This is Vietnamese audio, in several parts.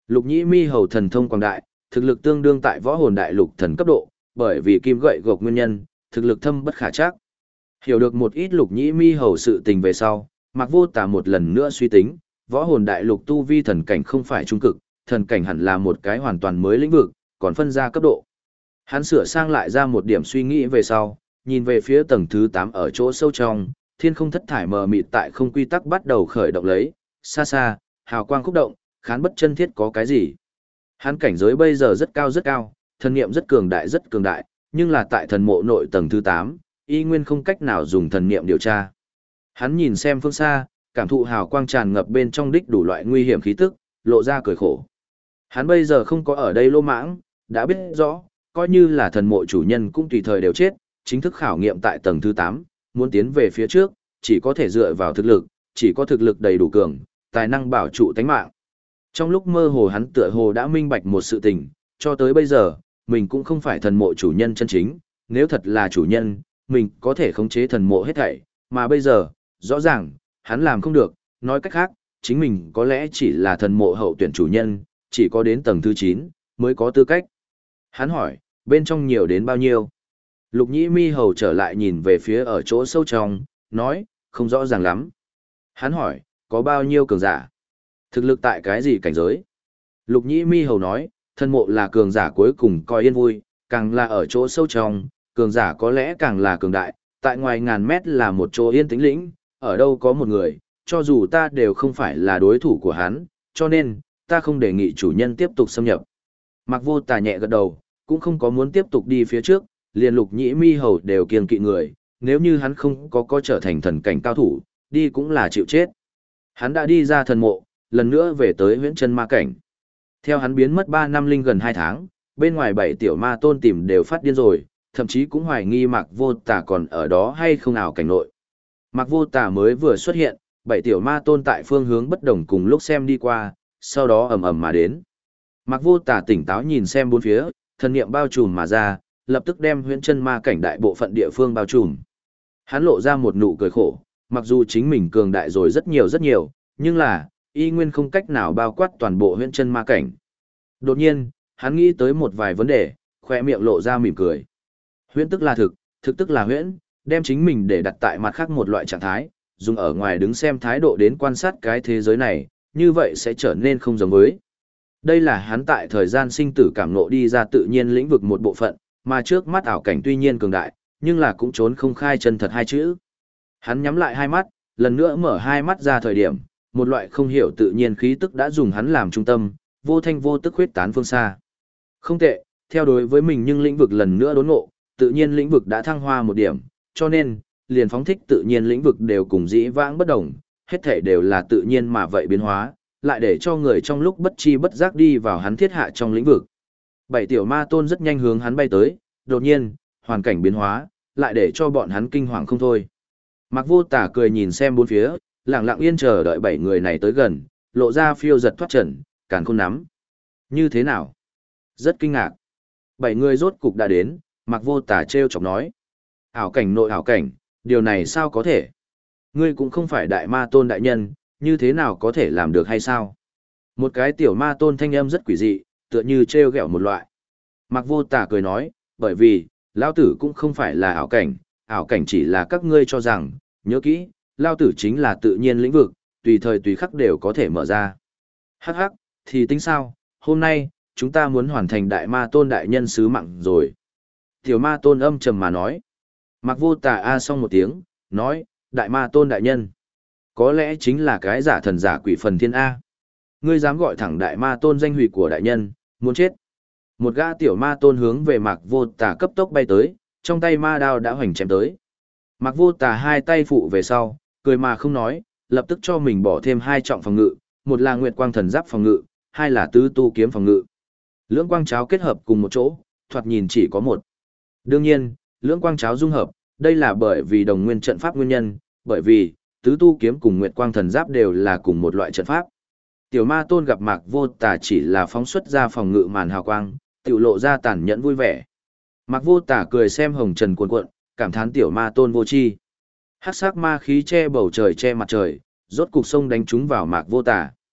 Lục Nhĩ Mi hầu thần thông quảng đại, thực lực tương đương tại võ hồn đại lục thần cấp độ, bởi vì kim gậy gộc nguyên nhân, thực lực thâm bất khả trắc. Hiểu được một ít Lục Nhĩ Mi hầu sự tình về sau, Mạc Vô Tà một lần nữa suy tính, võ hồn đại lục tu vi thần cảnh không phải trung cực, thần cảnh hẳn là một cái hoàn toàn mới lĩnh vực, còn phân ra cấp độ. Hắn sửa sang lại ra một điểm suy nghĩ về sau, nhìn về phía tầng thứ 8 ở chỗ sâu trong, thiên không thất thải mờ mịt tại không quy tắc bắt đầu khởi động lấy, xa xa, hào quang khúc động, khán bất chân thiết có cái gì. Hắn cảnh giới bây giờ rất cao, thần niệm rất cường đại, nhưng là tại thần mộ nội tầng thứ 8, y nguyên không cách nào dùng thần niệm điều tra. Hắn nhìn xem phương xa, cảm thụ hào quang tràn ngập bên trong đích đủ loại nguy hiểm khí tức, lộ ra cười khổ. Hắn bây giờ không có ở đây lô mãng, đã biết rõ, coi như là thần mộ chủ nhân cũng tùy thời đều chết, chính thức khảo nghiệm tại tầng thứ 8, muốn tiến về phía trước, chỉ có thể dựa vào thực lực, chỉ có thực lực đầy đủ cường, tài năng bảo trụ tánh mạng. Trong lúc mơ hồ hắn tựa hồ đã minh bạch một sự tình, cho tới bây giờ, mình cũng không phải thần mộ chủ nhân chân chính, nếu thật là chủ nhân, mình có thể khống chế thần mộ hết thảy, mà bây giờ, rõ ràng, hắn làm không được, nói cách khác, chính mình có lẽ chỉ là thần mộ hậu tuyển chủ nhân, chỉ có đến tầng thứ 9, mới có tư cách. Hắn hỏi, bên trong nhiều đến bao nhiêu? Lục Nhĩ Mi hầu trở lại nhìn về phía ở chỗ sâu trong, nói, không rõ ràng lắm. Hắn hỏi, có bao nhiêu cường giả? Thực lực tại cái gì cảnh giới? Lục Nhĩ Mi hầu nói, thần mộ là cường giả cuối cùng coi yên vui, càng là ở chỗ sâu trong, cường giả có lẽ càng là cường đại, tại ngoài ngàn mét là một chỗ yên tĩnh lĩnh, ở đâu có một người, cho dù ta đều không phải là đối thủ của hắn, cho nên, ta không đề nghị chủ nhân tiếp tục xâm nhập. Mạc Vô Tà nhẹ gật đầu, cũng không có muốn tiếp tục đi phía trước, liền Lục Nhĩ Mi hầu đều kiêng kỵ người, nếu như hắn không có trở thành thần cảnh cao thủ, đi cũng là chịu chết. Hắn đã đi ra thần mộ, lần nữa về tới huyễn chân ma cảnh. Theo hắn biến mất 3 năm linh gần 2 tháng, bên ngoài 7 tiểu ma tôn tìm đều phát điên rồi, thậm chí cũng hoài nghi Mạc Vô Tà còn ở đó hay không nào cảnh nội. Mạc Vô Tà mới vừa xuất hiện, 7 tiểu ma tôn tại phương hướng bất đồng cùng lúc xem đi qua, sau đó ầm ầm mà đến. Mạc Vô Tà tỉnh táo nhìn xem bốn phía, thần niệm bao trùm mà ra, lập tức đem huyễn chân ma cảnh đại bộ phận địa phương bao trùm. Hắn lộ ra một nụ cười khổ, mặc dù chính mình cường đại rồi rất nhiều, nhưng là, y nguyên không cách nào bao quát toàn bộ huyễn chân ma cảnh. Đột nhiên, hắn nghĩ tới một vài vấn đề, khoe miệng lộ ra mỉm cười. Huyễn tức là thực, thực tức là huyễn, đem chính mình để đặt tại mặt khác một loại trạng thái, dùng ở ngoài đứng xem thái độ đến quan sát cái thế giới này, như vậy sẽ trở nên không giống với. Đây là hắn tại thời gian sinh tử cảm ngộ đi ra tự nhiên lĩnh vực một bộ phận, mà trước mắt ảo cảnh tuy nhiên cường đại, nhưng là cũng trốn không khai chân thật hai chữ. Hắn nhắm lại hai mắt, lần nữa mở hai mắt ra thời điểm, một loại không hiểu tự nhiên khí tức đã dùng hắn làm trung tâm, vô thanh vô tức huyết tán phương xa. Không tệ, theo đối với mình nhưng lĩnh vực lần nữa đốn ngộ, tự nhiên lĩnh vực đã thăng hoa một điểm, cho nên, liền phóng thích tự nhiên lĩnh vực đều cùng dĩ vãng bất đồng, hết thể đều là tự nhiên mà vậy biến hóa, lại để cho người trong lúc bất chi bất giác đi vào hắn thiết hạ trong lĩnh vực. 7 tiểu ma tôn rất nhanh hướng hắn bay tới, đột nhiên, hoàn cảnh biến hóa, lại để cho bọn hắn kinh hoàng không thôi. Mạc Vô Tà cười nhìn xem bốn phía, lặng lặng yên chờ đợi 7 người này tới gần, lộ ra phiêu giật thoát trần, càn khôn nắm. Như thế nào? Rất kinh ngạc. 7 người rốt cục đã đến, Mạc Vô Tà trêu chọc nói. Ảo cảnh nội ảo cảnh, điều này sao có thể? Ngươi cũng không phải đại ma tôn đại nhân, như thế nào có thể làm được hay sao? Một cái tiểu ma tôn thanh âm rất quỷ dị, tựa như trêu ghẹo một loại. Mạc Vô Tà cười nói, bởi vì, lão tử cũng không phải là ảo cảnh chỉ là các ngươi cho rằng, nhớ kỹ, lão tử chính là tự nhiên lĩnh vực, tùy thời tùy khắc đều có thể mở ra. Hắc hắc, thì tính sao, hôm nay, chúng ta muốn hoàn thành đại ma tôn đại nhân sứ mạng rồi. Tiểu ma tôn âm trầm mà nói. Mạc Vô Tà a xong một tiếng, nói, đại ma tôn đại nhân. Có lẽ chính là cái giả thần giả quỷ phần thiên A. Ngươi dám gọi thẳng đại ma tôn danh hủy của đại nhân, muốn chết. Một gã tiểu ma tôn hướng về Mạc Vô Tà cấp tốc bay tới, trong tay ma đao đã hoành chém tới. Mạc Vô Tà hai tay phụ về sau, cười mà không nói, lập tức cho mình bỏ thêm 2 trọng phòng ngự, một là Nguyệt Quang Thần Giáp phòng ngự, hai là Tứ Tu Kiếm phòng ngự. Lưỡng quang cháo kết hợp cùng một chỗ, thoạt nhìn chỉ có một. Đương nhiên, lưỡng quang cháo dung hợp, đây là bởi vì đồng nguyên trận pháp nguyên nhân, bởi vì Tứ Tu Kiếm cùng Nguyệt Quang Thần Giáp đều là cùng một loại trận pháp. Tiểu ma tôn gặp Mạc Vô Tà chỉ là phóng xuất ra phòng ngự màn hào quang, tiểu lộ ra tàn nhẫn vui vẻ. Mạc Vô Tà cười xem hồng trần cuồn cuộn, cảm thán tiểu ma tôn vô tri. Hắc sắc ma khí che bầu trời che mặt trời, rốt cục sông đánh trúng vào Mạc Vô Tà.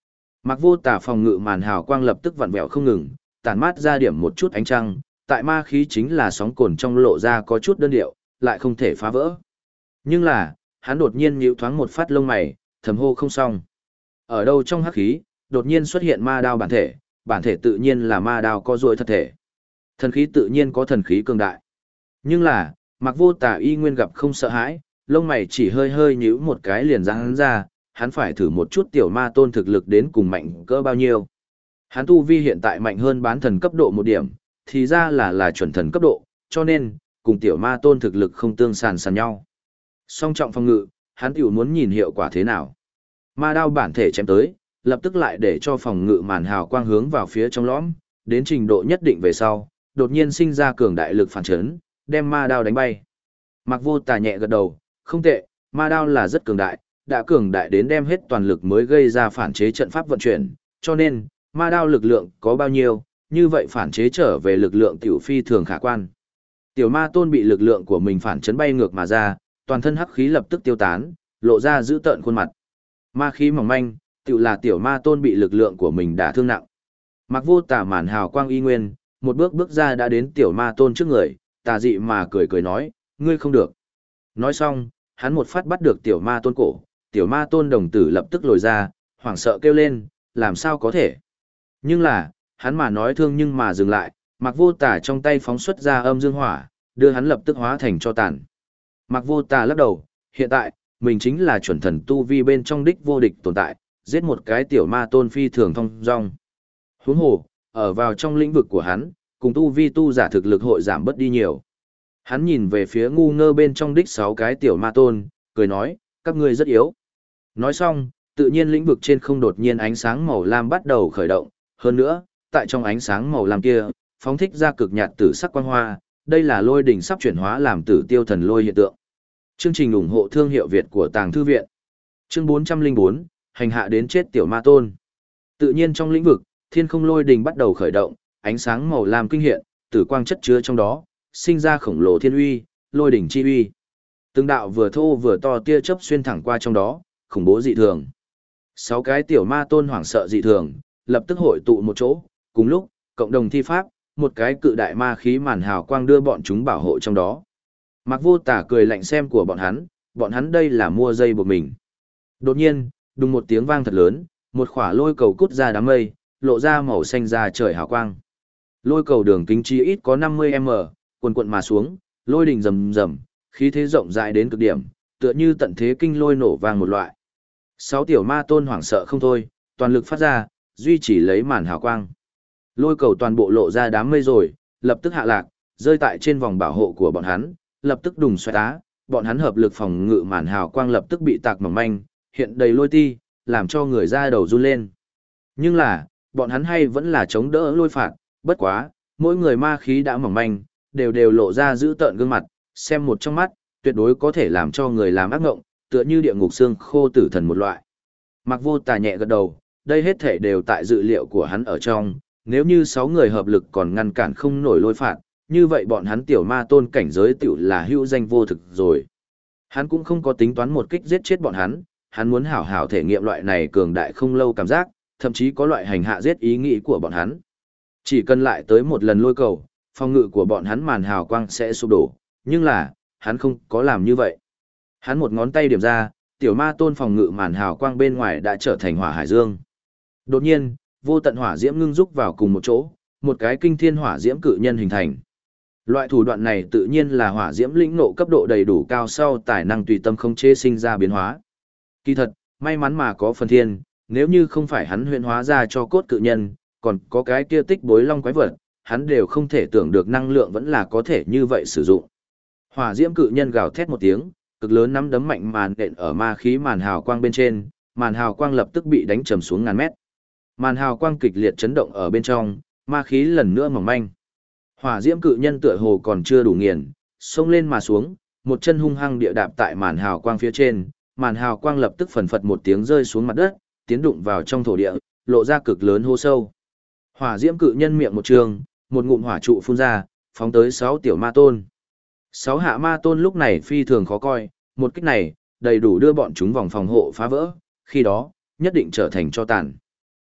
Mặc Vô Tà phòng ngự màn hào quang lập tức vặn vẹo không ngừng, tản mát ra điểm một chút ánh trăng, tại ma khí chính là sóng cồn trong lộ ra có chút đơn điệu, lại không thể phá vỡ. Nhưng là, hắn đột nhiên nhíu thoáng một phát lông mày, thầm hô không xong. Ở đâu trong hắc khí, đột nhiên xuất hiện ma đao bản thể tự nhiên là ma đao có ruồi thật thể. Thần khí tự nhiên có thần khí cường đại. Nhưng là, Mặc Vô Tà y nguyên gặp không sợ hãi, lông mày chỉ hơi hơi nhíu một cái liền giãn ra, hắn phải thử một chút tiểu ma tôn thực lực đến cùng mạnh cỡ bao nhiêu. Hắn tu vi hiện tại mạnh hơn bán thần cấp độ một điểm, thì ra là chuẩn thần cấp độ, cho nên, cùng tiểu ma tôn thực lực không tương sàn sàn nhau. Song trọng phòng ngự, hắn tiểu muốn nhìn hiệu quả thế nào. Ma đao bản thể chém tới, lập tức lại để cho phòng ngự màn hào quang hướng vào phía trong lõm, đến trình độ nhất định về sau, đột nhiên sinh ra cường đại lực phản chấn, đem ma đao đánh bay. Mặc Vô Tà nhẹ gật đầu, không tệ, ma đao là rất cường đại, đã cường đại đến đem hết toàn lực mới gây ra phản chế trận pháp vận chuyển, cho nên, ma đao lực lượng có bao nhiêu, như vậy phản chế trở về lực lượng tiểu phi thường khả quan. Tiểu ma tôn bị lực lượng của mình phản chấn bay ngược mà ra, toàn thân hắc khí lập tức tiêu tán, lộ ra dữ tợn khuôn mặt. Ma khí mỏng manh, tiểu là tiểu ma tôn bị lực lượng của mình đả thương nặng. Mặc Vô Tà màn hào quang y nguyên, một bước bước ra đã đến tiểu ma tôn trước người, tà dị mà cười cười nói, ngươi không được. Nói xong, hắn một phát bắt được tiểu ma tôn cổ, tiểu ma tôn đồng tử lập tức lồi ra, hoảng sợ kêu lên, làm sao có thể. Nhưng là, hắn mà nói thương nhưng mà dừng lại, Mặc Vô Tà trong tay phóng xuất ra âm dương hỏa, đưa hắn lập tức hóa thành tro tàn. Mặc Vô Tà lắc đầu, hiện tại, mình chính là chuẩn thần tu vi bên trong đích vô địch tồn tại, giết một cái tiểu ma tôn phi thường thông dong. Huống hồ, ở vào trong lĩnh vực của hắn, cùng tu vi tu giả thực lực hội giảm bớt đi nhiều. Hắn nhìn về phía ngu ngơ bên trong đích 6 cái tiểu ma tôn, cười nói, các ngươi rất yếu. Nói xong, tự nhiên lĩnh vực trên không đột nhiên ánh sáng màu lam bắt đầu khởi động, hơn nữa, tại trong ánh sáng màu lam kia, phóng thích ra cực nhạt tử sắc quang hoa, đây là lôi đỉnh sắp chuyển hóa làm tử tiêu thần lôi hiện tượng. Chương trình ủng hộ thương hiệu Việt của Tàng Thư Viện. Chương 404, hành hạ đến chết tiểu ma tôn. Tự nhiên trong lĩnh vực, thiên không lôi đỉnh bắt đầu khởi động, ánh sáng màu lam kinh hiện, tử quang chất chứa trong đó, sinh ra khổng lồ thiên uy, lôi đỉnh chi uy. Từng đạo vừa thô vừa to tia chớp xuyên thẳng qua trong đó, khủng bố dị thường. 6 cái tiểu ma tôn hoảng sợ dị thường, lập tức hội tụ một chỗ, cùng lúc, cộng đồng thi pháp, một cái cự đại ma khí màn hào quang đưa bọn chúng bảo hộ trong đó. Mặc Vô Tà cười lạnh xem của bọn hắn đây là mua dây buộc mình. Đột nhiên, đùng một tiếng vang thật lớn, một khỏa lôi cầu cút ra đám mây, lộ ra màu xanh ra trời hào quang. Lôi cầu đường kính chi ít có 50m, cuồn cuộn mà xuống, lôi đình rầm rầm, khí thế rộng rãi đến cực điểm, tựa như tận thế kinh lôi nổ vang một loại. 6 tiểu ma tôn hoảng sợ không thôi, toàn lực phát ra, duy trì lấy màn hào quang. Lôi cầu toàn bộ lộ ra đám mây rồi, lập tức hạ lạc, rơi tại trên vòng bảo hộ của bọn hắn, lập tức đùng xoay tá, bọn hắn hợp lực phòng ngự màn hào quang lập tức bị tạc mỏng manh, hiện đầy lôi ti, làm cho người ra đầu run lên. Nhưng là, bọn hắn hay vẫn là chống đỡ lôi phạt, bất quá, mỗi người ma khí đã mỏng manh, đều lộ ra dữ tợn gương mặt, xem một trong mắt, tuyệt đối có thể làm cho người làm ác ngộng, tựa như địa ngục xương khô tử thần một loại. Mặc Vô Tà nhẹ gật đầu, đây hết thể đều tại dự liệu của hắn ở trong, nếu như 6 người hợp lực còn ngăn cản không nổi lôi phạt, như vậy bọn hắn tiểu ma tôn cảnh giới tiểu là hữu danh vô thực rồi. Hắn cũng không có tính toán một kích giết chết bọn hắn muốn hảo hảo thể nghiệm loại này cường đại không lâu cảm giác, thậm chí có loại hành hạ giết ý nghĩ của bọn hắn. Chỉ cần lại tới một lần lôi cầu, phòng ngự của bọn hắn màn hào quang sẽ sụp đổ, nhưng là, hắn không có làm như vậy. Hắn một ngón tay điểm ra, tiểu ma tôn phòng ngự màn hào quang bên ngoài đã trở thành hỏa hải dương. Đột nhiên, vô tận hỏa diễm ngưng rúc vào cùng một chỗ, một cái kinh thiên hỏa diễm cự nhân hình thành. Loại thủ đoạn này tự nhiên là hỏa diễm lĩnh nộ cấp độ đầy đủ cao sau tài năng tùy tâm khống chế sinh ra biến hóa. Kỳ thật, may mắn mà có phần thiên, nếu như không phải hắn huyễn hóa ra cho cốt cự nhân, còn có cái kia tích bối long quái vật, hắn đều không thể tưởng được năng lượng vẫn là có thể như vậy sử dụng. Hỏa diễm cự nhân gào thét một tiếng, cực lớn nắm đấm mạnh màn đện ở ma khí màn hào quang bên trên, màn hào quang lập tức bị đánh trầm xuống ngàn mét. Màn hào quang kịch liệt chấn động ở bên trong, ma khí lần nữa mỏng manh. Hỏa diễm cự nhân tựa hồ còn chưa đủ nghiền, xông lên mà xuống, một chân hung hăng địa đạp tại màn hào quang phía trên, màn hào quang lập tức phần phật một tiếng rơi xuống mặt đất, tiến đụng vào trong thổ địa, lộ ra cực lớn hố sâu. Hỏa diễm cự nhân miệng một trường, một ngụm hỏa trụ phun ra, phóng tới 6 tiểu ma tôn. 6 hạ ma tôn lúc này phi thường khó coi, một kích này, đầy đủ đưa bọn chúng vòng phòng hộ phá vỡ, khi đó, nhất định trở thành tro tàn.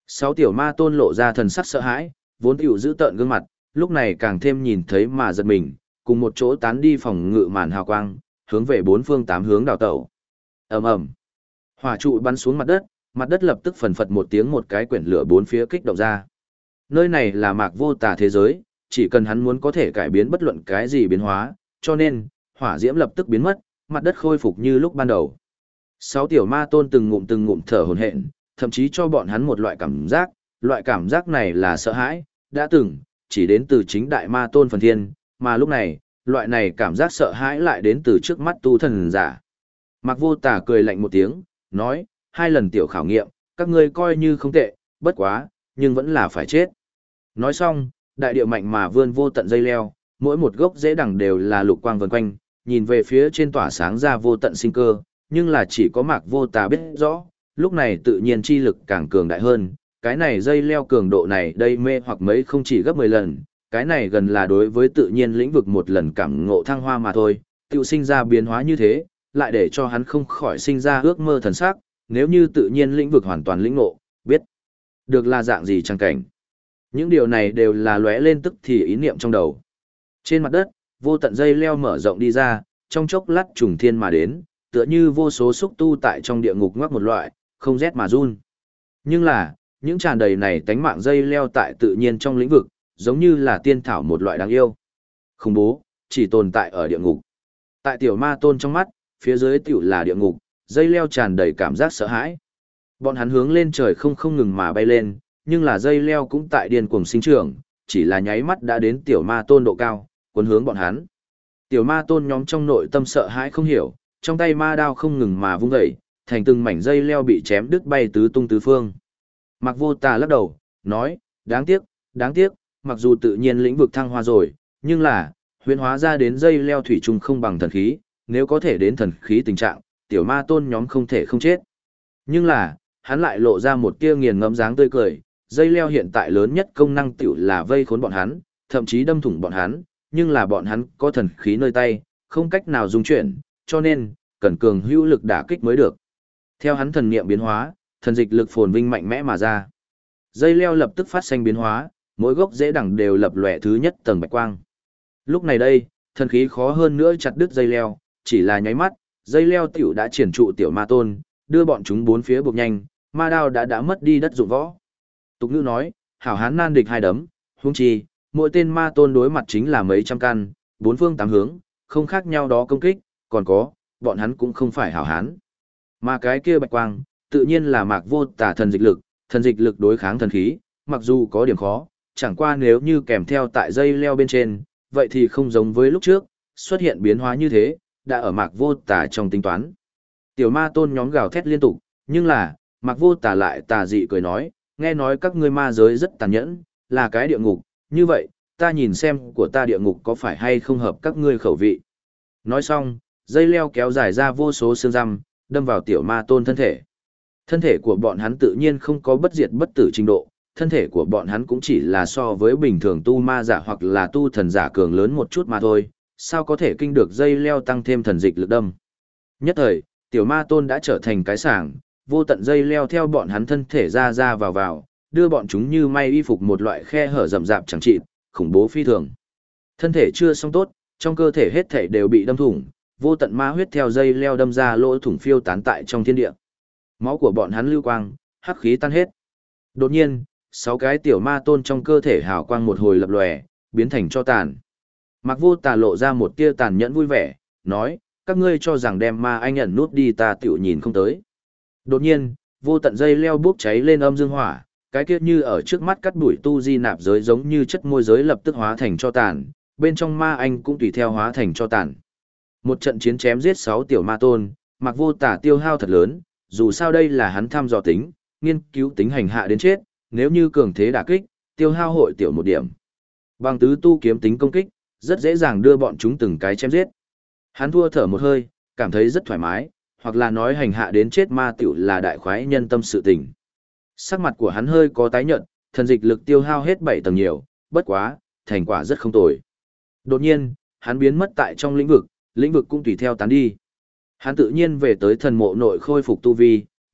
Sáu tiểu ma tôn lộ ra thần sắc sợ hãi, vốn tiểu giữ tợn gương mặt, lúc này càng thêm nhìn thấy mà giật mình, cùng một chỗ tán đi phòng ngự màn hào quang, hướng về bốn phương tám hướng đào tẩu. Ầm ầm. Hỏa trụ bắn xuống mặt đất lập tức phần phật một tiếng, một cái quyển lửa bốn phía kích động ra. Nơi này là Mạc Vô Tà thế giới, chỉ cần hắn muốn có thể cải biến bất luận cái gì biến hóa, cho nên, hỏa diễm lập tức biến mất, mặt đất khôi phục như lúc ban đầu. Sáu tiểu ma tôn từng ngụm thở hổn hển, thậm chí cho bọn hắn một loại cảm giác này là sợ hãi, đã từng, chỉ đến từ chính đại ma tôn phần thiên, mà lúc này, loại này cảm giác sợ hãi lại đến từ trước mắt tu thần giả. Mạc Vô Tà cười lạnh một tiếng, nói, 2 lần tiểu khảo nghiệm, các ngươi coi như không tệ, bất quá, nhưng vẫn là phải chết. Nói xong, đại địa mạnh mà vươn vô tận dây leo, mỗi một gốc rễ đằng đều là lục quang vần quanh, nhìn về phía trên tỏa sáng ra vô tận sinh cơ, nhưng là chỉ có Mạc Vô Tà biết rõ, lúc này tự nhiên chi lực càng cường đại hơn, cái này dây leo cường độ này đây mê hoặc mấy không chỉ gấp 10 lần, cái này gần là đối với tự nhiên lĩnh vực một lần cảm ngộ thăng hoa mà thôi, tự sinh ra biến hóa như thế, lại để cho hắn không khỏi sinh ra ước mơ thần sắc, nếu như tự nhiên lĩnh vực hoàn toàn lĩnh ngộ, biết được là dạng gì chẳng cảnh. Những điều này đều là lóe lên tức thì ý niệm trong đầu. Trên mặt đất, vô tận dây leo mở rộng đi ra, trong chốc lát trùng thiên mà đến, tựa như vô số xúc tu tại trong địa ngục ngoắc một loại, không rét mà run. Nhưng là, những tràn đầy này tánh mạng dây leo tại tự nhiên trong lĩnh vực, giống như là tiên thảo một loại đáng yêu. Khủng bố, chỉ tồn tại ở địa ngục. Tại tiểu ma tôn trong mắt, phía dưới tiểu là địa ngục, dây leo tràn đầy cảm giác sợ hãi. Bọn hắn hướng lên trời không ngừng mà bay lên, nhưng là dây leo cũng tại điên cuồng sinh trưởng, chỉ là nháy mắt đã đến tiểu ma tôn độ cao, cuốn hướng bọn hắn. Tiểu ma tôn nhóm trong nội tâm sợ hãi không hiểu, trong tay ma đao không ngừng mà vung dậy, thành từng mảnh dây leo bị chém đứt bay tứ tung tứ phương. Mạc Vô Tà lắc đầu, nói, đáng tiếc, mặc dù tự nhiên lĩnh vực thăng hoa rồi, nhưng là, huyễn hóa ra đến dây leo thủy chung không bằng thần khí, nếu có thể đến thần khí tình trạng, tiểu ma tôn nhóm không thể không chết. Nhưng là, hắn lại lộ ra một tia nghiền ngẫm dáng tươi cười, dây leo hiện tại lớn nhất công năng tiểu là vây khốn bọn hắn, thậm chí đâm thủng bọn hắn, nhưng là bọn hắn có thần khí nơi tay, không cách nào dung chuyển, cho nên, cần cường hữu lực đả kích mới được. Theo hắn thần niệm biến hóa, thần dịch lực phồn vinh mạnh mẽ mà ra. Dây leo lập tức phát sinh biến hóa, mỗi gốc rễ đằng đều lập lòe thứ nhất tầng bạch quang. Lúc này đây, thần khí khó hơn nữa chặt đứt dây leo, chỉ là nháy mắt, dây leo tiểu đã triển trụ tiểu ma tôn, đưa bọn chúng bốn phía buộc nhanh, ma đao đã mất đi đất dụng võ. Tục ngữ nói, hảo hán nan địch hai đấm, huống chi, mỗi tên ma tôn đối mặt chính là mấy trăm căn, bốn phương tám hướng, không khác nhau đó công kích, còn có, bọn hắn cũng không phải hảo hán. Mà cái kia bạch quang, tự nhiên là Mạc Vô Tà thần dịch lực đối kháng thần khí, mặc dù có điểm khó, chẳng qua nếu như kèm theo tại dây leo bên trên, vậy thì không giống với lúc trước, xuất hiện biến hóa như thế, đã ở Mạc Vô Tà trong tính toán. Tiểu ma tôn nhóm gào thét liên tục, nhưng là, Mạc Vô Tà lại tà dị cười nói, nghe nói các ngươi ma giới rất tàn nhẫn, là cái địa ngục, như vậy, ta nhìn xem của ta địa ngục có phải hay không hợp các ngươi khẩu vị. Nói xong, dây leo kéo dài ra vô số xương răm, đâm vào tiểu ma tôn thân thể. Thân thể của bọn hắn tự nhiên không có bất diệt bất tử trình độ, thân thể của bọn hắn cũng chỉ là so với bình thường tu ma giả hoặc là tu thần giả cường lớn một chút mà thôi, sao có thể kinh được dây leo tăng thêm thần dịch lực đâm. Nhất thời, tiểu ma tôn đã trở thành cái sảng, vô tận dây leo theo bọn hắn thân thể ra vào, đưa bọn chúng như may y phục một loại khe hở rậm rạp chẳng chịt, khủng bố phi thường. Thân thể chưa xong tốt, trong cơ thể hết thể đều bị đâm thủng, vô tận ma huyết theo dây leo đâm ra lỗ thủng phiêu tán tại trong thiên địa. Máu của bọn hắn lưu quang, hắc khí tan hết. Đột nhiên, 6 cái tiểu ma tôn trong cơ thể hào quang một hồi lập lòe, biến thành cho tàn. Mạc Vô Tà lộ ra một tia tàn nhẫn vui vẻ, nói, các ngươi cho rằng đem ma anh ẩn nút đi ta tiểu nhìn không tới. Đột nhiên, vô tận dây leo bốc cháy lên âm dương hỏa, cái kia như ở trước mắt cắt đuổi tu di nạp giới giống như chất môi giới lập tức hóa thành cho tàn, bên trong ma anh cũng tùy theo hóa thành cho tàn. Một trận chiến chém giết 6 tiểu ma tôn, Mạc Vô Tà tiêu hao thật lớn, dù sao đây là hắn thăm dò tính, nghiên cứu tính hành hạ đến chết, nếu như cường thế đả kích, tiêu hao hội tiểu một điểm. Bằng tứ tu kiếm tính công kích, rất dễ dàng đưa bọn chúng từng cái chém giết. Hắn thua thở một hơi, cảm thấy rất thoải mái, hoặc là nói hành hạ đến chết ma tiểu là đại khoái nhân tâm sự tình. Sắc mặt của hắn hơi có tái nhợt, thần dịch lực tiêu hao hết 7 tầng nhiều, bất quá, thành quả rất không tồi. Đột nhiên, hắn biến mất tại trong lĩnh vực cũng tùy theo tán đi. Hắn tự nhiên về tới thần mộ nội khôi phục tu vi,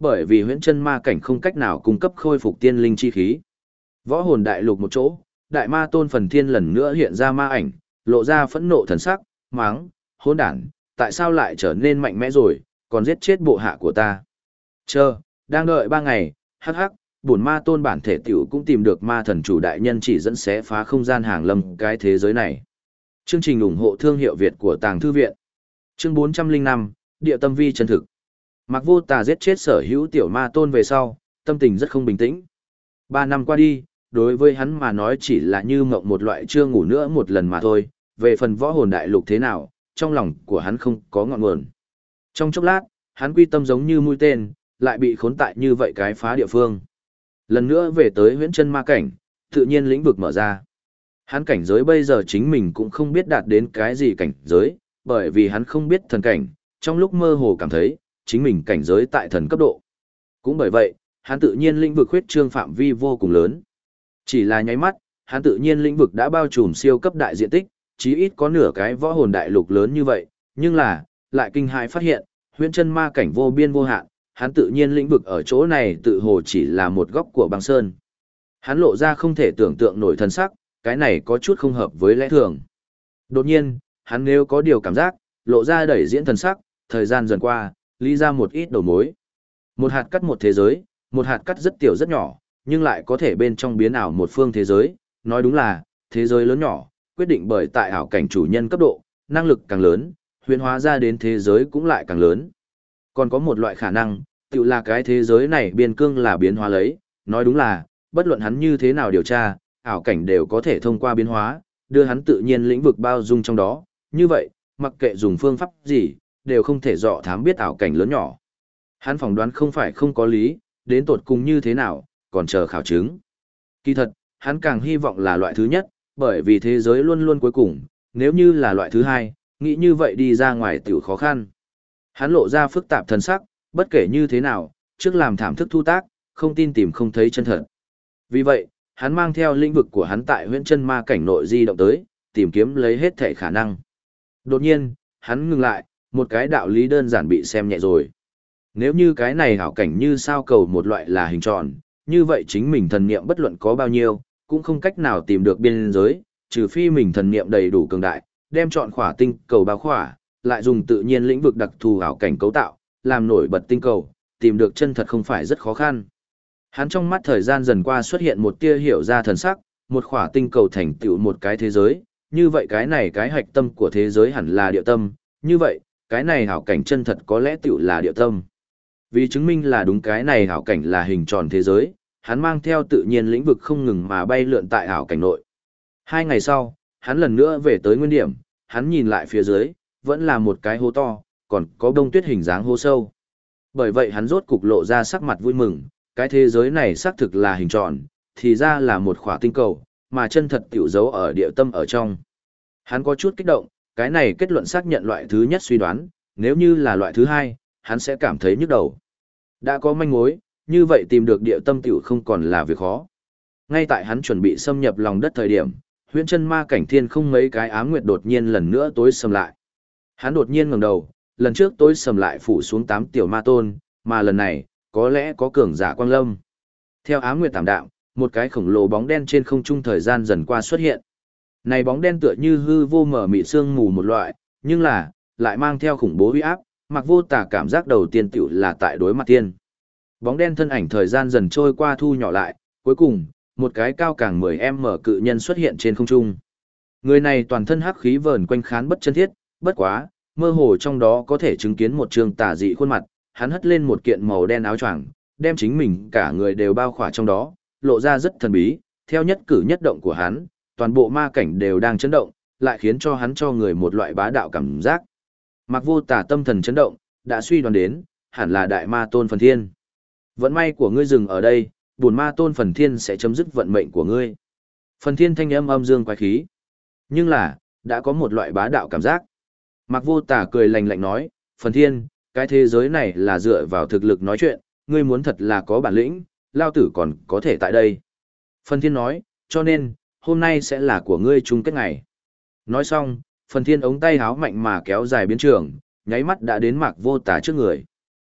bởi vì huyễn chân ma cảnh không cách nào cung cấp khôi phục tiên linh chi khí. Võ hồn đại lục một chỗ, đại ma tôn Phần Thiên lần nữa hiện ra ma ảnh, lộ ra phẫn nộ thần sắc, máng, hỗn đản, tại sao lại trở nên mạnh mẽ rồi, còn giết chết bộ hạ của ta. Chờ, đang đợi 3 ngày, hắc hắc, bổn ma tôn bản thể tiểu cũng tìm được ma thần chủ đại nhân chỉ dẫn xé phá không gian hàng lâm cái thế giới này. Chương trình ủng hộ thương hiệu Việt của Tàng Thư Viện. Chương 405, Địa tâm vi chân thực. Mạc Vô Tà giết chết sở hữu tiểu ma tôn về sau, tâm tình rất không bình tĩnh. 3 năm qua đi, đối với hắn mà nói chỉ là như mộng một loại chưa ngủ nữa một lần mà thôi, về phần võ hồn đại lục thế nào, trong lòng của hắn không có ngọn nguồn. Trong chốc lát, hắn quy tâm giống như mũi tên, lại bị khốn tại như vậy cái phá địa phương. Lần nữa về tới huyễn chân ma cảnh, tự nhiên lĩnh vực mở ra. Hắn cảnh giới bây giờ chính mình cũng không biết đạt đến cái gì cảnh giới, bởi vì hắn không biết thần cảnh, trong lúc mơ hồ cảm thấy, chính mình cảnh giới tại thần cấp độ. Cũng bởi vậy, hắn tự nhiên lĩnh vực khuyết trương phạm vi vô cùng lớn. Chỉ là nháy mắt, hắn tự nhiên lĩnh vực đã bao trùm siêu cấp đại diện tích, chí ít có nửa cái võ hồn đại lục lớn như vậy, nhưng là, lại kinh hãi phát hiện, huyễn chân ma cảnh vô biên vô hạn, hắn tự nhiên lĩnh vực ở chỗ này tự hồ chỉ là một góc của băng sơn. Hắn lộ ra không thể tưởng tượng nổi thân sắc, cái này có chút không hợp với lẽ thường. Đột nhiên, hắn nếu có điều cảm giác, lộ ra đẩy diễn thần sắc, thời gian dần qua, lý ra một ít đầu mối. Một hạt cắt một thế giới, một hạt cắt rất tiểu rất nhỏ, nhưng lại có thể bên trong biến ảo một phương thế giới, nói đúng là, thế giới lớn nhỏ, quyết định bởi tại ảo cảnh chủ nhân cấp độ, năng lực càng lớn, huyễn hóa ra đến thế giới cũng lại càng lớn. Còn có một loại khả năng, tự là cái thế giới này biên cương là biến hóa lấy, nói đúng là, bất luận hắn như thế nào điều tra, ảo cảnh đều có thể thông qua biến hóa, đưa hắn tự nhiên lĩnh vực bao dung trong đó, như vậy, mặc kệ dùng phương pháp gì, đều không thể dọ thám biết ảo cảnh lớn nhỏ. Hắn phỏng đoán không phải không có lý, đến tột cùng như thế nào, còn chờ khảo chứng. Kỳ thật, hắn càng hy vọng là loại thứ nhất, bởi vì thế giới luôn luôn cuối cùng, nếu như là loại thứ hai, nghĩ như vậy đi ra ngoài tiểu khó khăn. Hắn lộ ra phức tạp thần sắc, bất kể như thế nào, trước làm thảm thức thu tác, không tin tìm không thấy chân thật. Vì vậy, hắn mang theo lĩnh vực của hắn tại huyễn chân ma cảnh nội di động tới, tìm kiếm lấy hết thể khả năng. Đột nhiên, hắn ngừng lại, một cái đạo lý đơn giản bị xem nhẹ rồi. Nếu như cái này hảo cảnh như sao cầu một loại là hình tròn, như vậy chính mình thần niệm bất luận có bao nhiêu, cũng không cách nào tìm được biên giới, trừ phi mình thần niệm đầy đủ cường đại, đem chọn khỏa tinh cầu bao khỏa, lại dùng tự nhiên lĩnh vực đặc thù hảo cảnh cấu tạo, làm nổi bật tinh cầu, tìm được chân thật không phải rất khó khăn. Hắn trong mắt thời gian dần qua xuất hiện một tia hiểu ra thần sắc, một khỏa tinh cầu thành tựu một cái thế giới, như vậy cái này cái hạch tâm của thế giới hẳn là địa tâm, như vậy, cái này hảo cảnh chân thật có lẽ tựu là địa tâm. Vì chứng minh là đúng cái này hảo cảnh là hình tròn thế giới, hắn mang theo tự nhiên lĩnh vực không ngừng mà bay lượn tại hảo cảnh nội. 2 ngày sau, hắn lần nữa về tới nguyên điểm, hắn nhìn lại phía dưới, vẫn là một cái hố to, còn có bông tuyết hình dáng hố sâu. Bởi vậy hắn rốt cục lộ ra sắc mặt vui mừng, cái thế giới này xác thực là hình tròn, thì ra là một khỏa tinh cầu, mà chân thật tiểu dấu ở địa tâm ở trong. Hắn có chút kích động, cái này kết luận xác nhận loại thứ nhất suy đoán, nếu như là loại thứ hai, hắn sẽ cảm thấy nhức đầu. Đã có manh mối, như vậy tìm được địa tâm tiểu không còn là việc khó. Ngay tại hắn chuẩn bị xâm nhập lòng đất thời điểm, huyễn chân ma cảnh thiên không mấy cái ám nguyệt đột nhiên lần nữa tối sầm lại. Hắn đột nhiên ngẩng đầu, lần trước tối sầm lại phủ xuống 8 tiểu ma tôn, mà lần này, có lẽ có cường giả quang lâm. Theo ám nguyệt tạm đạm, một cái khổng lồ bóng đen trên không trung thời gian dần qua xuất hiện. Này bóng đen tựa như hư vô mở mịt sương mù một loại, nhưng là, lại mang theo khủng bố uy áp, Mặc Vô Tà cảm giác đầu tiên tiểu là tại đối mặt tiên. Bóng đen thân ảnh thời gian dần trôi qua thu nhỏ lại, cuối cùng, một cái cao càng 10m cự nhân xuất hiện trên không trung. Người này toàn thân hắc khí vờn quanh khán bất chân thiết, bất quá, mơ hồ trong đó có thể chứng kiến một trường tà dị khuôn mặt, hắn hất lên một kiện màu đen áo choàng, đem chính mình cả người đều bao khỏa trong đó, lộ ra rất thần bí, theo nhất cử nhất động của hắn, toàn bộ ma cảnh đều đang chấn động, lại khiến cho hắn cho người một loại bá đạo cảm giác. Mặc Vô Tà tâm thần chấn động, đã suy đoán đến, hẳn là đại ma tôn Phần Thiên. Vận may của ngươi dừng ở đây, bổn ma tôn Phần Thiên sẽ chấm dứt vận mệnh của ngươi. Phần Thiên thanh âm âm dương quái khí. Nhưng là, đã có một loại bá đạo cảm giác. Mặc Vô Tà cười lạnh lạnh nói, Phần Thiên, cái thế giới này là dựa vào thực lực nói chuyện, ngươi muốn thật là có bản lĩnh, lao tử còn có thể tại đây. Phần Thiên nói, cho nên, hôm nay sẽ là của ngươi chung kết ngày. Nói xong, Phần Thiên ống tay háo mạnh mà kéo dài biến trường, nháy mắt đã đến Mạc Vô Tà trước người.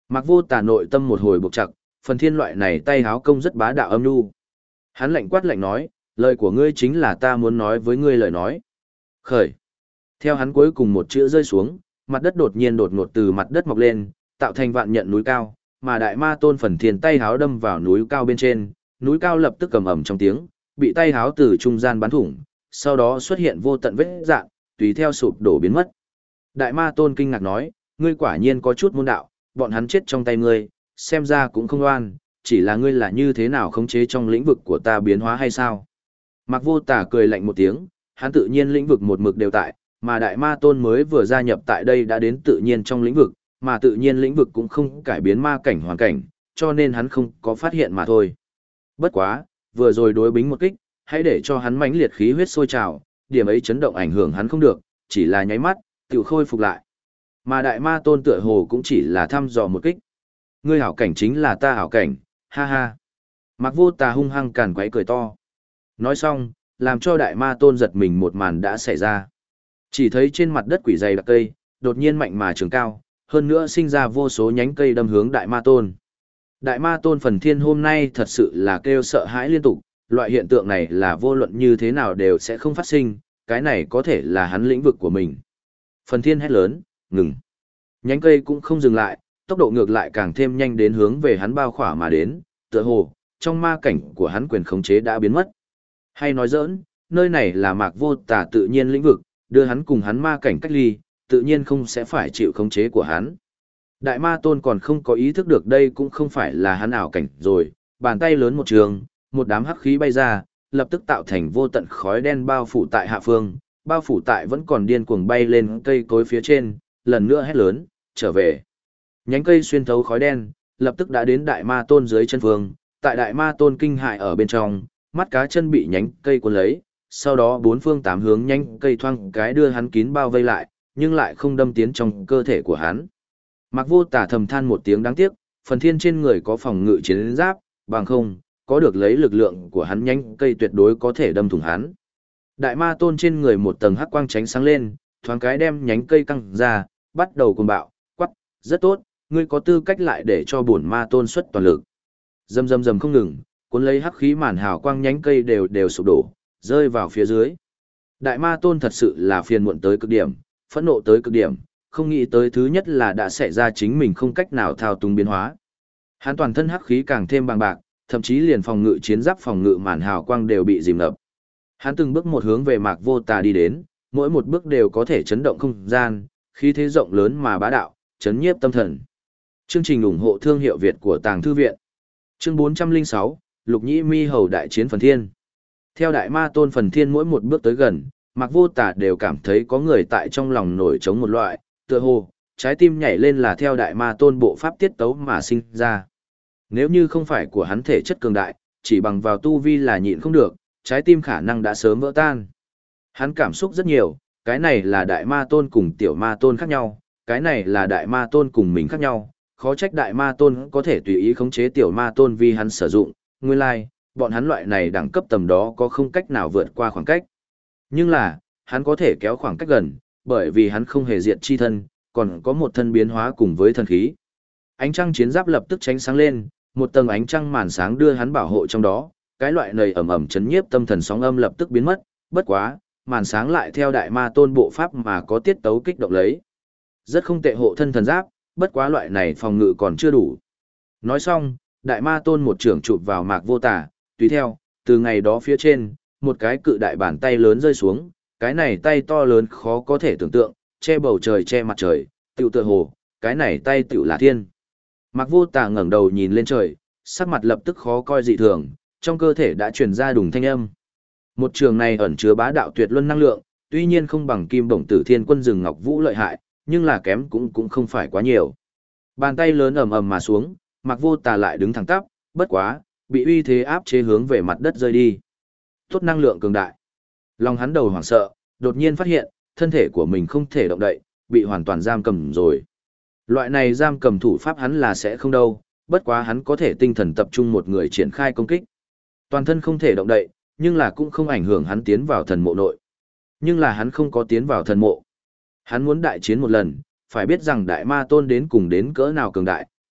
Mặc Vô Tà nội tâm một hồi buộc chặt, phần thiên loại này tay háo công rất bá đạo âm nhu. Hắn lạnh quát lạnh nói, lời của ngươi chính là ta muốn nói với ngươi lời nói. Khởi. Theo hắn cuối cùng một chữ rơi xuống, mặt đất đột nhiên đột ngột từ mặt đất mọc lên, tạo thành vạn nhận núi cao, mà đại ma tôn phần thiên tay háo đâm vào núi cao bên trên, núi cao lập tức cầm ẩm trong tiếng, bị tay háo từ trung gian bắn thủng, sau đó xuất hiện vô tận vết dạn, tùy theo sụp đổ biến mất. Đại ma tôn kinh ngạc nói, ngươi quả nhiên có chút môn đạo, bọn hắn chết trong tay ngươi, xem ra cũng không oan, chỉ là ngươi là như thế nào khống chế trong lĩnh vực của ta biến hóa hay sao? Mạc Vô Tà cười lạnh một tiếng, hắn tự nhiên lĩnh vực một mực đều tại, mà đại ma tôn mới vừa gia nhập tại đây đã đến tự nhiên trong lĩnh vực, mà tự nhiên lĩnh vực cũng không cải biến ma cảnh hoàn cảnh, cho nên hắn không có phát hiện mà thôi. Bất quá, vừa rồi đối bính một kích, hãy để cho hắn mãnh liệt khí huyết sôi trào, điểm ấy chấn động ảnh hưởng hắn không được, chỉ là nháy mắt, tự khôi phục lại. Mà đại ma tôn tựa hồ cũng chỉ là thăm dò một kích. Ngươi hảo cảnh chính là ta hảo cảnh, ha ha. Mạc Vô Tà hung hăng càn quấy cười to. Nói xong, làm cho đại ma tôn giật mình một màn đã xảy ra. Chỉ thấy trên mặt đất quỷ dày đặc cây, đột nhiên mạnh mà trường cao, hơn nữa sinh ra vô số nhánh cây đâm hướng đại ma tôn. Đại ma tôn phần thiên hôm nay thật sự là kêu sợ hãi liên tục, loại hiện tượng này là vô luận như thế nào đều sẽ không phát sinh, cái này có thể là hắn lĩnh vực của mình. Phần thiên hét lớn, ngừng. Nhánh cây cũng không dừng lại, tốc độ ngược lại càng thêm nhanh đến hướng về hắn bao khỏa mà đến, tựa hồ, trong ma cảnh của hắn quyền khống chế đã biến mất. Hay nói giỡn, nơi này là Mạc Vô Tà tự nhiên lĩnh vực, đưa hắn cùng hắn ma cảnh cách ly, tự nhiên không sẽ phải chịu khống chế của hắn. Đại ma tôn còn không có ý thức được đây cũng không phải là hắn ảo cảnh rồi, bàn tay lớn một trường, một đám hắc khí bay ra, lập tức tạo thành vô tận khói đen bao phủ tại hạ phương, bao phủ tại vẫn còn điên cuồng bay lên cây cối phía trên, lần nữa hét lớn, trở về. Nhánh cây xuyên thấu khói đen, lập tức đã đến đại ma tôn dưới chân phương, tại đại ma tôn kinh hại ở bên trong, mắt cá chân bị nhánh cây cuốn lấy, sau đó bốn phương tám hướng nhánh cây thoang cái đưa hắn kín bao vây lại, nhưng lại không đâm tiến trong cơ thể của hắn. Mạc Vô Tà thầm than một tiếng đáng tiếc, phần thiên trên người có phòng ngự chiến giáp, bằng không, có được lấy lực lượng của hắn nhánh cây tuyệt đối có thể đâm thủng hắn. Đại ma tôn trên người một tầng hắc quang tránh sáng lên, thoáng cái đem nhánh cây căng ra, bắt đầu cuồng bạo, quắc, rất tốt, ngươi có tư cách lại để cho bổn ma tôn xuất toàn lực. Rầm rầm rầm không ngừng, cuốn lấy hắc khí màn hào quang nhánh cây đều sụp đổ, rơi vào phía dưới. Đại ma tôn thật sự là phiền muộn tới cực điểm, phẫn nộ tới cực điểm, không nghĩ tới thứ nhất là đã xảy ra chính mình không cách nào thao túng biến hóa. Hắn toàn thân hắc khí càng thêm bằng bạc, thậm chí liền phòng ngự chiến giáp phòng ngự màn hào quang đều bị dìm ngập. Hắn từng bước một hướng về Mạc Vô Tà đi đến, mỗi một bước đều có thể chấn động không gian, khí thế rộng lớn mà bá đạo, chấn nhiếp tâm thần. Chương trình ủng hộ thương hiệu Việt của Tàng Thư Viện. Chương 406, Lục Nhĩ Mi hầu đại chiến phần thiên. Theo đại ma tôn phần thiên mỗi một bước tới gần, Mạc Vô Tà đều cảm thấy có người tại trong lòng nổi trống một loại, tựa hồ, trái tim nhảy lên là theo đại ma tôn bộ pháp tiết tấu mà sinh ra. Nếu như không phải của hắn thể chất cường đại, chỉ bằng vào tu vi là nhịn không được, trái tim khả năng đã sớm vỡ tan. Hắn cảm xúc rất nhiều, cái này là đại ma tôn cùng tiểu ma tôn khác nhau, cái này là đại ma tôn cùng mình khác nhau, khó trách đại ma tôn có thể tùy ý khống chế tiểu ma tôn vì hắn sử dụng, nguyên lai, like, bọn hắn loại này đẳng cấp tầm đó có không cách nào vượt qua khoảng cách. Nhưng là, hắn có thể kéo khoảng cách gần, bởi vì hắn không hề diệt chi thân, còn có một thân biến hóa cùng với thần khí. Ánh trăng chiến giáp lập tức tránh sáng lên, một tầng ánh trăng màn sáng đưa hắn bảo hộ trong đó, cái loại nầy ẩm ẩm chấn nhiếp tâm thần sóng âm lập tức biến mất, bất quá, màn sáng lại theo đại ma tôn bộ pháp mà có tiết tấu kích động lấy. Rất không tệ hộ thân thần giáp, bất quá loại này phòng ngự còn chưa đủ. Nói xong, đại ma tôn một trưởng chụp vào Mạc Vô Tà, tùy theo, từ ngày đó phía trên, một cái cự đại bàn tay lớn rơi xuống, cái này tay to lớn khó có thể tưởng tượng, che bầu trời che mặt trời, tựu tựa hồ, cái này tay tựu là thiên. Mạc Vô Tà ngẩng đầu nhìn lên trời, sắc mặt lập tức khó coi dị thường, trong cơ thể đã truyền ra đùng thanh âm. Một trường này ẩn chứa bá đạo tuyệt luân năng lượng, tuy nhiên không bằng Kim Bổng Tử Thiên Quân Rừng Ngọc Vũ lợi hại, nhưng là kém cũng không phải quá nhiều. Bàn tay lớn ầm ầm mà xuống, Mạc Vô Tà lại đứng thẳng tắp, bất quá, bị uy thế áp chế hướng về mặt đất rơi đi. Tốt năng lượng cường đại. Lòng hắn đầu hoảng sợ, đột nhiên phát hiện, thân thể của mình không thể động đậy, bị hoàn toàn giam cầm rồi. Loại này giam cầm thủ pháp hắn là sẽ không đâu, bất quá hắn có thể tinh thần tập trung một người triển khai công kích. Toàn thân không thể động đậy, nhưng là cũng không ảnh hưởng hắn tiến vào thần mộ nội. Nhưng là hắn không có tiến vào thần mộ. Hắn muốn đại chiến một lần, phải biết rằng đại ma tôn đến cùng đến cỡ nào cường đại,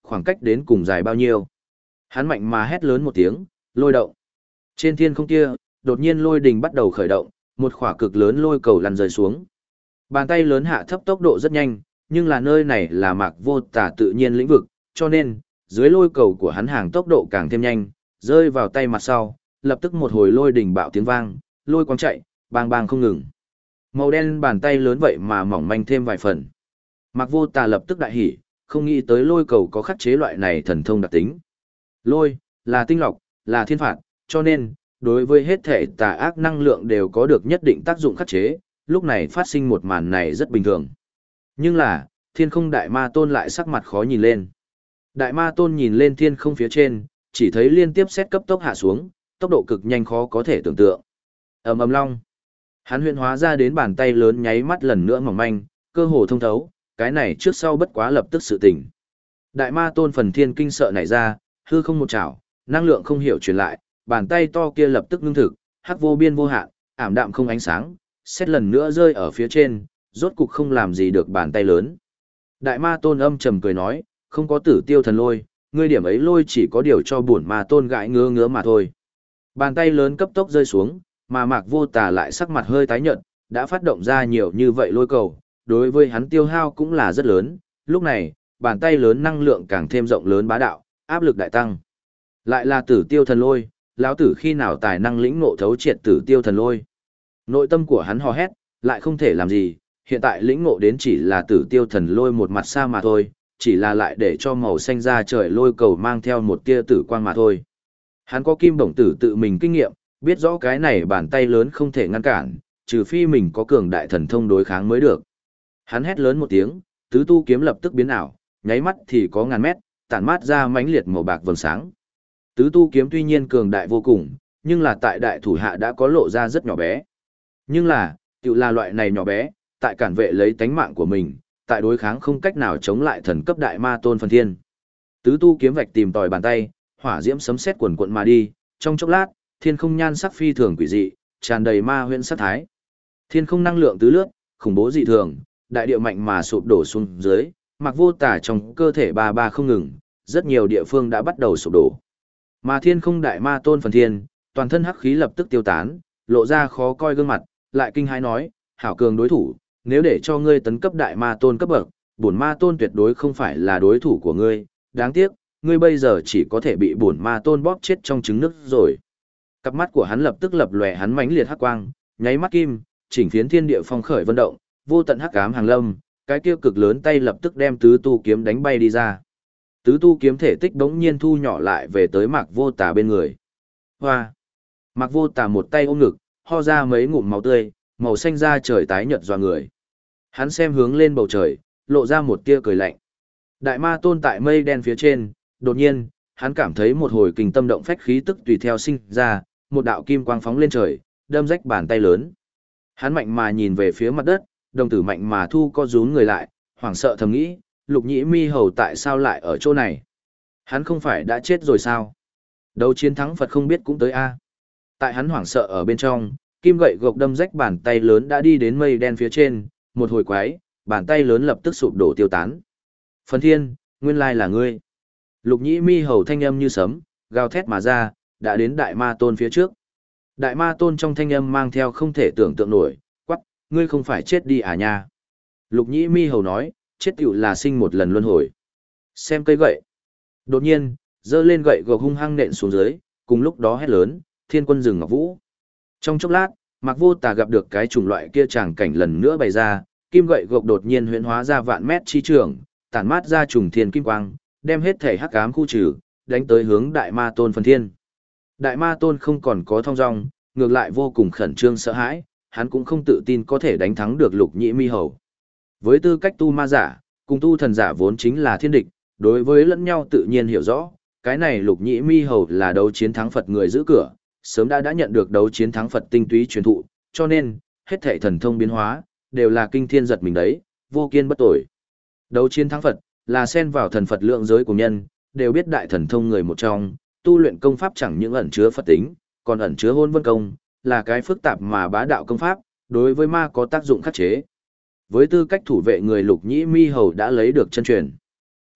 khoảng cách đến cùng dài bao nhiêu. Hắn mạnh mà hét lớn một tiếng, lôi động. Trên thiên không kia, đột nhiên lôi đình bắt đầu khởi động, một khỏa cực lớn lôi cầu lăn rơi xuống. Bàn tay lớn hạ thấp tốc độ rất nhanh, nhưng là nơi này là Mạc Vô Tà tự nhiên lĩnh vực, cho nên, dưới lôi cầu của hắn hàng tốc độ càng thêm nhanh, rơi vào tay mặt sau, lập tức một hồi lôi đình bạo tiếng vang, lôi quang chạy, bang bang không ngừng. Màu đen bàn tay lớn vậy mà mỏng manh thêm vài phần. Mạc Vô Tà lập tức đại hỉ, không nghĩ tới lôi cầu có khắc chế loại này thần thông đặc tính. Lôi, là tinh lọc, là thiên phạt, cho nên, đối với hết thể tà ác năng lượng đều có được nhất định tác dụng khắc chế, lúc này phát sinh một màn này rất bình thường. Nhưng là, thiên không đại ma tôn lại sắc mặt khó nhìn lên. Đại ma tôn nhìn lên thiên không phía trên, chỉ thấy liên tiếp xét cấp tốc hạ xuống, tốc độ cực nhanh khó có thể tưởng tượng. Ầm ầm long. Hắn huyễn hóa ra đến bàn tay lớn nháy mắt lần nữa mỏng manh, cơ hồ thông thấu, cái này trước sau bất quá lập tức sự tỉnh. Đại ma tôn phần thiên kinh sợ nảy ra, hư không một chảo, năng lượng không hiểu truyền lại, bàn tay to kia lập tức ngưng thực, hắc vô biên vô hạn, ảm đạm không ánh sáng, xét lần nữa rơi ở phía trên, rốt cục không làm gì được bàn tay lớn. Đại ma tôn âm trầm cười nói, không có tử tiêu thần lôi, ngươi điểm ấy lôi chỉ có điều cho bổn ma tôn gãi ngứa ngứa mà thôi. Bàn tay lớn cấp tốc rơi xuống, mà Mạc Vô Tà lại sắc mặt hơi tái nhợt, đã phát động ra nhiều như vậy lôi cầu, đối với hắn tiêu hao cũng là rất lớn, lúc này, bàn tay lớn năng lượng càng thêm rộng lớn bá đạo, áp lực đại tăng. Lại là tử tiêu thần lôi, lão tử khi nào tài năng lĩnh ngộ thấu triệt tử tiêu thần lôi. Nội tâm của hắn hò hét, lại không thể làm gì, hiện tại lĩnh ngộ đến chỉ là tử tiêu thần lôi một mặt xa mà thôi, chỉ là lại để cho màu xanh ra trời lôi cầu mang theo một tia tử quang mà thôi. Hắn có kim bổng tử tự mình kinh nghiệm, biết rõ cái này bàn tay lớn không thể ngăn cản, trừ phi mình có cường đại thần thông đối kháng mới được. Hắn hét lớn một tiếng, tứ tu kiếm lập tức biến ảo, nháy mắt thì có ngàn mét, tản mát ra mãnh liệt màu bạc vầng sáng. Tứ tu kiếm tuy nhiên cường đại vô cùng, nhưng là tại đại thủ hạ đã có lộ ra rất nhỏ bé. Nhưng là, tự là loại này nhỏ bé, tại cản vệ lấy tánh mạng của mình, tại đối kháng không cách nào chống lại thần cấp đại ma tôn phần thiên. Tứ tu kiếm vạch tìm tòi bàn tay, hỏa diễm sấm sét quần quận mà đi, trong chốc lát, thiên không nhan sắc phi thường quỷ dị, tràn đầy ma huyễn sát thái. Thiên không năng lượng tứ lướt, khủng bố dị thường, đại địa mạnh mà sụp đổ xuống dưới, Mạc Vô Tà trong cơ thể ba ba không ngừng, rất nhiều địa phương đã bắt đầu sụp đổ. Mà thiên không đại ma tôn phần thiên, toàn thân hắc khí lập tức tiêu tán, lộ ra khó coi gương mặt, lại kinh hãi nói, hảo cường đối thủ, nếu để cho ngươi tấn cấp đại ma tôn cấp bậc, bổn ma tôn tuyệt đối không phải là đối thủ của ngươi, đáng tiếc, ngươi bây giờ chỉ có thể bị bổn ma tôn bóp chết trong trứng nước rồi. Cặp mắt của hắn lập tức lập lòe hắn mãnh liệt hắc quang, nháy mắt kim, chỉnh phiến thiên địa phong khởi vận động, vô tận hắc ám hàng lâm, cái kia cực lớn tay lập tức đem tứ tu kiếm đánh bay đi ra. Tứ tu kiếm thể tích đống nhiên thu nhỏ lại về tới Mạc Vô Tà bên người. Hoa! Mạc Vô Tà một tay ôm ngực, ho ra mấy ngụm máu tươi, màu xanh da trời tái nhợt doa người. Hắn xem hướng lên bầu trời, lộ ra một tia cười lạnh. Đại ma tôn tại mây đen phía trên, đột nhiên, hắn cảm thấy một hồi kinh tâm động phách khí tức tùy theo sinh ra, một đạo kim quang phóng lên trời, đâm rách bàn tay lớn. Hắn mạnh mà nhìn về phía mặt đất, đồng tử mạnh mà thu co rúm người lại, hoảng sợ thầm nghĩ, Lục Nhĩ Mi Hầu tại sao lại ở chỗ này? Hắn không phải đã chết rồi sao? Đấu chiến thắng Phật không biết cũng tới a. Tại hắn hoảng sợ ở bên trong, kim gậy gộc đâm rách bàn tay lớn đã đi đến mây đen phía trên, một hồi quái, bàn tay lớn lập tức sụp đổ tiêu tán. Phần thiên, nguyên lai là ngươi. Lục Nhĩ Mi Hầu thanh âm như sấm, gào thét mà ra, đã đến đại ma tôn phía trước. Đại ma tôn trong thanh âm mang theo không thể tưởng tượng nổi, quắc, ngươi không phải chết đi à nha. Lục Nhĩ Mi Hầu nói, chết tiểu là sinh một lần luân hồi. Xem cây gậy. Đột nhiên, giơ lên gậy gộc hung hăng nện xuống dưới, cùng lúc đó hét lớn, thiên quân rừng ngọc vũ. Trong chốc lát, Mạc Vô Tà gặp được cái chủng loại kia tràng cảnh lần nữa bày ra, kim gậy gộc đột nhiên huyễn hóa ra vạn mét chi trường, tản mát ra trùng thiên kim quang, đem hết thể hắc ám khu trừ, đánh tới hướng đại ma tôn phần thiên. Đại ma tôn không còn có thong dong, ngược lại vô cùng khẩn trương sợ hãi, hắn cũng không tự tin có thể đánh thắng được Lục Nhĩ Mi Hầu. Với tư cách tu ma giả, cùng tu thần giả vốn chính là thiên địch, đối với lẫn nhau tự nhiên hiểu rõ, cái này Lục Nhĩ Mi Hầu là đấu chiến thắng Phật người giữ cửa, sớm đã nhận được đấu chiến thắng Phật tinh túy truyền thụ, cho nên, hết thảy thần thông biến hóa, đều là kinh thiên giật mình đấy, vô kiên bất tội. Đấu chiến thắng Phật, là xen vào thần Phật lượng giới của nhân, đều biết đại thần thông người một trong, tu luyện công pháp chẳng những ẩn chứa Phật tính, còn ẩn chứa hôn vân công, là cái phức tạp mà bá đạo công pháp, đối với ma có tác dụng khắc chế. Với tư cách thủ vệ người Lục Nhĩ Mi Hầu đã lấy được chân truyền.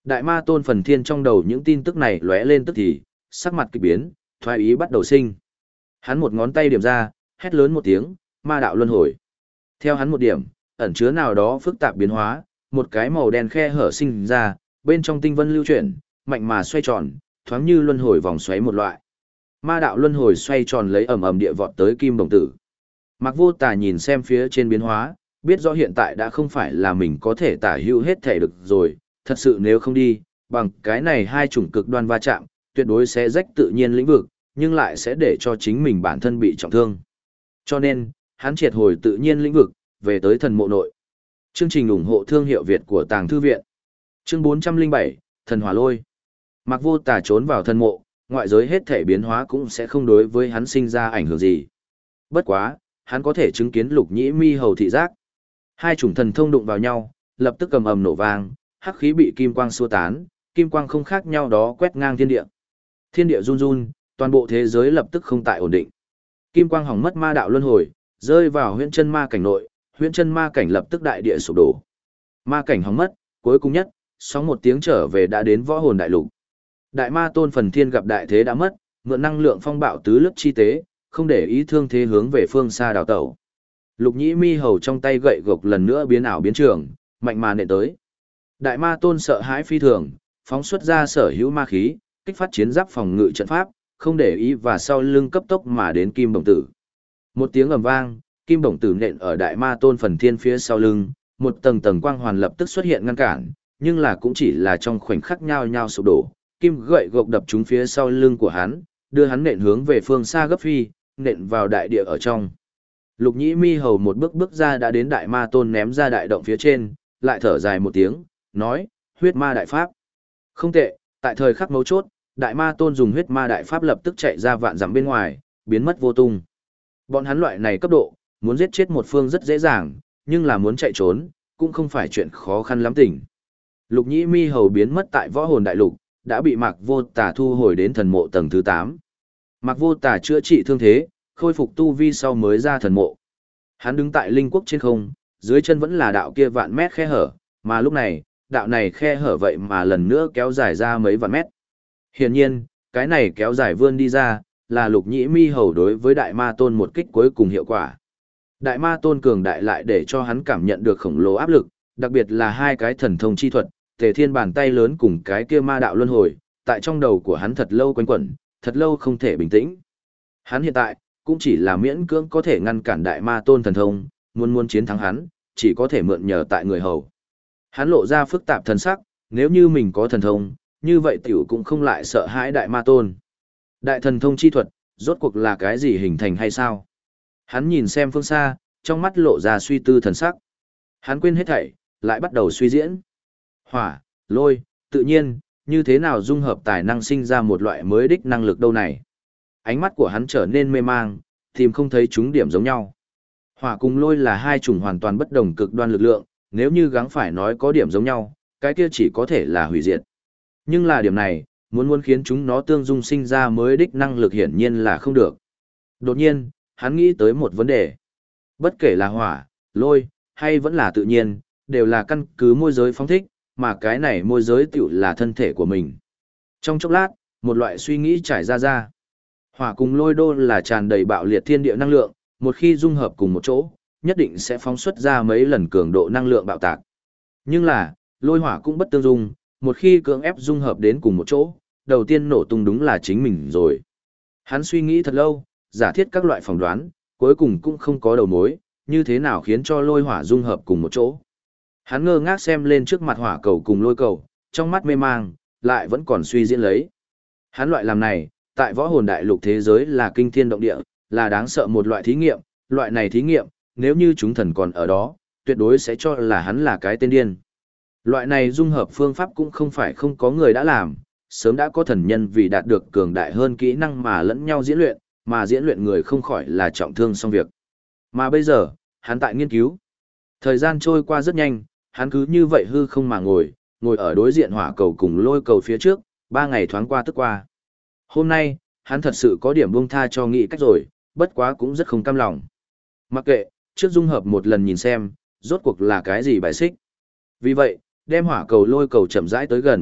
Đại ma tôn phần thiên trong đầu những tin tức này lóe lên tức thì, sắc mặt kịch biến, thoái ý bắt đầu sinh. Hắn một ngón tay điểm ra, hét lớn một tiếng, ma đạo luân hồi. Theo hắn một điểm, ẩn chứa nào đó phức tạp biến hóa, một cái màu đen khe hở sinh ra, bên trong tinh vân lưu chuyển, mạnh mà xoay tròn, thoáng như luân hồi vòng xoáy một loại. Ma đạo luân hồi xoay tròn lấy ầm ầm địa vọt tới Kim Đồng Tử. Mạc Vô Tà nhìn xem phía trên biến hóa, biết rõ hiện tại đã không phải là mình có thể tả hữu hết thể được rồi, thật sự nếu không đi, bằng cái này hai chủng cực đoan va chạm, tuyệt đối sẽ rách tự nhiên lĩnh vực, nhưng lại sẽ để cho chính mình bản thân bị trọng thương. Cho nên, hắn triệt hồi tự nhiên lĩnh vực, về tới thần mộ nội. Chương trình ủng hộ thương hiệu Việt của Tàng Thư Viện. Chương 407, Thần Hỏa Lôi. Mạc Vô Tà trốn vào thần mộ, ngoại giới hết thể biến hóa cũng sẽ không đối với hắn sinh ra ảnh hưởng gì. Bất quá, hắn có thể chứng kiến Lục Nhĩ Mi hầu thị giác. Hai chủng thần thông đụng vào nhau, lập tức ầm ầm nổ vang, hắc khí bị kim quang xua tán, kim quang không khác nhau đó quét ngang thiên địa. Thiên địa run run, toàn bộ thế giới lập tức không tại ổn định. Kim quang hỏng mất ma đạo luân hồi, rơi vào huyễn chân ma cảnh nội, huyễn chân ma cảnh lập tức đại địa sụp đổ. Ma cảnh hỏng mất, cuối cùng nhất, sóng một tiếng trở về đã đến võ hồn đại lục. Đại ma tôn phần thiên gặp đại thế đã mất, mượn năng lượng phong bạo tứ lớp chi tế, không để ý thương thế hướng về phương xa đào tẩu. Lục Nhĩ Mi hầu trong tay gậy gộc lần nữa biến ảo biến trường, mạnh mà nện tới. Đại ma tôn sợ hãi phi thường, phóng xuất ra sở hữu ma khí, kích phát chiến giáp phòng ngự trận pháp, không để ý và sau lưng cấp tốc mà đến Kim Đồng Tử. Một tiếng ầm vang, Kim Đồng Tử nện ở đại ma tôn phần thiên phía sau lưng, một tầng tầng quang hoàn lập tức xuất hiện ngăn cản, nhưng là cũng chỉ là trong khoảnh khắc nhao nhao sụp đổ. Kim gậy gộc đập trúng phía sau lưng của hắn, đưa hắn nện hướng về phương xa gấp phi, nện vào đại địa ở trong. Lục Nhĩ Mi hầu một bước bước ra đã đến đại ma tôn ném ra đại động phía trên, lại thở dài một tiếng, nói, huyết ma đại pháp. Không tệ, tại thời khắc mấu chốt, đại ma tôn dùng huyết ma đại pháp lập tức chạy ra vạn dặm bên ngoài, biến mất vô tung. Bọn hắn loại này cấp độ, muốn giết chết một phương rất dễ dàng, nhưng là muốn chạy trốn, cũng không phải chuyện khó khăn lắm tỉnh. Lục Nhĩ Mi hầu biến mất tại võ hồn đại lục, đã bị Mạc Vô Tà thu hồi đến thần mộ tầng thứ 8. Mạc Vô Tà chữa trị thương thế, khôi phục tu vi sau mới ra thần mộ. Hắn đứng tại linh quốc trên không, dưới chân vẫn là đạo kia vạn mét khe hở, mà lúc này, đạo này khe hở vậy mà lần nữa kéo dài ra mấy vạn mét. Hiển nhiên, cái này kéo dài vươn đi ra, là Lục Nhĩ Mi hầu đối với đại ma tôn một kích cuối cùng hiệu quả. Đại ma tôn cường đại lại để cho hắn cảm nhận được khổng lồ áp lực, đặc biệt là hai cái thần thông chi thuật, Tề Thiên bàn tay lớn cùng cái kia ma đạo luân hồi, tại trong đầu của hắn thật lâu quanh quẩn, thật lâu không thể bình tĩnh. Hắn hiện tại, cũng chỉ là miễn cưỡng có thể ngăn cản đại ma tôn thần thông, muốn chiến thắng hắn, chỉ có thể mượn nhờ tại người hầu. Hắn lộ ra phức tạp thần sắc, nếu như mình có thần thông, như vậy tiểu cũng không lại sợ hãi đại ma tôn. Đại thần thông chi thuật, rốt cuộc là cái gì hình thành hay sao? Hắn nhìn xem phương xa, trong mắt lộ ra suy tư thần sắc. Hắn quên hết thảy, lại bắt đầu suy diễn. Hỏa, lôi, tự nhiên, như thế nào dung hợp tài năng sinh ra một loại mới đích năng lực đâu này? Ánh mắt của hắn trở nên mê mang, tìm không thấy chúng điểm giống nhau. Hỏa cùng lôi là hai chủng hoàn toàn bất đồng cực đoan lực lượng, nếu như gắng phải nói có điểm giống nhau, cái kia chỉ có thể là hủy diệt. Nhưng là điểm này, muốn khiến chúng nó tương dung sinh ra mới đích năng lực hiển nhiên là không được. Đột nhiên, hắn nghĩ tới một vấn đề. Bất kể là hỏa, lôi, hay vẫn là tự nhiên, đều là căn cứ môi giới phóng thích, mà cái này môi giới tiểu là thân thể của mình. Trong chốc lát, một loại suy nghĩ trải ra. Hỏa cùng lôi đô là tràn đầy bạo liệt thiên địa năng lượng, một khi dung hợp cùng một chỗ, nhất định sẽ phóng xuất ra mấy lần cường độ năng lượng bạo tạc. Nhưng là, lôi hỏa cũng bất tương dung, một khi cưỡng ép dung hợp đến cùng một chỗ, đầu tiên nổ tung đúng là chính mình rồi. Hắn suy nghĩ thật lâu, giả thiết các loại phỏng đoán, cuối cùng cũng không có đầu mối, như thế nào khiến cho lôi hỏa dung hợp cùng một chỗ. Hắn ngơ ngác xem lên trước mặt hỏa cầu cùng lôi cầu, trong mắt mê mang, lại vẫn còn suy diễn lấy. Hắn loại làm này, tại võ hồn đại lục thế giới là kinh thiên động địa, là đáng sợ một loại thí nghiệm, loại này thí nghiệm, nếu như chúng thần còn ở đó, tuyệt đối sẽ cho là hắn là cái tên điên. Loại này dung hợp phương pháp cũng không phải không có người đã làm, sớm đã có thần nhân vì đạt được cường đại hơn kỹ năng mà lẫn nhau diễn luyện, mà diễn luyện người không khỏi là trọng thương xong việc. Mà bây giờ, hắn tại nghiên cứu. Thời gian trôi qua rất nhanh, hắn cứ như vậy hư không mà ngồi ở đối diện hỏa cầu cùng lôi cầu phía trước, 3 ngày thoáng qua tức qua. Hôm nay, hắn thật sự có điểm buông tha cho nghĩ cách rồi, bất quá cũng rất không cam lòng. Mặc kệ, trước dung hợp một lần nhìn xem, rốt cuộc là cái gì bài xích. Vì vậy, đem hỏa cầu lôi cầu chậm rãi tới gần,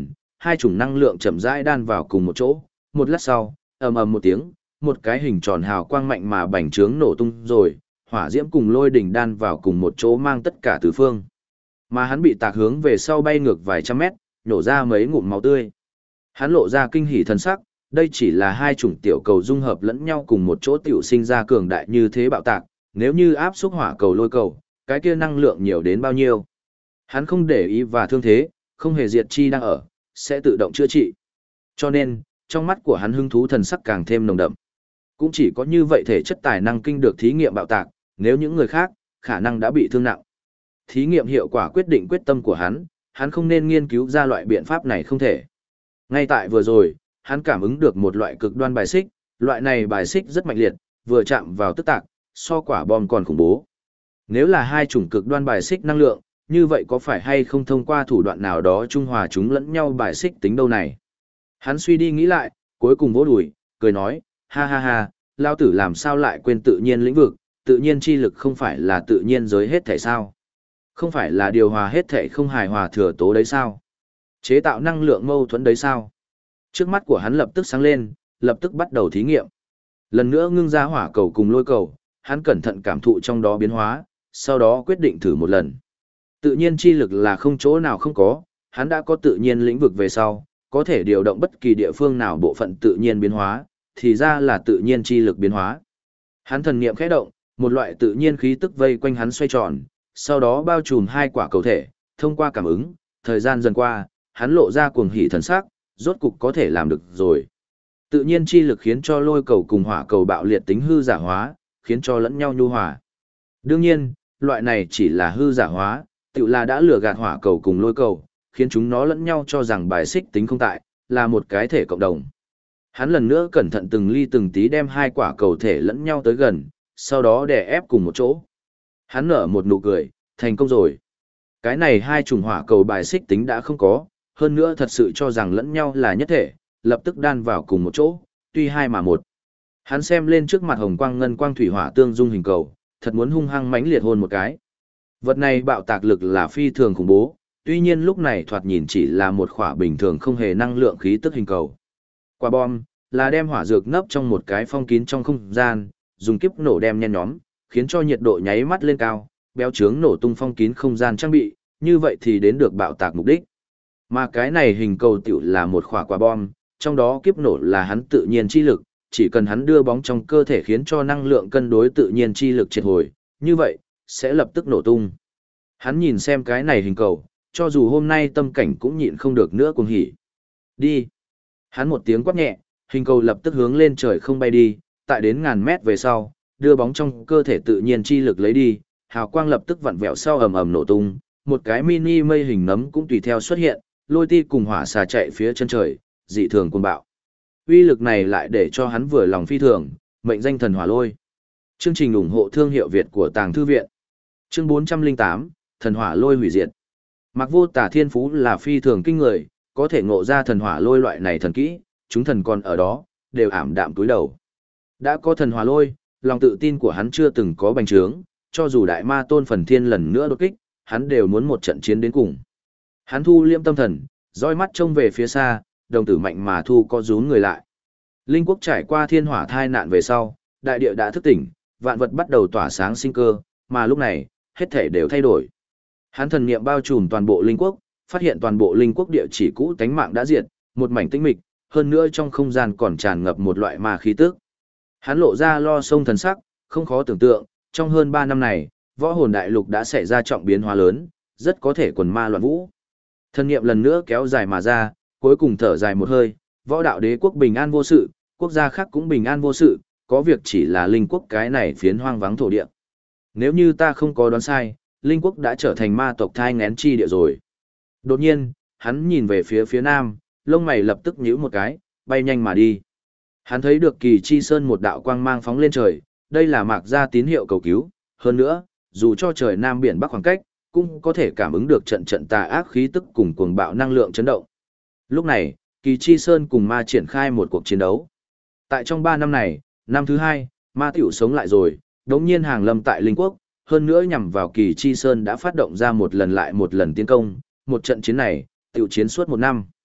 hai chủng năng lượng chậm rãi đan vào cùng một chỗ, một lát sau, ầm ầm một tiếng, một cái hình tròn hào quang mạnh mà bành trướng nổ tung rồi, hỏa diễm cùng lôi đỉnh đan vào cùng một chỗ mang tất cả tứ phương. Mà hắn bị tạc hướng về sau bay ngược vài trăm mét, nhổ ra mấy ngụm máu tươi. Hắn lộ ra kinh hỉ thần sắc, đây chỉ là hai chủng tiểu cầu dung hợp lẫn nhau cùng một chỗ tiểu sinh ra cường đại như thế bạo tạc, nếu như áp xúc hỏa cầu lôi cầu, cái kia năng lượng nhiều đến bao nhiêu. Hắn không để ý và thương thế, không hề diệt chi đang ở, sẽ tự động chữa trị. Cho nên, trong mắt của hắn hứng thú thần sắc càng thêm nồng đậm. Cũng chỉ có như vậy thể chất tài năng kinh được thí nghiệm bạo tạc, nếu những người khác, khả năng đã bị thương nặng. Thí nghiệm hiệu quả quyết định quyết tâm của hắn không nên nghiên cứu ra loại biện pháp này không thể. Ngay tại vừa rồi, hắn cảm ứng được một loại cực đoan bài xích, loại này bài xích rất mạnh liệt, vừa chạm vào tức tạc, so quả bom còn khủng bố. Nếu là hai chủng cực đoan bài xích năng lượng, như vậy có phải hay không thông qua thủ đoạn nào đó trung hòa chúng lẫn nhau bài xích tính đâu này? Hắn suy đi nghĩ lại, cuối cùng vỗ đùi, cười nói, ha ha ha, lao tử làm sao lại quên tự nhiên lĩnh vực, tự nhiên chi lực không phải là tự nhiên giới hết thể sao? Không phải là điều hòa hết thể không hài hòa thừa tố đấy sao? Chế tạo năng lượng mâu thuẫn đấy sao? Trước mắt của hắn lập tức sáng lên, lập tức bắt đầu thí nghiệm. Lần nữa ngưng ra hỏa cầu cùng lôi cầu, hắn cẩn thận cảm thụ trong đó biến hóa, sau đó quyết định thử một lần. Tự nhiên chi lực là không chỗ nào không có, hắn đã có tự nhiên lĩnh vực về sau, có thể điều động bất kỳ địa phương nào bộ phận tự nhiên biến hóa, thì ra là tự nhiên chi lực biến hóa. Hắn thần niệm khẽ động, một loại tự nhiên khí tức vây quanh hắn xoay tròn, sau đó bao trùm hai quả cầu thể, thông qua cảm ứng, thời gian dần qua, hắn lộ ra cuồng hỉ thần sắc, rốt cục có thể làm được rồi. Tự nhiên chi lực khiến cho lôi cầu cùng hỏa cầu bạo liệt tính hư giả hóa, khiến cho lẫn nhau nhu hòa. Đương nhiên, loại này chỉ là hư giả hóa, tự là đã lừa gạt hỏa cầu cùng lôi cầu, khiến chúng nó lẫn nhau cho rằng bài xích tính không tại, là một cái thể cộng đồng. Hắn lần nữa cẩn thận từng ly từng tí đem hai quả cầu thể lẫn nhau tới gần, sau đó đè ép cùng một chỗ. Hắn nở một nụ cười, thành công rồi. Cái này hai chủng hỏa cầu bài xích tính đã không có, hơn nữa thật sự cho rằng lẫn nhau là nhất thể, lập tức đan vào cùng một chỗ, tuy hai mà một. Hắn xem lên trước mặt hồng quang ngân quang thủy hỏa tương dung hình cầu, thật muốn hung hăng mãnh liệt hôn một cái. Vật này bạo tạc lực là phi thường khủng bố, tuy nhiên lúc này thoạt nhìn chỉ là một khỏa bình thường không hề năng lượng khí tức hình cầu. Quả bom là đem hỏa dược nấp trong một cái phong kín trong không gian, dùng kiếp nổ đem nhen nhóm, khiến cho nhiệt độ nháy mắt lên cao, béo trướng nổ tung phong kín không gian trang bị, như vậy thì đến được bạo tạc mục đích. Mà cái này hình cầu tiểu là một khỏa quả bom, trong đó kiếp nổ là hắn tự nhiên chi lực, chỉ cần hắn đưa bóng trong cơ thể khiến cho năng lượng cân đối tự nhiên chi lực triệt hồi, như vậy, sẽ lập tức nổ tung. Hắn nhìn xem cái này hình cầu, cho dù hôm nay tâm cảnh cũng nhịn không được nữa cuồng hỉ. Đi. Hắn một tiếng quát nhẹ, hình cầu lập tức hướng lên trời không bay đi, tại đến ngàn mét về sau, đưa bóng trong cơ thể tự nhiên chi lực lấy đi, hào quang lập tức vặn vẹo sau ầm ầm nổ tung, một cái mini mây hình nấm cũng tùy theo xuất hiện, lôi ti cùng hỏa xà chạy phía chân trời, dị thường cuồng bạo. Uy lực này lại để cho hắn vừa lòng phi thường, mệnh danh thần hỏa lôi. Chương trình ủng hộ thương hiệu Việt của Tàng Thư Viện. Chương 408, thần hỏa lôi hủy diệt. Mặc Vô Tả thiên phú là phi thường kinh người, có thể ngộ ra thần hỏa lôi loại này thần kỹ, chúng thần còn ở đó, đều ảm đạm túi đầu. Đã có thần hỏa lôi, lòng tự tin của hắn chưa từng có bành trướng, cho dù đại ma tôn phần thiên lần nữa đột kích, hắn đều muốn một trận chiến đến cùng. Hắn thu liêm tâm thần, dõi mắt trông về phía xa, đồng tử mạnh mà thu có rún người lại. Linh quốc trải qua thiên hỏa thai nạn về sau, đại địa đã thức tỉnh, vạn vật bắt đầu tỏa sáng sinh cơ, mà lúc này, hết thể đều thay đổi. Hắn thần niệm bao trùm toàn bộ linh quốc, phát hiện toàn bộ linh quốc địa chỉ cũ tánh mạng đã diệt, một mảnh tĩnh mịch, hơn nữa trong không gian còn tràn ngập một loại ma khí tức. Hắn lộ ra lo sông thần sắc, không khó tưởng tượng, trong hơn 3 năm này, võ hồn đại lục đã xảy ra trọng biến hóa lớn, rất có thể quần ma loạn vũ. Thần niệm lần nữa kéo dài mà ra, cuối cùng thở dài một hơi, võ đạo đế quốc bình an vô sự, quốc gia khác cũng bình an vô sự, có việc chỉ là linh quốc cái này phiến hoang vắng thổ địa. Nếu như ta không có đoán sai, linh quốc đã trở thành ma tộc thai nghén chi địa rồi. Đột nhiên, hắn nhìn về phía nam, lông mày lập tức nhíu một cái, bay nhanh mà đi. Hắn thấy được Kỳ Chi Sơn một đạo quang mang phóng lên trời, đây là Mạc gia tín hiệu cầu cứu, hơn nữa, dù cho trời nam biển bắc khoảng cách, cũng có thể cảm ứng được trận trận tà ác khí tức cùng cuồng bạo năng lượng chấn động. Lúc này, Kỳ Chi Sơn cùng ma triển khai một cuộc chiến đấu. Tại trong 3 năm này, năm thứ 2, ma tiểu sống lại rồi, đống nhiên hàng lâm tại linh quốc, hơn nữa nhằm vào Kỳ Chi Sơn đã phát động ra một lần lại một lần tiến công, một trận chiến này, tiểu chiến suốt 1 năm.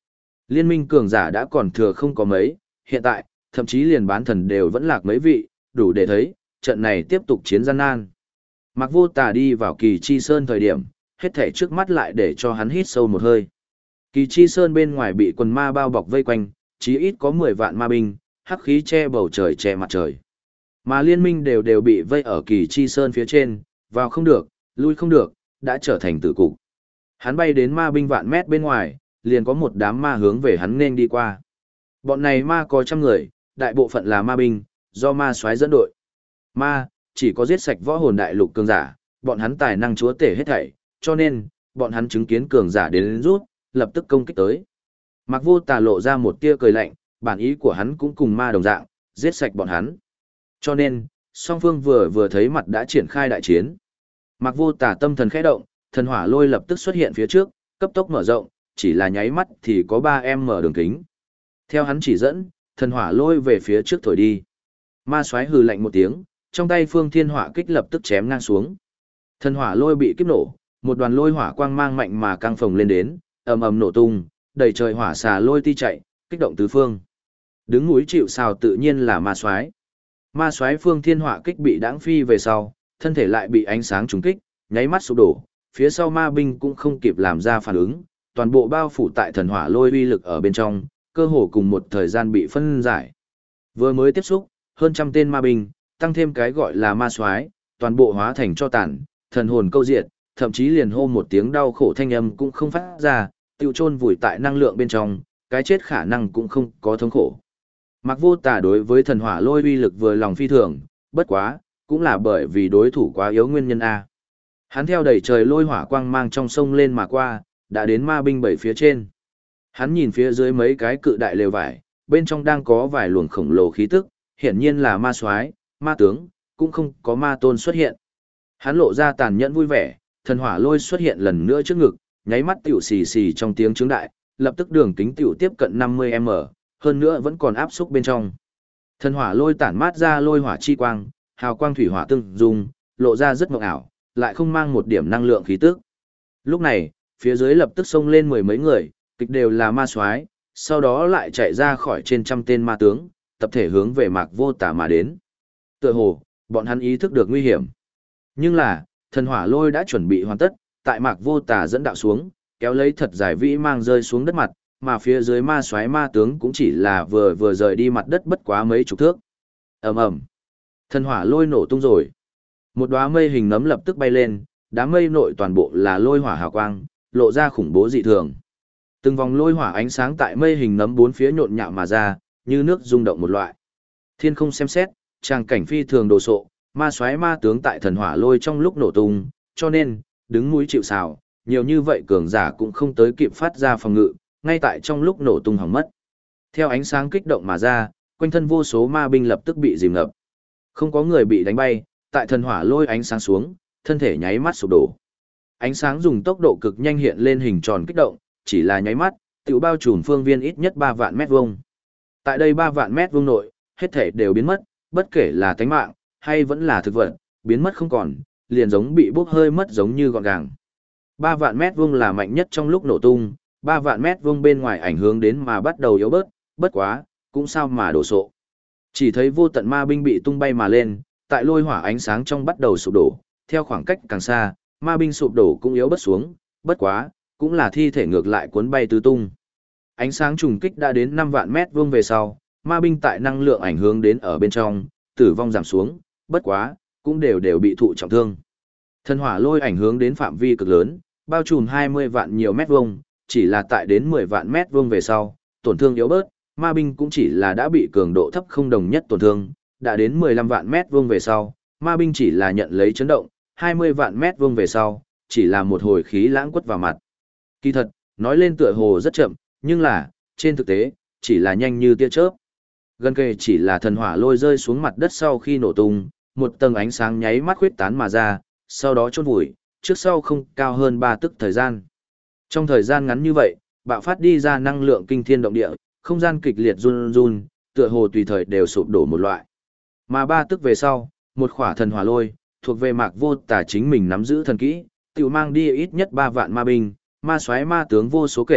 Liên minh cường giả đã còn thừa không có mấy, hiện tại, thậm chí liền bán thần đều vẫn lạc mấy vị, đủ để thấy, trận này tiếp tục chiến gian nan. Mạc Vô Tà đi vào Kỳ Chi Sơn thời điểm, hết thảy trước mắt lại để cho hắn hít sâu một hơi. Kỳ Chi Sơn bên ngoài bị quần ma bao bọc vây quanh, chí ít có 10 vạn ma binh, hắc khí che bầu trời che mặt trời. Mà liên minh đều bị vây ở Kỳ Chi Sơn phía trên, vào không được, lui không được, đã trở thành tử cục. Hắn bay đến ma binh vạn mét bên ngoài, liền có một đám ma hướng về hắn nên đi qua. Bọn này ma có trăm người, đại bộ phận là ma binh, do ma soái dẫn đội. Ma, chỉ có giết sạch võ hồn đại lục cường giả, bọn hắn tài năng chúa tể hết thảy, cho nên, bọn hắn chứng kiến cường giả đến rút, lập tức công kích tới. Mạc Vô Tà lộ ra một tia cười lạnh, bản ý của hắn cũng cùng ma đồng dạng, giết sạch bọn hắn. Cho nên, song phương vừa thấy mặt đã triển khai đại chiến. Mạc Vô Tà tâm thần khẽ động, thần hỏa lôi lập tức xuất hiện phía trước, cấp tốc mở rộng, chỉ là nháy mắt thì có 3m đường kính. Theo hắn chỉ dẫn, thần hỏa lôi về phía trước thổi đi. Ma soái hừ lạnh một tiếng, trong tay Phương Thiên Hỏa kích lập tức chém ngang xuống. Thần hỏa lôi bị kiếp nổ, một đoàn lôi hỏa quang mang mạnh mà căng phồng lên đến, ầm ầm nổ tung, đầy trời hỏa xà lôi ti chạy, kích động tứ phương. Đứng núi chịu sào tự nhiên là ma soái. Ma soái Phương Thiên Hỏa kích bị đãng phi về sau, thân thể lại bị ánh sáng trúng kích, nháy mắt sụp đổ, phía sau ma binh cũng không kịp làm ra phản ứng, toàn bộ bao phủ tại thần hỏa lôi uy lực ở bên trong, cơ hồ cùng một thời gian bị phân giải. Vừa mới tiếp xúc, hơn trăm tên ma binh, tăng thêm cái gọi là ma soái, toàn bộ hóa thành cho tàn, thần hồn câu diệt, thậm chí liền hô một tiếng đau khổ thanh âm cũng không phát ra, tiêu chôn vùi tại năng lượng bên trong, cái chết khả năng cũng không có thống khổ. Mạc Vô Tà đối với thần hỏa lôi uy lực vừa lòng phi thường, bất quá, cũng là bởi vì đối thủ quá yếu nguyên nhân A. Hắn theo đẩy trời lôi hỏa quang mang trong sông lên mà qua, đã đến ma binh bảy phía trên. Hắn nhìn phía dưới mấy cái cự đại lều vải, bên trong đang có vài luồng khổng lồ khí tức, hiển nhiên là ma soái, ma tướng, cũng không có ma tôn xuất hiện. Hắn lộ ra tàn nhẫn vui vẻ, thần hỏa lôi xuất hiện lần nữa trước ngực, nháy mắt tiểu xì xì trong tiếng trướng đại, lập tức đường kính tiểu tiếp cận 50m, hơn nữa vẫn còn áp xúc bên trong. Thần hỏa lôi tản mát ra lôi hỏa chi quang, hào quang thủy hỏa tương dung, lộ ra rất mộng ảo, lại không mang một điểm năng lượng khí tức. Lúc này, phía dưới lập tức xông lên mười mấy người, kịch đều là ma soái, sau đó lại chạy ra khỏi trên trăm tên ma tướng, tập thể hướng về Mạc Vô Tà mà đến. Tựa hồ, bọn hắn ý thức được nguy hiểm. Nhưng là, thần hỏa lôi đã chuẩn bị hoàn tất, tại Mạc Vô Tà dẫn đạo xuống, kéo lấy thật dài vĩ mang rơi xuống đất mặt, mà phía dưới ma soái ma tướng cũng chỉ là vừa rời đi mặt đất bất quá mấy chục thước. Ầm ầm. Thần hỏa lôi nổ tung rồi. Một đóa mây hình nấm lập tức bay lên, đám mây nội toàn bộ là lôi hỏa hào quang, lộ ra khủng bố dị thường. Từng vòng lôi hỏa ánh sáng tại mây hình nấm bốn phía nhộn nhạo mà ra, như nước rung động một loại. Thiên không xem xét, tràng cảnh phi thường đồ sộ, ma soái ma tướng tại thần hỏa lôi trong lúc nổ tung, cho nên, đứng mũi chịu sào, nhiều như vậy cường giả cũng không tới kịp phát ra phòng ngự, ngay tại trong lúc nổ tung hỏng mất. Theo ánh sáng kích động mà ra, quanh thân vô số ma binh lập tức bị dìm ngập. Không có người bị đánh bay, tại thần hỏa lôi ánh sáng xuống, thân thể nháy mắt sụp đổ. Ánh sáng dùng tốc độ cực nhanh hiện lên hình tròn kích động, chỉ là nháy mắt, tiểu bao trùm phương viên ít nhất 3 vạn mét vuông. Tại đây 3 vạn mét vuông nội, hết thể đều biến mất, bất kể là tánh mạng, hay vẫn là thực vật, biến mất không còn, liền giống bị bốc hơi mất giống như gọn gàng. 3 vạn mét vuông là mạnh nhất trong lúc nổ tung, 3 vạn mét vuông bên ngoài ảnh hưởng đến mà bắt đầu yếu bớt, bất quá, cũng sao mà đổ sộ. Chỉ thấy vô tận ma binh bị tung bay mà lên, tại lôi hỏa ánh sáng trong bắt đầu sụp đổ, theo khoảng cách càng xa, ma binh sụp đổ cũng yếu bớt xuống, bất quá, cũng là thi thể ngược lại cuốn bay tứ tung. Ánh sáng trùng kích đã đến 5 vạn mét vuông về sau, ma binh tại năng lượng ảnh hưởng đến ở bên trong, tử vong giảm xuống, bất quá, cũng đều bị thụ trọng thương. Thần hỏa lôi ảnh hưởng đến phạm vi cực lớn, bao trùm 20 vạn nhiều mét vuông, chỉ là tại đến 10 vạn mét vuông về sau, tổn thương yếu bớt, ma binh cũng chỉ là đã bị cường độ thấp không đồng nhất tổn thương, đã đến 15 vạn mét vuông về sau, ma binh chỉ là nhận lấy chấn động, 20 vạn mét vuông về sau, chỉ là một hồi khí lãng quất vào mặt. Kỳ thật, nói lên tựa hồ rất chậm, nhưng là, trên thực tế, chỉ là nhanh như tia chớp. Gần kề chỉ là thần hỏa lôi rơi xuống mặt đất sau khi nổ tung, một tầng ánh sáng nháy mắt khuyết tán mà ra, sau đó chôn vùi, trước sau không cao hơn 3 tức thời gian. Trong thời gian ngắn như vậy, bạo phát đi ra năng lượng kinh thiên động địa, không gian kịch liệt run run, tựa hồ tùy thời đều sụp đổ một loại. Mà 3 tức về sau, một khỏa thần hỏa lôi, thuộc về Mạc Vô Tà chính mình nắm giữ thần kỹ, tiểu mang đi ít nhất 3 vạn ma binh, ma soái ma tướng vô số kể,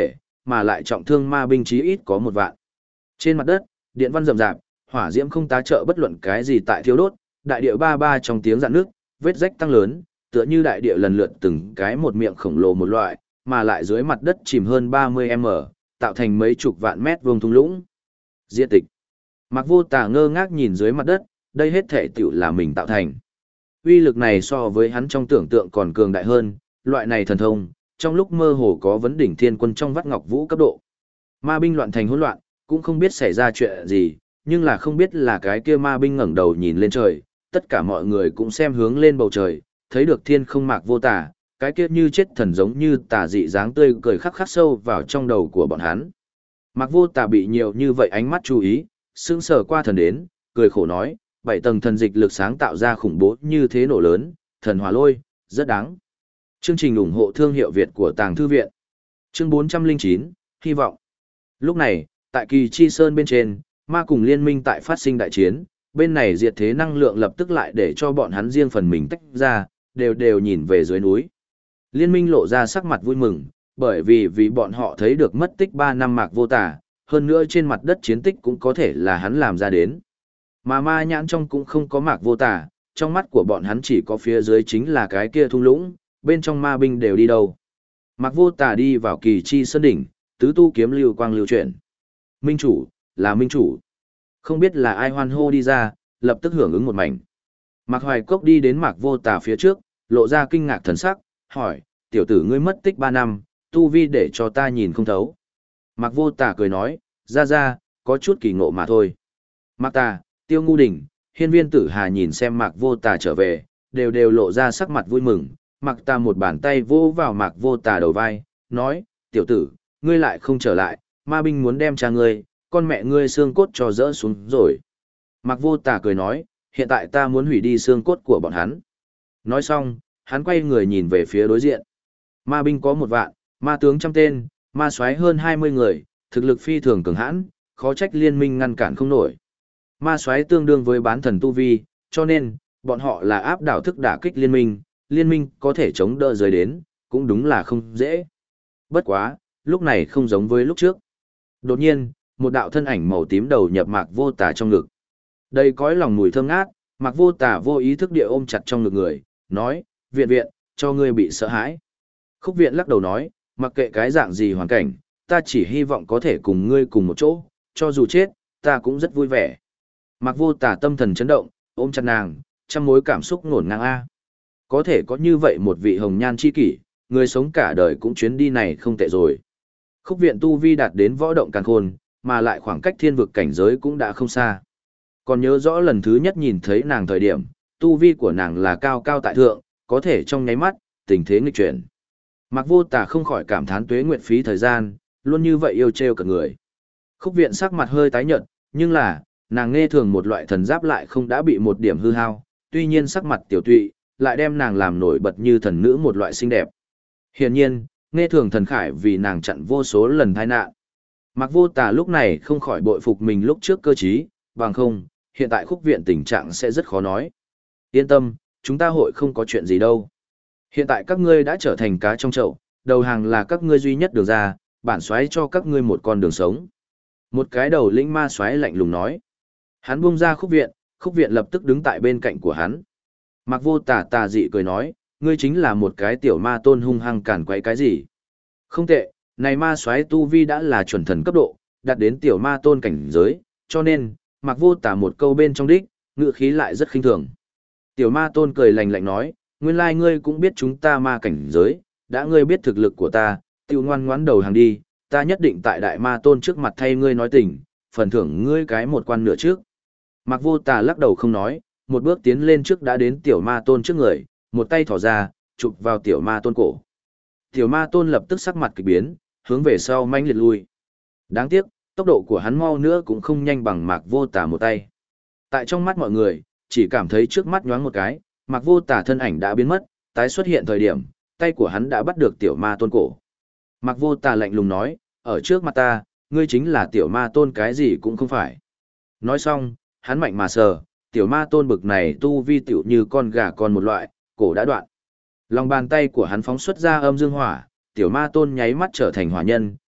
mà lại trọng thương ma binh chí ít có 1 vạn. Trên mặt đất, điện văn rầm rạp, hỏa diễm không tá trợ bất luận cái gì tại thiêu đốt, đại địa ba ba trong tiếng rạn nước, vết rách tăng lớn, tựa như đại địa lần lượt từng cái một miệng khổng lồ một loại, mà lại dưới mặt đất chìm hơn 30m, tạo thành mấy chục vạn mét vuông thung lũng. Diệt tịch. Mạc Vô Tà ngơ ngác nhìn dưới mặt đất, đây hết thể tiểu là mình tạo thành. Uy lực này so với hắn trong tưởng tượng còn cường đại hơn, loại này thần thông, trong lúc mơ hồ có vấn đỉnh thiên quân trong vắt ngọc vũ cấp độ. Ma binh loạn thành hỗn loạn, cũng không biết xảy ra chuyện gì, nhưng là không biết là cái kia ma binh ngẩng đầu nhìn lên trời, tất cả mọi người cũng xem hướng lên bầu trời, thấy được thiên không Mạc Vô Tà, cái kia như chết thần giống như tà dị dáng tươi cười khắc khắc sâu vào trong đầu của bọn hắn. Mạc Vô Tà bị nhiều như vậy ánh mắt chú ý, sững sờ qua thần đến, cười khổ nói, 7 tầng thần dịch lực sáng tạo ra khủng bố như thế nổ lớn, thần hỏa lôi, rất đáng. Chương trình ủng hộ thương hiệu Việt của Tàng Thư Viện. Chương 409, hy vọng. Lúc này, tại Kỳ Chi Sơn bên trên, ma cùng liên minh tại phát sinh đại chiến, bên này diệt thế năng lượng lập tức lại để cho bọn hắn riêng phần mình tách ra, đều nhìn về dưới núi. Liên minh lộ ra sắc mặt vui mừng, bởi vì bọn họ thấy được mất tích 3 năm Mạc Vô Tà, hơn nữa trên mặt đất chiến tích cũng có thể là hắn làm ra đến. Mà ma nhãn trong cũng không có Mạc Vô Tà, trong mắt của bọn hắn chỉ có phía dưới chính là cái kia thung lũng, bên trong ma binh đều đi đâu. Mạc Vô Tà đi vào Kỳ Chi Sơn đỉnh, tứ tu kiếm lưu quang lưu chuyển. Minh chủ, là minh chủ. Không biết là ai hoan hô đi ra, lập tức hưởng ứng một mảnh. Mạc Hoài Cốc đi đến Mạc Vô Tà phía trước, lộ ra kinh ngạc thần sắc, hỏi, tiểu tử ngươi mất tích 3 năm, tu vi để cho ta nhìn không thấu. Mạc Vô Tà cười nói, ra, có chút kỳ ngộ mà thôi. Mạc Tà, Tiêu Ngu Đỉnh, Hiên Viên Tử Hà nhìn xem Mạc Vô Tà trở về, đều lộ ra sắc mặt vui mừng. Mạc Tà một bàn tay vô vào Mạc Vô Tà đầu vai, nói, tiểu tử, ngươi lại không trở lại, ma binh muốn đem cha ngươi, con mẹ ngươi xương cốt cho rỡ xuống rồi. Mạc Vô Tà cười nói, hiện tại ta muốn hủy đi xương cốt của bọn hắn. Nói xong, hắn quay người nhìn về phía đối diện. Ma binh có 1 vạn, ma tướng 100 tên, ma soái hơn 20 người, thực lực phi thường cường hãn, khó trách liên minh ngăn cản không nổi. Ma soái tương đương với bán thần tu vi, cho nên, bọn họ là áp đảo thức đả kích liên minh có thể chống đỡ dưới đến, cũng đúng là không dễ. Bất quá, lúc này không giống với lúc trước. Đột nhiên, một đạo thân ảnh màu tím đầu nhập Mạc Vô Tà trong ngực. Đây cõi lòng mùi thơm ngát, Mạc Vô Tà vô ý thức địa ôm chặt trong ngực người, nói, viện, cho ngươi bị sợ hãi. Khúc viện lắc đầu nói, mặc kệ cái dạng gì hoàn cảnh, ta chỉ hy vọng có thể cùng ngươi cùng một chỗ, cho dù chết, ta cũng rất vui vẻ. Mạc Vô Tà tâm thần chấn động, ôm chặt nàng, trăm mối cảm xúc ngổn ngang a. Có thể có như vậy một vị hồng nhan chi kỷ, người sống cả đời cũng chuyến đi này không tệ rồi. Khúc viện tu vi đạt đến võ động càn khôn, mà lại khoảng cách thiên vực cảnh giới cũng đã không xa. Còn nhớ rõ lần thứ nhất nhìn thấy nàng thời điểm, tu vi của nàng là cao cao tại thượng, có thể trong nháy mắt, tình thế nghịch chuyển. Mạc Vô Tà không khỏi cảm thán tuế nguyện phí thời gian, luôn như vậy yêu trêu cả người. Khúc viện sắc mặt hơi tái nhợt, nhưng là, nàng nghe thường một loại thần giáp lại không đã bị một điểm hư hao, tuy nhiên sắc mặt tiểu tụy, lại đem nàng làm nổi bật như thần nữ một loại xinh đẹp. Hiển nhiên, nghe thường thần khải vì nàng chặn vô số lần tai nạn. Mạc Vô Tà lúc này không khỏi bội phục mình lúc trước cơ trí, bằng không, hiện tại khúc viện tình trạng sẽ rất khó nói. Yên tâm, chúng ta hội không có chuyện gì đâu. Hiện tại các ngươi đã trở thành cá trong chậu, đầu hàng là các ngươi duy nhất đường ra, bản soái cho các ngươi một con đường sống. Một cái đầu lĩnh ma soái lạnh lùng nói. Hắn buông ra khúc viện lập tức đứng tại bên cạnh của hắn. Mạc Vô Tà tà dị cười nói, ngươi chính là một cái tiểu ma tôn hung hăng cản quấy cái gì. Không tệ, này ma soái tu vi đã là chuẩn thần cấp độ, đạt đến tiểu ma tôn cảnh giới, cho nên, Mạc Vô Tà một câu bên trong đích, ngữ khí lại rất khinh thường. Tiểu ma tôn cười lạnh lạnh nói, nguyên lai ngươi cũng biết chúng ta ma cảnh giới, đã ngươi biết thực lực của ta, tiêu ngoan ngoãn đầu hàng đi, ta nhất định tại đại ma tôn trước mặt thay ngươi nói tình, phần thưởng ngươi cái một quan nửa trước. Mạc Vô Tà lắc đầu không nói, một bước tiến lên trước đã đến tiểu ma tôn trước người, một tay thỏ ra, chụp vào tiểu ma tôn cổ. Tiểu ma tôn lập tức sắc mặt kỳ biến, hướng về sau manh liệt lui. Đáng tiếc, tốc độ của hắn mau nữa cũng không nhanh bằng Mạc Vô Tà một tay. Tại trong mắt mọi người, chỉ cảm thấy trước mắt nhoáng một cái, Mạc Vô Tà thân ảnh đã biến mất, tái xuất hiện thời điểm, tay của hắn đã bắt được tiểu ma tôn cổ. Mạc Vô Tà lạnh lùng nói, ở trước mặt ta, ngươi chính là tiểu ma tôn cái gì cũng không phải. Nói xong, hắn mạnh mà sờ, tiểu ma tôn bực này tu vi tiểu như con gà con một loại, cổ đã đoạn. Lòng bàn tay của hắn phóng xuất ra âm dương hỏa, tiểu ma tôn nháy mắt trở thành hỏa nhân,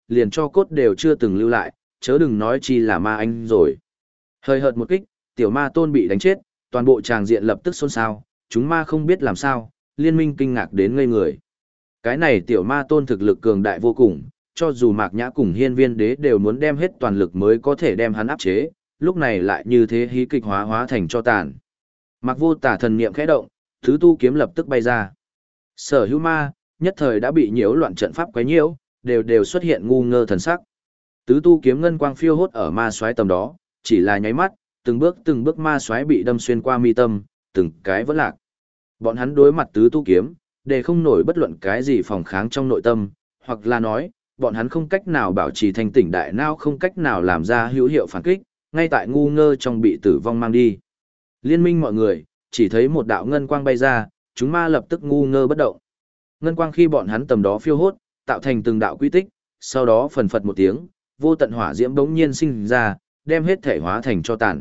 liền cho cốt đều chưa từng lưu lại, chớ đừng nói chi là ma anh rồi. Hơi hợt một kích, tiểu ma tôn bị đánh chết, toàn bộ tràng diện lập tức xôn xao, chúng ma không biết làm sao, liên minh kinh ngạc đến ngây người. Cái này tiểu ma tôn thực lực cường đại vô cùng, cho dù Mạc Nhã cùng Hiên Viên Đế đều muốn đem hết toàn lực mới có thể đem hắn áp chế, lúc này lại như thế hí kịch hóa thành cho tàn. Mạc Vô Tả thần niệm khẽ động, thứ tu kiếm lập tức bay ra. Sở hữu ma, nhất thời đã bị nhiễu loạn trận pháp quấy nhiễu, đều xuất hiện ngu ngơ thần sắc. Tứ tu kiếm ngân quang phiêu hốt ở ma soái tầm đó, chỉ là nháy mắt, từng bước ma soái bị đâm xuyên qua mi tâm, từng cái vẫn lạc. Bọn hắn đối mặt tứ tu kiếm, để không nổi bất luận cái gì phòng kháng trong nội tâm, hoặc là nói, bọn hắn không cách nào bảo trì thanh tỉnh đại não, không cách nào làm ra hữu hiệu phản kích, ngay tại ngu ngơ trong bị tử vong mang đi. Liên minh mọi người, chỉ thấy một đạo ngân quang bay ra, chúng ma lập tức ngu ngơ bất động. Ngân quang khi bọn hắn tầm đó phiêu hốt, tạo thành từng đạo quy tích, sau đó phần phật một tiếng, vô tận hỏa diễm bỗng nhiên sinh ra, đem hết thể hóa thành cho tàn.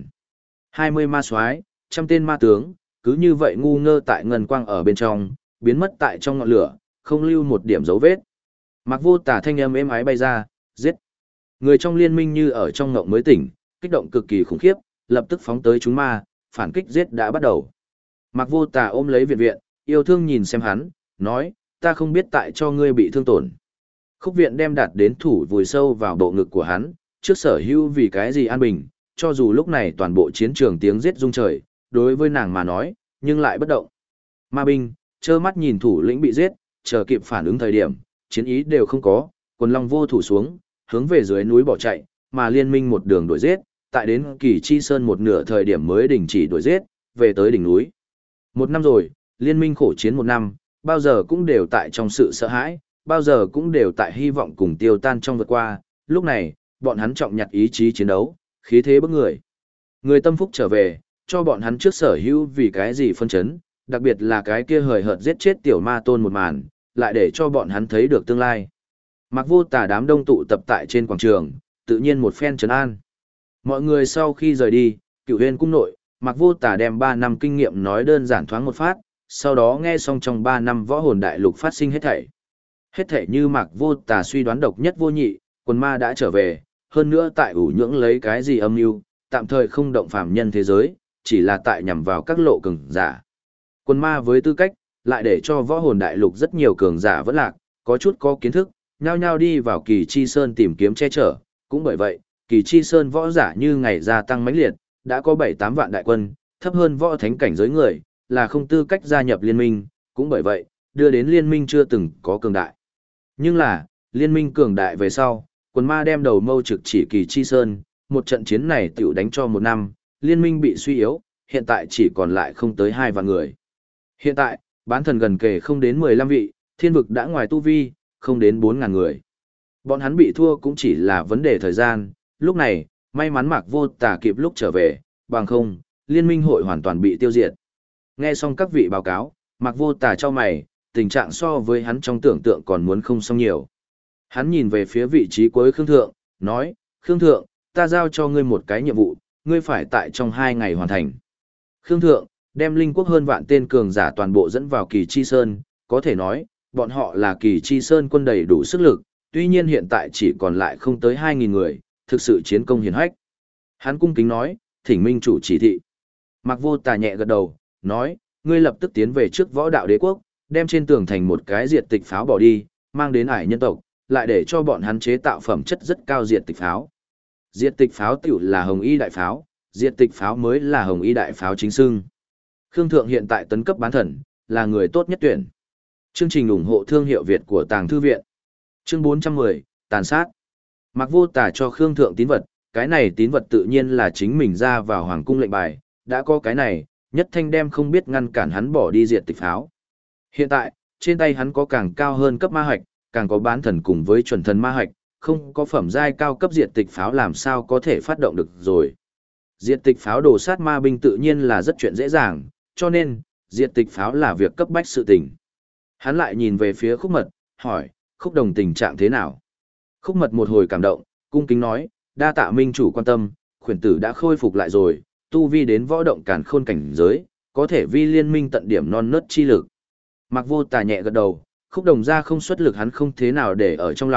20 ma soái, trăm tên ma tướng, cứ như vậy ngu ngơ tại ngân quang ở bên trong, biến mất tại trong ngọn lửa, không lưu một điểm dấu vết. Mạc Vô Tả thanh âm êm ái bay ra, giết. Người trong liên minh như ở trong ngộng mới tỉnh, kích động cực kỳ khủng khiếp, lập tức phóng tới chúng ma, phản kích giết đã bắt đầu. Mạc Vô Tả ôm lấy viện viện, yêu thương nhìn xem hắn, nói, ta không biết tại cho ngươi bị thương tổn. Khúc viện đem đạt đến thủ vùi sâu vào bộ ngực của hắn, trước sở hữu vì cái gì an bình, cho dù lúc này toàn bộ chiến trường tiếng giết rung trời, đối với nàng mà nói, nhưng lại bất động. Ma binh, trơ mắt nhìn thủ lĩnh bị giết, chờ kịp phản ứng thời điểm, chiến ý đều không có, quần long vô thủ xuống, hướng về dưới núi bỏ chạy, mà liên minh một đường đuổi giết, tại đến Kỳ Chi Sơn một nửa thời điểm mới đình chỉ đuổi giết, về tới đỉnh núi. Một năm rồi, liên minh khổ chiến một năm, bao giờ cũng đều tại trong sự sợ hãi, bao giờ cũng đều tại hy vọng cùng tiêu tan trong vượt qua, lúc này, bọn hắn trọng nhặt ý chí chiến đấu, khí thế bức người. Người tâm phúc trở về, cho bọn hắn trước sở hữu vì cái gì phân chấn, đặc biệt là cái kia hời hợt giết chết tiểu ma tôn một màn, lại để cho bọn hắn thấy được tương lai. Mạc Vô Tả đám đông tụ tập tại trên quảng trường, tự nhiên một phen trấn an. Mọi người sau khi rời đi, Cửu Huyền cung nội, Mạc Vô Tả đem 3 năm kinh nghiệm nói đơn giản thoáng một phát, sau đó nghe xong trong 3 năm võ hồn đại lục phát sinh hết thảy. Hết thảy như Mạc Vô Tả suy đoán độc nhất vô nhị, quần ma đã trở về, hơn nữa tại ủ nhưỡng lấy cái gì âm mưu, tạm thời không động phàm nhân thế giới, chỉ là tại nhằm vào các lộ cường giả. Quần ma với tư cách, lại để cho võ hồn đại lục rất nhiều cường giả vẫn lạc, có chút có kiến thức, nhao nhao đi vào Kỳ Chi Sơn tìm kiếm che chở, cũng bởi vậy, Kỳ Chi Sơn võ giả như ngày gia tăng mãnh liệt, đã có 7-8 vạn đại quân, thấp hơn võ thánh cảnh giới người, là không tư cách gia nhập liên minh, cũng bởi vậy, đưa đến liên minh chưa từng có cường đại. Nhưng là, liên minh cường đại về sau, quần ma đem đầu mâu trực chỉ Kỳ Chi Sơn, một trận chiến này tiểu đánh cho một năm, liên minh bị suy yếu, hiện tại chỉ còn lại không tới 2 vạn người. Hiện tại, bán thần gần kề không đến 15 vị, thiên vực đã ngoài tu vi, không đến 4.000 người. Bọn hắn bị thua cũng chỉ là vấn đề thời gian, lúc này, may mắn Mạc Vô Tả kịp lúc trở về, bằng không, liên minh hội hoàn toàn bị tiêu diệt. Nghe xong các vị báo cáo, Mạc Vô Tả cho mày, tình trạng so với hắn trong tưởng tượng còn muốn không xong nhiều. Hắn nhìn về phía vị trí cuối Khương Thượng, nói, Khương Thượng, ta giao cho ngươi một cái nhiệm vụ, ngươi phải tại trong 2 ngày hoàn thành. Khương Thượng, đem linh quốc hơn vạn tên cường giả toàn bộ dẫn vào Kỳ Chi Sơn, có thể nói, bọn họ là Kỳ Chi Sơn quân đầy đủ sức lực, tuy nhiên hiện tại chỉ còn lại không tới 2.000 người, thực sự chiến công hiển hách. Hắn cung kính nói, thỉnh minh chủ chỉ thị. Mạc Vô Tả nhẹ gật đầu, nói, ngươi lập tức tiến về trước võ đạo đế quốc, đem trên tường thành một cái diệt tịch pháo bỏ đi, mang đến ải nhân tộc, lại để cho bọn hắn chế tạo phẩm chất rất cao diệt tịch pháo. Diệt tịch pháo tiểu là hồng y đại pháo, diệt tịch pháo mới là hồng y đại pháo chính xưng. Khương Thượng hiện tại tấn cấp bán thần, là người tốt nhất tuyển. Chương trình ủng hộ thương hiệu Việt của Tàng Thư Viện. Chương 410, tàn sát. Mạc Vô Tả cho Khương Thượng tín vật, cái này tín vật tự nhiên là chính mình ra vào hoàng cung lệnh bài, đã có cái này, Nhất Thanh đem không biết ngăn cản hắn bỏ đi diệt tịch pháo. Hiện tại, trên tay hắn có càng cao hơn cấp ma hạch, càng có bán thần cùng với chuẩn thần ma hạch, không có phẩm giai cao cấp diệt tịch pháo làm sao có thể phát động được rồi. Diệt tịch pháo đổ sát ma binh tự nhiên là rất chuyện dễ dàng, cho nên, diệt tịch pháo là việc cấp bách sự tình. Hắn lại nhìn về phía Khúc Mật, hỏi, Khúc Đồng tình trạng thế nào? Khúc Mật một hồi cảm động, cung kính nói, đa tạ minh chủ quan tâm, khuyển tử đã khôi phục lại rồi, tu vi đến võ động càn khôn cảnh giới, có thể vi liên minh tận điểm non nớt chi lực. Mạc Vô Tả nhẹ gật đầu, Khúc Đồng ra không xuất lực hắn không thế nào để ở trong lòng,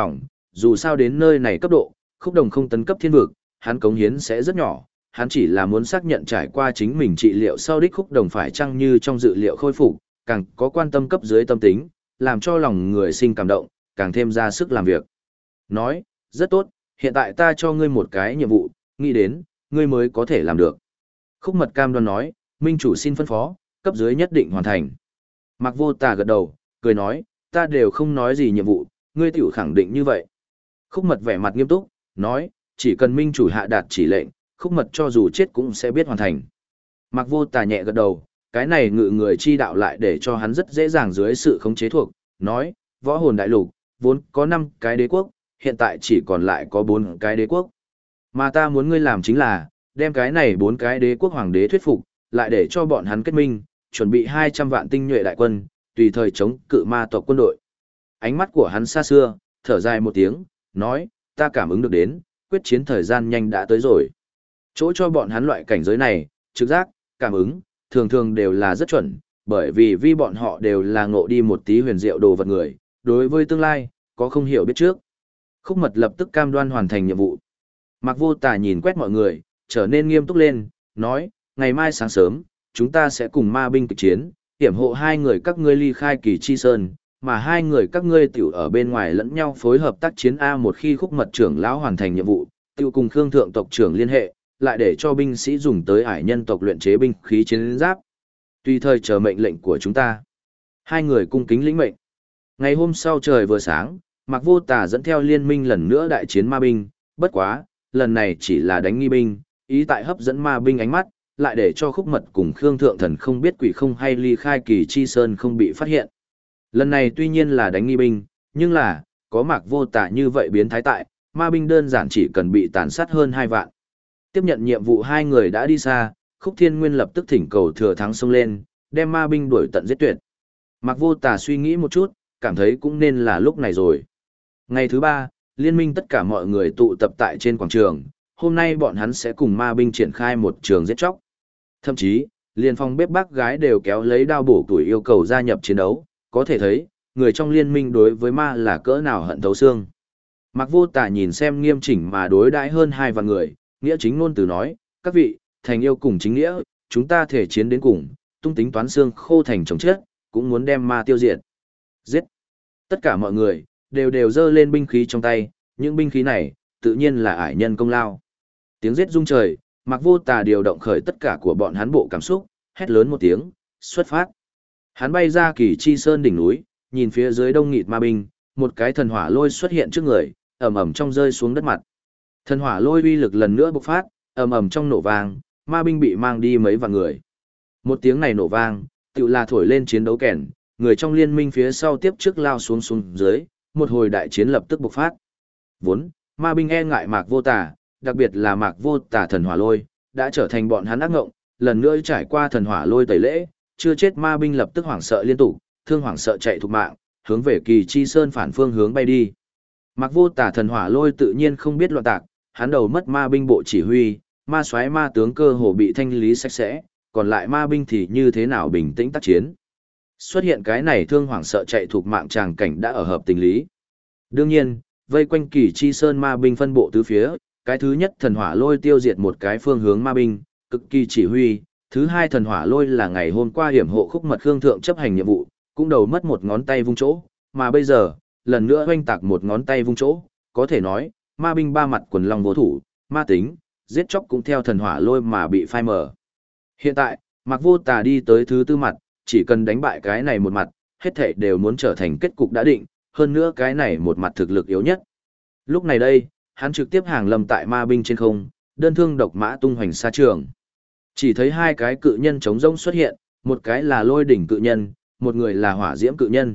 dù sao đến nơi này cấp độ, Khúc Đồng không tấn cấp thiên vực, hắn cống hiến sẽ rất nhỏ, hắn chỉ là muốn xác nhận trải qua chính mình trị liệu sau đích Khúc Đồng phải chăng như trong dự liệu khôi phục, càng có quan tâm cấp dưới tâm tính, làm cho lòng người sinh cảm động, càng thêm ra sức làm việc. Nói, rất tốt, hiện tại ta cho ngươi một cái nhiệm vụ, nghĩ đến, ngươi mới có thể làm được. Khúc Mật cam đoan nói, minh chủ xin phân phó, cấp dưới nhất định hoàn thành. Mạc Vô Tà gật đầu, cười nói, ta đều không nói gì nhiệm vụ, ngươi tiểu khẳng định như vậy. Khúc Mật vẻ mặt nghiêm túc, nói, chỉ cần minh chủ hạ đạt chỉ lệnh, Khúc Mật cho dù chết cũng sẽ biết hoàn thành. Mạc Vô Tà nhẹ gật đầu, cái này ngự người chi đạo lại để cho hắn rất dễ dàng dưới sự khống chế thuộc, nói, võ hồn đại lục, vốn có 5 cái đế quốc, hiện tại chỉ còn lại có 4 cái đế quốc. Mà ta muốn ngươi làm chính là, đem cái này 4 cái đế quốc hoàng đế thuyết phục, lại để cho bọn hắn kết minh, chuẩn bị 200 vạn tinh nhuệ đại quân, tùy thời chống cự ma tộc quân đội. Ánh mắt của hắn xa xưa, thở dài một tiếng, nói, ta cảm ứng được đến, quyết chiến thời gian nhanh đã tới rồi. Chỗ cho bọn hắn loại cảnh giới này, trực giác, cảm ứng, thường thường đều là rất chuẩn, bởi vì bọn họ đều là ngộ đi một tí huyền diệu đồ vật người, đối với tương lai, có không hiểu biết trước. Khúc Mật lập tức cam đoan hoàn thành nhiệm vụ. Mạc Vô Tà nhìn quét mọi người, trở nên nghiêm túc lên, nói, ngày mai sáng sớm, chúng ta sẽ cùng ma binh kịch chiến, hiểm hộ 2 người các ngươi ly khai Kỳ Chi Sơn, mà 2 người các ngươi tiểu ở bên ngoài lẫn nhau phối hợp tác chiến A. Một khi Khúc Mật trưởng lão hoàn thành nhiệm vụ, tiểu cùng Khương thượng tộc trưởng liên hệ, lại để cho binh sĩ dùng tới ải nhân tộc luyện chế binh khí chiến giáp. Tùy thời chờ mệnh lệnh của chúng ta. 2 người cung kính lĩnh mệnh. Ngày hôm sau trời vừa sáng, Mạc Vô Tà dẫn theo liên minh lần nữa đại chiến ma binh, bất quá, lần này chỉ là đánh nghi binh, ý tại hấp dẫn ma binh ánh mắt, lại để cho Khúc Mật cùng Khương Thượng Thần không biết quỷ không hay ly khai Kỳ Chi Sơn không bị phát hiện. Lần này tuy nhiên là đánh nghi binh, nhưng là, có Mạc Vô Tà như vậy biến thái tại, ma binh đơn giản chỉ cần bị tàn sát hơn 2 vạn. Tiếp nhận nhiệm vụ 2 người đã đi xa, Khúc Thiên Nguyên lập tức thỉnh cầu thừa thắng xông lên, đem ma binh đuổi tận giết tuyệt. Mạc Vô Tà suy nghĩ một chút, cảm thấy cũng nên là lúc này rồi. Ngày thứ 3, liên minh tất cả mọi người tụ tập tại trên quảng trường, hôm nay bọn hắn sẽ cùng ma binh triển khai một trường giết chóc. Thậm chí, liên phong bếp bác gái đều kéo lấy đao bổ tuổi yêu cầu gia nhập chiến đấu, có thể thấy, người trong liên minh đối với ma là cỡ nào hận thấu xương. Mạc Vô Tà nhìn xem nghiêm chỉnh mà đối đãi hơn 2 vạn người, nghĩa chính ngôn từ nói, các vị, thành yêu cùng chính nghĩa, chúng ta thể chiến đến cùng, tung tính toán xương khô thành chống chết, cũng muốn đem ma tiêu diệt. Giết! Tất cả mọi người, đều giơ lên binh khí trong tay, những binh khí này, tự nhiên là ải nhân công lao. Tiếng giết rung trời, Mạc Vô Tà điều động khởi tất cả của bọn hắn bộ cảm xúc, hét lớn một tiếng, xuất phát. Hắn bay ra Kỳ Chi Sơn đỉnh núi, nhìn phía dưới đông nghịt ma binh, một cái thần hỏa lôi xuất hiện trước người, ầm ầm trong rơi xuống đất mặt. Thần hỏa lôi uy lực lần nữa bộc phát, ầm ầm trong nổ vang, ma binh bị mang đi mấy vạn người. Một tiếng này nổ vang, tựu là thổi lên chiến đấu kèn, người trong liên minh phía sau tiếp trước lao xuống dưới, một hồi đại chiến lập tức bộc phát. Vốn, ma binh e ngại Mạc Vô Tà, đặc biệt là Mạc Vô Tà thần hỏa lôi, đã trở thành bọn hắn ác ngộng, lần nữa trải qua thần hỏa lôi tẩy lễ, chưa chết ma binh lập tức hoảng sợ liên tục, thương hoảng sợ chạy thục mạng, hướng về Kỳ Chi Sơn phản phương hướng bay đi. Mạc Vô Tà thần hỏa lôi tự nhiên không biết loạn tạc, hắn đầu mất ma binh bộ chỉ huy, ma soái ma tướng cơ hồ bị thanh lý sạch sẽ, còn lại ma binh thì như thế nào bình tĩnh tác chiến. Xuất hiện cái này thương hoảng sợ chạy thuộc mạng tràng cảnh đã ở hợp tình lý. Đương nhiên, vây quanh Kỳ Chi Sơn ma binh phân bộ tứ phía, cái thứ nhất thần hỏa lôi tiêu diệt một cái phương hướng ma binh, cực kỳ chỉ huy, thứ hai thần hỏa lôi là ngày hôm qua hiểm hộ Khúc Mật Khương thượng chấp hành nhiệm vụ, cũng đầu mất một ngón tay vung chỗ, mà bây giờ, lần nữa hoanh tạc một ngón tay vung chỗ, có thể nói, ma binh ba mặt quần long vô thủ, ma tính, giết chóc cũng theo thần hỏa lôi mà bị phai mờ. Hiện tại, Mạc Vô Tà đi tới thứ tư mặt, chỉ cần đánh bại cái này một mặt, hết thảy đều muốn trở thành kết cục đã định, hơn nữa cái này một mặt thực lực yếu nhất. Lúc này đây, hắn trực tiếp hàng lâm tại ma binh trên không, đơn thương độc mã tung hoành xa trường. Chỉ thấy 2 cái cự nhân trống rỗng xuất hiện, một cái là lôi đỉnh cự nhân, một người là hỏa diễm cự nhân.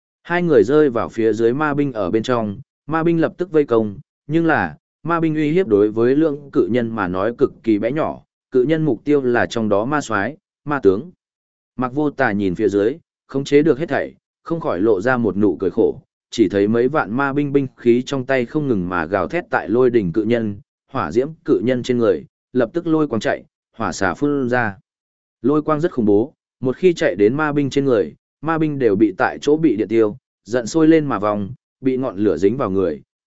2 người rơi vào phía dưới ma binh ở bên trong, ma binh lập tức vây công, nhưng là, ma binh uy hiếp đối với lượng cự nhân mà nói cực kỳ bé nhỏ, cự nhân mục tiêu là trong đó ma soái, ma tướng. Mạc Vô Tà nhìn phía dưới, khống chế được hết thảy, không khỏi lộ ra một nụ cười khổ, chỉ thấy mấy vạn ma binh binh khí trong tay không ngừng mà gào thét tại lôi đỉnh cự nhân, hỏa diễm cự nhân trên người, lập tức lôi quang chạy, hỏa xả phun ra. Lôi quang rất khủng bố, một khi chạy đến ma binh trên người, ma binh đều bị tại chỗ bị điện tiêu, giận sôi lên mà vòng, bị ngọn lửa dính vào người,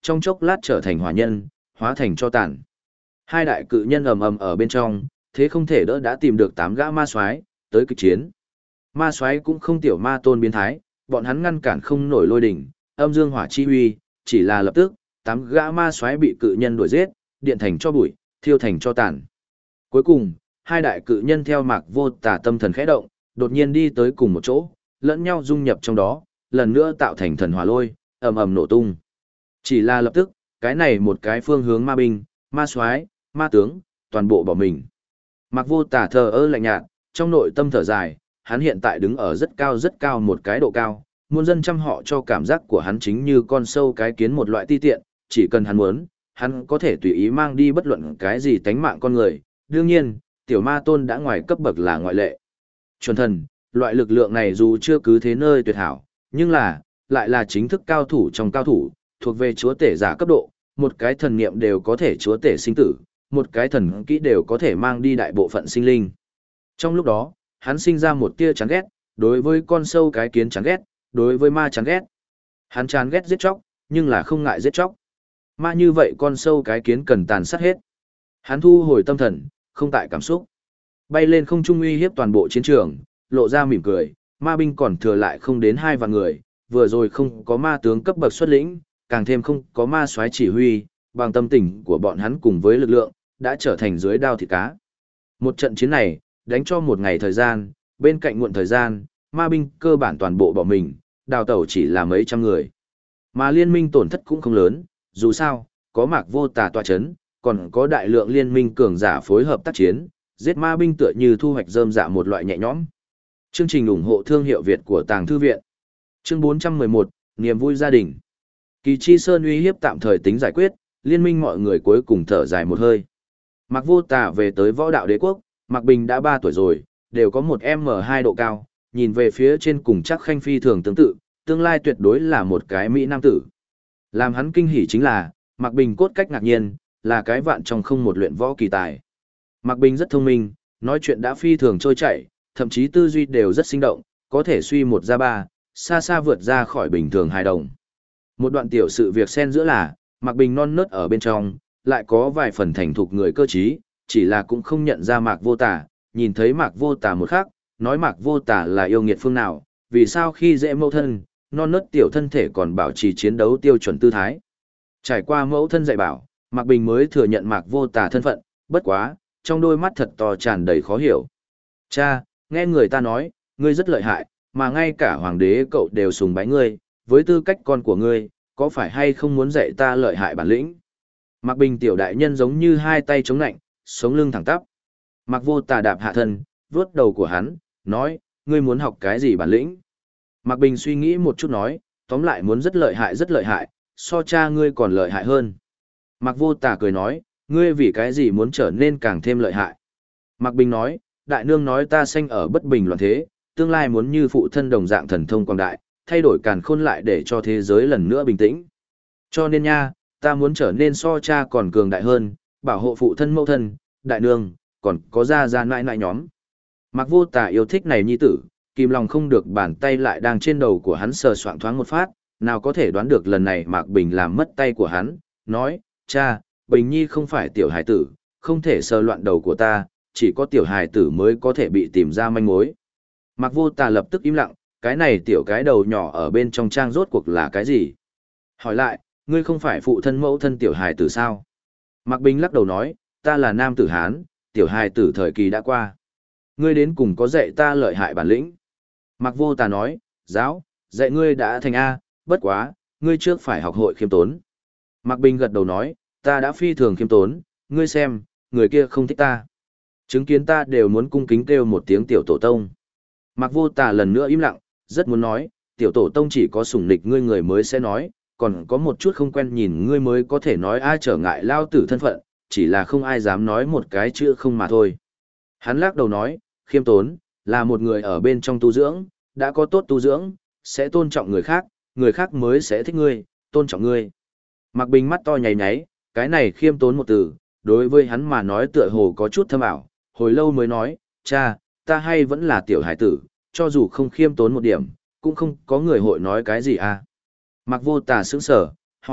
trong chốc lát trở thành hỏa nhân, hóa thành cho tàn. Hai đại cự nhân ầm ầm ở bên trong, thế không thể đỡ đã tìm được 8 gã ma soái tới kịch chiến. Ma soái cũng không tiểu ma tôn biến thái, bọn hắn ngăn cản không nổi lôi đỉnh, âm dương hỏa chi huy, chỉ là lập tức, 8 gã ma soái bị cự nhân đuổi giết, điện thành cho bụi, thiêu thành cho tàn. Cuối cùng, hai đại cự nhân theo Mạc Vô Tà tâm thần khẽ động, đột nhiên đi tới cùng một chỗ, lẫn nhau dung nhập trong đó, lần nữa tạo thành thần hỏa lôi, ầm ầm nổ tung. Chỉ là lập tức, cái này một cái phương hướng ma binh, ma soái, ma tướng, toàn bộ bỏ mình. Mạc Vô Tà thờ ơ lạnh nhạt, trong nội tâm thở dài, hắn hiện tại đứng ở rất cao một cái độ cao, muôn dân trăm họ cho cảm giác của hắn chính như con sâu cái kiến một loại ti tiện, chỉ cần hắn muốn, hắn có thể tùy ý mang đi bất luận cái gì tánh mạng con người. Đương nhiên, tiểu ma tôn đã ngoài cấp bậc là ngoại lệ. Chuẩn thần, loại lực lượng này dù chưa cứ thế nơi tuyệt hảo, nhưng lại là chính thức cao thủ trong cao thủ, thuộc về chúa tể giả cấp độ, một cái thần niệm đều có thể chúa tể sinh tử, một cái thần kỹ đều có thể mang đi đại bộ phận sinh linh. Trong lúc đó, hắn sinh ra một tia chán ghét, đối với con sâu cái kiến chán ghét, đối với ma chán ghét. Hắn chán ghét giết chóc, nhưng là không ngại giết chóc. Ma như vậy con sâu cái kiến cần tàn sát hết. Hắn thu hồi tâm thần, không tại cảm xúc. Bay lên không trung uy hiếp toàn bộ chiến trường, lộ ra mỉm cười, ma binh còn thừa lại không đến 2 vạn người, vừa rồi không có ma tướng cấp bậc xuất lĩnh, càng thêm không có ma soái chỉ huy, bằng tâm tình của bọn hắn cùng với lực lượng, đã trở thành dưới đao thịt cá. Một trận chiến này, đánh cho một ngày thời gian, bên cạnh muộn thời gian, ma binh cơ bản toàn bộ bỏ mình, đào tẩu chỉ là mấy trăm người. Mà liên minh tổn thất cũng không lớn, dù sao, có Mạc Vô Tà tọa chấn, còn có đại lượng liên minh cường giả phối hợp tác chiến, giết ma binh tựa như thu hoạch rơm dạ một loại nhẹ nhõm. Chương trình ủng hộ thương hiệu Việt của Tàng Thư Viện. Chương 411, niềm vui gia đình. Kỳ Chi Sơn uy hiếp tạm thời tính giải quyết, liên minh mọi người cuối cùng thở dài một hơi. Mạc Vô Tà về tới Võ Đạo Đế Quốc, Mạc Bình đã 3 tuổi rồi, đều có một M2 độ cao, nhìn về phía trên cùng chắc khanh phi thường tương tự, tương lai tuyệt đối là một cái mỹ nam tử. Làm hắn kinh hỉ chính là, Mạc Bình cốt cách ngạc nhiên, là cái vạn trong không một luyện võ kỳ tài. Mạc Bình rất thông minh, nói chuyện đã phi thường trôi chảy, thậm chí tư duy đều rất sinh động, có thể suy một ra ba, xa xa vượt ra khỏi bình thường hài đồng. Một đoạn tiểu sự việc xen giữa là, Mạc Bình non nớt ở bên trong, lại có vài phần thành thục người cơ trí, chỉ là cũng không nhận ra Mạc Vô Tà, nhìn thấy Mạc Vô Tà một khắc, nói Mạc Vô Tà là yêu nghiệt phương nào, vì sao khi dễ mẫu thân, non nớt tiểu thân thể còn bảo trì chiến đấu tiêu chuẩn tư thái. Trải qua mẫu thân dạy bảo, Mạc Bình mới thừa nhận Mạc Vô Tà thân phận, bất quá, trong đôi mắt thật to tràn đầy khó hiểu. Cha, nghe người ta nói, ngươi rất lợi hại, mà ngay cả hoàng đế cậu đều sùng bái ngươi, với tư cách con của ngươi, có phải hay không muốn dạy ta lợi hại bản lĩnh? Mạc Bình tiểu đại nhân giống như hai tay chống nạnh, sống lưng thẳng tắp. Mạc Vô Tà đạp hạ thân, vuốt đầu của hắn, nói, ngươi muốn học cái gì bản lĩnh? Mạc Bình suy nghĩ một chút nói, tóm lại muốn rất lợi hại, so cha ngươi còn lợi hại hơn. Mạc Vô Tà cười nói, ngươi vì cái gì muốn trở nên càng thêm lợi hại? Mạc Bình nói, đại nương nói ta sanh ở bất bình loạn thế, tương lai muốn như phụ thân đồng dạng thần thông quang đại, thay đổi càn khôn lại để cho thế giới lần nữa bình tĩnh. Cho nên nha, ta muốn trở nên so cha còn cường đại hơn, bảo hộ phụ thân mẫu thân, đại nương, còn có gia nãi nãi nhóm. Mạc Vô Tà yêu thích này nhi tử, kìm lòng không được bàn tay lại đang trên đầu của hắn sờ soạng thoáng một phát, nào có thể đoán được lần này Mạc Bình làm mất tay của hắn, nói, cha, Bình Nhi không phải tiểu hài tử, không thể sờ loạn đầu của ta, chỉ có tiểu hài tử mới có thể bị tìm ra manh mối. Mạc Vô Tà lập tức im lặng, cái này tiểu cái đầu nhỏ ở bên trong trang rốt cuộc là cái gì? Hỏi lại, ngươi không phải phụ thân mẫu thân tiểu hài tử sao? Mạc Bình lắc đầu nói, ta là nam tử Hán, tiểu hài tử thời kỳ đã qua. Ngươi đến cùng có dạy ta lợi hại bản lĩnh. Mạc Vô Tà nói, giáo, dạy ngươi đã thành A, bất quá, ngươi trước phải học hội khiêm tốn. Mạc Bình gật đầu nói, ta đã phi thường khiêm tốn, ngươi xem, người kia không thích ta. Chứng kiến ta đều muốn cung kính kêu một tiếng tiểu tổ tông. Mạc Vô Tà lần nữa im lặng, rất muốn nói, tiểu tổ tông chỉ có sủng nịch ngươi người mới sẽ nói, còn có một chút không quen nhìn ngươi mới có thể nói ai trở ngại lao tử thân phận, chỉ là không ai dám nói một cái chữ không mà thôi. Hắn lắc đầu nói, khiêm tốn, là một người ở bên trong tu dưỡng, đã có tốt tu dưỡng, sẽ tôn trọng người khác mới sẽ thích ngươi, tôn trọng ngươi. Mạc Bình mắt to nháy nháy, cái này khiêm tốn một từ, đối với hắn mà nói tựa hồ có chút thâm ảo, hồi lâu mới nói, cha, ta hay vẫn là tiểu hải tử, cho dù không khiêm tốn một điểm, cũng không có người hội nói cái gì à. Mạc Vô Tà sững sở, hỏi,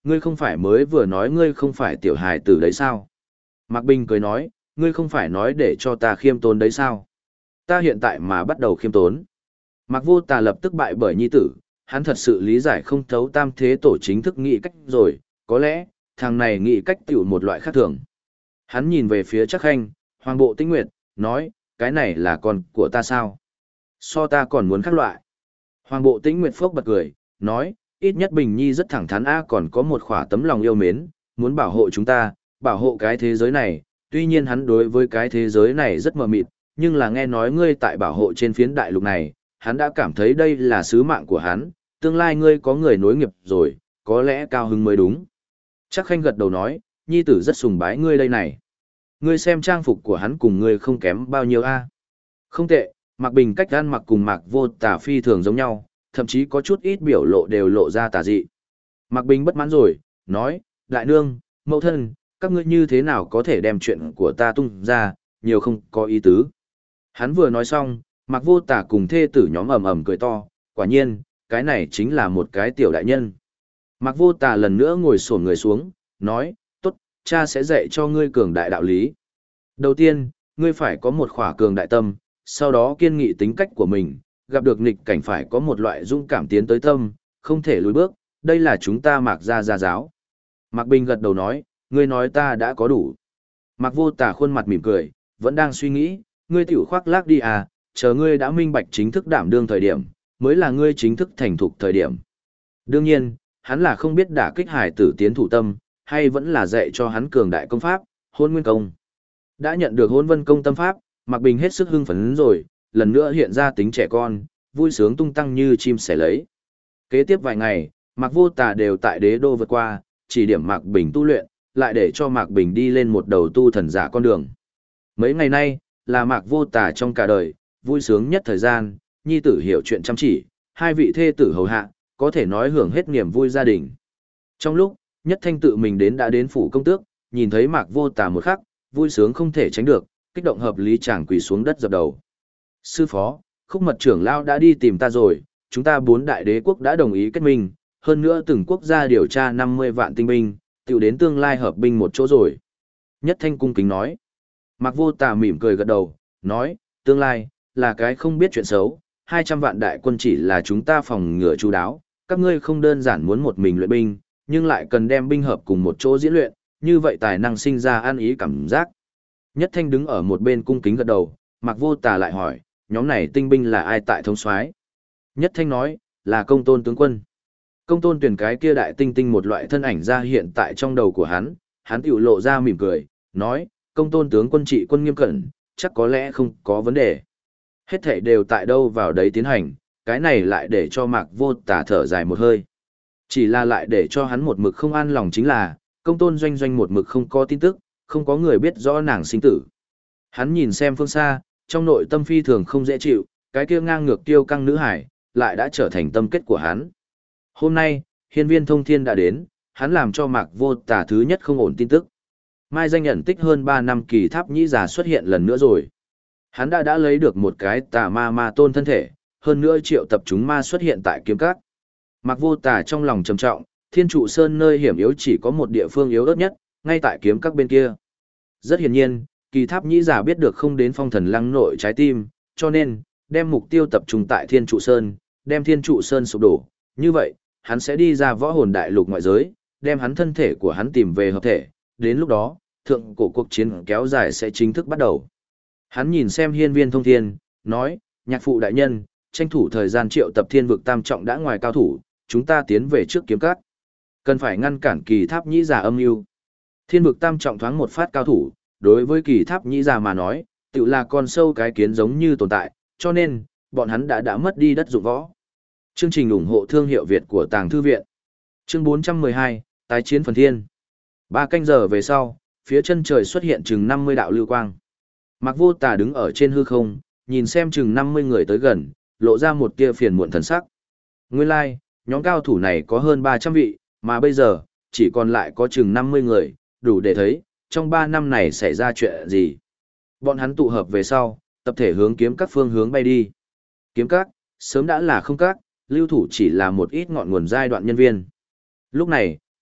ngươi không phải mới vừa nói ngươi không phải tiểu hài tử đấy sao? Mạc Bình cười nói, ngươi không phải nói để cho ta khiêm tốn đấy sao? Ta hiện tại mà bắt đầu khiêm tốn. Mạc Vô Tà lập tức bại bởi nhi tử, hắn thật sự lý giải không thấu tam thế tổ chính thức nghĩ cách rồi, có lẽ, thằng này nghĩ cách tiểu một loại khác thường. Hắn nhìn về phía Trác Khanh, Hoàng Bộ Tĩnh Nguyệt, nói, cái này là con của ta sao? So ta còn muốn khác loại. Hoàng Bộ Tĩnh Nguyệt phốc bật cười, nói, ít nhất Bình Nhi rất thẳng thắn còn có một khỏa tấm lòng yêu mến, muốn bảo hộ chúng ta, bảo hộ cái thế giới này, tuy nhiên hắn đối với cái thế giới này rất mờ mịt, nhưng là nghe nói ngươi tại bảo hộ trên phiến đại lục này, hắn đã cảm thấy đây là sứ mạng của hắn, tương lai ngươi có người nối nghiệp rồi, có lẽ cao hứng mới đúng. Trác Khanh gật đầu nói, nhi tử rất sùng bái ngươi đây này. Ngươi xem trang phục của hắn cùng ngươi không kém bao nhiêu a? Không tệ, Mạc Bình cách ăn mặc cùng Mạc Vô Tà phi thường giống nhau, thậm chí có chút ít biểu lộ đều lộ ra tà dị. Mạc Bình bất mãn rồi, nói, đại nương, mẫu thân, các ngươi như thế nào có thể đem chuyện của ta tung ra, nhiều không có ý tứ. Hắn vừa nói xong, Mạc Vô Tà cùng thê tử nhóm ầm ầm cười to, quả nhiên, cái này chính là một cái tiểu đại nhân. Mạc Vô Tà lần nữa ngồi xổm người xuống, nói, tốt, cha sẽ dạy cho ngươi cường đại đạo lý. Đầu tiên, ngươi phải có một khỏa cường đại tâm, sau đó kiên nghị tính cách của mình, gặp được nghịch cảnh phải có một loại dũng cảm tiến tới tâm, không thể lùi bước, đây là chúng ta Mạc gia gia giáo. Mạc Bình gật đầu nói, ngươi nói ta đã có đủ. Mạc Vô Tà khuôn mặt mỉm cười, vẫn đang suy nghĩ, ngươi tiểu khoác lác đi à, chờ ngươi đã minh bạch chính thức đảm đương thời điểm, mới là ngươi chính thức thành thục thời điểm. Đương nhiên, hắn là không biết đả kích hải tử tiến thủ tâm, hay vẫn là dạy cho hắn cường đại công pháp, Hôn Nguyên công. Đã nhận được Hôn Vân công tâm pháp, Mạc Bình hết sức hưng phấn rồi, lần nữa hiện ra tính trẻ con, vui sướng tung tăng như chim sẻ lấy. Kế tiếp vài ngày, Mạc Vô Tà đều tại đế đô vượt qua, chỉ điểm Mạc Bình tu luyện, lại để cho Mạc Bình đi lên một đầu tu thần giả con đường. Mấy ngày nay, là Mạc Vô Tà trong cả đời, vui sướng nhất thời gian, nhi tử hiểu chuyện chăm chỉ, hai vị thê tử hầu hạ, có thể nói hưởng hết niềm vui gia đình. Trong lúc, Nhất Thanh tự mình đã đến phủ công tước, nhìn thấy Mạc Vô Tà một khắc, vui sướng không thể tránh được, kích động hợp lý chàng quỳ xuống đất dập đầu. Sư phó, Khúc Mật trưởng lão đã đi tìm ta rồi, chúng ta 4 đại đế quốc đã đồng ý kết minh, hơn nữa từng quốc gia điều tra 50 vạn tinh binh, tiểu đến tương lai hợp binh một chỗ rồi. Nhất Thanh cung kính nói. Mạc Vô Tà mỉm cười gật đầu, nói, tương lai, là cái không biết chuyện xấu, 200 vạn đại quân chỉ là chúng ta phòng ngừa chú đáo, các ngươi không đơn giản muốn một mình luyện binh, nhưng lại cần đem binh hợp cùng một chỗ diễn luyện, như vậy tài năng sinh ra an ý cảm giác. Nhất Thanh đứng ở một bên cung kính gật đầu, Mạc Vô Tà lại hỏi, nhóm này tinh binh là ai tại thống soái? Nhất Thanh nói, là Công Tôn tướng quân. Công Tôn tuyển cái kia đại tinh tinh một loại thân ảnh ra hiện tại trong đầu của hắn tiểu lộ ra mỉm cười, nói, Công Tôn tướng quân trị quân nghiêm cẩn, chắc có lẽ không có vấn đề. Hết thảy đều tại đâu vào đấy tiến hành, cái này lại để cho Mạc Vô Tà thở dài một hơi. Chỉ là lại để cho hắn một mực không an lòng chính là, Công Tôn Doanh Doanh một mực không có tin tức, không có người biết rõ nàng sinh tử. Hắn nhìn xem phương xa, trong nội tâm phi thường không dễ chịu, cái kia ngang ngược tiêu căng nữ hải, lại đã trở thành tâm kết của hắn. Hôm nay, Hiên Viên Thông Thiên đã đến, hắn làm cho Mạc Vô Tà thứ nhất không ổn tin tức. Mai danh nhận tích hơn 3 năm Kỳ Tháp Nhĩ Già xuất hiện lần nữa rồi. Hắn đã lấy được một cái tà ma tôn thân thể, hơn nữa triệu tập chúng ma xuất hiện tại kiếm các. Mạc Vô Tà trong lòng trầm trọng, Thiên Trụ Sơn nơi hiểm yếu chỉ có một địa phương yếu ớt nhất, ngay tại kiếm các bên kia. Rất hiển nhiên, Kỳ Tháp Nhĩ Già biết được không đến Phong Thần Lăng nội trái tim, cho nên, đem mục tiêu tập trung tại Thiên Trụ Sơn, đem Thiên Trụ Sơn sụp đổ. Như vậy, hắn sẽ đi ra võ hồn đại lục ngoại giới, đem hắn thân thể của hắn tìm về hợp thể, đến lúc đó, thượng cổ cuộc chiến kéo dài sẽ chính thức bắt đầu. Hắn nhìn xem Hiên Viên Thông Thiên, nói, nhạc phụ đại nhân, tranh thủ thời gian triệu tập thiên vực tam trọng đã ngoài cao thủ, chúng ta tiến về trước kiếm cát. Cần phải ngăn cản Kỳ Tháp Nhĩ Già âm mưu. Thiên vực tam trọng thoáng một phát cao thủ, đối với Kỳ Tháp Nhĩ Già mà nói, tự là con sâu cái kiến giống như tồn tại, cho nên, bọn hắn đã mất đi đất dụng võ. Chương trình ủng hộ thương hiệu Việt của Tàng Thư Viện. Chương 412, Tái chiến phần thiên. 3 canh giờ về sau, phía chân trời xuất hiện chừng 50 đạo lưu quang. Mạc Vô Tà đứng ở trên hư không, nhìn xem chừng 50 người tới gần, lộ ra một tia phiền muộn thần sắc. Nguyên lai, nhóm cao thủ này có hơn 300 vị, mà bây giờ, chỉ còn lại có chừng 50 người, đủ để thấy, trong 3 năm này xảy ra chuyện gì. Bọn hắn tụ hợp về sau, tập thể hướng kiếm các phương hướng bay đi. Kiếm các, sớm đã là không các, lưu thủ chỉ là một ít ngọn nguồn giai đoạn nhân viên. Lúc này,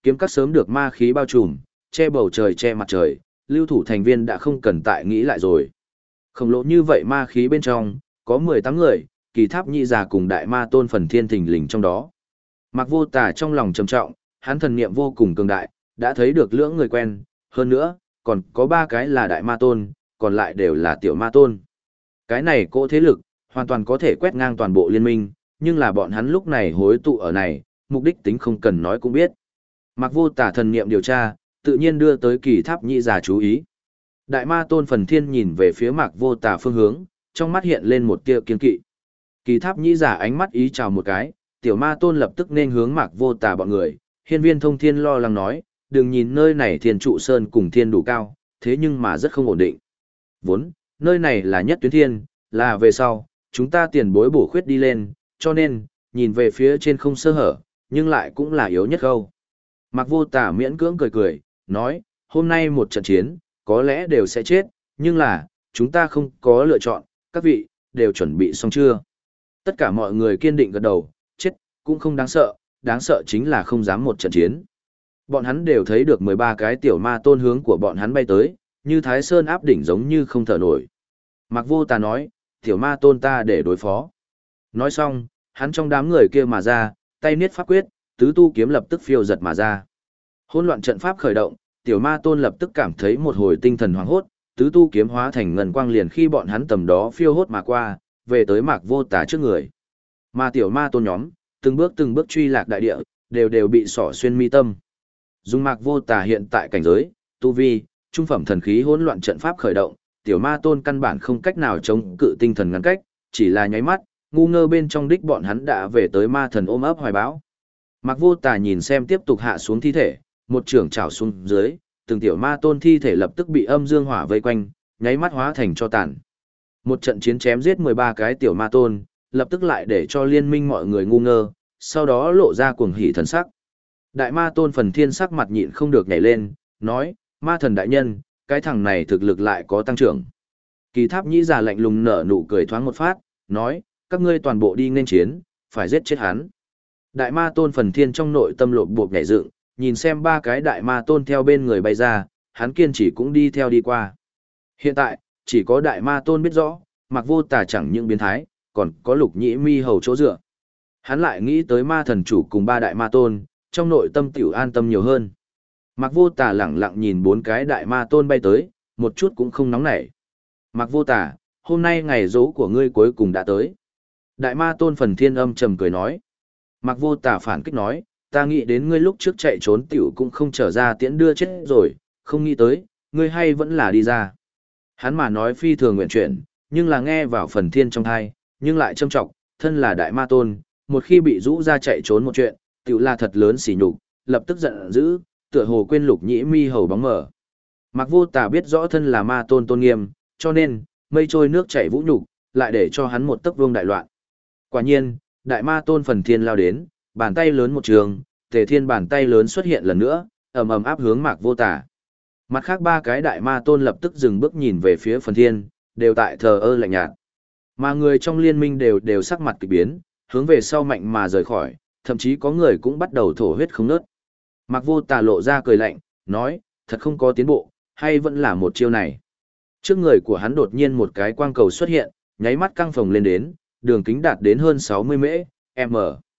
kiếm các sớm được ma khí bao trùm, che bầu trời che mặt trời, lưu thủ thành viên đã không cần tại nghĩ lại rồi. Khổng lồ như vậy ma khí bên trong, có 18 người, Kỳ Tháp Nhị Già cùng Đại Ma Tôn Phần Thiên thình lình trong đó. Mạc Vô Tà trong lòng trầm trọng, hắn thần niệm vô cùng cường đại, đã thấy được lưỡng người quen, hơn nữa, còn có 3 cái là Đại Ma Tôn, còn lại đều là Tiểu Ma Tôn. Cái này cỗ thế lực, hoàn toàn có thể quét ngang toàn bộ liên minh, nhưng là bọn hắn lúc này hối tụ ở này, mục đích tính không cần nói cũng biết. Mạc Vô Tà thần niệm điều tra, tự nhiên đưa tới Kỳ Tháp Nhị Già chú ý. Đại Ma Tôn Phần Thiên nhìn về phía Mạc Vô Tà phương hướng, trong mắt hiện lên một tia kiên kỵ. Kỳ Tháp Nhị Già ánh mắt ý chào một cái, Tiểu Ma Tôn lập tức nên hướng Mạc Vô Tà bọn người. Hiên Viên Thông Thiên lo lắng nói, đừng nhìn nơi này Thiên Trụ Sơn cùng thiên đủ cao, thế nhưng mà rất không ổn định. Vốn, nơi này là nhất tuyến thiên, là về sau, chúng ta tiền bối bổ khuyết đi lên, cho nên, nhìn về phía trên không sơ hở, nhưng lại cũng là yếu nhất khâu. Mạc Vô Tà miễn cưỡng cười cười, nói, hôm nay một trận chiến, có lẽ đều sẽ chết, nhưng là, chúng ta không có lựa chọn, các vị, đều chuẩn bị xong chưa? Tất cả mọi người kiên định gật đầu, chết, cũng không đáng sợ chính là không dám một trận chiến. Bọn hắn đều thấy được 13 cái tiểu ma tôn hướng của bọn hắn bay tới, như Thái Sơn áp đỉnh giống như không thở nổi. Mạc Vô Tà nói, tiểu ma tôn ta để đối phó. Nói xong, hắn trong đám người kia mà ra, tay niết pháp quyết, tứ tu kiếm lập tức phiêu giật mà ra. Hỗn loạn trận pháp khởi động, tiểu ma tôn lập tức cảm thấy một hồi tinh thần hoảng hốt, tứ tu kiếm hóa thành ngân quang liền khi bọn hắn tầm đó phiêu hốt mà qua, về tới Mạc Vô Tà trước người. Mà tiểu ma tôn nhóm, từng bước truy lạc đại địa, đều bị xỏ xuyên mi tâm. Dùng Mạc Vô Tà hiện tại cảnh giới, tu vi, trung phẩm thần khí hỗn loạn trận pháp khởi động, tiểu ma tôn căn bản không cách nào chống cự tinh thần ngăn cách, chỉ là nháy mắt, ngu ngơ bên trong đích bọn hắn đã về tới ma thần ôm ấp hoài bão. Mạc Vô Tà nhìn xem tiếp tục hạ xuống thi thể, một trường chảo xuống dưới, từng tiểu ma tôn thi thể lập tức bị âm dương hỏa vây quanh, nháy mắt hóa thành cho tàn. Một trận chiến chém giết 13 cái tiểu ma tôn, lập tức lại để cho liên minh mọi người ngu ngơ, sau đó lộ ra cuồng hỉ thần sắc. Đại ma tôn Phần Thiên sắc mặt nhịn không được nhảy lên, nói, ma thần đại nhân, cái thằng này thực lực lại có tăng trưởng. Kỳ Tháp Nhĩ Già lạnh lùng nở nụ cười thoáng một phát, nói, các ngươi toàn bộ đi nên chiến, phải giết chết hắn. Đại ma tôn Phần Thiên trong nội tâm lột bột nhảy dựng, nhìn xem 3 cái đại ma tôn theo bên người bay ra, hắn kiên chỉ cũng đi theo đi qua. Hiện tại, chỉ có đại ma tôn biết rõ, Mạc Vô Tà chẳng những biến thái, còn có Lục Nhĩ Mi hầu chỗ dựa. Hắn lại nghĩ tới ma thần chủ cùng 3 đại ma tôn, trong nội tâm tiểu an tâm nhiều hơn. Mạc Vô Tà lẳng lặng nhìn 4 cái đại ma tôn bay tới, một chút cũng không nóng nảy. Mạc Vô Tà, hôm nay ngày dỗ của ngươi cuối cùng đã tới. Đại ma tôn Phần Thiên âm trầm cười nói. Mạc Vô Tà phản kích nói, ta nghĩ đến ngươi lúc trước chạy trốn tiểu cũng không trở ra tiễn đưa chết rồi, không nghĩ tới, ngươi hay vẫn là đi ra. Hắn mà nói phi thường nguyện chuyển, nhưng là nghe vào Phần Thiên trong thai, nhưng lại châm trọng, thân là đại ma tôn, một khi bị rũ ra chạy trốn một chuyện, tiểu là thật lớn sỉ nhục, lập tức giận dữ, tựa hồ quên Lục Nhĩ Mi hầu bóng mờ. Mạc Vô Tà biết rõ thân là ma tôn tôn nghiêm, cho nên, mây trôi nước chảy vũ nhục, lại để cho hắn một tấc vương đại loạn. Quả nhiên, đại ma tôn Phần Thiên lao đến, bàn tay lớn một trường, Tề Thiên bàn tay lớn xuất hiện lần nữa, ầm ầm áp hướng Mạc Vô Tà. Mặt khác 3 cái đại ma tôn lập tức dừng bước nhìn về phía Phần Thiên, đều tại thờ ơ lạnh nhạt. Mà người trong liên minh đều sắc mặt kỳ biến, hướng về sau mạnh mà rời khỏi, thậm chí có người cũng bắt đầu thổ huyết không ngớt. Mạc Vô Tà lộ ra cười lạnh, nói, thật không có tiến bộ, hay vẫn là một chiêu này. Trước người của hắn đột nhiên một cái quang cầu xuất hiện, nháy mắt căng phồng lên đến, đường kính đạt đến hơn 60 m.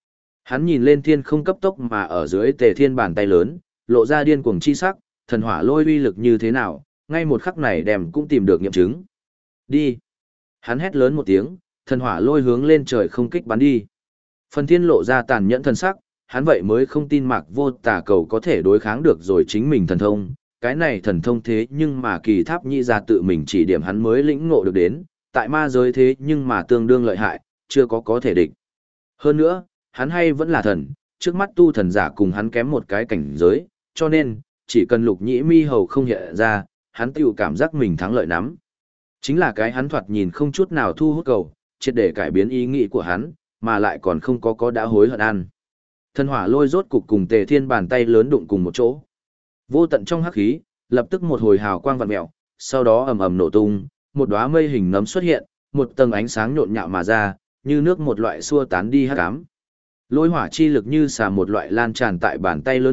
Hắn nhìn lên thiên không cấp tốc mà ở dưới Tề Thiên bàn tay lớn, lộ ra điên cuồng chi sắc, thần hỏa lôi uy lực như thế nào, ngay một khắc này đèm cũng tìm được nghiệm chứng. Đi! Hắn hét lớn một tiếng, thần hỏa lôi hướng lên trời không kích bắn đi. Phần Thiên lộ ra tàn nhẫn thần sắc, hắn vậy mới không tin Mạc Vô Tà cầu có thể đối kháng được rồi chính mình thần thông. Cái này thần thông thế nhưng mà Kỳ Tháp Nhĩ Già tự mình chỉ điểm hắn mới lĩnh ngộ được đến, tại ma giới thế nhưng mà tương đương lợi hại, chưa có thể địch. Hơn nữa, hắn hay vẫn là thần, trước mắt tu thần giả cùng hắn kém một cái cảnh giới, cho nên, chỉ cần Lục Nhĩ Mi hầu không hiện ra, hắn tiểu cảm giác mình thắng lợi nắm. Chính là cái hắn thoạt nhìn không chút nào thu hút cầu, triệt để cải biến ý nghĩ của hắn, mà lại còn không có đã hối hận ăn. Thần hỏa lôi rốt cục cùng Tề Thiên bàn tay lớn đụng cùng một chỗ. Vô tận trong hắc khí, lập tức một hồi hào quang vặn mèo, sau đó ầm ầm nổ tung, một đóa mây hình nấm xuất hiện, một tầng ánh sáng nhộn nhạo mà ra, như nước một loại xua tán đi hắc ám. Lôi hỏa chi lực như xà một loại lan tràn tại bàn tay lớn nội,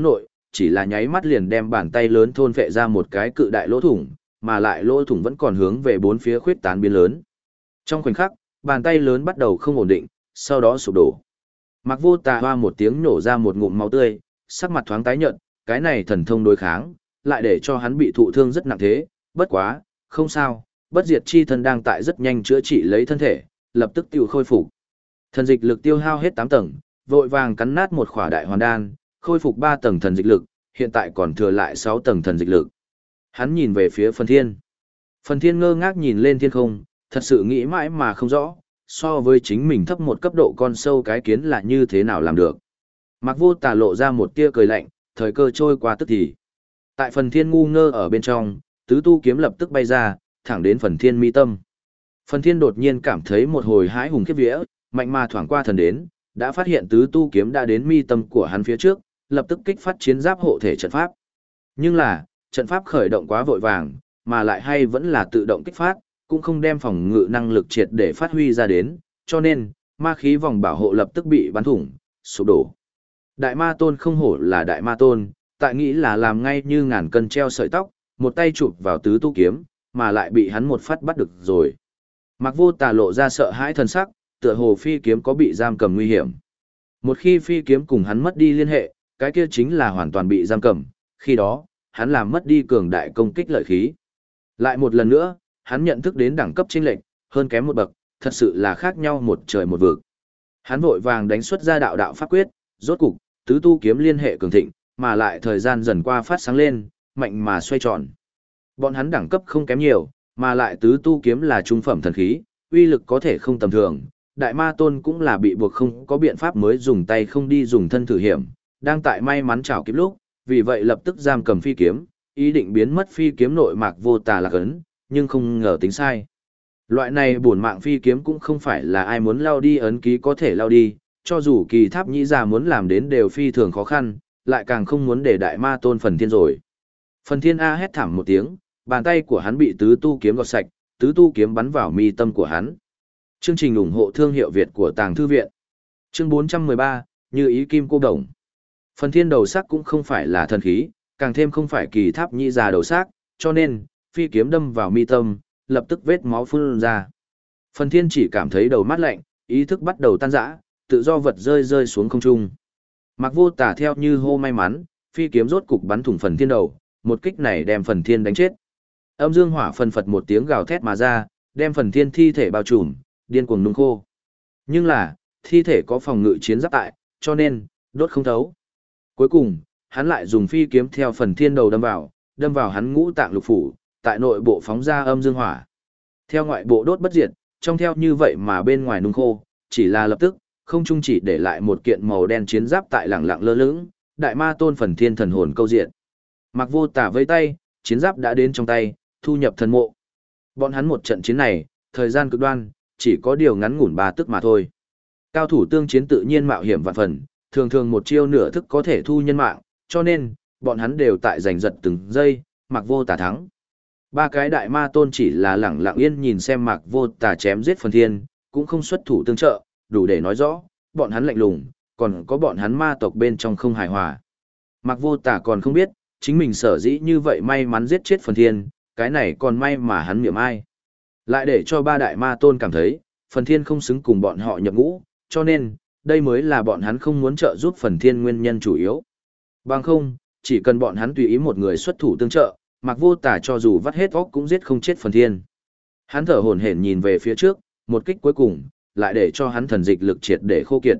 chỉ là nháy mắt liền đem bàn tay lớn thôn phệ ra một cái cự đại lỗ thủng, mà lại lỗ thủng vẫn còn hướng về bốn phía khuyết tán biến lớn. Trong khoảnh khắc, bàn tay lớn bắt đầu không ổn định, sau đó sụp đổ. Mạc Vô Tà hoa một tiếng nổ ra một ngụm máu tươi, sắc mặt thoáng tái nhợt, cái này thần thông đối kháng, lại để cho hắn bị thụ thương rất nặng thế, bất quá, không sao, bất diệt chi thân đang tại rất nhanh chữa trị lấy thân thể, lập tức tiêu khôi phục. Thần dịch lực tiêu hao hết 8 tầng, vội vàng cắn nát một khỏa đại hoàn đan, khôi phục 3 tầng thần dịch lực, hiện tại còn thừa lại 6 tầng thần dịch lực. Hắn nhìn về phía Phần Thiên. Phần Thiên ngơ ngác nhìn lên thiên không, thật sự nghĩ mãi mà không rõ, so với chính mình thấp một cấp độ con sâu cái kiến là như thế nào làm được. Mạc Vô Tà lộ ra một tia cười lạnh, thời cơ trôi qua tức thì. Tại Phần Thiên ngu ngơ ở bên trong, tứ tu kiếm lập tức bay ra, thẳng đến Phần Thiên mi tâm. Phần Thiên đột nhiên cảm thấy một hồi hãi hùng khiếp vía, mạnh mà thoảng qua thần đến, đã phát hiện tứ tu kiếm đã đến mi tâm của hắn phía trước, lập tức kích phát chiến giáp hộ thể trận pháp. Nhưng là, trận pháp khởi động quá vội vàng, mà lại hay vẫn là tự động kích phát, cũng không đem phòng ngự năng lực triệt để phát huy ra đến, cho nên, ma khí vòng bảo hộ lập tức bị bắn thủng, sụp đổ. Đại ma tôn không hổ là đại ma tôn, tại nghĩ là làm ngay như ngàn cân treo sợi tóc, một tay chụp vào tứ tu kiếm, mà lại bị hắn một phát bắt được rồi. Mạc Vô Tà lộ ra sợ hãi thần sắc, tựa hồ phi kiếm có bị giam cầm nguy hiểm. Một khi phi kiếm cùng hắn mất đi liên hệ, cái kia chính là hoàn toàn bị giam cầm, khi đó, hắn làm mất đi cường đại công kích lợi khí. Lại một lần nữa, hắn nhận thức đến đẳng cấp chênh lệch, hơn kém một bậc, thật sự là khác nhau một trời một vực. Hắn vội vàng đánh xuất ra đạo đạo pháp quyết, rốt cục, tứ tu kiếm liên hệ cường thịnh, mà lại thời gian dần qua phát sáng lên, mạnh mà xoay tròn. Bọn hắn đẳng cấp không kém nhiều, mà lại tứ tu kiếm là trung phẩm thần khí, uy lực có thể không tầm thường. Đại ma tôn cũng là bị buộc không có biện pháp mới dùng tay không đi dùng thân thử hiểm, đang tại may mắn chảo kịp lúc, vì vậy lập tức giam cầm phi kiếm, ý định biến mất phi kiếm nội Mạc Vô Tà lạc ấn, nhưng không ngờ tính sai. Loại này bổn mạng phi kiếm cũng không phải là ai muốn lao đi ấn ký có thể lao đi, cho dù Kỳ Tháp Nhĩ Già muốn làm đến đều phi thường khó khăn, lại càng không muốn để đại ma tôn Phần Thiên rồi. Phần Thiên A hét thảm một tiếng, bàn tay của hắn bị tứ tu kiếm gọt sạch, tứ tu kiếm bắn vào mi tâm của hắn. Chương trình ủng hộ thương hiệu Việt của Tàng Thư Viện. Chương 413, Như ý kim cô đồng. Phần Thiên đầu sắc cũng không phải là thần khí, càng thêm không phải Kỳ Tháp Nhĩ Già đầu sắc, cho nên, phi kiếm đâm vào mi tâm, lập tức vết máu phun ra. Phần Thiên chỉ cảm thấy đầu mát lạnh, ý thức bắt đầu tan rã, tự do vật rơi xuống không trung. Mạc Vô Tà theo như hô may mắn, phi kiếm rốt cục bắn thủng Phần Thiên đầu, một kích này đem Phần Thiên đánh chết. Âm dương hỏa phần phật một tiếng gào thét mà ra, đem Phần Thiên thi thể bao trùm, điên cuồng nung khô. Nhưng là, thi thể có phòng ngự chiến giáp tại, cho nên, đốt không thấu. Cuối cùng, hắn lại dùng phi kiếm theo Phần Thiên đầu đâm vào hắn ngũ tạng lục phủ, tại nội bộ phóng ra âm dương hỏa. Theo ngoại bộ đốt bất diệt, trong theo như vậy mà bên ngoài nung khô, chỉ là lập tức, không chung chỉ để lại một kiện màu đen chiến giáp tại lẳng lặng lơ lửng, đại ma tôn Phần Thiên thần hồn câu diện. Mạc Vô Tà vây tay, chiến giáp đã đến trong tay, thu nhập thần mộ. Bọn hắn một trận chiến này, thời gian cực đoan, chỉ có điều ngắn ngủn 3 tức mà thôi. Cao thủ tương chiến tự nhiên mạo hiểm vạn phần, thường thường một chiêu nửa thức có thể thu nhân mạng, cho nên, bọn hắn đều tại giành giật từng giây, Mạc Vô Tà thắng. 3 cái đại ma tôn chỉ là lẳng lặng yên nhìn xem Mạc Vô Tà chém giết Phần Thiên, cũng không xuất thủ tương trợ, đủ để nói rõ, bọn hắn lạnh lùng, còn có bọn hắn ma tộc bên trong không hài hòa. Mạc Vô Tà còn không biết, chính mình sở dĩ như vậy may mắn giết chết Phần Thiên, cái này còn may mà hắn miệng ai. Lại để cho 3 đại ma tôn cảm thấy, Phần Thiên không xứng cùng bọn họ nhập ngũ, cho nên, đây mới là bọn hắn không muốn trợ giúp Phần Thiên nguyên nhân chủ yếu. Bằng không, chỉ cần bọn hắn tùy ý một người xuất thủ tương trợ, Mạc Vô Tà cho dù vắt hết óc cũng giết không chết Phần Thiên. Hắn thở hổn hển nhìn về phía trước, một kích cuối cùng, lại để cho hắn thần dịch lực triệt để khô kiệt.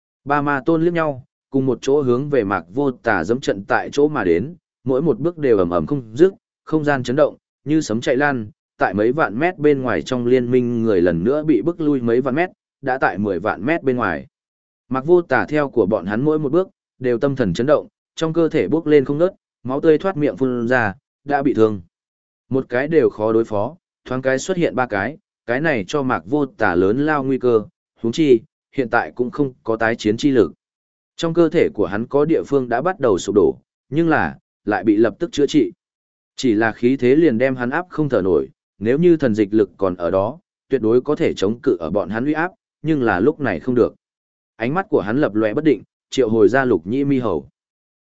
3 ma tôn liếc nhau, cùng một chỗ hướng về Mạc Vô Tà dẫm trận tại chỗ mà đến, mỗi một bước đều ầm ầm không dứt, không gian chấn động, như sấm chạy lan, tại mấy vạn mét bên ngoài trong liên minh người lần nữa bị bức lui mấy vạn mét, đã tại 10 vạn mét bên ngoài. Mạc Vô Tà theo của bọn hắn mỗi một bước, đều tâm thần chấn động, trong cơ thể bốc lên không ngớt, máu tươi thoát miệng phun ra, đã bị thương. Một cái đều khó đối phó, thoáng cái xuất hiện 3 cái này cho Mạc Vô Tà lớn lao nguy cơ, huống chi, hiện tại cũng không có tái chiến chi lực. Trong cơ thể của hắn có địa phương đã bắt đầu sụp đổ, nhưng là, lại bị lập tức chữa trị. Chỉ là khí thế liền đem hắn áp không thở nổi, nếu như thần dịch lực còn ở đó, tuyệt đối có thể chống cự ở bọn hắn uy áp, nhưng là lúc này không được. Ánh mắt của hắn lập lòe bất định, triệu hồi ra Lục Nhĩ Mi Hầu.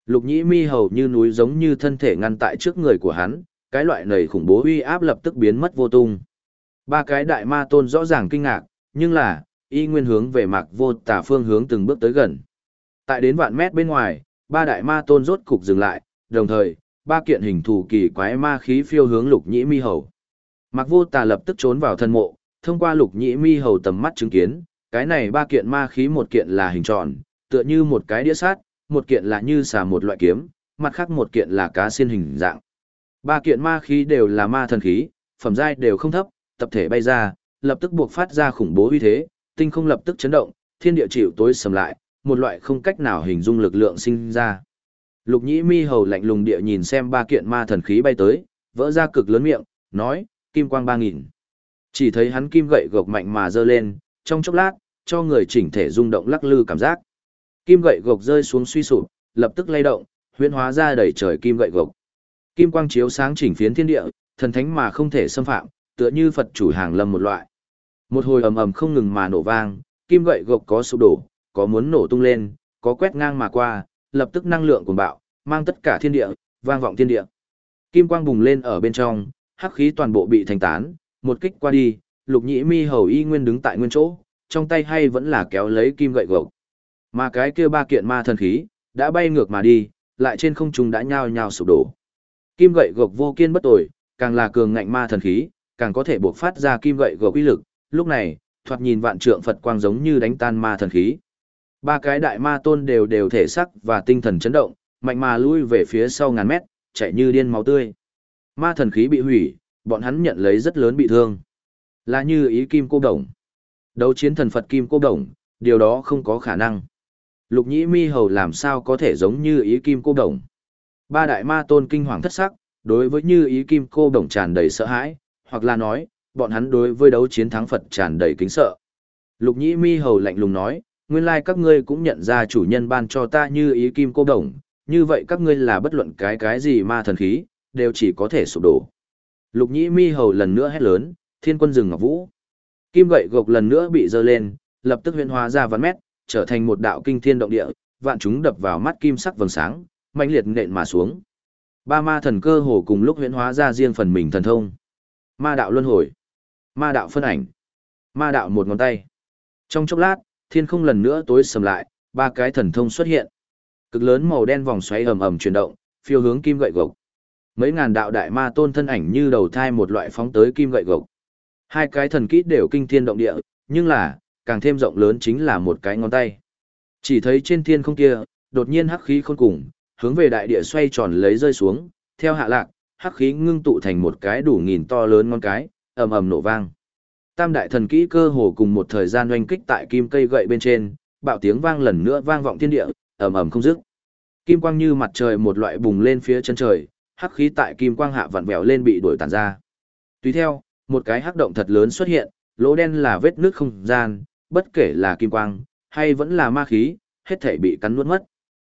Lục nhĩ mi hầu như núi giống như thân thể ngăn tại trước người của hắn, cái loại nầy khủng bố uy áp lập tức biến mất vô tung. Ba cái đại ma tôn rõ ràng kinh ngạc, nhưng là, y nguyên hướng về Mạc Vô Tà phương hướng từng bước tới gần. Tại đến vạn mét bên ngoài, ba đại ma tôn rốt cục dừng lại, đồng thời, ba kiện hình thù kỳ quái ma khí phiêu hướng Lục Nhĩ Mi Hầu. Mạc Vô Tà lập tức trốn vào thân mộ, thông qua Lục Nhĩ Mi Hầu tầm mắt chứng kiến, cái này ba kiện ma khí một kiện là hình tròn, tựa như một cái đĩa sắt, một kiện là như xà một loại kiếm, mặt khác một kiện là cá xiên hình dạng. Ba kiện ma khí đều là ma thần khí, phẩm giai đều không thấp, tập thể bay ra, lập tức buộc phát ra khủng bố uy thế, tinh không lập tức chấn động, thiên địa chịu tối sầm lại, một loại không cách nào hình dung lực lượng sinh ra. Lục Nhĩ Mi Hầu lạnh lùng địa nhìn xem ba kiện ma thần khí bay tới, vỡ ra cực lớn miệng, nói, kim quang 3000. Chỉ thấy hắn kim gậy gộc mạnh mà giơ lên, trong chốc lát, cho người chỉnh thể rung động lắc lư cảm giác. Kim gậy gộc rơi xuống suy sụp, lập tức lay động, huyễn hóa ra đầy trời kim gậy gộc. Kim quang chiếu sáng chỉnh phiến thiên địa, thần thánh mà không thể xâm phạm, tựa như Phật chủ hàng lâm một loại. Một hồi ầm ầm không ngừng mà nổ vang, kim gậy gộc có sụp đổ, có muốn nổ tung lên, có quét ngang mà qua, lập tức năng lượng cuồng bạo, mang tất cả thiên địa, vang vọng thiên địa. Kim quang bùng lên ở bên trong, hắc khí toàn bộ bị thành tán, một kích qua đi, Lục Nhĩ Mi Hầu y nguyên đứng tại nguyên chỗ, trong tay hay vẫn là kéo lấy kim gậy gộc. Mà cái kia ba kiện ma thần khí đã bay ngược mà đi, lại trên không trung đã nhao nhao sụp đổ. Kim gậy gộc vô kiên bất tồi, càng là cường ngạnh ma thần khí, càng có thể buộc phát ra kim gậy gộc uy lực, lúc này, thoạt nhìn vạn trượng Phật quang giống như đánh tan ma thần khí. Ba cái đại ma tôn đều thể sắc và tinh thần chấn động, mạnh mà lui về phía sau ngàn mét, chạy như điên máu tươi. Ma thần khí bị hủy, bọn hắn nhận lấy rất lớn bị thương. Là như ý kim cô đồng. Đấu chiến thần Phật kim cô đồng, điều đó không có khả năng. Lục Nhĩ Mi Hầu làm sao có thể giống như ý kim cô đồng. Ba đại ma tôn kinh hoàng thất sắc, đối với như ý kim cô đồng tràn đầy sợ hãi, hoặc là nói, bọn hắn đối với đấu chiến thắng Phật tràn đầy kính sợ. Lục Nhĩ Mi Hầu lạnh lùng nói, nguyên lai các ngươi cũng nhận ra chủ nhân ban cho ta như ý kim cô đồng, như vậy các ngươi là bất luận cái gì ma thần khí, đều chỉ có thể sụp đổ. Lục Nhĩ Mi Hầu lần nữa hét lớn, thiên quân rừng ngọc vũ. Kim gậy gộc lần nữa bị giơ lên, lập tức huyễn hóa ra vạn mét, trở thành một đạo kinh thiên động địa, vạn chúng đập vào mắt kim sắc vầng sáng, mãnh liệt nện mà xuống. Ba ma thần cơ hồ cùng lúc huyễn hóa ra riêng phần mình thần thông. Ma đạo luân hồi, ma đạo phân ảnh, ma đạo một ngón tay. Trong chốc lát, thiên không lần nữa tối sầm lại, ba cái thần thông xuất hiện. Cực lớn màu đen vòng xoáy ầm ầm chuyển động, phiêu hướng kim gậy gộc. Mấy ngàn đạo đại ma tôn thân ảnh như đầu thai một loại phóng tới kim gậy gộc. Hai cái thần kỹ đều kinh thiên động địa, nhưng là, càng thêm rộng lớn chính là một cái ngón tay. Chỉ thấy trên thiên không kia, đột nhiên hắc khí khôn cùng, hướng về đại địa xoay tròn lấy rơi xuống, theo hạ lạc, hắc khí ngưng tụ thành một cái đủ nghìn to lớn ngón cái, ầm ầm nổ vang. Tam đại thần kỹ cơ hồ cùng một thời gian oanh kích tại kim cây gậy bên trên, bạo tiếng vang lần nữa vang vọng thiên địa, ầm ầm không dứt. Kim quang như mặt trời một loại bùng lên phía chân trời, hắc khí tại kim quang hạ vặn vẹo lên bị đuổi tản ra. Tùy theo, một cái hắc động thật lớn xuất hiện, lỗ đen là vết nước không gian, bất kể là kim quang hay vẫn là ma khí, hết thảy bị cắn nuốt mất.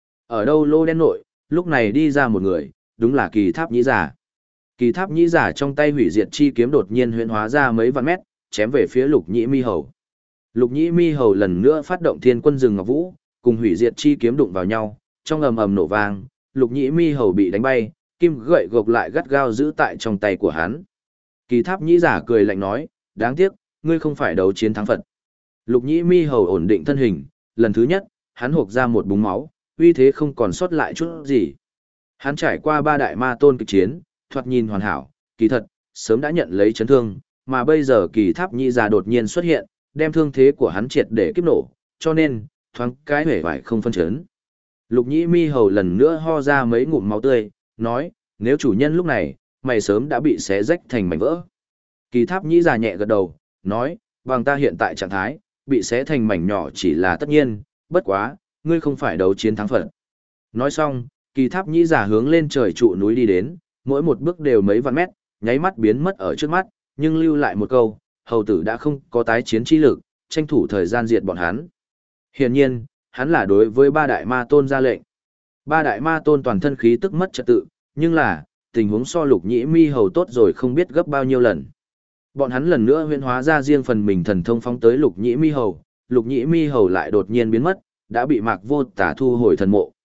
Ở đâu lỗ đen nội, lúc này đi ra một người, đúng là Kỳ Tháp Nhĩ Giả. Kỳ Tháp Nhĩ Giả trong tay hủy diệt chi kiếm đột nhiên huyễn hóa ra mấy vạn mét, chém về phía Lục Nhĩ Mi Hầu. Lục Nhĩ Mi Hầu lần nữa phát động Thiên Quân Rừng Ngọc Vũ, cùng hủy diệt chi kiếm đụng vào nhau, trong ầm ầm nổ vang, Lục Nhĩ Mi Hầu bị đánh bay, kim gậy gộc lại gắt gao giữ tại trong tay của hắn. Kỳ Tháp Nhĩ Giả cười lạnh nói, đáng tiếc, ngươi không phải đấu chiến thắng Phật. Lục Nhĩ Mi Hầu ổn định thân hình, lần thứ nhất, hắn hộc ra một búng máu, uy thế không còn sót lại chút gì. Hắn trải qua ba đại ma tôn kịch chiến, thoạt nhìn hoàn hảo, kỳ thật, sớm đã nhận lấy chấn thương, mà bây giờ Kỳ Tháp Nhĩ Giả đột nhiên xuất hiện, đem thương thế của hắn triệt để kiếp nổ, cho nên, thoáng cái hể vải không phân chấn. Lục Nhĩ Mi Hầu lần nữa ho ra mấy ngụm máu tươi, nói, nếu chủ nhân lúc này, mày sớm đã bị xé rách thành mảnh vỡ. Kỳ Tháp Nhĩ Giả nhẹ gật đầu, nói, bằng ta hiện tại trạng thái, bị xé thành mảnh nhỏ chỉ là tất nhiên, bất quá, ngươi không phải đấu chiến thắng Phật. Nói xong, Kỳ Tháp Nhĩ Giả hướng lên trời trụ núi đi đến, mỗi một bước đều mấy vạn mét, nháy mắt biến mất ở trước mắt, nhưng lưu lại một câu, hầu tử đã không có tái chiến chi lực, tranh thủ thời gian diệt bọn hắn. Hiển nhiên, hắn là đối với ba đại ma tôn ra lệnh. Ba đại ma tôn toàn thân khí tức mất trật tự, nhưng là, tình huống so Lục Nhĩ Mi Hầu tốt rồi không biết gấp bao nhiêu lần. Bọn hắn lần nữa huyễn hóa ra riêng phần mình thần thông phóng tới Lục Nhĩ Mi Hầu, Lục Nhĩ Mi Hầu lại đột nhiên biến mất, đã bị Mạc Vô Tả thu hồi thần mộ.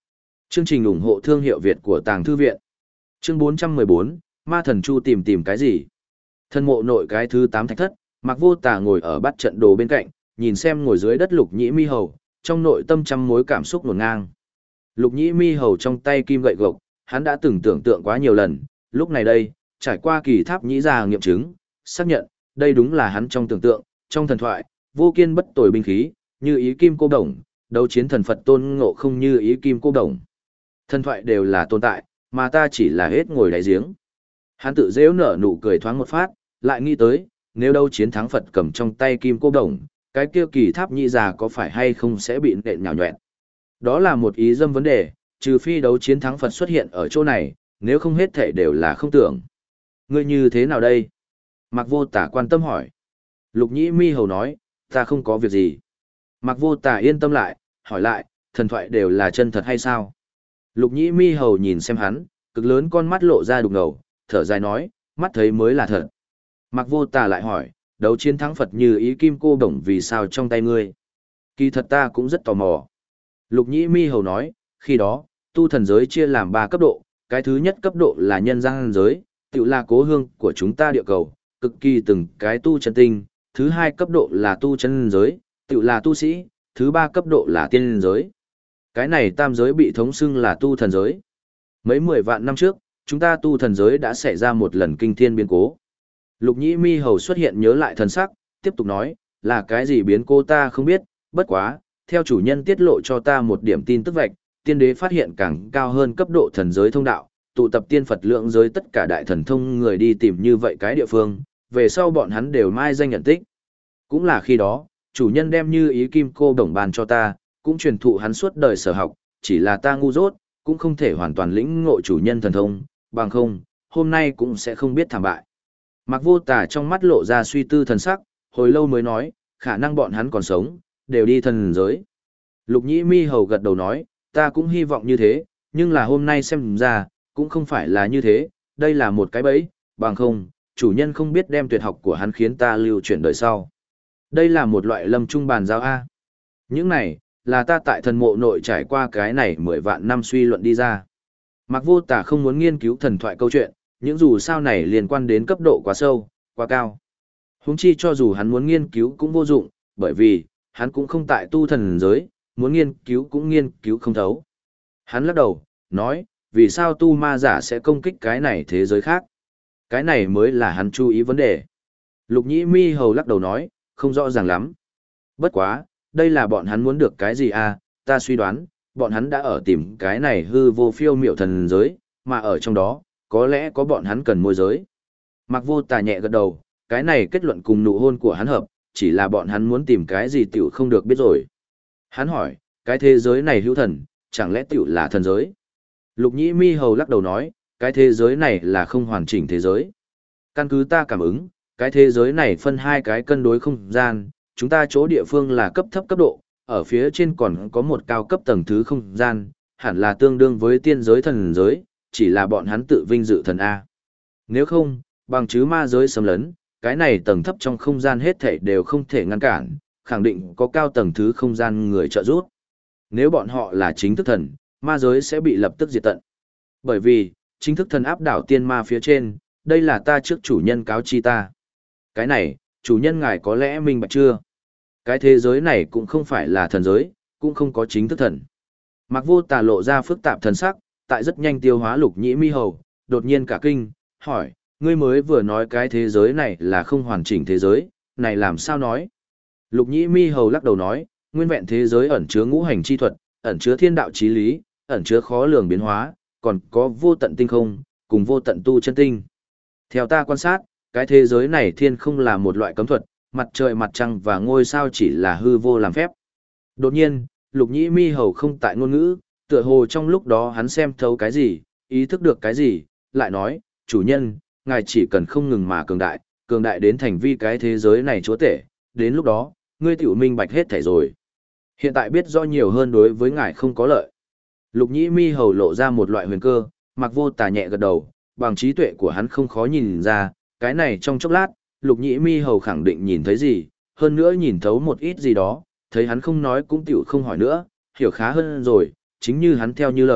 Chương trình ủng hộ thương hiệu Việt của Tàng Thư Viện. Chương 414, Ma Thần Chu tìm tìm cái gì? Thân mộ nội cái thứ 8 thạch thất, Mạc Vô Tà ngồi ở bắt trận đồ bên cạnh, nhìn xem ngồi dưới đất Lục Nhĩ Mi Hầu, trong nội tâm trăm mối cảm xúc ngổn ngang. Lục Nhĩ Mi Hầu trong tay kim gậy gộc, hắn đã từng tưởng tượng quá nhiều lần, lúc này đây, trải qua kỳ tháp nhĩ già nghiệm chứng, xác nhận, đây đúng là hắn trong tưởng tượng, trong thần thoại, vô kiên bất tồi binh khí, như ý kim cô đồng, đấu chiến thần Phật Tôn Ngộ không như ý kim cô đồng. Thần thoại đều là tồn tại, mà ta chỉ là hết ngồi đáy giếng. Hắn tự dễu nở nụ cười thoáng một phát, lại nghĩ tới, nếu đâu chiến thắng Phật cầm trong tay kim cô đồng, cái kia kỳ tháp nhị già có phải hay không sẽ bị nện nhào nhọẹn. Đó là một ý dâm vấn đề, trừ phi đấu chiến thắng Phật xuất hiện ở chỗ này, nếu không hết thể đều là không tưởng. Ngươi như thế nào đây? Mạc Vô Tà quan tâm hỏi. Lục Nhĩ Mi Hầu nói, ta không có việc gì. Mạc Vô Tà yên tâm lại, hỏi lại, thần thoại đều là chân thật hay sao? Lục Nhĩ Mi Hầu nhìn xem hắn, cực lớn con mắt lộ ra đục ngầu, thở dài nói, mắt thấy mới là thật. Mạc Vô Tà lại hỏi, đấu chiến thắng Phật như ý kim cô đồng vì sao trong tay ngươi? Kỳ thật ta cũng rất tò mò. Lục Nhĩ Mi Hầu nói, khi đó, tu thần giới chia làm 3 cấp độ, cái thứ nhất cấp độ là nhân gian giới, tự là cố hương của chúng ta địa cầu, cực kỳ từng cái tu chân tinh, thứ 2 cấp độ là tu chân giới, tự là tu sĩ, thứ 3 cấp độ là tiên giới. Cái này tam giới bị thống xưng là tu thần giới. Mấy 10 vạn năm trước, chúng ta tu thần giới đã xảy ra một lần kinh thiên biến cố. Lục Nhĩ Mi Hầu xuất hiện nhớ lại thần sắc, tiếp tục nói, là cái gì biến cố ta không biết, bất quá, theo chủ nhân tiết lộ cho ta một điểm tin tức vạch, tiên đế phát hiện càng cao hơn cấp độ thần giới thông đạo, tụ tập tiên Phật lượng giới tất cả đại thần thông người đi tìm như vậy cái địa phương, về sau bọn hắn đều mai danh nhận tích. Cũng là khi đó, chủ nhân đem như ý kim cô đồng bàn cho ta, cũng truyền thụ hắn suốt đời sở học, chỉ là ta ngu dốt, cũng không thể hoàn toàn lĩnh ngộ chủ nhân thần thông, bằng không, hôm nay cũng sẽ không biết thảm bại. Mạc Vô Tà trong mắt lộ ra suy tư thần sắc, hồi lâu mới nói, khả năng bọn hắn còn sống, đều đi thần giới. Lục Nhĩ Mi Hầu gật đầu nói, ta cũng hy vọng như thế, nhưng là hôm nay xem ra, cũng không phải là như thế, đây là một cái bẫy, bằng không, chủ nhân không biết đem tuyệt học của hắn khiến ta lưu chuyển đời sau. Đây là một loại lâm trung bàn giao A. Những này, là ta tại thần mộ nội trải qua cái này 10 vạn năm suy luận đi ra. Mạc Vô Tà không muốn nghiên cứu thần thoại câu chuyện, những dù sao này liên quan đến cấp độ quá sâu, quá cao. Huống chi cho dù hắn muốn nghiên cứu cũng vô dụng, bởi vì, hắn cũng không tại tu thần giới, muốn nghiên cứu cũng nghiên cứu không thấu. Hắn lắc đầu, nói, vì sao tu ma giả sẽ công kích cái này thế giới khác? Cái này mới là hắn chú ý vấn đề. Lục Nhĩ Mi Hầu lắc đầu nói, không rõ ràng lắm. Bất quá, đây là bọn hắn muốn được cái gì à, ta suy đoán, bọn hắn đã ở tìm cái này hư vô phiêu miệu thần giới, mà ở trong đó, có lẽ có bọn hắn cần môi giới. Mạc Vô Tà nhẹ gật đầu, cái này kết luận cùng nụ hôn của hắn hợp, chỉ là bọn hắn muốn tìm cái gì tiểu không được biết rồi. Hắn hỏi, cái thế giới này hữu thần, chẳng lẽ tiểu là thần giới? Lục Nhĩ Mi Hầu lắc đầu nói, cái thế giới này là không hoàn chỉnh thế giới. Căn cứ ta cảm ứng, cái thế giới này phân 2 cái cân đối không gian, chúng ta chỗ địa phương là cấp thấp cấp độ, ở phía trên còn có một cao cấp tầng thứ không gian, hẳn là tương đương với tiên giới thần giới, chỉ là bọn hắn tự vinh dự thần A. Nếu không, bằng chứ ma giới xâm lấn, cái này tầng thấp trong không gian hết thảy đều không thể ngăn cản, khẳng định có cao tầng thứ không gian người trợ giúp. Nếu bọn họ là chính thức thần, ma giới sẽ bị lập tức diệt tận. Bởi vì, chính thức thần áp đảo tiên ma phía trên, đây là ta trước chủ nhân cáo chi ta. Cái này, chủ nhân ngài có lẽ minh bạch chưa? Cái thế giới này cũng không phải là thần giới, cũng không có chính thức thần. Mạc Vô Tà lộ ra phức tạp thần sắc, tại rất nhanh tiêu hóa Lục Nhĩ Mi Hầu, đột nhiên cả kinh, hỏi, ngươi mới vừa nói cái thế giới này là không hoàn chỉnh thế giới, này làm sao nói? Lục Nhĩ Mi Hầu lắc đầu nói, nguyên vẹn thế giới ẩn chứa ngũ hành chi thuật, ẩn chứa thiên đạo chí lý, ẩn chứa khó lường biến hóa, còn có vô tận tinh không, cùng vô tận tu chân tinh. Theo ta quan sát, cái thế giới này thiên không là một loại cấm thuật, mặt trời mặt trăng và ngôi sao chỉ là hư vô làm phép. Đột nhiên, Lục Nhĩ Mi Hầu không tại ngôn ngữ, tựa hồ trong lúc đó hắn xem thấu cái gì, ý thức được cái gì, lại nói, chủ nhân, ngài chỉ cần không ngừng mà cường đại đến thành vi cái thế giới này chúa tể, đến lúc đó, ngươi tiểu minh bạch hết thảy rồi. Hiện tại biết rõ nhiều hơn đối với ngài không có lợi. Lục Nhĩ Mi Hầu lộ ra một loại huyền cơ, Mạc Vô Tà nhẹ gật đầu, bằng trí tuệ của hắn không khó nhìn ra, cái này trong chốc lát, Lục Nhĩ Mi Hầu khẳng định nhìn thấy gì, hơn nữa nhìn thấu một ít gì đó, thấy hắn không nói cũng tiểu không hỏi nữa, hiểu khá hơn rồi, chính như hắn theo như lời,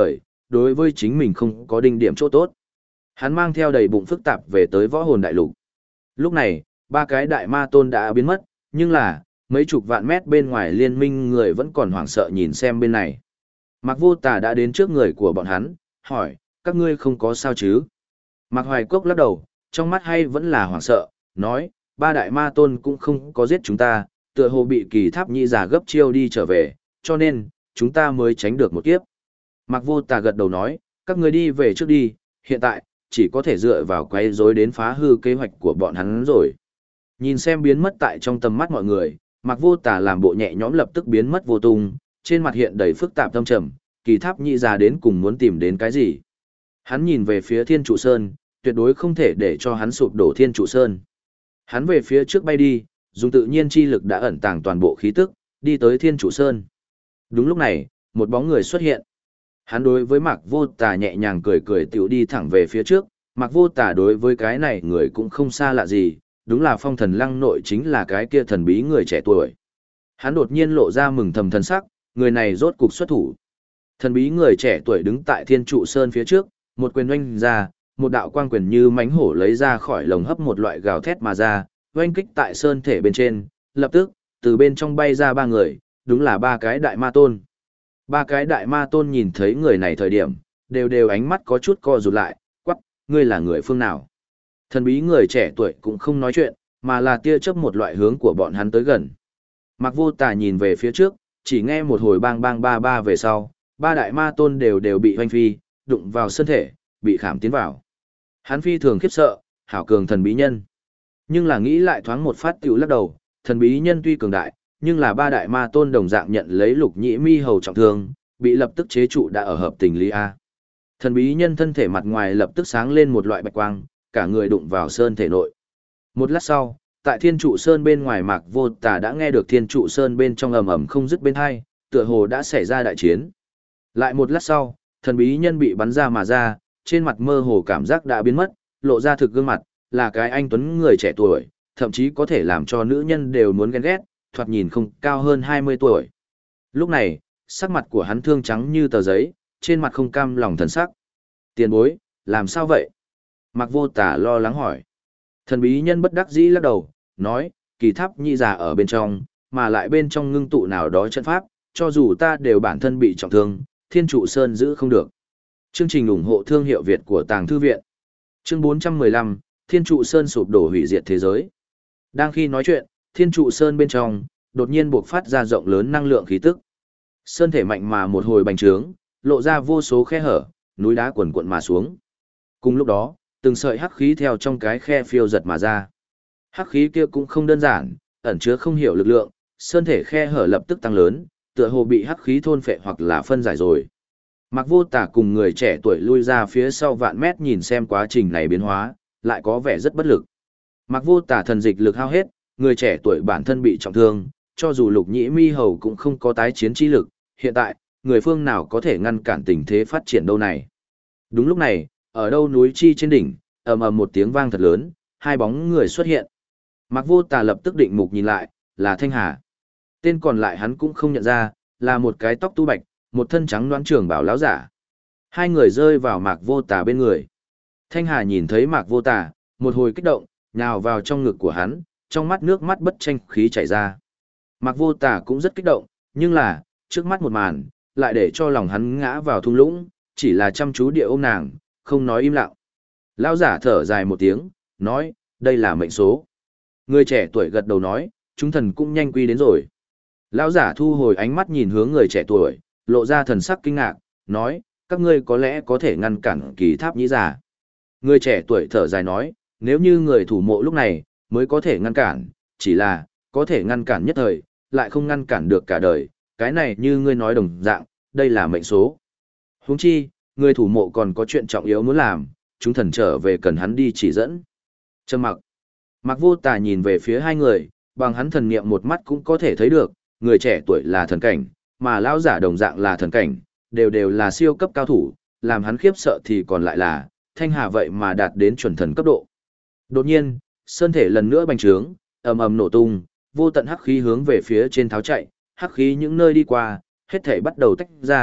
đối với chính mình không có đinh điểm chỗ tốt. Hắn mang theo đầy bụng phức tạp về tới võ hồn đại lục. Lúc này, ba cái đại ma tôn đã biến mất, nhưng là, mấy chục vạn mét bên ngoài liên minh người vẫn còn hoảng sợ nhìn xem bên này. Mạc Vô Tà đã đến trước người của bọn hắn, hỏi, các ngươi không có sao chứ? Mạc Hoài Cốc lắc đầu, trong mắt hay vẫn là hoảng sợ, nói, ba đại ma tôn cũng không có giết chúng ta, tựa hồ bị kỳ tháp nhị giả gấp chiêu đi trở về, cho nên, chúng ta mới tránh được một kiếp. Mạc Vô Tà gật đầu nói, các ngươi đi về trước đi, hiện tại, chỉ có thể dựa vào quay rối đến phá hư kế hoạch của bọn hắn rồi. Nhìn xem biến mất tại trong tầm mắt mọi người, Mạc Vô Tà làm bộ nhẹ nhõm lập tức biến mất vô tung, trên mặt hiện đầy phức tạp tâm trầm, kỳ tháp nhị giả đến cùng muốn tìm đến cái gì. Hắn nhìn về phía Thiên Trụ Sơn, tuyệt đối không thể để cho hắn sụp đổ Thiên Trụ Sơn. Hắn về phía trước bay đi, dùng tự nhiên chi lực đã ẩn tàng toàn bộ khí tức, đi tới Thiên Trụ Sơn. Đúng lúc này, một bóng người xuất hiện. Hắn đối với Mạc Vô Tà nhẹ nhàng cười cười tiểu đi thẳng về phía trước, Mạc Vô Tà đối với cái này người cũng không xa lạ gì, đúng là Phong Thần Lăng nội chính là cái kia thần bí người trẻ tuổi. Hắn đột nhiên lộ ra mừng thầm thần sắc, người này rốt cục xuất thủ. Thần bí người trẻ tuổi đứng tại Thiên Trụ Sơn phía trước, một quyền oanh ra, một đạo quang quyền như mãnh hổ lấy ra khỏi lồng hấp một loại gào thét mà ra, oanh kích tại sơn thể bên trên, lập tức, từ bên trong bay ra ba người, đúng là ba cái đại ma tôn. Ba cái đại ma tôn nhìn thấy người này thời điểm, đều ánh mắt có chút co rụt lại, quắc, ngươi là người phương nào? Thần bí người trẻ tuổi cũng không nói chuyện, mà là tia chớp một loại hướng của bọn hắn tới gần. Mạc Vô Tà nhìn về phía trước, chỉ nghe một hồi bang bang ba ba về sau, ba đại ma tôn đều bị hoanh phi, đụng vào身thể, bị khảm tiến vào. Hắn phi thường khiếp sợ, hảo cường thần bí nhân. Nhưng là nghĩ lại thoáng một phát tiểu lắc đầu, thần bí nhân tuy cường đại, nhưng là ba đại ma tôn đồng dạng nhận lấy Lục Nhĩ Mi hầu trọng thương, bị lập tức chế trụ đã ở hợp tình lý A. Thần bí nhân thân thể mặt ngoài lập tức sáng lên một loại bạch quang, cả người đụng vào sơn thể nội. Một lát sau, tại Thiên Trụ Sơn bên ngoài Mạc Vô Tà đã nghe được Thiên Trụ Sơn bên trong ầm ầm không dứt bên hai, tựa hồ đã xảy ra đại chiến. Lại một lát sau, thần bí nhân bị bắn ra mà ra, trên mặt mơ hồ cảm giác đã biến mất, lộ ra thực gương mặt, là cái anh tuấn người trẻ tuổi, thậm chí có thể làm cho nữ nhân đều muốn ghen ghét, thoạt nhìn không cao hơn 20 tuổi. Lúc này, sắc mặt của hắn thương trắng như tờ giấy, trên mặt không cam lòng thần sắc. Tiền bối, làm sao vậy? Mạc Vô Tà lo lắng hỏi. Thần bí nhân bất đắc dĩ lắc đầu, nói, kỳ tháp nhị giả ở bên trong, mà lại bên trong ngưng tụ nào đó trận pháp, cho dù ta đều bản thân bị trọng thương, Thiên Trụ Sơn giữ không được. Chương trình ủng hộ thương hiệu Việt của Tàng Thư Viện. Chương 415, Thiên Trụ Sơn sụp đổ hủy diệt thế giới. Đang khi nói chuyện, Thiên Trụ Sơn bên trong, đột nhiên bộc phát ra rộng lớn năng lượng khí tức. Sơn thể mạnh mà một hồi bành trướng, lộ ra vô số khe hở, núi đá quần cuộn mà xuống. Cùng lúc đó, từng sợi hắc khí theo trong cái khe phiêu giật mà ra. Hắc khí kia cũng không đơn giản, ẩn chứa không hiểu lực lượng, sơn thể khe hở lập tức tăng lớn, tựa hồ bị hắc khí thôn phệ hoặc là phân giải rồi. Mạc Vô Tà cùng người trẻ tuổi lui ra phía sau vạn mét nhìn xem quá trình này biến hóa, lại có vẻ rất bất lực. Mạc Vô Tà thần dịch lực hao hết, người trẻ tuổi bản thân bị trọng thương, cho dù Lục Nhĩ Mi hầu cũng không có tái chiến chi lực, hiện tại, người phương nào có thể ngăn cản tình thế phát triển đâu này. Đúng lúc này, ở đâu núi chi trên đỉnh, ầm ầm một tiếng vang thật lớn, hai bóng người xuất hiện. Mạc Vô Tà lập tức định mục nhìn lại, là Thanh Hà. Tên còn lại hắn cũng không nhận ra, là một cái tóc tu bạch, một thân trắng đoán trưởng bảo lão giả. Hai người rơi vào Mạc Vô Tà bên người. Thanh Hà nhìn thấy Mạc Vô Tà, một hồi kích động, nhào vào trong ngực của hắn, trong mắt nước mắt bất tranh khí chảy ra. Mạc Vô Tà cũng rất kích động, nhưng là, trước mắt một màn, lại để cho lòng hắn ngã vào thung lũng, chỉ là chăm chú địa ôm nàng, không nói im lặng. Lão giả thở dài một tiếng, nói, đây là mệnh số. Người trẻ tuổi gật đầu nói, chúng thần cũng nhanh quy đến rồi. Lão giả thu hồi ánh mắt nhìn hướng người trẻ tuổi, lộ ra thần sắc kinh ngạc, nói, các ngươi có lẽ có thể ngăn cản kỳ tháp nhĩ giả. Người trẻ tuổi thở dài nói, nếu như người thủ mộ lúc này, mới có thể ngăn cản, chỉ là, có thể ngăn cản nhất thời, lại không ngăn cản được cả đời, cái này như ngươi nói đồng dạng, đây là mệnh số. Huống chi, người thủ mộ còn có chuyện trọng yếu muốn làm, chúng thần trở về cần hắn đi chỉ dẫn. Trầm mặc. Mạc Vô Tà nhìn về phía hai người, bằng hắn thần niệm một mắt cũng có thể thấy được, người trẻ tuổi là thần cảnh, mà lão giả đồng dạng là thần cảnh, đều là siêu cấp cao thủ, làm hắn khiếp sợ thì còn lại là, Thanh Hà vậy mà đạt đến chuẩn thần cấp độ. Đột nhiên, sơn thể lần nữa bành trướng, ầm ầm nổ tung, vô tận hắc khí hướng về phía trên tháo chạy, hắc khí những nơi đi qua, hết thể bắt đầu tách ra,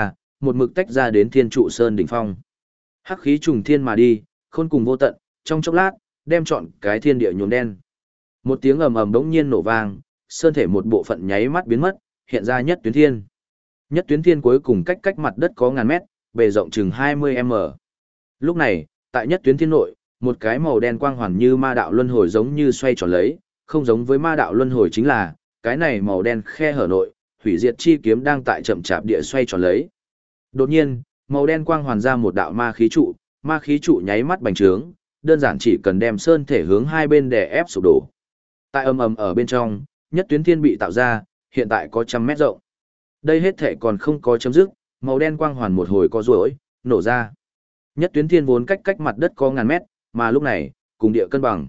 một mực tách ra đến Thiên Trụ Sơn đỉnh phong. Hắc khí trùng thiên mà đi, khôn cùng vô tận, trong chốc lát, đem trọn cái thiên địa nhuộm đen. Một tiếng ầm ầm bỗng nhiên nổ vang, sơn thể một bộ phận nháy mắt biến mất, hiện ra nhất tuyến thiên. Nhất tuyến thiên cuối cùng cách mặt đất có ngàn mét, bề rộng chừng 20m. Lúc này, tại nhất tuyến thiên nội, một cái màu đen quang hoàn như ma đạo luân hồi giống như xoay tròn lấy, không giống với ma đạo luân hồi chính là, cái này màu đen khe hở nội, hủy diệt chi kiếm đang tại chậm chạp địa xoay tròn lấy. Đột nhiên, màu đen quang hoàn ra một đạo ma khí trụ nháy mắt bành trướng, đơn giản chỉ cần đem sơn thể hướng hai bên đè ép sụp đổ. Tại ầm ầm ở bên trong, nhất tuyến thiên bị tạo ra, hiện tại có 100 mét rộng. Đây hết thể còn không có chấm dứt, màu đen quang hoàn một hồi co duỗi, nổ ra. Nhất tuyến thiên vốn cách mặt đất có ngàn mét, mà lúc này, cùng địa cân bằng.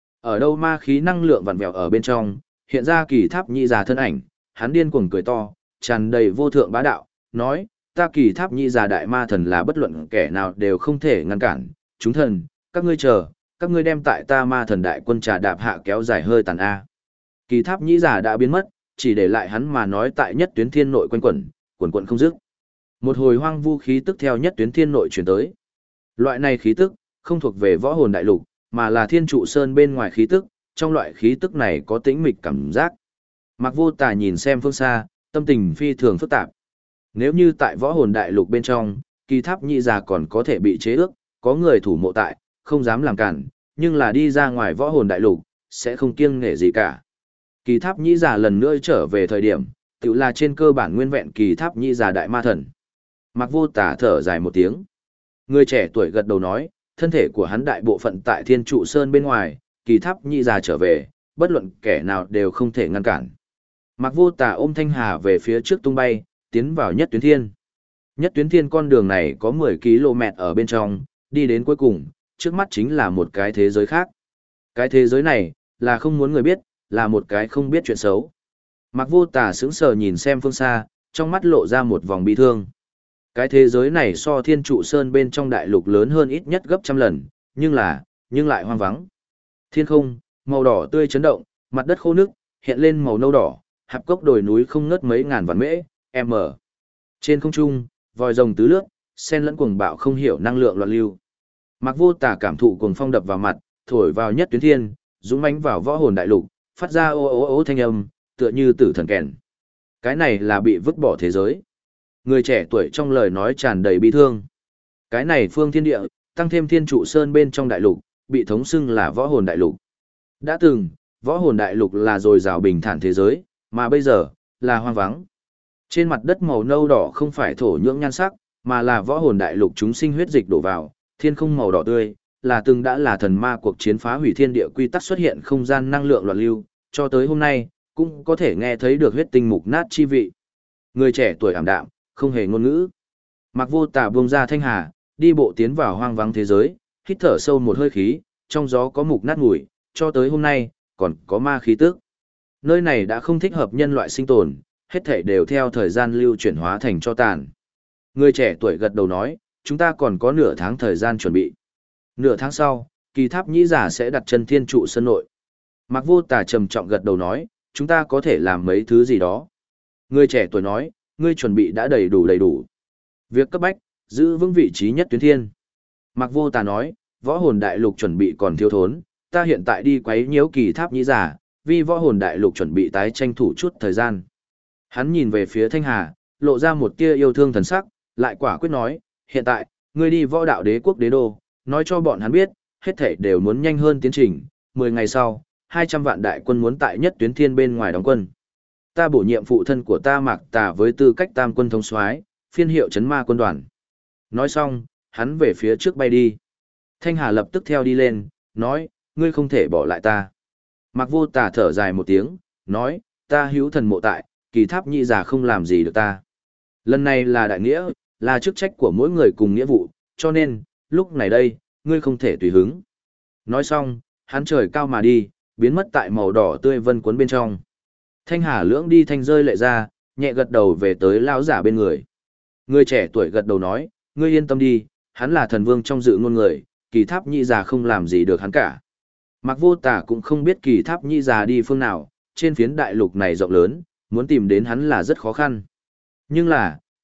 Ở đâu ma khí năng lượng vặn vẹo ở bên trong, hiện ra Kỳ Tháp Nhị Già thân ảnh, hắn điên cuồng cười to, tràn đầy vô thượng bá đạo, nói: "Ta Kỳ Tháp Nhị Già đại ma thần là bất luận kẻ nào đều không thể ngăn cản, chúng thần, các ngươi chờ, các ngươi đem tại ta ma thần đại quân trà đạp hạ kéo dài hơi tàn a." Kỳ Tháp Nhị Già đã biến mất, chỉ để lại hắn mà nói tại nhất tuyến thiên nội quanh quẩn quẩn không dứt. Một hồi hoang vu khí tức theo nhất tuyến thiên nội chuyển tới. Loại này khí tức không thuộc về võ hồn đại lục, mà là Thiên Trụ Sơn bên ngoài khí tức, trong loại khí tức này có tĩnh mịch cảm giác. Mạc Vô Tà nhìn xem phương xa, tâm tình phi thường phức tạp. Nếu như tại võ hồn đại lục bên trong, Kỳ Tháp Nhị Già còn có thể bị chế ước, có người thủ mộ tại, không dám làm cản, nhưng là đi ra ngoài võ hồn đại lục, sẽ không kiêng nể gì cả. Kỳ Tháp Nhị Già lần nữa trở về thời điểm, tự là trên cơ bản nguyên vẹn Kỳ Tháp Nhị Già đại ma thần. Mạc Vô Tà thở dài một tiếng. Người trẻ tuổi gật đầu nói, thân thể của hắn đại bộ phận tại Thiên Trụ Sơn bên ngoài, Kỳ Tháp Nhị Già trở về, bất luận kẻ nào đều không thể ngăn cản. Mạc Vô Tà ôm Thanh Hà về phía trước tung bay, tiến vào nhất tuyến thiên. Nhất tuyến thiên con đường này có 10 km ở bên trong, đi đến cuối cùng, trước mắt chính là một cái thế giới khác. Cái thế giới này, là không muốn người biết, là một cái không biết chuyện xấu. Mạc Vô Tà sững sờ nhìn xem phương xa, trong mắt lộ ra một vòng bi thương. Cái thế giới này so Thiên Trụ Sơn bên trong đại lục lớn hơn ít nhất gấp trăm lần, nhưng lại hoang vắng. Thiên không, màu đỏ tươi chấn động, mặt đất khô nước, hiện lên màu nâu đỏ, hạp cốc đồi núi không ngớt mấy ngàn vạn mễ, m. Trên không trung, vòi rồng tứ lướt, sen lẫn cuồng bạo không hiểu năng lượng loạn lưu. Mạc Vô Tà cảm thụ cuồng phong đập vào mặt, thổi vào nhất tuyến thiên, dũng mãnh vào võ hồn đại lục, phát ra ô ô ô thanh âm, tựa như tử thần kèn. Cái này là bị vứt bỏ thế giới. Người trẻ tuổi trong lời nói tràn đầy bi thương. Cái này phương thiên địa, tăng thêm Thiên Trụ Sơn bên trong đại lục, bị thống xưng là võ hồn đại lục. Đã từng, võ hồn đại lục là dồi dào bình thản thế giới, mà bây giờ, là hoang vắng. Trên mặt đất màu nâu đỏ không phải thổ nhưỡng nhan sắc, mà là võ hồn đại lục chúng sinh huyết dịch đổ vào, thiên không màu đỏ tươi, là từng đã là thần ma cuộc chiến phá hủy thiên địa quy tắc xuất hiện không gian năng lượng loạn lưu, cho tới hôm nay, cũng có thể nghe thấy được huyết tinh mục nát chi vị. Người trẻ tuổi ảm đạm, không hề ngôn ngữ. Mạc Vô Tà buông ra Thanh Hà, đi bộ tiến vào hoang vắng thế giới, hít thở sâu một hơi khí, trong gió có mục nát mùi, cho tới hôm nay, còn có ma khí tức. Nơi này đã không thích hợp nhân loại sinh tồn, hết thảy đều theo thời gian lưu chuyển hóa thành cho tàn. Người trẻ tuổi gật đầu nói, chúng ta còn có nửa tháng thời gian chuẩn bị. Nửa tháng sau, Kỳ Tháp Nhị Già sẽ đặt chân Thiên Trụ Sơn nội. Mạc Vô Tà trầm trọng gật đầu nói, chúng ta có thể làm mấy thứ gì đó. Người trẻ tuổi nói, ngươi chuẩn bị đã đầy đủ. Việc cấp bách, giữ vững vị trí nhất tuyến thiên. Mạc Vô Tà nói, võ hồn đại lục chuẩn bị còn thiếu thốn, ta hiện tại đi quấy nhiễu Kỳ Tháp Nhị Già, vì võ hồn đại lục chuẩn bị tái tranh thủ chút thời gian. Hắn nhìn về phía Thanh Hà, lộ ra một tia yêu thương thần sắc, lại quả quyết nói, hiện tại, ngươi đi võ đạo đế quốc đế đô, nói cho bọn hắn biết, hết thảy đều muốn nhanh hơn tiến trình, 10 ngày sau, 200 vạn đại quân muốn tại nhất tuyến thiên bên ngoài đóng quân. Ta bổ nhiệm phụ thân của ta Mạc Tà với tư cách tam quân thống soái, phiên hiệu trấn ma quân đoàn. Nói xong, hắn về phía trước bay đi. Thanh Hà lập tức theo đi lên, nói, ngươi không thể bỏ lại ta. Mạc Vô Tà thở dài một tiếng, nói, ta hữu thần mộ tại, Kỳ Tháp Nhị Già không làm gì được ta. Lần này là đại nghĩa, là chức trách của mỗi người cùng nghĩa vụ, cho nên, lúc này đây, ngươi không thể tùy hứng. Nói xong, hắn trời cao mà đi, biến mất tại màu đỏ tươi vân cuốn bên trong. Thanh Hà lưỡng đi thanh rơi lệ ra, nhẹ gật đầu về tới lão giả bên người. Người trẻ tuổi gật đầu nói, ngươi yên tâm đi, hắn là thần vương trong dự ngôn người, Kỳ Tháp Nhị Già không làm gì được hắn cả. Mạc Vô Tà cũng không biết Kỳ Tháp Nhị Già đi phương nào, trên phiến đại lục này rộng lớn, muốn tìm đến hắn là rất khó khăn. Nhưng là,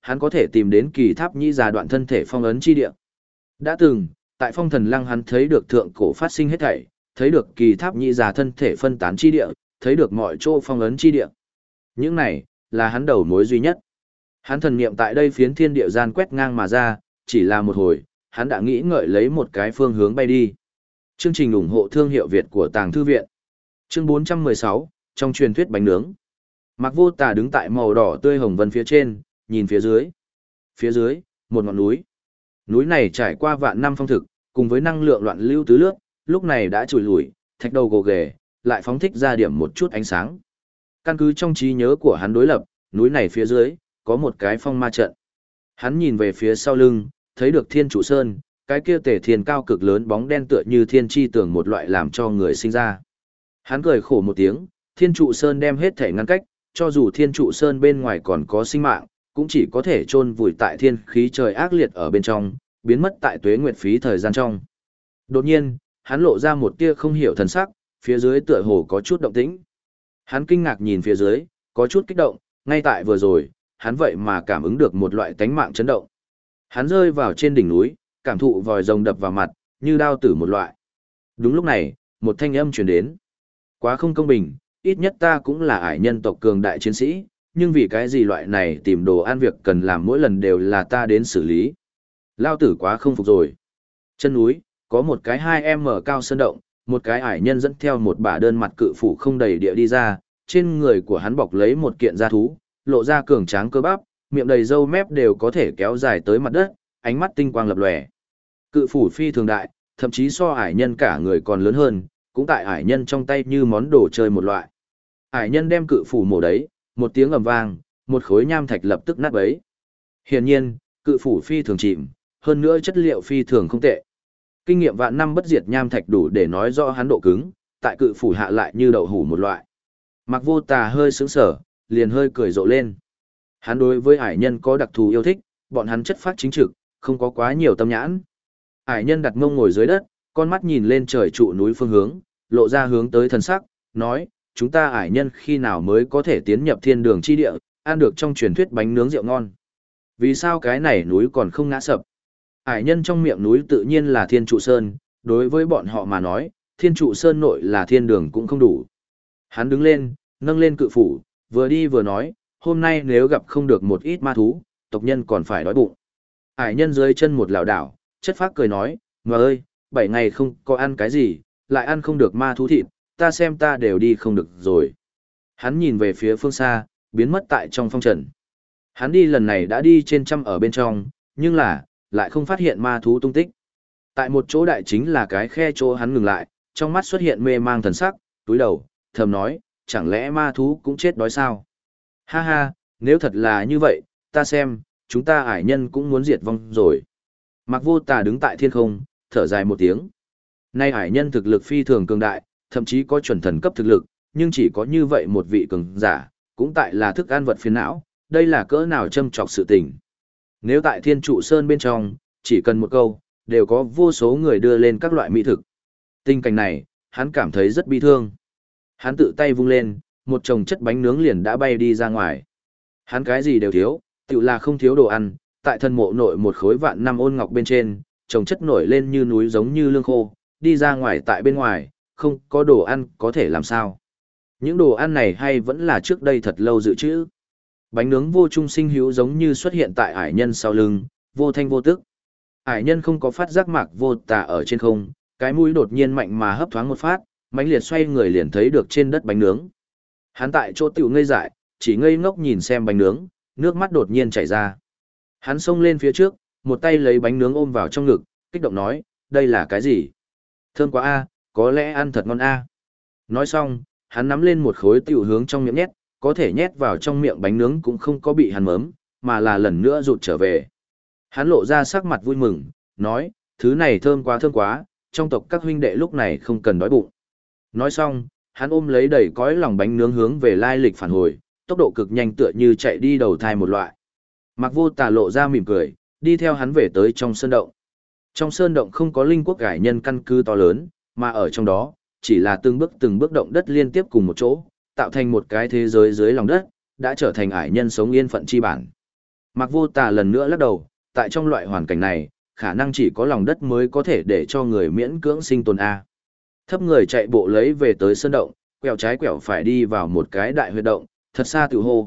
hắn có thể tìm đến kỳ tháp nhĩ già đoạn thân thể phong ấn chi địa. Đã từng, tại phong thần lăng hắn thấy được thượng cổ phát sinh hết thảy, thấy được kỳ tháp nhĩ già thân thể phân tán chi địa, thấy được mọi chỗ phong ấn chi địa. Những này, là hắn đầu mối duy nhất. Hắn thần niệm tại đây phiến thiên địa gian quét ngang mà ra, chỉ là một hồi, hắn đã nghĩ ngợi lấy một cái phương hướng bay đi. Chương trình ủng hộ thương hiệu Việt của Tàng Thư Viện. Chương 416, trong truyền thuyết bánh nướng. Mạc Vô Tà đứng tại màu đỏ tươi hồng vân phía trên, nhìn phía dưới. Phía dưới, một ngọn núi. Núi này trải qua vạn năm phong thực, cùng với năng lượng loạn lưu tứ lướt, lúc này đã trùi lủi, thạch đầu gồ ghề, lại phóng thích ra điểm một chút ánh sáng. Căn cứ trong trí nhớ của hắn đối lập, núi này phía dưới, có một cái phong ma trận. Hắn nhìn về phía sau lưng, thấy được Thiên Trụ Sơn, cái kia tề thiên cao cực lớn bóng đen tựa như thiên chi tường một loại làm cho người sinh ra. Hắn cười khổ một tiếng, Thiên Trụ Sơn đem hết thể ngăn cách, cho dù Thiên Trụ Sơn bên ngoài còn có sinh mạng, cũng chỉ có thể chôn vùi tại thiên khí trời ác liệt ở bên trong, biến mất tại tuế nguyệt phí thời gian trong. Đột nhiên, hắn lộ ra một tia không hiểu thần sắc, phía dưới tựa hồ có chút động tĩnh. Hắn kinh ngạc nhìn phía dưới, có chút kích động, ngay tại vừa rồi, hắn vậy mà cảm ứng được một loại tánh mạng chấn động. Hắn rơi vào trên đỉnh núi, cảm thụ vòi rồng đập vào mặt, như đao tử một loại. Đúng lúc này, một thanh âm truyền đến. Quá không công bình, ít nhất ta cũng là ải nhân tộc cường đại chiến sĩ, nhưng vì cái gì loại này tìm đồ ăn việc cần làm mỗi lần đều là ta đến xử lý. Lao tử quá không phục rồi. Chân núi, có một cái 2m cao sơn động, một cái ải nhân dẫn theo một bả đơn mặt cự phủ không đầy địa đi ra, trên người của hắn bọc lấy một kiện da thú, lộ ra cường tráng cơ bắp, miệng đầy râu mép đều có thể kéo dài tới mặt đất, ánh mắt tinh quang lập lòe. Cự phủ phi thường đại, thậm chí so ải nhân cả người còn lớn hơn, cũng tại ải nhân trong tay như món đồ chơi một loại. Ải nhân đem cự phủ mổ đấy, một tiếng ầm vang, một khối nham thạch lập tức nát bấy. Hiển nhiên, cự phủ phi thường chìm, hơn nữa chất liệu phi thường không tệ. Kinh nghiệm vạn năm bất diệt nham thạch đủ để nói rõ hắn độ cứng, tại cự phủ hạ lại như đậu hủ một loại. Mạc Vô Tà hơi sững sờ, liền hơi cười rộ lên. Hắn đối với ải nhân có đặc thù yêu thích, bọn hắn chất phát chính trực, không có quá nhiều tâm nhãn. Ải nhân đặt mông ngồi dưới đất, con mắt nhìn lên trời trụ núi phương hướng, lộ ra hướng tới thần sắc, nói, chúng ta ải nhân khi nào mới có thể tiến nhập thiên đường chi địa, ăn được trong truyền thuyết bánh nướng rượu ngon. Vì sao cái này núi còn không ngã sập? Ải nhân trong miệng núi tự nhiên là Thiên Trụ Sơn, đối với bọn họ mà nói, Thiên Trụ Sơn nội là thiên đường cũng không đủ. Hắn đứng lên, nâng lên cự phủ, vừa đi vừa nói, hôm nay nếu gặp không được một ít ma thú, tộc nhân còn phải đói bụng. Ải nhân dưới chân một lảo đảo, chất phác cười nói, mà ơi, 7 ngày không có ăn cái gì, lại ăn không được ma thú thịt, ta xem ta đều đi không được rồi. Hắn nhìn về phía phương xa, biến mất tại trong phong trần. Hắn đi lần này đã đi trên trăm ở bên trong, nhưng lại không phát hiện ma thú tung tích. Tại một chỗ đại chính là cái khe chỗ hắn ngừng lại, trong mắt xuất hiện mê mang thần sắc, túi đầu, thầm nói, chẳng lẽ ma thú cũng chết đói sao? Ha ha, nếu thật là như vậy, ta xem, chúng ta ải nhân cũng muốn diệt vong rồi. Mạc Vô Tà đứng tại thiên không, thở dài một tiếng. Nay ải nhân thực lực phi thường cường đại, thậm chí có chuẩn thần cấp thực lực, nhưng chỉ có như vậy một vị cường giả, cũng tại là thức ăn vật phiền não, đây là cỡ nào châm trọc sự tình. Nếu tại Thiên Trụ Sơn bên trong, chỉ cần một câu, đều có vô số người đưa lên các loại mỹ thực. Tình cảnh này, hắn cảm thấy rất bi thương. Hắn tự tay vung lên, một chồng chất bánh nướng liền đã bay đi ra ngoài. Hắn cái gì đều thiếu, tự là không thiếu đồ ăn, tại thân mộ nội một khối vạn năm ôn ngọc bên trên, chồng chất nổi lên như núi giống như lương khô, đi ra ngoài tại bên ngoài, không có đồ ăn có thể làm sao. Những đồ ăn này hay vẫn là trước đây thật lâu dự trữ. Bánh nướng vô trung sinh hữu giống như xuất hiện tại ải nhân sau lưng, vô thanh vô tức. Ải nhân không có phát giác Mạc Vô Tà ở trên không, cái mũi đột nhiên mạnh mà hấp thoáng một phát, mãnh liệt xoay người liền thấy được trên đất bánh nướng. Hắn tại chỗ tiểu ngây dại, chỉ ngây ngốc nhìn xem bánh nướng, nước mắt đột nhiên chảy ra. Hắn xông lên phía trước, một tay lấy bánh nướng ôm vào trong ngực, kích động nói, đây là cái gì? Thơm quá a, có lẽ ăn thật ngon a. Nói xong, hắn nắm lên một khối tiểu hướng trong miệng nhét, có thể nhét vào trong miệng bánh nướng cũng không có bị hắn mớm, mà là lần nữa rụt trở về. Hắn lộ ra sắc mặt vui mừng, nói, thứ này thơm quá, trong tộc các huynh đệ lúc này không cần đói bụng. Nói xong, hắn ôm lấy đầy cõi lòng bánh nướng hướng về lai lịch phản hồi, tốc độ cực nhanh tựa như chạy đi đầu thai một loại. Mạc Vô Tà lộ ra mỉm cười, đi theo hắn về tới trong sơn động. Trong sơn động không có linh quốc cải nhân căn cứ to lớn, mà ở trong đó, chỉ là từng bước động đất liên tiếp cùng một chỗ, tạo thành một cái thế giới dưới lòng đất, đã trở thành ải nhân sống yên phận chi bản. Mạc Vô Tà lần nữa lắc đầu, tại trong loại hoàn cảnh này, khả năng chỉ có lòng đất mới có thể để cho người miễn cưỡng sinh tồn A. Thấp người chạy bộ lấy về tới sơn động, quẹo trái quẹo phải đi vào một cái đại huyệt động, thật xa tự hô,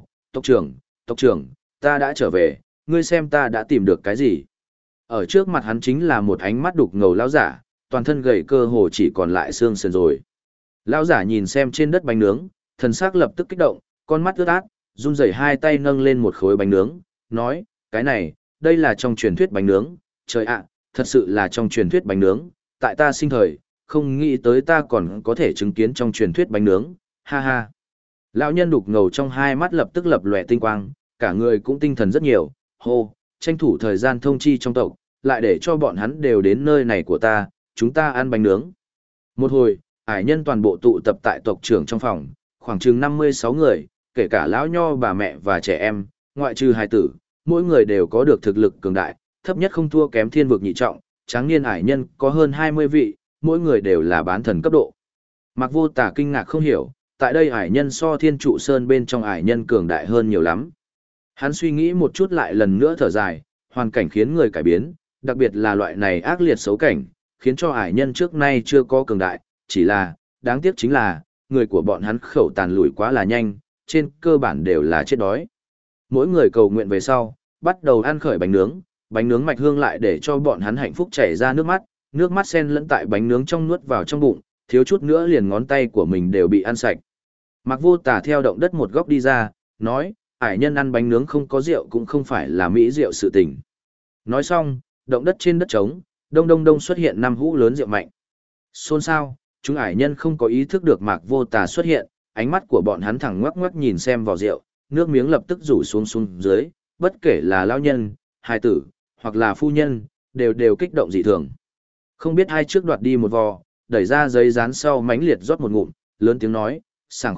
tộc trưởng, ta đã trở về, ngươi xem ta đã tìm được cái gì. Ở trước mặt hắn chính là một ánh mắt đục ngầu lão giả, toàn thân gầy cơ hồ chỉ còn lại xương sườn rồi. Lão giả nhìn xem trên đất bánh nướng, thần sắc lập tức kích động, con mắt ướt át, run rẩy hai tay nâng lên một khối bánh nướng, nói, cái này, đây là trong truyền thuyết bánh nướng, trời ạ, thật sự là trong truyền thuyết bánh nướng, tại ta sinh thời, không nghĩ tới ta còn có thể chứng kiến trong truyền thuyết bánh nướng, ha ha. Lão nhân đục ngầu trong hai mắt lập tức lập lòe tinh quang, cả người cũng tinh thần rất nhiều, hô, tranh thủ thời gian thông chi trong tộc, lại để cho bọn hắn đều đến nơi này của ta, chúng ta ăn bánh nướng. Một hồi, ải nhân toàn bộ tụ tập tại tộc trưởng trong phòng, khoảng chừng 56 người, kể cả lão nho bà mẹ và trẻ em, ngoại trừ hài tử, mỗi người đều có được thực lực cường đại, thấp nhất không thua kém thiên vực nhị trọng, tráng niên ải nhân có hơn 20 vị, mỗi người đều là bán thần cấp độ. Mạc Vô Tà kinh ngạc không hiểu, tại đây ải nhân so thiên trụ sơn bên trong ải nhân cường đại hơn nhiều lắm. Hắn suy nghĩ một chút lại lần nữa thở dài, hoàn cảnh khiến người cải biến, đặc biệt là loại này ác liệt xấu cảnh, khiến cho ải nhân trước nay chưa có cường đại, chỉ là, đáng tiếc chính là, người của bọn hắn khẩu tàn lùi quá là nhanh, trên cơ bản đều là chết đói. Mỗi người cầu nguyện về sau, bắt đầu ăn khởi bánh nướng mạch hương lại để cho bọn hắn hạnh phúc chảy ra nước mắt sen lẫn tại bánh nướng trong nuốt vào trong bụng, thiếu chút nữa liền ngón tay của mình đều bị ăn sạch. Mạc Vô Tà theo động đất một góc đi ra, nói, ải nhân ăn bánh nướng không có rượu cũng không phải là mỹ rượu sự tình. Nói xong, động đất trên đất trống, đông xuất hiện 5 hũ lớn rượu mạnh. Xôn xao, chúng ải nhân không có ý thức được Mạc Vô Tà xuất hiện, ánh mắt của bọn hắn thẳng ngoắc ngoắc nhìn xem vào rượu, nước miếng lập tức rủ xuống dưới, bất kể là lão nhân, hài tử, hoặc là phu nhân, đều kích động dị thường. Không biết hai trước đoạt đi một vò, đẩy ra giấy dán sau mánh liệt rót một ngụm, lớn tiếng nói, sảng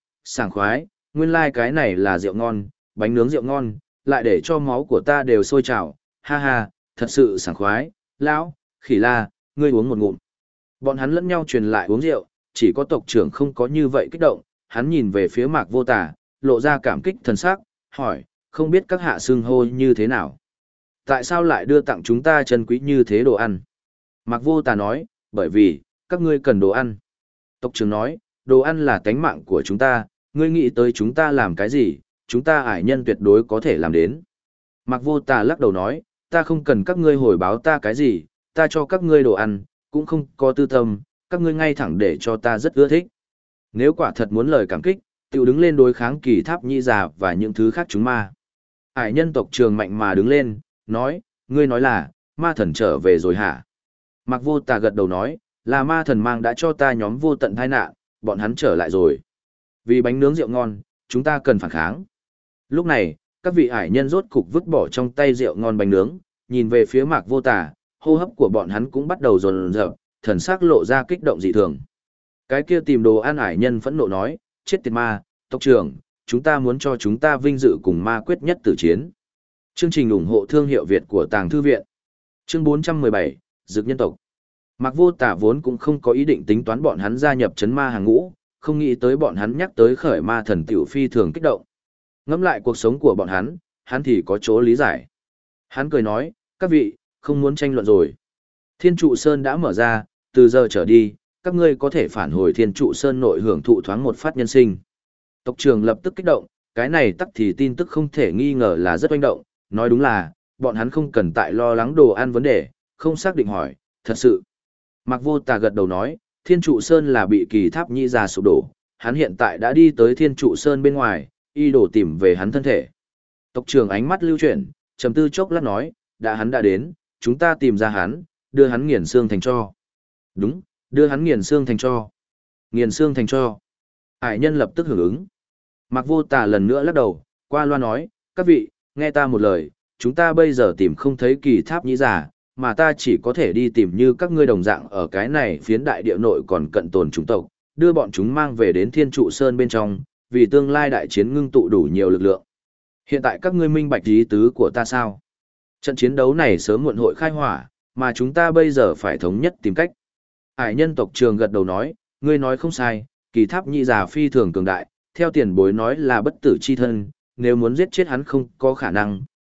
khoái, nguyên lai cái này là rượu ngon, bánh nướng rượu ngon, lại để cho máu của ta đều sôi trào, ha ha, thật sự sảng khoái, lão, khỉ la, ngươi uống một ngụm. Bọn hắn lẫn nhau truyền lại uống rượu, chỉ có tộc trưởng không có như vậy kích động, hắn nhìn về phía Mạc Vô Tà, lộ ra cảm kích thần sắc, hỏi, không biết các hạ xưng hô như thế nào? Tại sao lại đưa tặng chúng ta chân quý như thế đồ ăn? Mạc Vô Tà nói, bởi vì, các ngươi cần đồ ăn. Tộc trưởng nói, đồ ăn là tánh mạng của chúng ta, ngươi nghĩ tới chúng ta làm cái gì, chúng ta ải nhân tuyệt đối có thể làm đến. Mạc Vô Tà lắc đầu nói, ta không cần các ngươi hồi báo ta cái gì, ta cho các ngươi đồ ăn, cũng không có tư tâm, các ngươi ngay thẳng để cho ta rất ưa thích. Nếu quả thật muốn lời cảm kích, tiểu đứng lên đối kháng Kỳ Tháp Nhĩ Già và những thứ khác chúng ma. Ải nhân tộc trường mạnh mà đứng lên, nói, ngươi nói là, ma thần trở về rồi hả? Mạc Vô Tà gật đầu nói, là ma thần mang đã cho ta nhóm vô tận tai nạn, bọn hắn trở lại rồi. Vì bánh nướng rượu ngon, chúng ta cần phản kháng. Lúc này, các vị ải nhân rốt cục vứt bỏ trong tay rượu ngon bánh nướng, nhìn về phía Mạc Vô Tà, hô hấp của bọn hắn cũng bắt đầu dồn dập, thần sắc lộ ra kích động dị thường. Cái kia tìm đồ ăn ải nhân phẫn nộ nói, chết tiệt ma, tộc trưởng, chúng ta muốn cho chúng ta vinh dự cùng ma quyết nhất tử chiến. Chương trình ủng hộ thương hiệu Việt của Tàng Thư Viện. Chương 417, Dực nhân tộc. Mạc Vô Tà vốn cũng không có ý định tính toán bọn hắn gia nhập chấn ma hàng ngũ, không nghĩ tới bọn hắn nhắc tới khởi ma thần tiểu phi thường kích động. Ngẫm lại cuộc sống của bọn hắn thì có chỗ lý giải. Hắn cười nói, các vị, không muốn tranh luận rồi. Thiên trụ sơn đã mở ra, từ giờ trở đi, các ngươi có thể phản hồi thiên trụ sơn nội hưởng thụ thoáng một phát nhân sinh. Tộc trưởng lập tức kích động, cái này tắc thì tin tức không thể nghi ngờ là rất oanh động, nói đúng là, bọn hắn không cần tại lo lắng đồ ăn vấn đề, không xác định hỏi, thật sự. Mạc Vô Tà gật đầu nói, thiên trụ sơn là bị Kỳ Tháp Nhĩ Già sụp đổ, hắn hiện tại đã đi tới thiên trụ sơn bên ngoài, y đổ tìm về hắn thân thể. Tộc trưởng ánh mắt lưu chuyển, trầm tư chốc lát nói, hắn đã đến, chúng ta tìm ra hắn, đưa hắn nghiền xương thành tro. Đúng, đưa hắn nghiền xương thành tro. Nghiền xương thành tro. Ải nhân lập tức hưởng ứng. Mạc Vô Tà lần nữa lắc đầu, qua loa nói, các vị, nghe ta một lời, chúng ta bây giờ tìm không thấy Kỳ Tháp Nhĩ Già, mà ta chỉ có thể đi tìm như các ngươi đồng dạng ở cái này phiến đại địa nội còn cận tồn chủng tộc, đưa bọn chúng mang về đến thiên trụ sơn bên trong, vì tương lai đại chiến ngưng tụ đủ nhiều lực lượng. Hiện tại các ngươi minh bạch ý tứ của ta sao? Trận chiến đấu này sớm muộn hội khai hỏa, mà chúng ta bây giờ phải thống nhất tìm cách. Ải nhân tộc trường gật đầu nói, ngươi nói không sai, Kỳ Tháp Nhĩ Già phi thường cường đại, theo tiền bối nói là bất tử chi thân, nếu muốn giết chết hắn không có khả năng,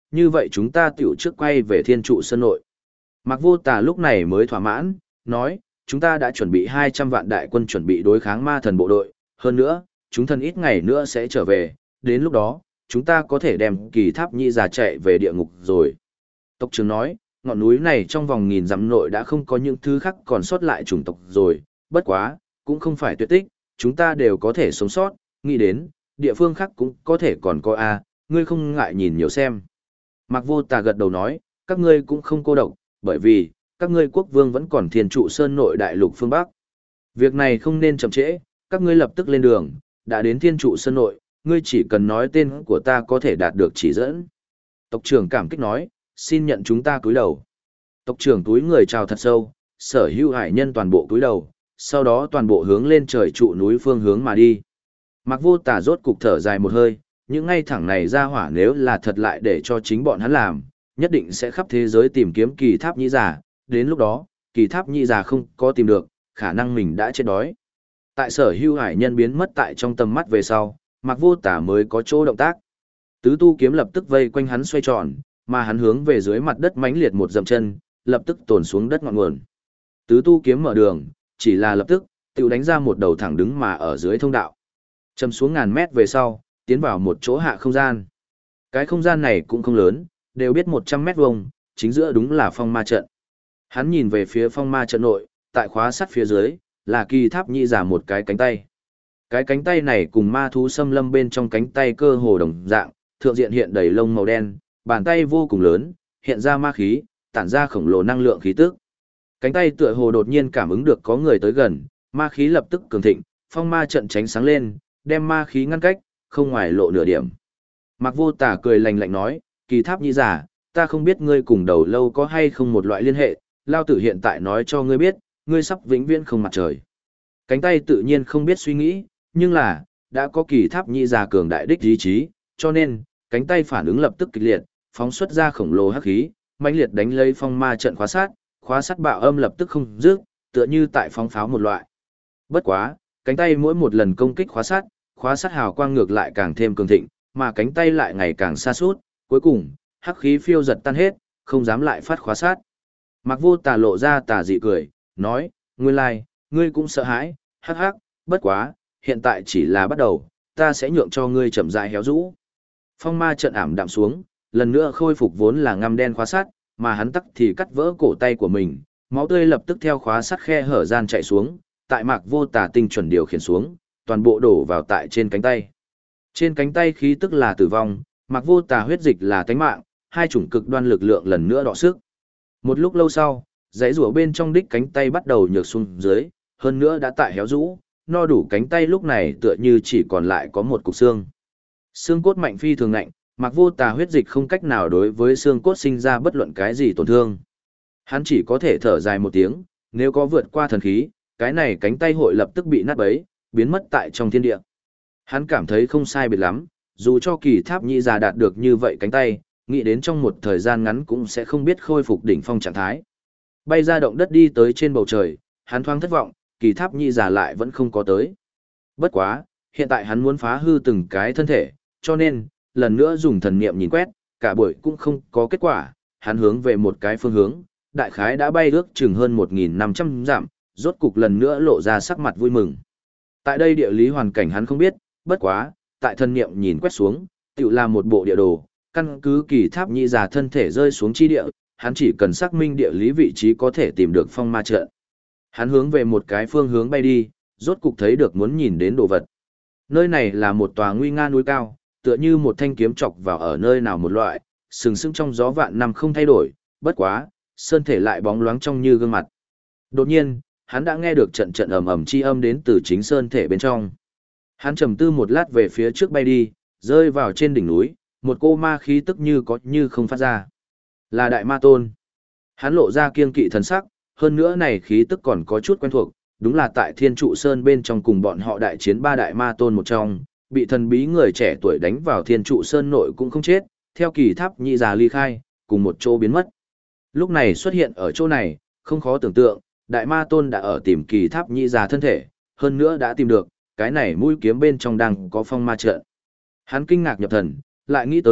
như vậy chúng ta tiểu trước quay về thiên trụ sơn nội. Mạc Vô Tà lúc này mới thỏa mãn, nói, chúng ta đã chuẩn bị 200 vạn đại quân chuẩn bị đối kháng ma thần bộ đội, hơn nữa, chúng thần ít ngày nữa sẽ trở về, đến lúc đó, chúng ta có thể đem Kỳ Tháp Nhĩ Già chạy về địa ngục rồi. Tộc trưởng nói, ngọn núi này trong vòng nghìn dặm nội đã không có những thứ khác còn sót lại chủng tộc rồi, bất quá, cũng không phải tuyệt tích, chúng ta đều có thể sống sót, nghĩ đến, địa phương khác cũng có thể còn có a, ngươi không ngại nhìn nhiều xem. Mạc Vô Tà gật đầu nói, các ngươi cũng không cô độc, bởi vì, các ngươi quốc vương vẫn còn thiên trụ sơn nội đại lục phương Bắc. Việc này không nên chậm trễ, các ngươi lập tức lên đường, đã đến thiên trụ sơn nội, ngươi chỉ cần nói tên của ta có thể đạt được chỉ dẫn. Tộc trưởng cảm kích nói, xin nhận chúng ta cúi đầu. Tộc trưởng túi người chào thật sâu, sở hữu hải nhân toàn bộ cúi đầu, sau đó toàn bộ hướng lên trời trụ núi phương hướng mà đi. Mạc Vô Tà rốt cục thở dài một hơi, những ngay thẳng này ra hỏa nếu là thật lại để cho chính bọn hắn làm, nhất định sẽ khắp thế giới tìm kiếm Kỳ Tháp Nhĩ Già, đến lúc đó, Kỳ Tháp Nhĩ Già không có tìm được, khả năng mình đã chết đói. Tại sở hữu hải nhân biến mất tại trong tầm mắt về sau, Mạc Vô Tà mới có chỗ động tác. Tứ tu kiếm lập tức vây quanh hắn xoay tròn, mà hắn hướng về dưới mặt đất mãnh liệt một dậm chân, lập tức tồn xuống đất ngọn nguồn. Tứ tu kiếm mở đường, chỉ là lập tức, tự đánh ra một đầu thẳng đứng mà ở dưới thông đạo. Chầm xuống ngàn mét về sau, tiến vào một chỗ hạ không gian. Cái không gian này cũng không lớn, đều biết 100 mét vuông, chính giữa đúng là phong ma trận. Hắn nhìn về phía phong ma trận nội, tại khóa sắt phía dưới, là Kỳ Tháp Nhĩ Già một cái cánh tay. Cái cánh tay này cùng ma thú xâm lâm bên trong cánh tay cơ hồ đồng dạng, thượng diện hiện đầy lông màu đen, bàn tay vô cùng lớn, hiện ra ma khí, tản ra khổng lồ năng lượng khí tức. Cánh tay tựa hồ đột nhiên cảm ứng được có người tới gần, ma khí lập tức cường thịnh, phong ma trận tránh sáng lên, đem ma khí ngăn cách, không ngoài lộ nửa điểm. Mạc Vô Tà cười lạnh lạnh nói, Kỳ Tháp Nhĩ Già, ta không biết ngươi cùng đầu lâu có hay không một loại liên hệ, lao tử hiện tại nói cho ngươi biết, ngươi sắp vĩnh viễn không mặt trời. Cánh tay tự nhiên không biết suy nghĩ, nhưng là, đã có Kỳ Tháp Nhĩ Già cường đại đích ý chí, cho nên, cánh tay phản ứng lập tức kịch liệt, phóng xuất ra khổng lồ hắc khí, mãnh liệt đánh lấy phong ma trận khóa sắt bạo âm lập tức không dứt, tựa như tại phóng pháo một loại. Bất quá, cánh tay mỗi một lần công kích khóa sắt hào quang ngược lại càng thêm cường thịnh, mà cánh tay lại ngày càng xa suốt, cuối cùng, hắc khí phiêu giật tan hết, không dám lại phát khóa sắt. Mạc Vô Tà lộ ra tà dị cười, nói, nguyên lai, ngươi cũng sợ hãi, hắc hắc, bất quá, hiện tại chỉ là bắt đầu, ta sẽ nhượng cho ngươi chậm rãi héo rũ. Phong ma trận ảm đạm xuống, lần nữa khôi phục vốn là ngăm đen khóa sắt, mà hắn tắc thì cắt vỡ cổ tay của mình, máu tươi lập tức theo khóa sắt khe hở gian chạy xuống, tại Mạc Vô Tà tinh chuẩn điều khiển xuống, toàn bộ đổ vào tại trên cánh tay. Trên cánh tay khí tức là tử vong, Mạc Vô Tà huyết dịch là tánh mạng, hai chủng cực đoan lực lượng lần nữa đọ sức. Một lúc lâu sau, dãy rùa bên trong đích cánh tay bắt đầu nhược xuống dưới, hơn nữa đã tại héo rũ, no đủ cánh tay lúc này tựa như chỉ còn lại có một cục xương. Xương cốt mạnh phi thường nặng, Mạc Vô Tà huyết dịch không cách nào đối với xương cốt sinh ra bất luận cái gì tổn thương. Hắn chỉ có thể thở dài một tiếng, nếu có vượt qua thần khí, cái này cánh tay hội lập tức bị nát bấy, biến mất tại trong thiên địa. Hắn cảm thấy không sai biệt lắm, dù cho Kỳ Tháp Nhĩ Già đạt được như vậy cánh tay, nghĩ đến trong một thời gian ngắn cũng sẽ không biết khôi phục đỉnh phong trạng thái. Bay ra động đất đi tới trên bầu trời, hắn thoáng thất vọng, Kỳ Tháp Nhĩ Già lại vẫn không có tới. Bất quá, hiện tại hắn muốn phá hư từng cái thân thể, cho nên, lần nữa dùng thần niệm nhìn quét, cả buổi cũng không có kết quả, hắn hướng về một cái phương hướng, đại khái đã bay ước chừng hơn 1.500 dặm, rốt cục lần nữa lộ ra sắc mặt vui mừng. Tại đây địa lý hoàn cảnh hắn không biết, bất quá, tại thần niệm nhìn quét xuống, tự là một bộ địa đồ, căn cứ Kỳ Tháp Nhĩ Già thân thể rơi xuống chi địa, hắn chỉ cần xác minh địa lý vị trí có thể tìm được phong ma trận. Hắn hướng về một cái phương hướng bay đi, rốt cục thấy được muốn nhìn đến đồ vật. Nơi này là một tòa nguy nga núi cao, tựa như một thanh kiếm chọc vào ở nơi nào một loại, sừng sững trong gió vạn năm không thay đổi, bất quá, sơn thể lại bóng loáng trong như gương mặt. Đột nhiên, hắn đã nghe được trận trận ầm ầm chi âm đến từ chính sơn thể bên trong. Hắn trầm tư một lát về phía trước bay đi, rơi vào trên đỉnh núi, một cô ma khí tức như có như không phát ra. Là Đại Ma Tôn. Hắn lộ ra kiêng kỵ thần sắc, hơn nữa này khí tức còn có chút quen thuộc, đúng là tại Thiên Trụ Sơn bên trong cùng bọn họ đại chiến ba Đại Ma Tôn một trong, bị thần bí người trẻ tuổi đánh vào Thiên Trụ Sơn nội cũng không chết, theo Kỳ Tháp Nhĩ Già ly khai, cùng một chỗ biến mất. Lúc này xuất hiện ở chỗ này, không khó tưởng tượng, Đại Ma Tôn đã ở tìm Kỳ Tháp Nhĩ Già thân thể, hơn nữa đã tìm được, cái này mũi kiếm bên trong đang có phong ma trận. Hắn kinh ngạc nhập thần, lại nghĩ tới,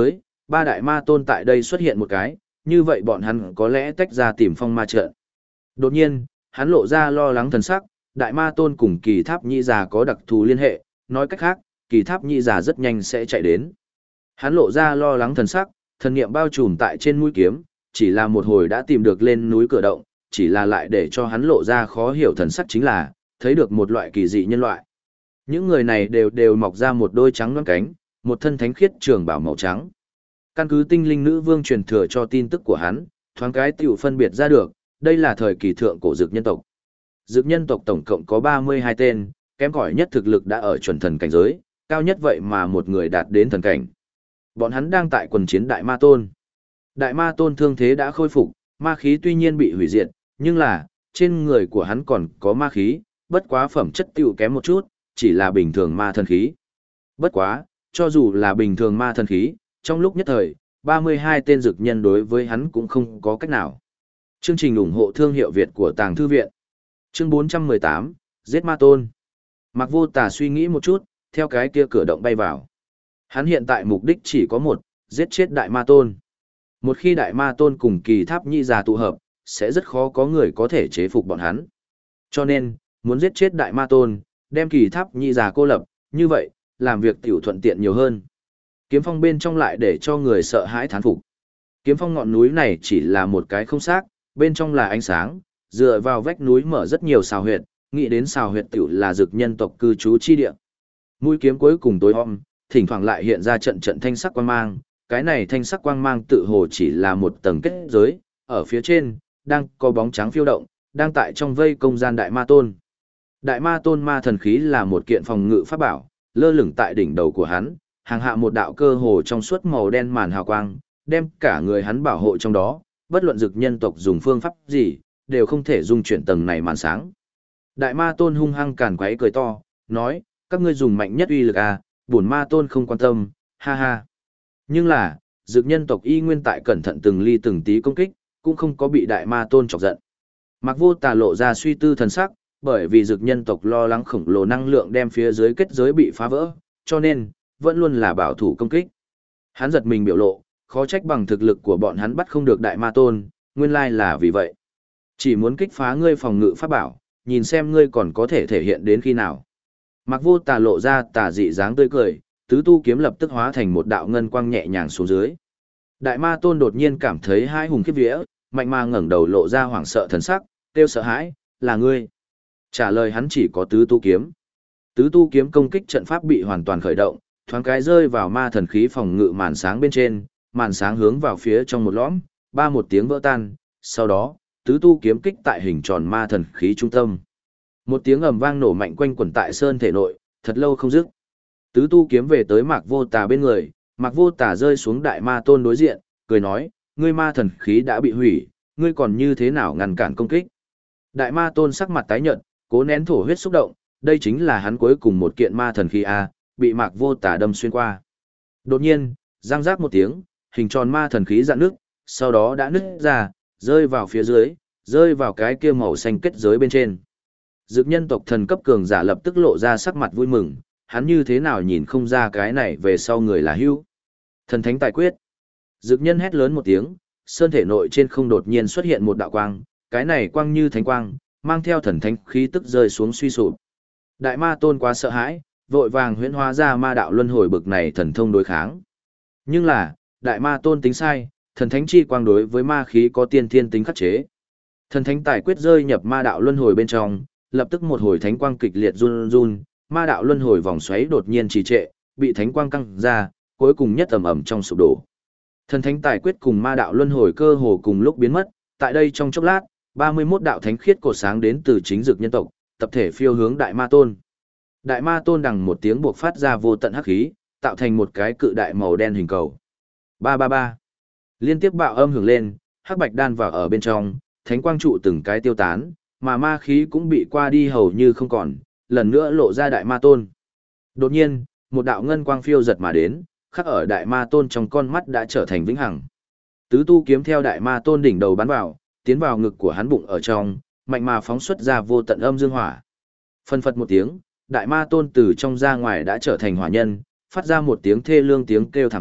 ba đại ma tôn tại đây xuất hiện một cái, như vậy bọn hắn có lẽ tách ra tìm phong ma trận. Đột nhiên, hắn lộ ra lo lắng thần sắc, đại ma tôn cùng kỳ tháp nhị già có đặc thù liên hệ, nói cách khác, kỳ tháp nhị già rất nhanh sẽ chạy đến. Hắn lộ ra lo lắng thần sắc, thần niệm bao trùm tại trên mũi kiếm, chỉ là một hồi đã tìm được lên núi cửa động, chỉ là lại để cho hắn lộ ra khó hiểu thần sắc chính là, thấy được một loại kỳ dị nhân loại. Những người này đều mọc ra một đôi trắng loáng cánh, một thân thánh khiết trường bảo màu trắng. Căn cứ tinh linh nữ vương truyền thừa cho tin tức của hắn, thoáng cái tiểu phân biệt ra được, đây là thời kỳ thượng cổ dược nhân tộc. Dược nhân tộc tổng cộng có 32 tên, kém cỏi nhất thực lực đã ở chuẩn thần cảnh giới, cao nhất vậy mà một người đạt đến thần cảnh. Bọn hắn đang tại quần chiến Đại Ma Tôn. Đại Ma Tôn thương thế đã khôi phục, ma khí tuy nhiên bị hủy diệt, nhưng là, trên người của hắn còn có ma khí, bất quá phẩm chất tiểu kém một chút, chỉ là bình thường ma thần khí. Bất quá, cho dù là bình thường ma thần khí, trong lúc nhất thời, 32 tên dược nhân đối với hắn cũng không có cách nào. Chương trình ủng hộ thương hiệu Việt của Tàng Thư Viện. Chương 418, Giết Ma Tôn. Mạc Vô Tà suy nghĩ một chút, theo cái kia cửa động bay vào. Hắn hiện tại mục đích chỉ có một, giết chết Đại Ma Tôn. Một khi Đại Ma Tôn cùng kỳ tháp nhị già tụ hợp, sẽ rất khó có người có thể chế phục bọn hắn. Cho nên, muốn giết chết Đại Ma Tôn, đem kỳ tháp nhị già cô lập, như vậy, làm việc tiểu thuận tiện nhiều hơn. Kiếm phong bên trong lại để cho người sợ hãi thán phục. Kiếm phong ngọn núi này chỉ là một cái không xác, bên trong là ánh sáng, dựa vào vách núi mở rất nhiều xào huyệt, nghĩ đến xào huyệt tiểu là dược nhân tộc cư trú chi địa. Mũi kiếm cuối cùng tối om, thỉnh thoảng lại hiện ra trận trận thanh sắc quang mang, cái này thanh sắc quang mang tự hồ chỉ là một tầng kết giới, ở phía trên, đang có bóng trắng phiêu động, đang tại trong vây công gian Đại Ma Tôn. Đại Ma Tôn ma thần khí là một kiện phòng ngự pháp bảo, lơ lửng tại đỉnh đầu của hắn, hàng hạ một đạo cơ hồ trong suốt màu đen màn hào quang, đem cả người hắn bảo hộ trong đó, bất luận dược nhân tộc dùng phương pháp gì, đều không thể dung chuyển tầng này màn sáng. Đại Ma Tôn hung hăng càn quấy cười to, nói, các ngươi dùng mạnh nhất uy lực à, bổn Ma Tôn không quan tâm, ha ha. Nhưng là, dược nhân tộc y nguyên tại cẩn thận từng ly từng tí công kích, cũng không có bị Đại Ma Tôn chọc giận. Mạc Vô Tà lộ ra suy tư thần sắc, bởi vì dược nhân tộc lo lắng khổng lồ năng lượng đem phía dưới kết giới bị phá vỡ, cho nên, vẫn luôn là bảo thủ công kích. Hắn giật mình biểu lộ, khó trách bằng thực lực của bọn hắn bắt không được Đại Ma Tôn, nguyên lai là vì vậy. Chỉ muốn kích phá ngươi phòng ngự pháp bảo, nhìn xem ngươi còn có thể thể hiện đến khi nào. Mạc Vô Tà lộ ra tà dị dáng tươi cười, tứ tu kiếm lập tức hóa thành một đạo ngân quang nhẹ nhàng xuống dưới. Đại Ma Tôn đột nhiên cảm thấy hai hùng khiếp vía, mạnh mà ngẩng đầu lộ ra hoảng sợ thần sắc, kêu sợ hãi, là ngươi. Trả lời hắn chỉ có tứ tu kiếm. Tứ tu kiếm công kích trận pháp bị hoàn toàn khởi động, thoáng cái rơi vào ma thần khí phòng ngự màn sáng bên trên, màn sáng hướng vào phía trong một lõm, ba một tiếng vỡ tan, sau đó, tứ tu kiếm kích tại hình tròn ma thần khí trung tâm. Một tiếng ầm vang nổ mạnh quanh quẩn tại sơn thể nội, thật lâu không dứt. Tứ tu kiếm về tới Mạc Vô Tà bên người, Mạc Vô Tà rơi xuống Đại Ma Tôn đối diện, cười nói, ngươi ma thần khí đã bị hủy, ngươi còn như thế nào ngăn cản công kích. Đại Ma Tôn sắc mặt tái nhợt, cố nén thổ huyết xúc động, đây chính là hắn cuối cùng một kiện ma thần khí A, bị Mạc Vô Tà đâm xuyên qua. Đột nhiên, răng rác một tiếng, hình tròn ma thần khí dạn nước, sau đó đã nứt ra, rơi vào phía dưới, rơi vào cái kia màu xanh kết giới bên trên. Dược nhân tộc thần cấp cường giả lập tức lộ ra sắc mặt vui mừng, hắn như thế nào nhìn không ra cái này về sau người là hưu. Thần thánh tài quyết. Dược nhân hét lớn một tiếng, sơn thể nội trên không đột nhiên xuất hiện một đạo quang, cái này quang như thánh quang, mang theo thần thánh khí tức rơi xuống suy sụp. Đại Ma Tôn quá sợ hãi, vội vàng huyễn hóa ra ma đạo luân hồi bực này thần thông đối kháng. Nhưng là, Đại Ma Tôn tính sai, thần thánh chi quang đối với ma khí có tiên thiên tính khắc chế. Thần thánh tài quyết rơi nhập ma đạo luân hồi bên trong, lập tức một hồi thánh quang kịch liệt run run, ma đạo luân hồi vòng xoáy đột nhiên trì trệ, bị thánh quang căng ra, cuối cùng nhất ầm ầm trong sụp đổ. Thần thánh tài quyết cùng ma đạo luân hồi cơ hồ cùng lúc biến mất, tại đây trong chốc lát, 31 đạo thánh khiết cột sáng đến từ chính dược nhân tộc, tập thể phiêu hướng Đại Ma Tôn. Đại Ma Tôn đằng một tiếng buộc phát ra vô tận hắc khí, tạo thành một cái cự đại màu đen hình cầu. Ba ba ba. Liên tiếp bạo âm hưởng lên, hắc bạch đan vào ở bên trong, thánh quang trụ từng cái tiêu tán, mà ma khí cũng bị qua đi hầu như không còn, lần nữa lộ ra Đại Ma Tôn. Đột nhiên, một đạo ngân quang phiêu giật mà đến, khắc ở Đại Ma Tôn trong con mắt đã trở thành vĩnh hằng. Tứ tu kiếm theo Đại Ma Tôn đỉnh đầu bắn vào, tiến vào ngực của hắn bụng ở trong, mạnh mà phóng xuất ra vô tận âm dương hỏa. Phân phật một tiếng, Đại Ma Tôn từ trong ra ngoài đã trở thành hỏa nhân, phát ra một tiếng thê lương tiếng kêu thảm thiết,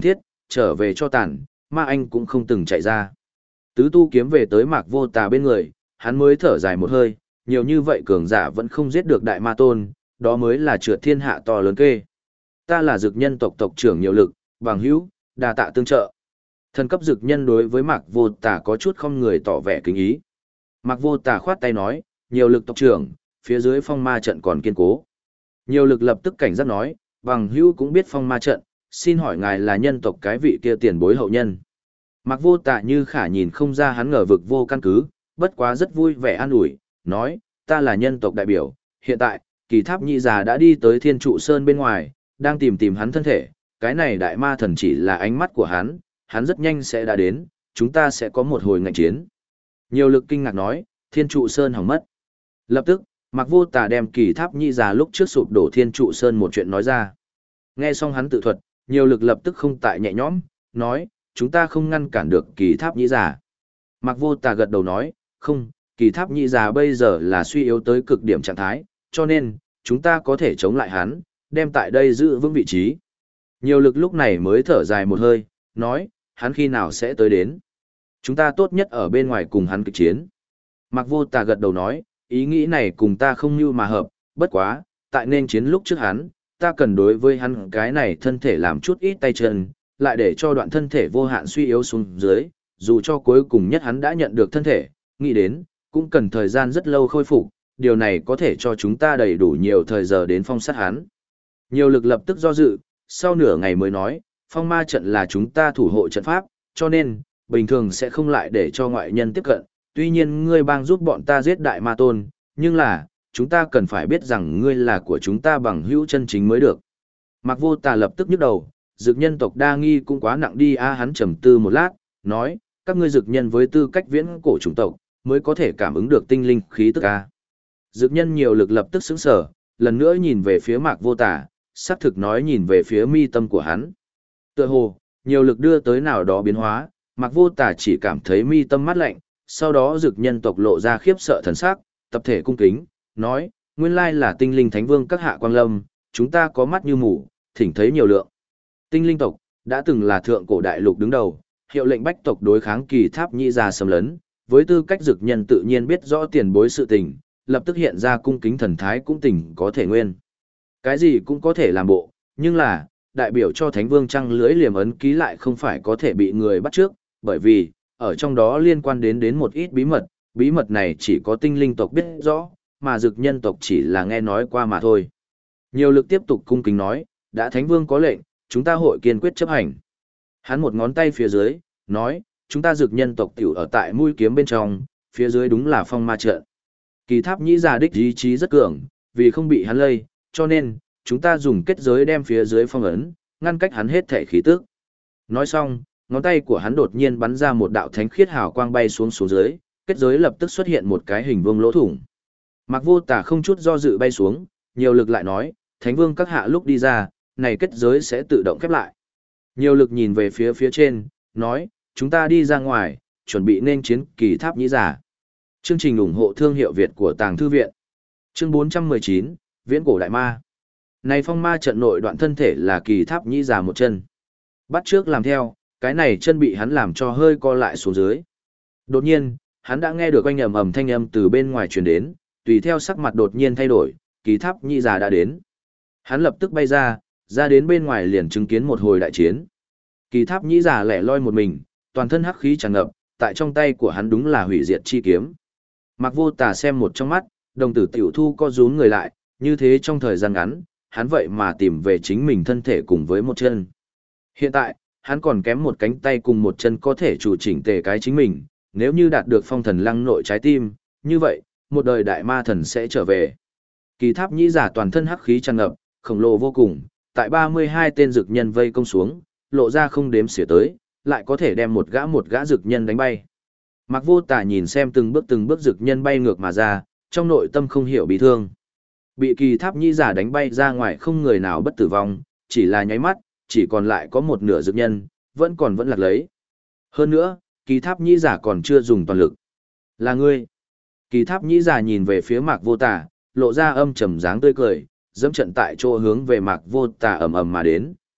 trở về cho tàn, ma anh cũng không từng chạy ra. Tứ tu kiếm về tới Mạc Vô Tà bên người, hắn mới thở dài một hơi, nhiều như vậy cường giả vẫn không giết được đại ma tôn, đó mới là trượt thiên hạ to lớn kê. Ta là dực nhân tộc tộc trưởng Nhiều Lực, bằng hữu, đa tạ tương trợ. Thần cấp dực nhân đối với Mạc Vô Tà có chút không người tỏ vẻ kính ý. Mạc Vô Tà khoát tay nói, Nhiều Lực tộc trưởng, phía dưới phong ma trận còn kiên cố. Nhiều Lực lập tức cảnh giác nói, bằng hữu cũng biết phong ma trận, xin hỏi ngài là nhân tộc cái vị kia tiền bối hậu nhân. Mạc Vô Tà như khả nhìn không ra hắn ngờ vực vô căn cứ, bất quá rất vui vẻ an ủi, nói, ta là nhân tộc đại biểu, hiện tại, Kỳ Tháp Nhị già đã đi tới Thiên Trụ Sơn bên ngoài, đang tìm hắn thân thể, cái này đại ma thần chỉ là ánh mắt của hắn rất nhanh sẽ đã đến, chúng ta sẽ có một hồi ngạnh chiến. Nhiều Lực kinh ngạc nói, Thiên Trụ Sơn hỏng mất. Lập tức, Mạc Vô Tà đem Kỳ Tháp Nhị già lúc trước sụp đổ Thiên Trụ Sơn một chuyện nói ra. Nghe xong hắn tự thuật, Nhiều Lực lập tức không tại nhẹ nhõm, nói, chúng ta không ngăn cản được Kỳ Tháp Nhị già. Mạc Vô Tà gật đầu nói, không, Kỳ Tháp Nhị già bây giờ là suy yếu tới cực điểm trạng thái, cho nên, chúng ta có thể chống lại hắn, đem tại đây giữ vững vị trí. Nhiều Lực lúc này mới thở dài một hơi, nói, hắn khi nào sẽ tới đến. Chúng ta tốt nhất ở bên ngoài cùng hắn kịch chiến. Mạc Vô Tà gật đầu nói, ý nghĩ này cùng ta không như mà hợp, bất quá, tại nên chiến lúc trước hắn, ta cần đối với hắn cái này thân thể làm chút ít tay chân, lại để cho đoạn thân thể vô hạn suy yếu xuống dưới, dù cho cuối cùng nhất hắn đã nhận được thân thể, nghĩ đến, cũng cần thời gian rất lâu khôi phục, điều này có thể cho chúng ta đầy đủ nhiều thời giờ đến phong sát hắn. Nhiều Lực lập tức do dự, sau nửa ngày mới nói, phong ma trận là chúng ta thủ hộ trận pháp, cho nên, bình thường sẽ không lại để cho ngoại nhân tiếp cận, tuy nhiên ngươi bang giúp bọn ta giết đại ma tôn, nhưng là, chúng ta cần phải biết rằng ngươi là của chúng ta bằng hữu chân chính mới được. Mạc Vô Tà lập tức nhức đầu, dực nhân tộc đa nghi cũng quá nặng đi a. Hắn trầm tư một lát, nói, các ngươi dực nhân với tư cách viễn cổ chủng tộc, mới có thể cảm ứng được tinh linh khí tức a. Dực nhân Nhiều Lực lập tức sững sờ, lần nữa nhìn về phía Mạc Vô Tà, xác thực nói nhìn về phía mi tâm của hắn. Tựa hồ, Nhiều Lực đưa tới nào đó biến hóa, Mạc Vô Tà chỉ cảm thấy mi tâm mát lạnh, sau đó dực nhân tộc lộ ra khiếp sợ thần sắc, tập thể cung kính, nói, nguyên lai là tinh linh thánh vương các hạ quang lâm, chúng ta có mắt như mù, thỉnh thấy nhiều lượng. Tinh linh tộc, đã từng là thượng cổ đại lục đứng đầu, hiệu lệnh bách tộc đối kháng Kỳ Tháp Nhị già xâm lấn, với tư cách dực nhân tự nhiên biết rõ tiền bối sự tình, lập tức hiện ra cung kính thần thái cũng tình có thể nguyên. Cái gì cũng có thể làm bộ, nhưng là, đại biểu cho thánh vương trăng lưỡi liềm ấn ký lại không phải có thể bị người bắt trước, bởi vì, ở trong đó liên quan đến một ít bí mật này chỉ có tinh linh tộc biết rõ, mà dực nhân tộc chỉ là nghe nói qua mà thôi. Nhiều Lực tiếp tục cung kính nói, đã thánh vương có lệnh, chúng ta hội kiên quyết chấp hành. Hắn một ngón tay phía dưới, nói, chúng ta dực nhân tộc tiểu ở tại mũi kiếm bên trong, phía dưới đúng là phong ma trận. Kỳ Tháp Nhĩ già đích ý chí rất cường, vì không bị hắn lây, cho nên, chúng ta dùng kết giới đem phía dưới phong ấn, ngăn cách hắn hết thể khí tức. Nói xong, ngón tay của hắn đột nhiên bắn ra một đạo thánh khiết hào quang bay xuống dưới, kết giới lập tức xuất hiện một cái hình vuông lỗ thủng. Mạc Vô Tà không chút do dự bay xuống, Nhiều Lực lại nói, Thánh Vương các hạ lúc đi ra, này kết giới sẽ tự động khép lại. Nhiều Lực nhìn về phía trên, nói, chúng ta đi ra ngoài, chuẩn bị nên chiến Kỳ Tháp Nhĩ già. Chương trình ủng hộ thương hiệu Việt của Tàng Thư Viện. Chương 419, Viễn cổ đại ma. Này phong ma trận nội đoạn thân thể là Kỳ Tháp Nhĩ già một chân. Bắt trước làm theo, cái này chân bị hắn làm cho hơi co lại xuống dưới. Đột nhiên, hắn đã nghe được oanh ầm thanh âm từ bên ngoài truyền đến, tùy theo sắc mặt đột nhiên thay đổi, Kỳ Tháp Nhĩ già đã đến. Hắn lập tức bay ra đến bên ngoài liền chứng kiến một hồi đại chiến. Kỳ Tháp Nhĩ già lẻ loi một mình, toàn thân hắc khí tràn ngập, tại trong tay của hắn đúng là hủy diệt chi kiếm. Mạc Vô Tà xem một trong mắt, đồng tử tiểu thu co rúm người lại, như thế trong thời gian ngắn, hắn vậy mà tìm về chính mình thân thể cùng với một chân. Hiện tại, hắn còn kém một cánh tay cùng một chân có thể chủ chỉnh tề cái chính mình, nếu như đạt được phong thần lăng nội trái tim, như vậy, một đời đại ma thần sẽ trở về. Kỳ Tháp Nhĩ già toàn thân hắc khí tràn ngập, khổng lồ vô cùng, tại 32 tên dực nhân vây công xuống, lộ ra không đếm xỉa tới, lại có thể đem một gã dực nhân đánh bay. Mạc Vô Tà nhìn xem từng bước dực nhân bay ngược mà ra, trong nội tâm không hiểu bị thương. Bị Kỳ Tháp Nhĩ già đánh bay ra ngoài không người nào bất tử vong, chỉ là nháy mắt, chỉ còn lại có một nửa dực nhân, vẫn lạc lấy. Hơn nữa, Kỳ Tháp Nhĩ già còn chưa dùng toàn lực. Là ngươi. Kỳ Tháp Nhĩ già nhìn về phía Mạc Vô Tà, lộ ra âm trầm dáng tươi cười, dẫm trận tại chỗ hướng về Mạc Vô Tà ầm ầm mà đến,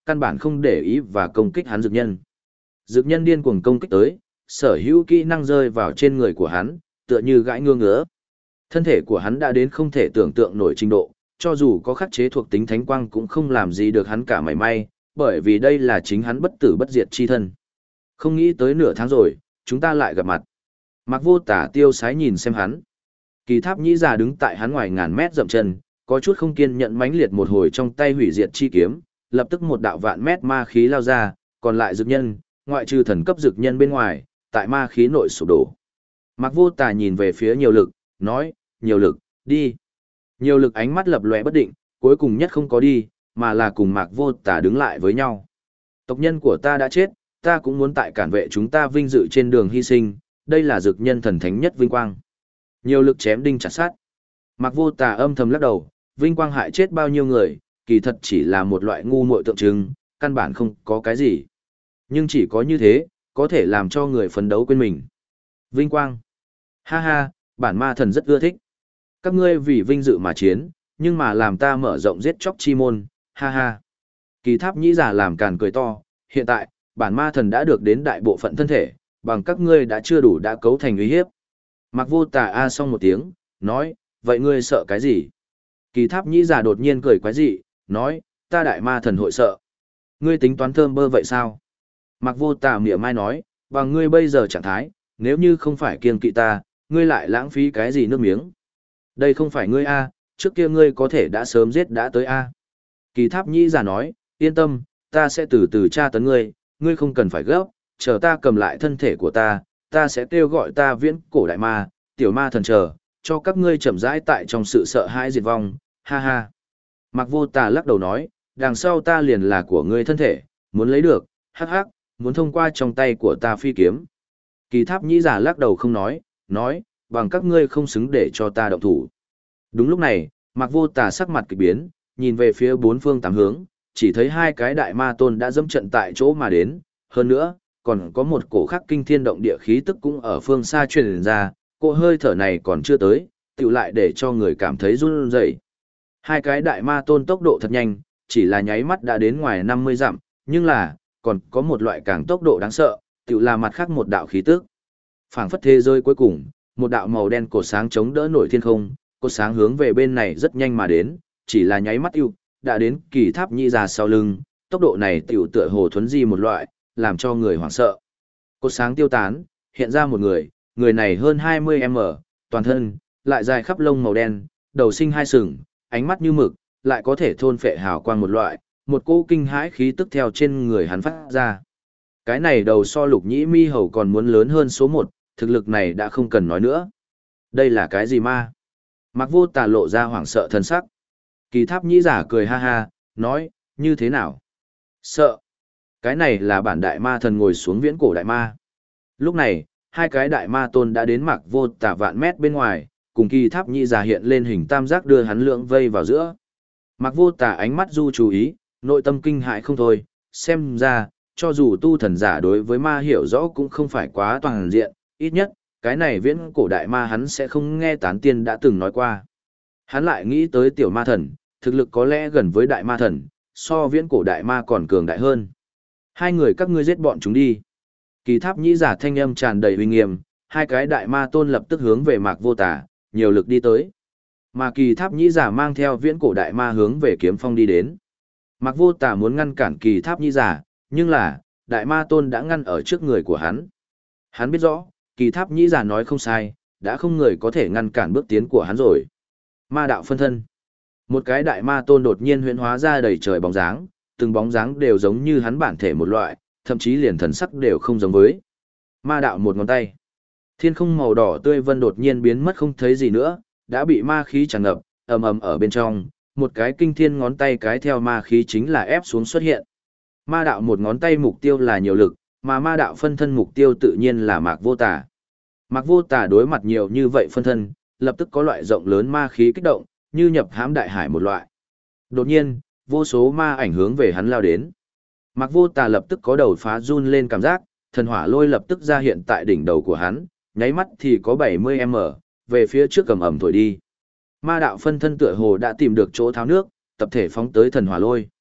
căn bản không để ý và công kích hắn dược nhân. Dược nhân điên cuồng công kích tới, sở hữu kỹ năng rơi vào trên người của hắn, tựa như gãi ngứa ngứa. Thân thể của hắn đã đến không thể tưởng tượng nổi trình độ, cho dù có khắc chế thuộc tính thánh quang cũng không làm gì được hắn cả mảy may, bởi vì đây là chính hắn bất tử bất diệt chi thân. Không nghĩ tới nửa tháng rồi, chúng ta lại gặp mặt. Mạc Vô Tả tiêu sái nhìn xem hắn. Kỳ Tháp Nhĩ già đứng tại hắn ngoài ngàn mét dậm chân, có chút không kiên nhận mãnh liệt một hồi trong tay hủy diệt chi kiếm, lập tức một đạo vạn mét ma khí lao ra, còn lại dược nhân, ngoại trừ thần cấp dược nhân bên ngoài, tại ma khí nội sụp đổ. Mạc Vô Tả nhìn về phía Nhiều Lực, nói, Nhiều Lực, đi. Nhiều Lực ánh mắt lập lòe bất định, cuối cùng nhất không có đi, mà là cùng Mạc Vô Tả đứng lại với nhau. Tộc nhân của ta đã chết, ta cũng muốn tại cản vệ chúng ta vinh dự trên đường hy sinh, đây là dược nhân thần thánh nhất vinh quang. Nhiều Lực chém đinh chặt sắt. Mạc Vô Tả âm thầm lắc đầu, vinh quang hại chết bao nhiêu người, kỳ thật chỉ là một loại ngu muội tượng trưng, căn bản không có cái gì. Nhưng chỉ có như thế, có thể làm cho người phấn đấu quên mình. Vinh quang. Ha ha, bản ma thần rất ưa thích. Các ngươi vì vinh dự mà chiến, nhưng mà làm ta mở rộng giết chóc chi môn, ha ha. Kỳ Tháp Nhĩ già làm càn cười to, hiện tại, bản ma thần đã được đến đại bộ phận thân thể, bằng các ngươi đã chưa đủ đã cấu thành uy hiếp. Mạc Vô Tả a xong một tiếng, nói, vậy ngươi sợ cái gì? Kỳ Tháp Nhĩ già đột nhiên cười quái dị, nói, ta đại ma thần hội sợ. Ngươi tính toán thơm bơ vậy sao? Mạc Vô Tả mỉa mai nói, bằng ngươi bây giờ trạng thái, nếu như không phải kiêng kỵ ta, ngươi lại lãng phí cái gì nước miếng? Đây không phải ngươi a, trước kia ngươi có thể đã sớm giết đã tới a. Kỳ Tháp Nhĩ già nói, yên tâm, ta sẽ từ từ tra tấn ngươi, ngươi không cần phải gấp, chờ ta cầm lại thân thể của ta sẽ kêu gọi ta viễn cổ đại ma, tiểu ma thần chờ, cho các ngươi chậm rãi tại trong sự sợ hãi diệt vong, ha ha. Mạc Vô Tả lắc đầu nói, đằng sau ta liền là của ngươi thân thể, muốn lấy được, hắc hắc, muốn thông qua trong tay của ta phi kiếm. Kỳ Tháp Nhĩ già lắc đầu không nói, bằng các ngươi không xứng để cho ta động thủ. Đúng lúc này, Mạc Vô Tả sắc mặt kỳ biến, nhìn về phía bốn phương tám hướng, chỉ thấy hai cái đại ma tôn đã dẫm trận tại chỗ mà đến, hơn nữa, còn có một cổ khắc kinh thiên động địa khí tức cũng ở phương xa truyền ra, cỗ hơi thở này còn chưa tới, tựu lại để cho người cảm thấy run rẩy. Hai cái đại ma tôn tốc độ thật nhanh, chỉ là nháy mắt đã đến ngoài 50 dặm, nhưng là, còn có một loại càng tốc độ đáng sợ, tựu là mặt khác một đạo khí tức. Phảng phất thế giới cuối cùng, một đạo màu đen cột sáng chống đỡ nổi thiên không, cột sáng hướng về bên này rất nhanh mà đến, chỉ là nháy mắt ưu, đã đến Kỳ Tháp Nhĩ già sau lưng, tốc độ này tiểu tựa hồ thuấn di một loại, làm cho người hoảng sợ. Cột sáng tiêu tán, hiện ra một người này hơn 20m, toàn thân, lại dài khắp lông màu đen, đầu sinh hai sừng, ánh mắt như mực, lại có thể thôn phệ hào quang một loại, một cỗ kinh hãi khí tức theo trên người hắn phát ra. Cái này đầu so Lục Nhĩ Mi Hầu còn muốn lớn hơn số 1, thực lực này đã không cần nói nữa. Đây là cái gì ma? Mạc Vô Tả lộ ra hoảng sợ thân sắc. Kỳ Tháp Nhĩ giả cười ha ha, nói, như thế nào? Sợ. Cái này là bản đại ma thần ngồi xuống viễn cổ đại ma. Lúc này, hai cái đại ma tôn đã đến Mạc Vô Tả vạn mét bên ngoài, cùng Kỳ Tháp Nhĩ giả hiện lên hình tam giác đưa hắn lưỡng vây vào giữa. Mạc Vô Tả ánh mắt du chú ý, nội tâm kinh hãi không thôi, xem ra, cho dù tu thần giả đối với ma hiểu rõ cũng không phải quá toàn diện, ít nhất, cái này viễn cổ đại ma hắn sẽ không nghe tán tiên đã từng nói qua. Hắn lại nghĩ tới tiểu ma thần, thực lực có lẽ gần với đại ma thần, so viễn cổ đại ma còn cường đại hơn. Hai người các ngươi giết bọn chúng đi. Kỳ Tháp Nhĩ giả thanh âm tràn đầy uy nghiêm, hai cái đại ma tôn lập tức hướng về Mạc Vô Tả, nhiều lực đi tới. Mà Kỳ Tháp Nhĩ giả mang theo viễn cổ đại ma hướng về Kiếm Phong đi đến. Mạc Vô Tả muốn ngăn cản Kỳ Tháp Nhĩ giả, nhưng là, đại ma tôn đã ngăn ở trước người của hắn. Hắn biết rõ, Kỳ Tháp Nhĩ giả nói không sai, đã không người có thể ngăn cản bước tiến của hắn rồi. Ma đạo phân thân. Một cái đại ma tôn đột nhiên huyễn hóa ra đầy trời bóng dáng, từng bóng dáng đều giống như hắn bản thể một loại, thậm chí liền thần sắc đều không giống với. Ma đạo một ngón tay. Thiên không màu đỏ tươi vân đột nhiên biến mất không thấy gì nữa, đã bị ma khí tràn ngập, ầm ầm ở bên trong, một cái kinh thiên ngón tay cái theo ma khí chính là ép xuống xuất hiện. Ma đạo một ngón tay mục tiêu là nhiều lực, mà ma đạo phân thân mục tiêu tự nhiên là Mạc Vô Tả. Mạc Vô Tả đối mặt nhiều như vậy phân thân, lập tức có loại rộng lớn ma khí kích động, như nhập hãm đại hải một loại. Đột nhiên, vô số ma ảnh hướng về hắn lao đến. Mạc Vô Tả lập tức có đầu phá run lên cảm giác, thần hỏa lôi lập tức ra hiện tại đỉnh đầu của hắn, nháy mắt thì có 70m, về phía trước cầm ẩm thổi đi. Ma đạo phân thân tựa hồ đã tìm được chỗ tháo nước, tập thể phóng tới thần hỏa lôi.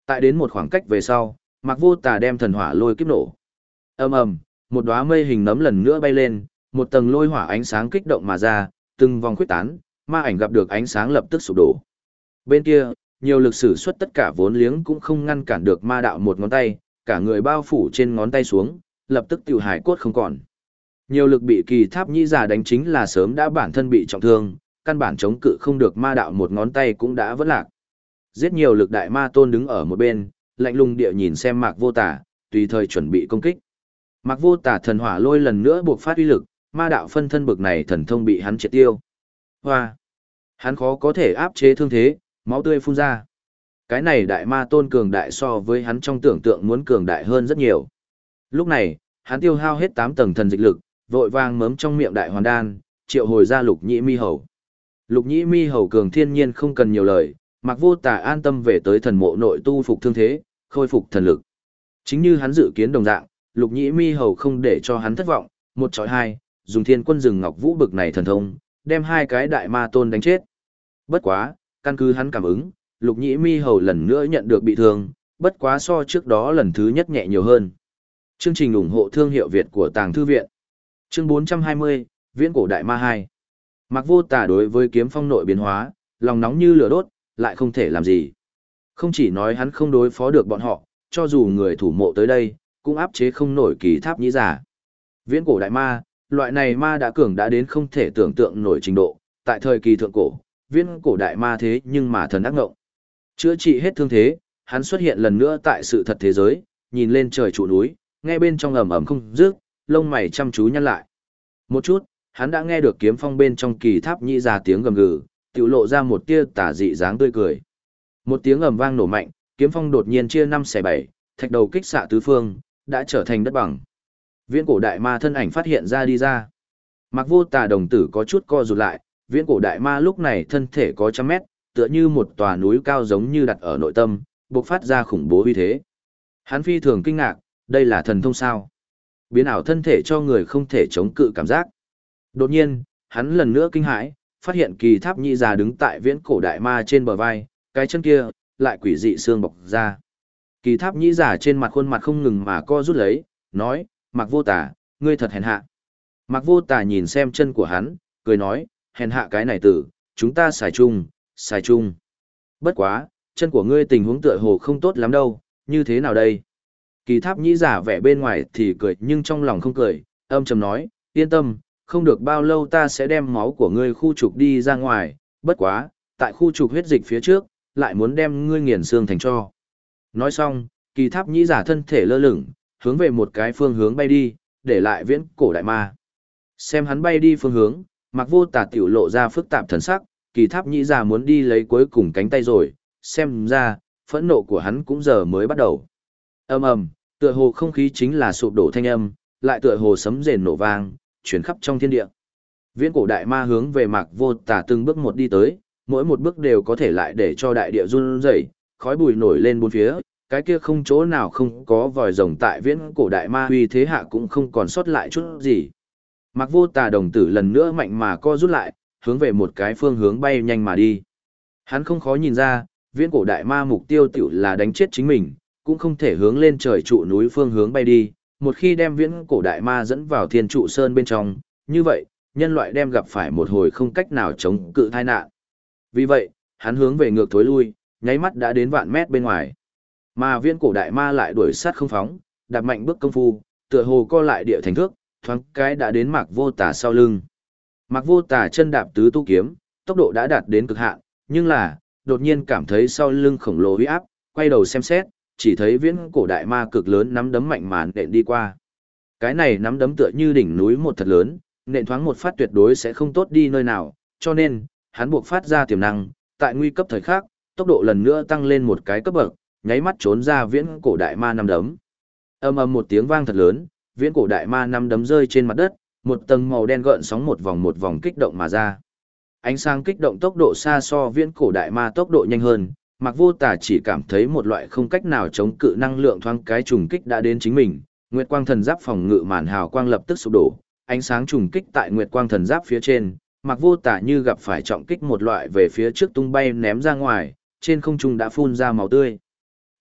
Tại đến một khoảng cách về sau, Mạc Vô Tà đem thần hỏa lôi kiếp nổ. Ầm ầm, một đóa mây hình nấm lần nữa bay lên, một tầng lôi hỏa ánh sáng kích động mà ra, từng vòng khuếch tán, ma ảnh gặp được ánh sáng lập tức sụp đổ. Bên kia, nhiều lực sử xuất tất cả vốn liếng cũng không ngăn cản được ma đạo một ngón tay, cả người bao phủ trên ngón tay xuống, lập tức tiêu hải cốt không còn. Nhiều lực bị Kỳ Tháp Nhĩ Già đánh chính là sớm đã bản thân bị trọng thương, căn bản chống cự không được ma đạo một ngón tay cũng đã vỡ lạc. Giết nhiều lực đại ma tôn đứng ở một bên, lạnh lùng địa nhìn xem Mạc Vô Tà, tùy thời chuẩn bị công kích. Mạc Vô Tà thần hỏa lôi lần nữa buộc phát uy lực, ma đạo phân thân bực này thần thông bị hắn triệt tiêu. Hoa! Hắn khó có thể áp chế thương thế, máu tươi phun ra. Cái này đại ma tôn cường đại so với hắn trong tưởng tượng muốn cường đại hơn rất nhiều. Lúc này, hắn tiêu hao hết 8 tầng thần dịch lực, vội vàng mớm trong miệng đại hoàn đan, triệu hồi ra Lục Nhĩ Mi Hầu. Lục Nhĩ Mi Hầu cường thiên nhiên không cần nhiều lời, Mạc Vô Tà an tâm về tới thần mộ nội tu phục thương thế, khôi phục thần lực. Chính như hắn dự kiến đồng dạng, Lục Nhĩ Mi Hầu không để cho hắn thất vọng, một chọi hai, dùng Thiên Quân Rừng Ngọc Vũ bực này thần thông, đem hai cái đại ma tôn đánh chết. Bất quá, căn cứ hắn cảm ứng, Lục Nhĩ Mi Hầu lần nữa nhận được bị thương, bất quá so trước đó lần thứ nhất nhẹ nhiều hơn. Chương trình ủng hộ thương hiệu Việt của Tàng Thư Viện. Chương 420, Viễn Cổ Đại Ma 2. Mạc Vô Tà đối với kiếm phong nội biến hóa, lòng nóng như lửa đốt, lại không thể làm gì. Không chỉ nói hắn không đối phó được bọn họ, cho dù người thủ mộ tới đây, cũng áp chế không nổi Kỳ Tháp Nhĩ Già. Viễn Cổ Đại Ma, loại này ma đã cường đã đến không thể tưởng tượng nổi trình độ, tại thời kỳ thượng cổ, Viễn Cổ Đại Ma thế nhưng mà thần ác ngộng. Chữa trị hết thương thế, hắn xuất hiện lần nữa tại sự thật thế giới, nhìn lên trời trụ núi, nghe bên trong ầm ầm không dứt, lông mày chăm chú nhăn lại. Một chút, hắn đã nghe được kiếm phong bên trong Kỳ Tháp Nhĩ Già tiếng gầm gừ, tiểu lộ ra một tia tà dị dáng tươi cười. Một tiếng ầm vang nổ mạnh, kiếm phong đột nhiên chia 5 xẻ 7, thạch đầu kích xạ tứ phương, đã trở thành đất bằng. Viễn Cổ Đại Ma thân ảnh phát hiện ra đi ra. Mạc Vô Tà đồng tử có chút co rụt lại, Viễn Cổ Đại Ma lúc này thân thể có trăm mét, tựa như một tòa núi cao giống như đặt ở nội tâm, bộc phát ra khủng bố uy thế. Hắn phi thường kinh ngạc, đây là thần thông sao? Biến ảo thân thể cho người không thể chống cự cảm giác. Đột nhiên, hắn lần nữa kinh hãi, phát hiện Kỳ Tháp Nhĩ Già đứng tại Viễn Cổ Đại Ma trên bờ vai, cái chân kia lại quỷ dị xương bọc ra. Kỳ Tháp Nhĩ Già trên mặt khuôn mặt không ngừng mà co rút lấy, nói: "Mạc Vô Tà, ngươi thật hèn hạ." Mạc Vô Tà nhìn xem chân của hắn, cười nói: "Hèn hạ cái này tử, chúng ta xài chung, xài chung. Bất quá, chân của ngươi tình huống tựa hồ không tốt lắm đâu, như thế nào đây?" Kỳ Tháp Nhĩ Giả vẻ bên ngoài thì cười nhưng trong lòng không cười, âm trầm nói: "Yên tâm, không được bao lâu ta sẽ đem máu của ngươi khu trục đi ra ngoài, bất quá, tại khu trục huyết dịch phía trước, lại muốn đem ngươi nghiền xương thành tro." Nói xong, Kỳ Tháp Nhĩ Giả thân thể lơ lửng, hướng về một cái phương hướng bay đi, để lại Viễn Cổ Đại Ma. Xem hắn bay đi phương hướng, Mạc Vô Tà tiểu lộ ra phức tạp thần sắc, Kỳ Tháp Nhĩ Già muốn đi lấy cuối cùng cánh tay rồi, xem ra, phẫn nộ của hắn cũng giờ mới bắt đầu. Ầm ầm, tựa hồ không khí chính là sụp đổ thanh âm, lại tựa hồ sấm rền nổ vang, chuyển khắp trong thiên địa. Viễn Cổ Đại Ma hướng về Mạc Vô Tà từng bước một đi tới, mỗi một bước đều có thể lại để cho đại địa run rẩy, khói bụi nổi lên bốn phía, cái kia không chỗ nào không có vòi rồng tại Viễn Cổ Đại Ma uy thế hạ cũng không còn sót lại chút gì. Mạc Vô Tà đồng tử lần nữa mạnh mà co rút lại, hướng về một cái phương hướng bay nhanh mà đi. Hắn không khó nhìn ra, Viễn Cổ Đại Ma mục tiêu tiểu là đánh chết chính mình, cũng không thể hướng lên trời trụ núi phương hướng bay đi. Một khi đem Viễn Cổ Đại Ma dẫn vào Thiên Trụ Sơn bên trong, như vậy, nhân loại đem gặp phải một hồi không cách nào chống cự tai nạn. Vì vậy, hắn hướng về ngược thối lui, nháy mắt đã đến vạn mét bên ngoài. Mà Viễn Cổ Đại Ma lại đuổi sát không phóng, đạp mạnh bước công phu, tựa hồ co lại địa thành thước, thoáng cái đã đến Mạc Vô Tà sau lưng. Mạc Vô Tà chân đạp tứ tu kiếm, tốc độ đã đạt đến cực hạn, nhưng là, đột nhiên cảm thấy sau lưng khổng lồ uy áp, quay đầu xem xét, chỉ thấy Viễn Cổ Đại Ma cực lớn nắm đấm mạnh màn nện đi qua. Cái này nắm đấm tựa như đỉnh núi một thật lớn, nện thoáng một phát tuyệt đối sẽ không tốt đi nơi nào, cho nên, hắn buộc phát ra tiềm năng, tại nguy cấp thời khắc, tốc độ lần nữa tăng lên một cái cấp bậc, nháy mắt trốn ra Viễn Cổ Đại Ma nắm đấm. Ầm ầm một tiếng vang thật lớn, Viễn Cổ Đại Ma nắm đấm rơi trên mặt đất, một tầng màu đen gợn sóng một vòng kích động mà ra. Ánh sáng kích động tốc độ xa so Viễn Cổ Đại Ma tốc độ nhanh hơn, Mạc Vô Tà chỉ cảm thấy một loại không cách nào chống cự năng lượng thoáng cái trùng kích đã đến chính mình. Nguyệt Quang Thần Giáp phòng ngự màn hào quang lập tức sụp đổ, ánh sáng trùng kích tại Nguyệt Quang Thần Giáp phía trên, Mạc Vô Tà như gặp phải trọng kích một loại về phía trước tung bay ném ra ngoài, trên không trung đã phun ra máu tươi.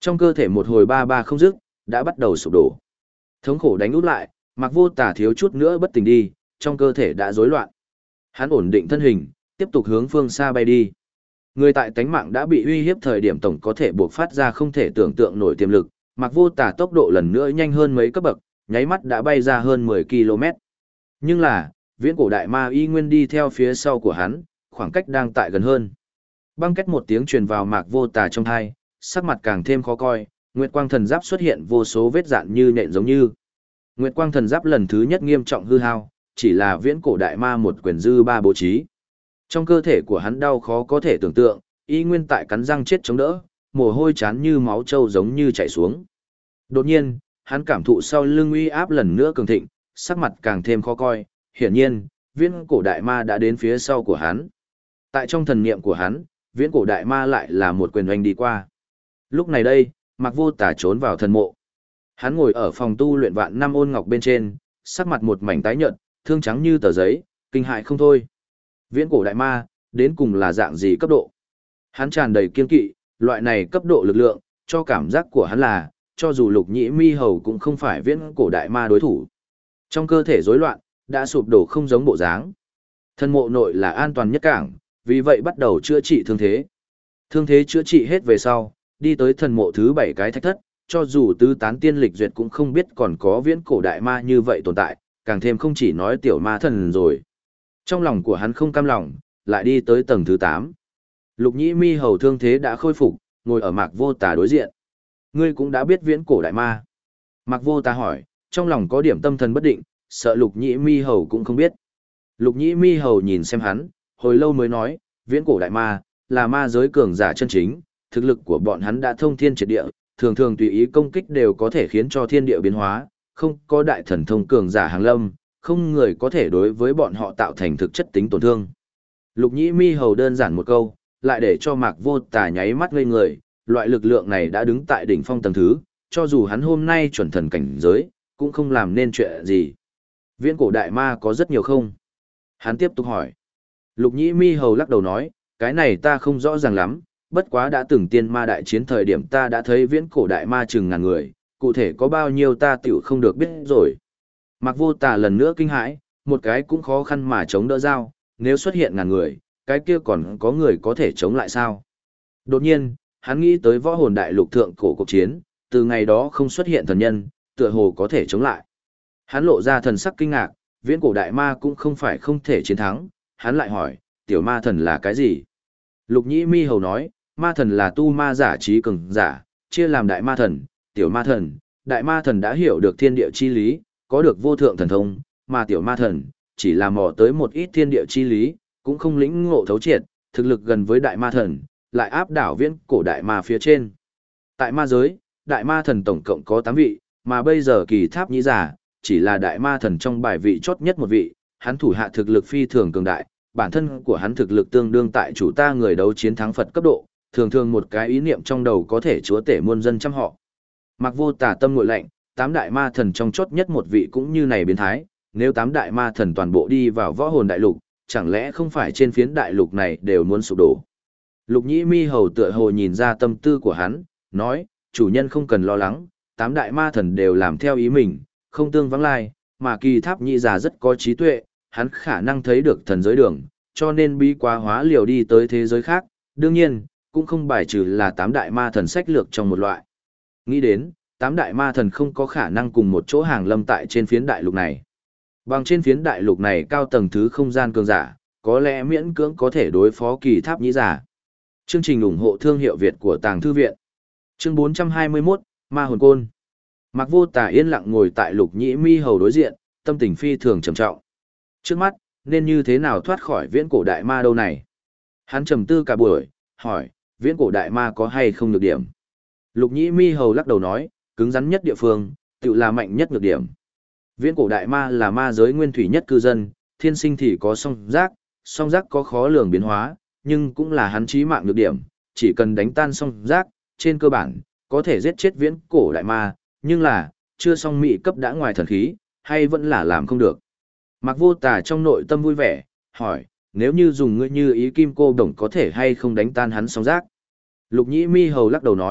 Trong cơ thể một hồi ba ba không dứt, đã bắt đầu sụp đổ. Thống khổ đánh út lại, Mạc Vô Tà thiếu chút nữa bất tỉnh đi, trong cơ thể đã rối loạn. Hắn ổn định thân hình, tiếp tục hướng phương xa bay đi. Người tại tánh mạng đã bị uy hiếp thời điểm tổng có thể buộc phát ra không thể tưởng tượng nổi tiềm lực, Mạc Vô Tà tốc độ lần nữa nhanh hơn mấy cấp bậc, nháy mắt đã bay ra hơn 10 km. Nhưng là, viễn cổ đại ma y nguyên đi theo phía sau của hắn, khoảng cách đang tại gần hơn. Băng két một tiếng truyền vào Mạc Vô Tà trong tai, sắc mặt càng thêm khó coi, Nguyệt Quang Thần Giáp xuất hiện vô số vết dạn như nện giống như. Nguyệt Quang Thần Giáp lần thứ nhất nghiêm trọng hư hao, chỉ là viễn cổ đại ma một quyền dư ba bố trí. Trong cơ thể của hắn đau khó có thể tưởng tượng, y nguyên tại cắn răng chết chống đỡ, mồ hôi chán như máu trâu giống như chảy xuống. Đột nhiên, hắn cảm thụ sau lưng uy áp lần nữa cường thịnh, sắc mặt càng thêm khó coi, hiển nhiên, viễn cổ đại ma đã đến phía sau của hắn. Tại trong thần niệm của hắn, viễn cổ đại ma lại là một quyền oanh đi qua. Lúc này đây, Mạc Vô Tà trốn vào thần mộ. Hắn ngồi ở phòng tu luyện vạn năm ôn ngọc bên trên, sắc mặt một mảnh tái nhợt, thương trắng như tờ giấy, kinh hại không thôi. Viễn cổ đại ma, đến cùng là dạng gì cấp độ? Hắn tràn đầy kiên kỵ, loại này cấp độ lực lượng, cho cảm giác của hắn là, cho dù Lục Nhĩ Mi Hầu cũng không phải viễn cổ đại ma đối thủ. Trong cơ thể rối loạn, đã sụp đổ không giống bộ dáng. Thần mộ nội là an toàn nhất cảng, vì vậy bắt đầu chữa trị thương thế. Thương thế chữa trị hết về sau, đi tới thần mộ thứ 7 cái thạch thất, cho dù tứ tán tiên lịch duyệt cũng không biết còn có viễn cổ đại ma như vậy tồn tại, càng thêm không chỉ nói tiểu ma thần rồi. Trong lòng của hắn không cam lòng, lại đi tới tầng thứ 8. Lục Nhĩ Mi Hầu thương thế đã khôi phục, ngồi ở Mạc Vô Tà đối diện. Ngươi cũng đã biết viễn cổ đại ma. Mạc Vô Tà hỏi, trong lòng có điểm tâm thần bất định, sợ Lục Nhĩ Mi Hầu cũng không biết. Lục Nhĩ Mi Hầu nhìn xem hắn, hồi lâu mới nói, viễn cổ đại ma, là ma giới cường giả chân chính, thực lực của bọn hắn đã thông thiên triệt địa, thường thường tùy ý công kích đều có thể khiến cho thiên địa biến hóa, không có đại thần thông cường giả hàng lâm, không người có thể đối với bọn họ tạo thành thực chất tính tổn thương. Lục Nhĩ Mi Hầu đơn giản một câu, lại để cho Mạc Vô Tà nháy mắt ngây người, loại lực lượng này đã đứng tại đỉnh phong tầng thứ, cho dù hắn hôm nay chuẩn thần cảnh giới, cũng không làm nên chuyện gì. Viễn cổ đại ma có rất nhiều không? Hắn tiếp tục hỏi. Lục Nhĩ Mi Hầu lắc đầu nói, cái này ta không rõ ràng lắm, bất quá đã từng tiên ma đại chiến thời điểm ta đã thấy viễn cổ đại ma chừng ngàn người, cụ thể có bao nhiêu ta tiểu không được biết rồi. Mạc Vô Tà lần nữa kinh hãi, một cái cũng khó khăn mà chống đỡ dao, nếu xuất hiện ngàn người, cái kia còn có người có thể chống lại sao? Đột nhiên, hắn nghĩ tới võ hồn đại lục thượng cổ cuộc chiến, từ ngày đó không xuất hiện thần nhân, tựa hồ có thể chống lại. Hắn lộ ra thần sắc kinh ngạc, viễn cổ đại ma cũng không phải không thể chiến thắng, hắn lại hỏi, tiểu ma thần là cái gì? Lục Nhĩ Mi Hầu nói, ma thần là tu ma giả trí cường giả, chia làm đại ma thần, tiểu ma thần, đại ma thần đã hiểu được thiên địa chi lý, có được vô thượng thần thông, mà tiểu ma thần, chỉ là mò tới một ít thiên địa chi lý, cũng không lĩnh ngộ thấu triệt, thực lực gần với đại ma thần, lại áp đảo viễn cổ đại ma phía trên. Tại ma giới, đại ma thần tổng cộng có 8 vị, mà bây giờ Kỳ Tháp Nhĩ Giả, chỉ là đại ma thần trong bài vị chót nhất một vị, hắn thủ hạ thực lực phi thường cường đại, bản thân của hắn thực lực tương đương tại chủ ta người đấu chiến thắng Phật cấp độ, thường thường một cái ý niệm trong đầu có thể chúa tể muôn dân trăm họ. Mạc Vô Tà tâm ngội lạnh, 8 đại ma thần trong chót nhất một vị cũng như này biến thái, nếu 8 đại ma thần toàn bộ đi vào võ hồn đại lục, chẳng lẽ không phải trên phiến đại lục này đều muốn sụp đổ. Lục Nhĩ Mi Hầu tựa hồ nhìn ra tâm tư của hắn, nói, chủ nhân không cần lo lắng, 8 đại ma thần đều làm theo ý mình, không tương vắng lai, mà Kỳ Tháp Nhĩ Giả rất có trí tuệ, hắn khả năng thấy được thần giới đường, cho nên bí quá hóa liều đi tới thế giới khác, đương nhiên, cũng không bài trừ là 8 đại ma thần sách lược trong một loại. Nghĩ đến, 8 đại ma thần không có khả năng cùng một chỗ hàng lâm tại trên phiến đại lục này. Bằng trên phiến đại lục này cao tầng thứ không gian cường giả, có lẽ miễn cưỡng có thể đối phó Kỳ Tháp Nhĩ Giả. Chương trình ủng hộ thương hiệu Việt của Tàng Thư Viện. Chương 421, Ma Hồn Côn. Mạc Vô Tà yên lặng ngồi tại Lục Nhĩ Mi Hầu đối diện, tâm tình phi thường trầm trọng. Trước mắt, nên như thế nào thoát khỏi viễn cổ đại ma đâu này? Hắn trầm tư cả buổi, hỏi, viễn cổ đại ma có hay không nhược điểm? Lục Nhĩ Mi Hầu lắc đầu nói, cứng rắn nhất địa phương, tự là mạnh nhất nhược điểm. Viễn cổ đại ma là ma giới nguyên thủy nhất cư dân, thiên sinh thì có song giác có khó lường biến hóa, nhưng cũng là hắn chí mạng nhược điểm, chỉ cần đánh tan song giác, trên cơ bản, có thể giết chết viễn cổ đại ma, nhưng là, chưa song mị cấp đã ngoài thần khí, hay vẫn là làm không được. Mạc Vô Tà trong nội tâm vui vẻ, hỏi, nếu như dùng ngươi như ý kim cô đồng có thể hay không đánh tan hắn song giác? Lục Nhĩ Mi Hầu lắc đầu nói,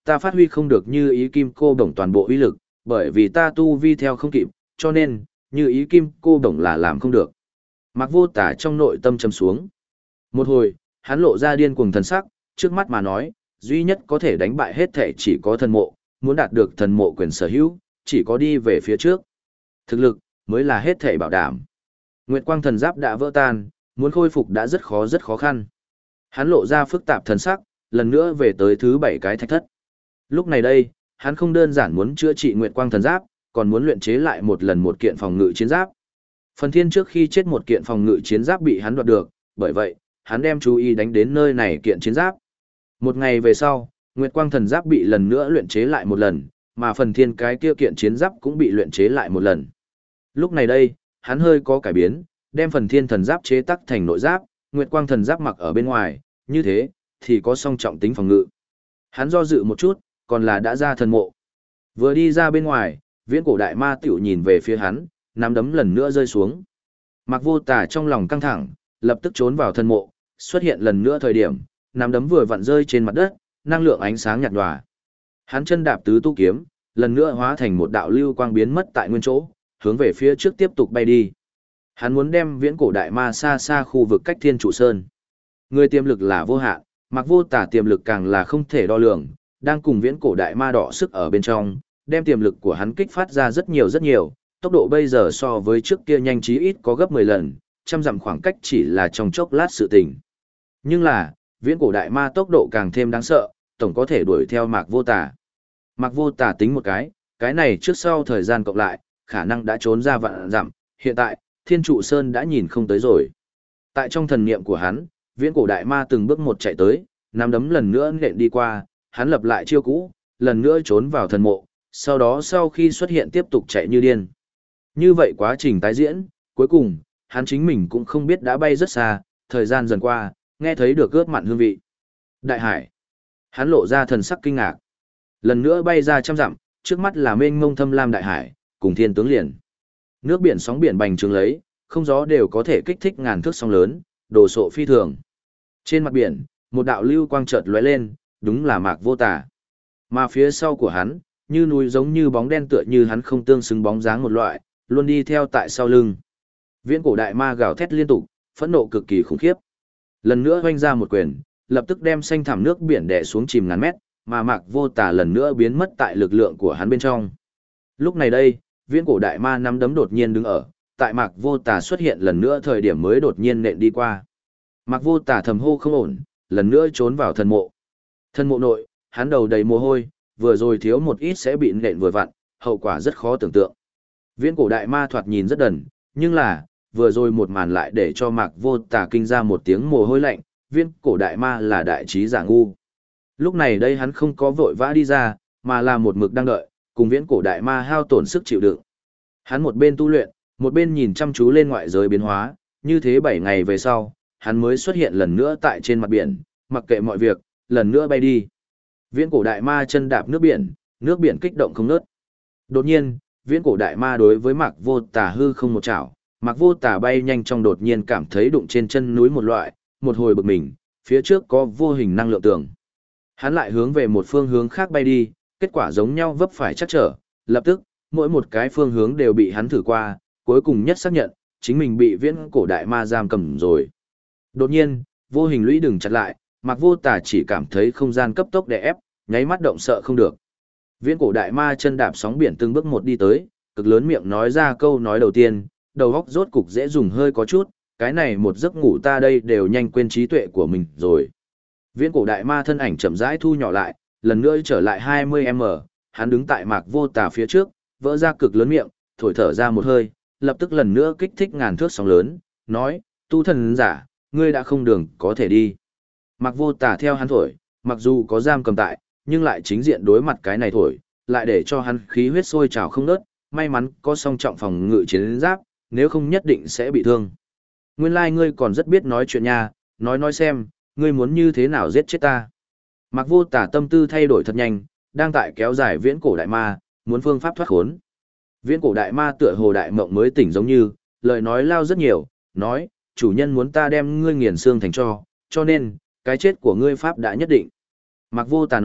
ta phát huy không được như ý kim cô đồng toàn bộ uy lực, bởi vì ta tu vi theo không kịp, cho nên, như ý kim cô đồng là làm không được. Mạc Vô Tả trong nội tâm trầm xuống. Một hồi, hắn lộ ra điên cuồng thần sắc, trước mắt mà nói, duy nhất có thể đánh bại hết thể chỉ có thần mộ, muốn đạt được thần mộ quyền sở hữu, chỉ có đi về phía trước. Thực lực, mới là hết thể bảo đảm. Nguyệt quang thần giáp đã vỡ tan, muốn khôi phục đã rất khó khăn. Hắn lộ ra phức tạp thần sắc, lần nữa về tới thứ 7 cái thạch thất. Lúc này đây, hắn không đơn giản muốn chữa trị Nguyệt quang thần giáp, còn muốn luyện chế lại một lần một kiện phòng ngự chiến giáp. Phần Thiên trước khi chết một kiện phòng ngự chiến giáp bị hắn đoạt được, bởi vậy, hắn đem chú ý đánh đến nơi này kiện chiến giáp. Một ngày về sau, Nguyệt quang thần giáp bị lần nữa luyện chế lại một lần, mà Phần Thiên cái kia kiện chiến giáp cũng bị luyện chế lại một lần. Lúc này đây, hắn hơi có cải biến, đem Phần Thiên thần giáp chế tác thành nội giáp, Nguyệt quang thần giáp mặc ở bên ngoài, như thế thì có song trọng tính phòng ngự. Hắn do dự một chút, còn là đã ra thần mộ. Vừa đi ra bên ngoài, Viễn Cổ Đại Ma tiểu nhìn về phía hắn, nắm đấm lần nữa rơi xuống. Mạc Vô Tả trong lòng căng thẳng, lập tức trốn vào thần mộ, xuất hiện lần nữa thời điểm, nắm đấm vừa vặn rơi trên mặt đất, năng lượng ánh sáng nhạt nhòa. Hắn chân đạp tứ tu kiếm, lần nữa hóa thành một đạo lưu quang biến mất tại nguyên chỗ, hướng về phía trước tiếp tục bay đi. Hắn muốn đem Viễn Cổ Đại Ma xa xa khu vực cách Thiên Trụ Sơn. Người tiềm lực là vô hạn, Mạc Vô Tả tiềm lực càng là không thể đo lường, đang cùng Viễn Cổ Đại Ma đọ sức ở bên trong, đem tiềm lực của hắn kích phát ra rất nhiều, tốc độ bây giờ so với trước kia nhanh chí ít có gấp 10 lần, trăm dặm khoảng cách chỉ là trong chốc lát sự tình. Nhưng là, Viễn Cổ Đại Ma tốc độ càng thêm đáng sợ, tổng có thể đuổi theo Mạc Vô Tả. Mạc Vô Tả tính một cái này trước sau thời gian cộng lại, khả năng đã trốn ra vạn dặm, hiện tại, Thiên Trụ Sơn đã nhìn không tới rồi. Tại trong thần niệm của hắn, Viễn Cổ Đại Ma từng bước một chạy tới, nắm đấm lần nữa nện đi qua, hắn lập lại chiêu cũ, lần nữa trốn vào thần mộ, sau đó sau khi xuất hiện tiếp tục chạy như điên. Như vậy quá trình tái diễn, cuối cùng, hắn chính mình cũng không biết đã bay rất xa, thời gian dần qua, nghe thấy được ướt mặn hương vị. Đại hải. Hắn lộ ra thần sắc kinh ngạc. Lần nữa bay ra trăm dặm, trước mắt là mênh mông thâm lam đại hải, cùng thiên tướng liền. Nước biển sóng biển bành trướng lấy, không gió đều có thể kích thích ngàn thước sóng lớn, đồ sộ phi thường. Trên mặt biển, một đạo lưu quang chợt lóe lên, đúng là Mạc Vô Tả. Mà phía sau của hắn, như núi giống như bóng đen tựa như hắn không tương xứng bóng dáng một loại, luôn đi theo tại sau lưng. Viễn Cổ Đại Ma gào thét liên tục, phẫn nộ cực kỳ khủng khiếp. Lần nữa hoanh ra một quyền, lập tức đem xanh thẳm nước biển đè xuống chìm ngàn mét, mà Mạc Vô Tả lần nữa biến mất tại lực lượng của hắn bên trong. Lúc này đây, Viễn Cổ Đại Ma nắm đấm đột nhiên đứng ở, tại Mạc Vô Tả xuất hiện lần nữa thời điểm mới đột nhiên nện đi qua. Mạc Vô Tả thầm hô không ổn, lần nữa trốn vào thần mộ. Thần mộ nội, hắn đầu đầy mồ hôi, vừa rồi thiếu một ít sẽ bị nện vừa vặn, hậu quả rất khó tưởng tượng. Viễn Cổ Đại Ma thoạt nhìn rất đần, nhưng là, vừa rồi một màn lại để cho Mạc Vô Tả kinh ra một tiếng mồ hôi lạnh, Viễn Cổ Đại Ma là đại trí giả ngu. Lúc này đây hắn không có vội vã đi ra, mà là một mực đang đợi, cùng Viễn Cổ Đại Ma hao tổn sức chịu đựng. Hắn một bên tu luyện, một bên nhìn chăm chú lên ngoại giới biến hóa, như thế 7 ngày về sau, hắn mới xuất hiện lần nữa tại trên mặt biển, mặc kệ mọi việc, lần nữa bay đi. Viễn Cổ Đại Ma chân đạp nước biển kích động không ngớt. Đột nhiên, Viễn Cổ Đại Ma đối với Mạc Vô Tả hư không một chảo, Mạc Vô Tả bay nhanh trong đột nhiên cảm thấy đụng trên chân núi một loại, một hồi bực mình, phía trước có vô hình năng lượng tường. Hắn lại hướng về một phương hướng khác bay đi, kết quả giống nhau vấp phải chắc trở, lập tức, mỗi một cái phương hướng đều bị hắn thử qua, cuối cùng nhất xác nhận, chính mình bị Viễn Cổ Đại Ma giam cầm rồi. Đột nhiên, vô hình lũy đừng chặt lại, Mạc Vô Tả chỉ cảm thấy không gian cấp tốc đè ép, nháy mắt động sợ không được. Viễn Cổ Đại Ma chân đạp sóng biển từng bước một đi tới, cực lớn miệng nói ra câu nói đầu tiên, đầu óc rốt cục dễ dùng hơi có chút, cái này một giấc ngủ ta đây đều nhanh quên trí tuệ của mình rồi. Viễn Cổ Đại Ma thân ảnh chậm rãi thu nhỏ lại, lần nữa trở lại 20m, hắn đứng tại Mạc Vô Tả phía trước, vỡ ra cực lớn miệng, thổi thở ra một hơi, lập tức lần nữa kích thích ngàn thước sóng lớn, nói, tu thần giả, ngươi đã không đường có thể đi. Mạc Vô Tả theo hắn thổi, mặc dù có giam cầm tại, nhưng lại chính diện đối mặt cái này thổi, lại để cho hắn khí huyết sôi trào không ngớt, may mắn có song trọng phòng ngự chiến giáp, nếu không nhất định sẽ bị thương. Nguyên lai ngươi còn rất biết nói chuyện nha, nói xem, ngươi muốn như thế nào giết chết ta. Mạc Vô Tả tâm tư thay đổi thật nhanh, đang tại kéo dài Viễn Cổ Đại Ma, muốn phương pháp thoát khốn. Viễn Cổ Đại Ma tựa hồ đại mộng mới tỉnh giống như, lời nói lao rất nhiều, nói, chủ nhân muốn ta đem ngươi nghiền xương thành cho nên, cái chết của ngươi pháp đã nhất định. Mạc Vô Tả nói,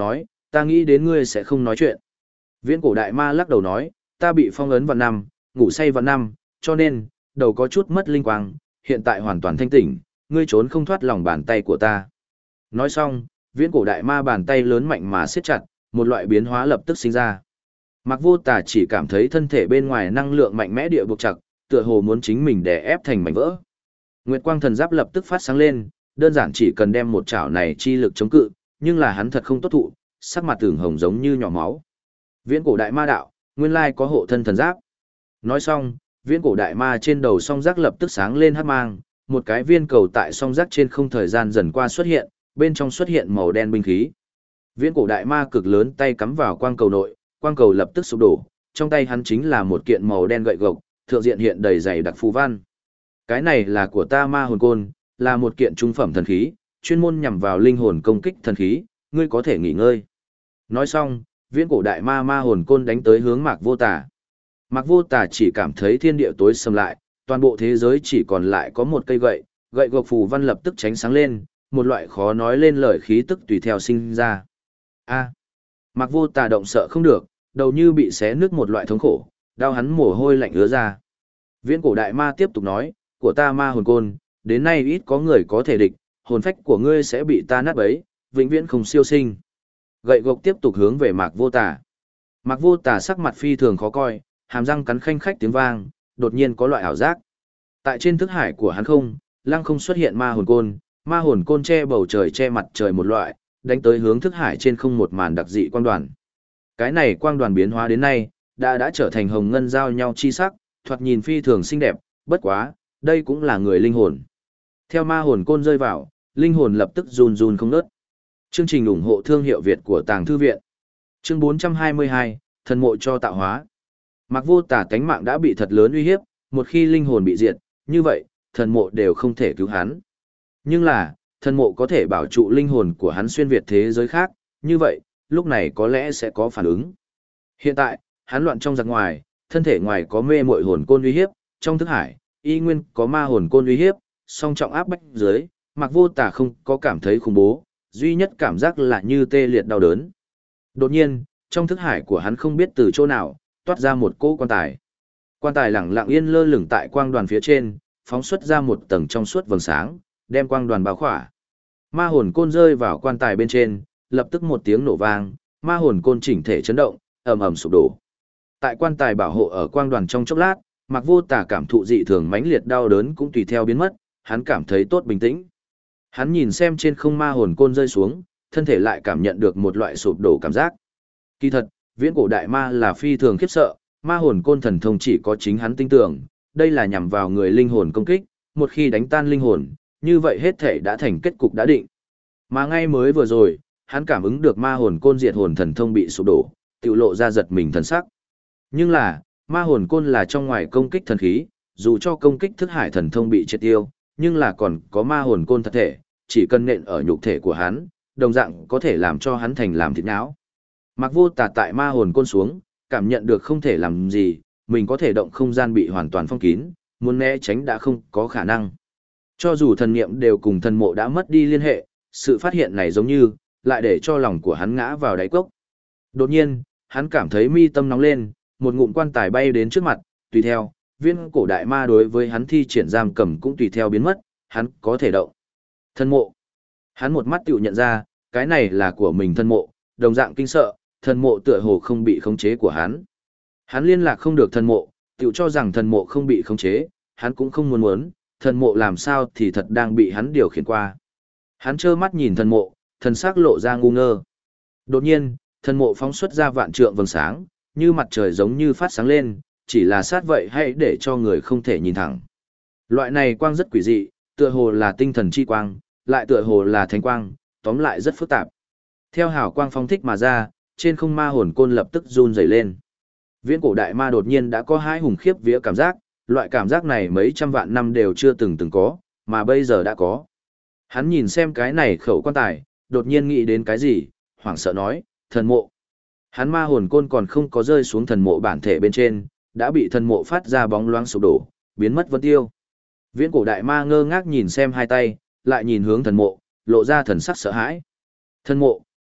Ta nghĩ đến ngươi sẽ không nói chuyện. Viễn cổ đại ma lắc đầu nói, ta bị phong ấn vạn năm, ngủ say vạn năm, cho nên, đầu có chút mất linh quang, hiện tại hoàn toàn thanh tỉnh, ngươi trốn không thoát lòng bàn tay của ta. Nói xong, viễn cổ đại ma bàn tay lớn mạnh mà siết chặt, một loại biến hóa lập tức sinh ra. Mạc Vô Tà chỉ cảm thấy thân thể bên ngoài năng lượng mạnh mẽ địa buộc chặt, tựa hồ muốn chính mình đè ép thành mảnh vỡ. Nguyệt quang thần giáp lập tức phát sáng lên, đơn giản chỉ cần đem một chảo này chi lực chống cự, nhưng là hắn thật không tốt thụ, sắc mặt tưởng hồng giống như nhỏ máu. Viễn cổ đại ma đạo, nguyên lai có hộ thân thần giáp. Nói xong, viễn cổ đại ma trên đầu song giác lập tức sáng lên hắc mang, một cái viên cầu tại song giác trên không thời gian dần qua xuất hiện, bên trong xuất hiện màu đen binh khí. Viễn cổ đại ma cực lớn tay cắm vào quang cầu nội, quang cầu lập tức sụp đổ, trong tay hắn chính là một kiện màu đen gậy gộc, thượng diện hiện đầy dày đặc phù văn. Cái này là của ta ma hồn côn, là một kiện trung phẩm thần khí, chuyên môn nhằm vào linh hồn công kích thần khí, ngươi có thể nghỉ ngơi. Nói xong, viễn cổ đại ma ma hồn côn đánh tới hướng Mạc Vô Tà. Mạc Vô Tà chỉ cảm thấy thiên địa tối sầm lại, toàn bộ thế giới chỉ còn lại có một cây gậy, gậy gộc phù văn lập tức tránh sáng lên, một loại khó nói lên lời khí tức tùy theo sinh ra. A. Mạc Vô Tà động sợ không được, đầu như bị xé nứt một loại thống khổ, đau hắn mồ hôi lạnh ứa ra. Viễn cổ đại ma tiếp tục nói, của ta ma hồn côn, đến nay ít có người có thể địch, hồn phách của ngươi sẽ bị ta nát bấy, vĩnh viễn không siêu sinh. Gậy gộc tiếp tục hướng về Mạc Vô Tà. Mạc Vô Tà sắc mặt phi thường khó coi, hàm răng cắn khanh khách tiếng vang, đột nhiên có loại ảo giác. Tại trên thức hải của hắn lăng không xuất hiện ma hồn côn che bầu trời che mặt trời một loại, đánh tới hướng thức hải trên không một màn đặc dị quang đoàn. Cái này quang đoàn biến hóa đến nay, đã trở thành hồng ngân giao nhau chi sắc, thoạt nhìn phi thường xinh đẹp, bất quá, đây cũng là người linh hồn. Theo ma hồn côn rơi vào, linh hồn lập tức run run không ngớt. Chương trình ủng hộ thương hiệu Việt của Tàng Thư Viện. Chương 422, thần mộ cho tạo hóa. Mạc Vô Tà tánh mạng đã bị thật lớn uy hiếp, một khi linh hồn bị diệt, như vậy, thần mộ đều không thể cứu hắn. Nhưng là, thần mộ có thể bảo trụ linh hồn của hắn xuyên việt thế giới khác, như vậy, lúc này có lẽ sẽ có phản ứng. Hiện tại, hắn loạn trong giặc ngoài, thân thể ngoài có mê muội hồn côn uy hiếp, trong thức hải, y nguyên có ma hồn côn uy hiếp, song trọng áp bách dưới, Mạc Vô Tà không có cảm thấy khủng bố, duy nhất cảm giác là như tê liệt đau đớn. Đột nhiên, trong thức hải của hắn không biết từ chỗ nào, toát ra một cỗ quan tài. Quan tài lẳng lặng yên lơ lửng tại quang đoàn phía trên, phóng xuất ra một tầng trong suốt vầng sáng, đem quang đoàn bao khỏa. Ma hồn côn rơi vào quan tài bên trên, lập tức một tiếng nổ vang, ma hồn côn chỉnh thể chấn động, ầm ầm sụp đổ. Tại quan tài bảo hộ ở quang đoàn trong chốc lát, Mạc Vô Tà cảm thụ dị thường mãnh liệt đau đớn cũng tùy theo biến mất, hắn cảm thấy tốt bình tĩnh. Hắn nhìn xem trên không ma hồn côn rơi xuống, thân thể lại cảm nhận được một loại sụp đổ cảm giác. Kỳ thật, viễn cổ đại ma là phi thường khiếp sợ, ma hồn côn thần thông chỉ có chính hắn tin tưởng, đây là nhằm vào người linh hồn công kích, một khi đánh tan linh hồn, như vậy hết thể đã thành kết cục đã định. Mà ngay mới vừa rồi, hắn cảm ứng được ma hồn côn diệt hồn thần thông bị sụp đổ, tự lộ ra giật mình thần sắc. Nhưng là, ma hồn côn là trong ngoài công kích thần khí, dù cho công kích thức hải thần thông bị triệt tiêu, nhưng là còn có ma hồn côn thật thể, chỉ cần nện ở nhục thể của hắn, đồng dạng có thể làm cho hắn thành làm thịt não. Mạc Vô Tà tại ma hồn côn xuống, cảm nhận được không thể làm gì, mình có thể động không gian bị hoàn toàn phong kín, muốn né tránh đã không có khả năng. Cho dù thần niệm đều cùng thần mộ đã mất đi liên hệ, sự phát hiện này giống như, lại để cho lòng của hắn ngã vào đáy cốc. Đột nhiên, hắn cảm thấy mi tâm nóng lên, một ngụm quan tài bay đến trước mặt, tùy theo, viên cổ đại ma đối với hắn thi triển giam cầm cũng tùy theo biến mất, hắn có thể động. Thần mộ. Hắn một mắt tiểu nhận ra, cái này là của mình thần mộ, đồng dạng kinh sợ, thần mộ tựa hồ không bị khống chế của hắn. Hắn liên lạc không được thần mộ, tiểu cho rằng thần mộ không bị khống chế, hắn cũng không muốn, thần mộ làm sao thì thật đang bị hắn điều khiển qua. Hắn trơ mắt nhìn thần mộ, thần sắc lộ ra ngu ngơ. Đột nhiên, thần mộ phóng xuất ra vạn trượng vầng sáng, như mặt trời giống như phát sáng lên, chỉ là sát vậy hay để cho người không thể nhìn thẳng. Loại này quang rất quỷ dị, tựa hồ là tinh thần chi quang, lại tựa hồ là thánh quang, tóm lại rất phức tạp. Theo hào quang phong thích mà ra, trên không ma hồn côn lập tức run rẩy lên. Viễn cổ đại ma đột nhiên đã có hai hùng khiếp vía cảm giác, loại cảm giác này mấy trăm vạn năm đều chưa từng có, mà bây giờ đã có. Hắn nhìn xem cái này khẩu quan tài, đột nhiên nghĩ đến cái gì, hoảng sợ nói, thần mộ. Hắn ma hồn côn còn không có rơi xuống thần mộ bản thể bên trên, đã bị thần mộ phát ra bóng loáng sụp đổ, biến mất vân tiêu. Viễn cổ đại ma ngơ ngác nhìn xem hai tay, lại nhìn hướng thần mộ, lộ ra thần sắc sợ hãi. Thần mộ,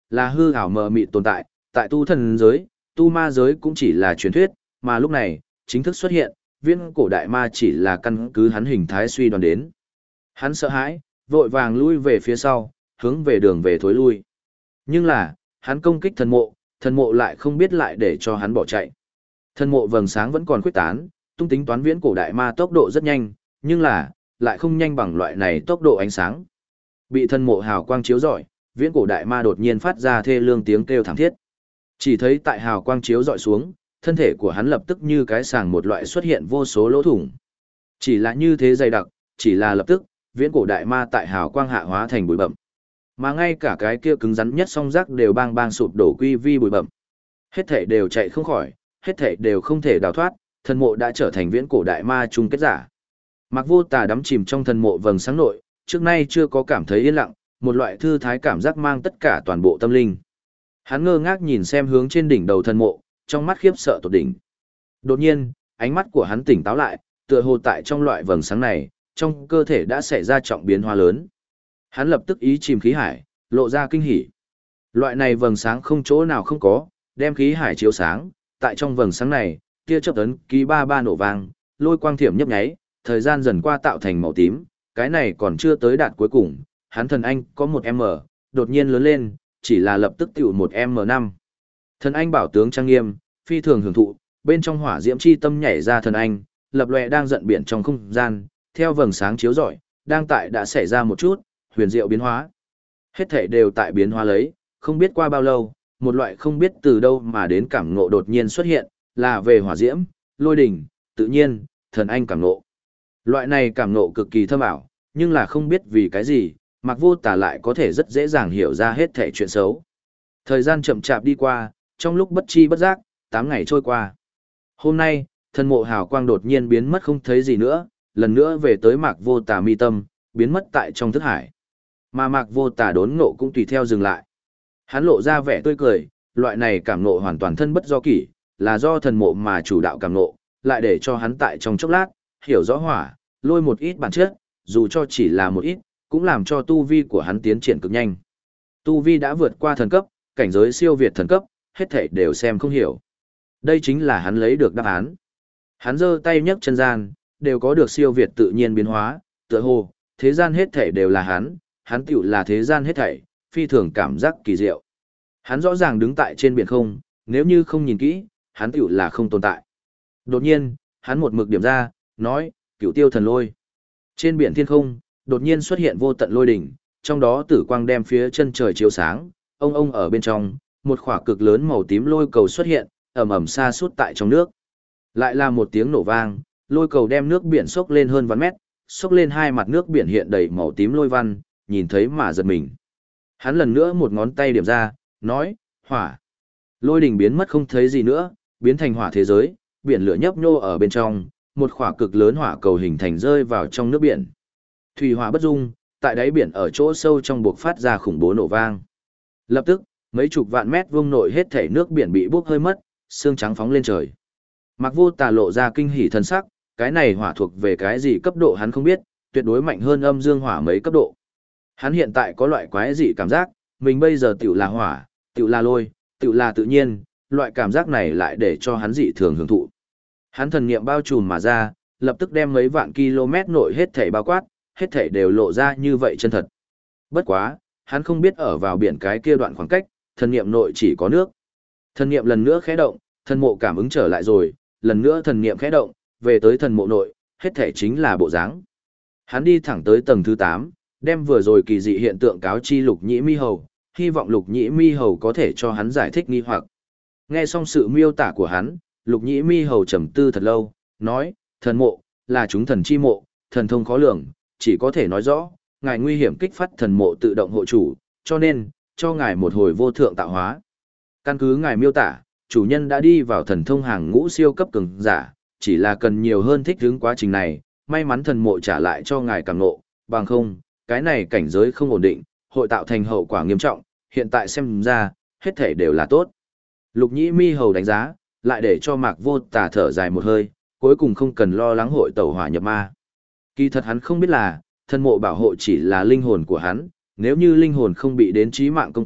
là hư ảo mờ mịt tồn tại, tại tu thần giới, tu ma giới cũng chỉ là truyền thuyết, mà lúc này, chính thức xuất hiện, viễn cổ đại ma chỉ là căn cứ hắn hình thái suy đoán đến. Hắn sợ hãi, vội vàng lui về phía sau, hướng về đường về thối lui. Nhưng là, hắn công kích thần mộ lại không biết lại để cho hắn bỏ chạy. Thần mộ vầng sáng vẫn còn khuếch tán, tung tính toán viễn cổ đại ma tốc độ rất nhanh, nhưng là, lại không nhanh bằng loại này tốc độ ánh sáng. Bị thần mộ hào quang chiếu rọi, viễn cổ đại ma đột nhiên phát ra thê lương tiếng kêu thảm thiết. Chỉ thấy tại hào quang chiếu rọi xuống, thân thể của hắn lập tức như cái sàng một loại xuất hiện vô số lỗ thủng. Chỉ là như thế dày đặc, chỉ là lập tức, viễn cổ đại ma tại hào quang hạ hóa thành bụi bậm. Mà ngay cả cái kia cứng rắn nhất song rác đều bang bang sụp đổ quy vi bụi bậm. Hết thể đều chạy không khỏi, hết thể đều không thể đào thoát, thần mộ đã trở thành viễn cổ đại ma chung kết giả. Mạc Vô Tà đắm chìm trong thần mộ vầng sáng nội, trước nay chưa có cảm thấy yên lặng, một loại thư thái cảm giác mang tất cả toàn bộ tâm linh. Hắn ngơ ngác nhìn xem hướng trên đỉnh đầu thần mộ, trong mắt khiếp sợ tột đỉnh. Đột nhiên, ánh mắt của hắn tỉnh táo lại, tựa hồ tại trong loại vầng sáng này, trong cơ thể đã xảy ra trọng biến hóa lớn. Hắn lập tức ý chìm khí hải, lộ ra kinh hỉ. Loại này vầng sáng không chỗ nào không có, đem khí hải chiếu sáng, tại trong vầng sáng này, tia chớp tấn ký ba ba nổ vang, lôi quang thiểm nhấp nháy, thời gian dần qua tạo thành màu tím, cái này còn chưa tới đạt cuối cùng, hắn thần anh có một m, đột nhiên lớn lên, chỉ là lập tức tiểu một m5. Thần anh bảo tướng trang nghiêm, phi thường hưởng thụ, bên trong hỏa diễm chi tâm nhảy ra thần anh, lập lòe đang giận biển trong không gian, theo vầng sáng chiếu rọi, đang tại đã xảy ra một chút huyền diệu biến hóa. Hết thảy đều tại biến hóa lấy, không biết qua bao lâu, một loại không biết từ đâu mà đến cảm ngộ đột nhiên xuất hiện, là về hỏa diễm, lôi đỉnh, tự nhiên, thần anh cảm ngộ. Loại này cảm ngộ cực kỳ thâm ảo, nhưng là không biết vì cái gì, Mạc Vô Tà lại có thể rất dễ dàng hiểu ra hết thảy chuyện xấu. Thời gian chậm chạp đi qua, trong lúc bất chi bất giác, 8 ngày trôi qua. Hôm nay, thần mộ hào quang đột nhiên biến mất không thấy gì nữa, lần nữa về tới Mạc Vô Tà mi tâm, biến mất tại trong thức hải. Mà Mạc Vô Tà đốn ngộ cũng tùy theo dừng lại. Hắn lộ ra vẻ tươi cười, loại này cảm ngộ hoàn toàn thân bất do kỷ, là do thần mộ mà chủ đạo cảm ngộ, lại để cho hắn tại trong chốc lát, hiểu rõ hỏa, lôi một ít bản chất, dù cho chỉ là một ít, cũng làm cho tu vi của hắn tiến triển cực nhanh. Tu vi đã vượt qua thần cấp, cảnh giới siêu việt thần cấp, hết thảy đều xem không hiểu. Đây chính là hắn lấy được đáp án. Hắn giơ tay nhấc chân gian, đều có được siêu việt tự nhiên biến hóa, tựa hồ, thế gian hết thảy đều là hắn tựu là thế gian hết thảy, phi thường cảm giác kỳ diệu. Hắn rõ ràng đứng tại trên biển không, nếu như không nhìn kỹ, hắn tựu là không tồn tại. Đột nhiên, hắn một mực điểm ra, nói, Cửu Tiêu Thần Lôi. Trên biển thiên không, đột nhiên xuất hiện vô tận lôi đỉnh, trong đó tử quang đem phía chân trời chiếu sáng, ông ở bên trong, một khỏa cực lớn màu tím lôi cầu xuất hiện, ầm ầm xa suốt tại trong nước. Lại là một tiếng nổ vang, lôi cầu đem nước biển sốc lên hơn vạn mét, sốc lên hai mặt nước biển hiện đầy màu tím lôi văn, nhìn thấy mà giật mình. Hắn lần nữa một ngón tay điểm ra, nói, hỏa. Lôi đỉnh biến mất không thấy gì nữa, biến thành hỏa thế giới, biển lửa nhấp nhô ở bên trong, một khỏa cực lớn hỏa cầu hình thành rơi vào trong nước biển. Thủy hỏa bất dung, tại đáy biển ở chỗ sâu trong buộc phát ra khủng bố nổ vang. Lập tức, mấy chục vạn mét vuông nội hết thảy nước biển bị bốc hơi mất, sương trắng phóng lên trời. Mạc Vô Tà lộ ra kinh hỉ thần sắc, cái này hỏa thuộc về cái gì cấp độ hắn không biết, tuyệt đối mạnh hơn âm dương hỏa mấy cấp độ. Hắn hiện tại có loại quái dị cảm giác, mình bây giờ tiểu là hỏa, tiểu là lôi, tiểu là tự nhiên, loại cảm giác này lại để cho hắn dị thường hưởng thụ. Hắn thần niệm bao trùm mà ra, lập tức đem mấy vạn km nội hết thảy bao quát, hết thảy đều lộ ra như vậy chân thật. Bất quá, hắn không biết ở vào biển cái kia đoạn khoảng cách, thần niệm nội chỉ có nước. Thần niệm lần nữa khẽ động, thần mộ cảm ứng trở lại rồi, lần nữa thần niệm khẽ động, về tới thần mộ nội, hết thảy chính là bộ dáng. Hắn đi thẳng tới tầng thứ 8, đem vừa rồi kỳ dị hiện tượng cáo chi Lục Nhĩ Mi Hầu, hy vọng Lục Nhĩ Mi Hầu có thể cho hắn giải thích nghi hoặc. Nghe xong sự miêu tả của hắn, Lục Nhĩ Mi Hầu trầm tư thật lâu, nói, thần mộ, là chúng thần chi mộ, thần thông khó lường, chỉ có thể nói rõ, ngài nguy hiểm kích phát thần mộ tự động hộ chủ, cho nên, cho ngài một hồi vô thượng tạo hóa. Căn cứ ngài miêu tả, chủ nhân đã đi vào thần thông hàng ngũ siêu cấp cường giả, chỉ là cần nhiều hơn thích ứng quá trình này, may mắn thần mộ trả lại cho ngài càng ngộ, bằng không, cái này cảnh giới không ổn định, hội tạo thành hậu quả nghiêm trọng, hiện tại xem ra, hết thể đều là tốt. Lục Nhĩ Mi Hầu đánh giá, lại để cho Mạc Vô Tà thở dài một hơi, cuối cùng không cần lo lắng hội tẩu hỏa nhập ma. Kỳ thật hắn không biết là, thần mộ bảo hộ chỉ là linh hồn của hắn, nếu như linh hồn không bị đến chí mạng công kích,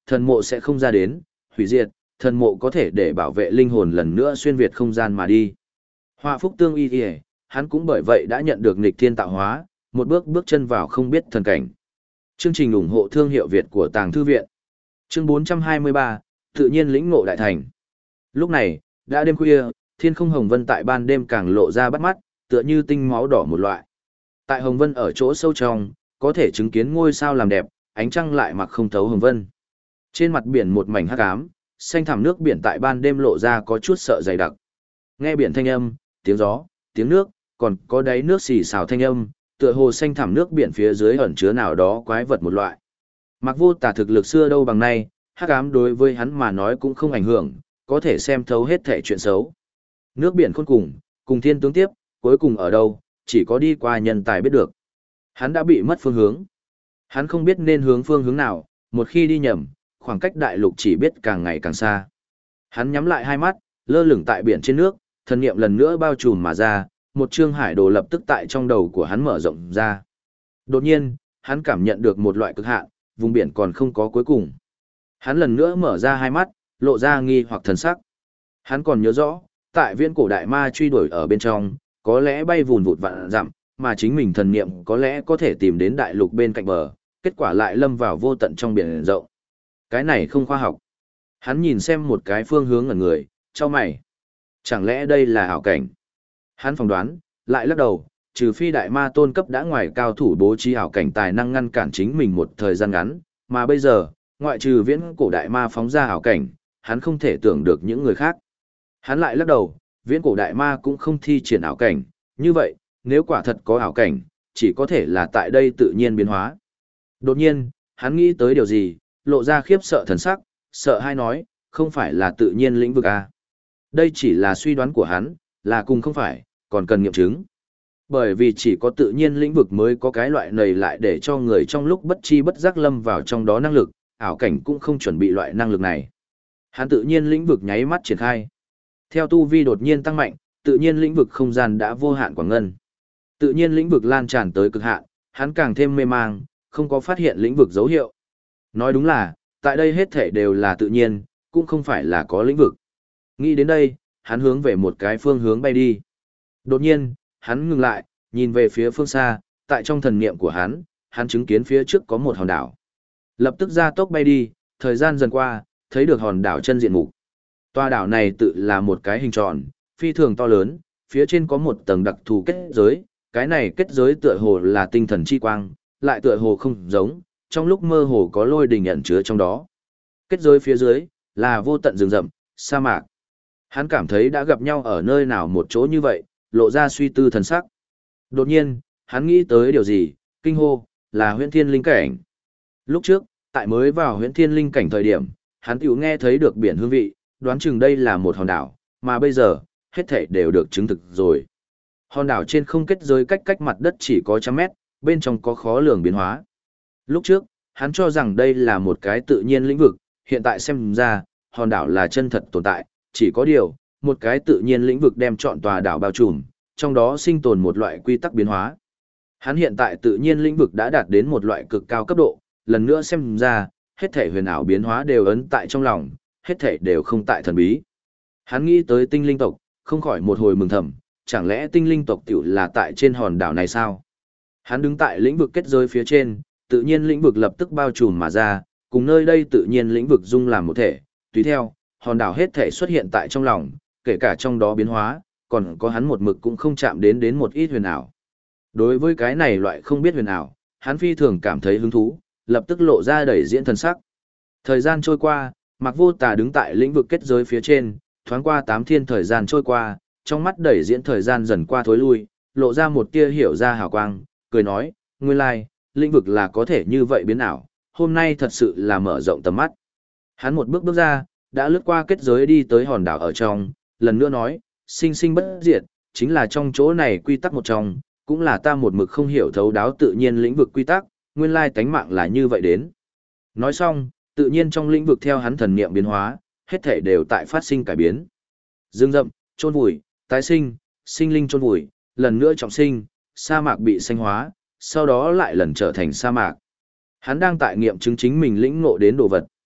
thần mộ sẽ không ra đến, hủy diệt, thần mộ có thể để bảo vệ linh hồn lần nữa xuyên việt không gian mà đi. Họa phúc tương y kìa, hắn cũng bởi vậy đã nhận được nghịch thiên tạo hóa, một bước bước chân vào không biết thần cảnh. Chương trình ủng hộ thương hiệu Việt của Tàng Thư Viện. Chương 423, tự nhiên lĩnh ngộ đại thành. Lúc này, đã đêm khuya, thiên không hồng vân tại ban đêm càng lộ ra bắt mắt, tựa như tinh máu đỏ một loại. Tại hồng vân ở chỗ sâu trong, có thể chứng kiến ngôi sao làm đẹp, ánh trăng lại mặc không thấu hồng vân. Trên mặt biển một mảnh hắc ám, xanh thẳm nước biển tại ban đêm lộ ra có chút sợ dày đặc. Nghe biển thanh âm, tiếng gió, tiếng nước, còn có đáy nước xì xào thanh âm, tựa hồ xanh thẳm nước biển phía dưới ẩn chứa nào đó quái vật một loại. Mặc Vô Tà thực lực xưa đâu bằng nay, hắc ám đối với hắn mà nói cũng không ảnh hưởng, có thể xem thấu hết thảy chuyện xấu. Nước biển khôn cùng thiên tướng tiếp, cuối cùng ở đâu, chỉ có đi qua nhân tài biết được. Hắn đã bị mất phương hướng. Hắn không biết nên hướng phương hướng nào, một khi đi nhầm, khoảng cách đại lục chỉ biết càng ngày càng xa. Hắn nhắm lại hai mắt, lơ lửng tại biển trên nước, thần niệm lần nữa bao trùm mà ra, một chương hải đồ lập tức tại trong đầu của hắn mở rộng ra. Đột nhiên, hắn cảm nhận được một loại cực hạn, vùng biển còn không có cuối cùng. Hắn lần nữa mở ra hai mắt, lộ ra nghi hoặc thần sắc. Hắn còn nhớ rõ, tại viễn cổ đại ma truy đuổi ở bên trong, có lẽ bay vùn vụt vạn dặm, mà chính mình thần niệm có lẽ có thể tìm đến đại lục bên cạnh bờ, kết quả lại lâm vào vô tận trong biển rộng. Cái này không khoa học. Hắn nhìn xem một cái phương hướng ngẩn người, chau mày. Chẳng lẽ đây là ảo cảnh? Hắn phỏng đoán, lại lắc đầu, trừ phi đại ma tôn cấp đã ngoài cao thủ bố trí ảo cảnh tài năng ngăn cản chính mình một thời gian ngắn, mà bây giờ, ngoại trừ viễn cổ đại ma phóng ra ảo cảnh, hắn không thể tưởng được những người khác. Hắn lại lắc đầu, viễn cổ đại ma cũng không thi triển ảo cảnh, như vậy, nếu quả thật có ảo cảnh, chỉ có thể là tại đây tự nhiên biến hóa. Đột nhiên, hắn nghĩ tới điều gì, lộ ra khiếp sợ thần sắc, sợ hay nói, không phải là tự nhiên lĩnh vực à. Đây chỉ là suy đoán của hắn, là cùng không phải, còn cần nghiệm chứng. Bởi vì chỉ có tự nhiên lĩnh vực mới có cái loại này lại để cho người trong lúc bất chi bất giác lâm vào trong đó năng lực, ảo cảnh cũng không chuẩn bị loại năng lực này. Hắn tự nhiên lĩnh vực nháy mắt triển khai. Theo tu vi đột nhiên tăng mạnh, tự nhiên lĩnh vực không gian đã vô hạn quảng ngân. Tự nhiên lĩnh vực lan tràn tới cực hạn, hắn càng thêm mê mang, không có phát hiện lĩnh vực dấu hiệu. Nói đúng là, tại đây hết thể đều là tự nhiên, cũng không phải là có lĩnh vực. Nghĩ đến đây, hắn hướng về một cái phương hướng bay đi. Đột nhiên, hắn ngừng lại, nhìn về phía phương xa, tại trong thần niệm của hắn chứng kiến phía trước có một hòn đảo. Lập tức ra tốc bay đi, thời gian dần qua, thấy được hòn đảo chân diện mục. Tòa đảo này tự là một cái hình tròn, phi thường to lớn, phía trên có một tầng đặc thù kết giới, cái này kết giới tựa hồ là tinh thần chi quang, lại tựa hồ không giống, trong lúc mơ hồ có lôi đình ẩn chứa trong đó. Kết giới phía dưới là vô tận rừng rậm, sa mạc. Hắn cảm thấy đã gặp nhau ở nơi nào một chỗ như vậy, lộ ra suy tư thần sắc. Đột nhiên, hắn nghĩ tới điều gì, kinh hô, là huyễn thiên linh cảnh. Lúc trước, tại mới vào huyễn thiên linh cảnh thời điểm, hắn tiểu nghe thấy được biển hương vị, đoán chừng đây là một hòn đảo, mà bây giờ, hết thảy đều được chứng thực rồi. Hòn đảo trên không kết giới cách mặt đất chỉ có trăm mét, bên trong có khó lường biến hóa. Lúc trước, hắn cho rằng đây là một cái tự nhiên lĩnh vực, hiện tại xem ra, hòn đảo là chân thật tồn tại, chỉ có điều, một cái tự nhiên lĩnh vực đem trọn tòa đảo bao trùm, trong đó sinh tồn một loại quy tắc biến hóa. Hắn hiện tại tự nhiên lĩnh vực đã đạt đến một loại cực cao cấp độ, lần nữa xem ra, hết thể huyền ảo biến hóa đều ấn tại trong lòng, hết thể đều không tại thần bí. Hắn nghĩ tới tinh linh tộc, không khỏi một hồi mừng thầm, chẳng lẽ tinh linh tộc tiểu là tại trên hòn đảo này sao? Hắn đứng tại lĩnh vực kết giới phía trên, tự nhiên lĩnh vực lập tức bao trùm mà ra, cùng nơi đây tự nhiên lĩnh vực dung làm một thể, tùy theo, hòn đảo hết thể xuất hiện tại trong lòng, kể cả trong đó biến hóa, còn có hắn một mực cũng không chạm đến một ít huyền ảo. Đối với cái này loại không biết huyền ảo, hắn phi thường cảm thấy hứng thú, lập tức lộ ra đẩy diễn thần sắc. Thời gian trôi qua, Mạc Vô Tà đứng tại lĩnh vực kết giới phía trên, thoáng qua 8 thiên thời gian trôi qua, trong mắt đẩy diễn thời gian dần qua thối lui, lộ ra một tia hiểu ra hào quang, cười nói, nguyên lai, lĩnh vực là có thể như vậy biến ảo, hôm nay thật sự là mở rộng tầm mắt. Hắn một bước bước ra, đã lướt qua kết giới đi tới hòn đảo ở trong, lần nữa nói, sinh sinh bất diệt, chính là trong chỗ này quy tắc một trong, cũng là ta một mực không hiểu thấu đáo tự nhiên lĩnh vực quy tắc, nguyên lai tánh mạng là như vậy đến. Nói xong, tự nhiên trong lĩnh vực theo hắn thần niệm biến hóa, hết thể đều tại phát sinh cải biến. Dương rậm, chôn vùi, tái sinh, sinh linh chôn vùi, lần nữa trọng sinh, sa mạc bị xanh hóa, sau đó lại lần trở thành sa mạc. Hắn đang tại nghiệm chứng chính mình lĩnh ngộ đến đồ vật.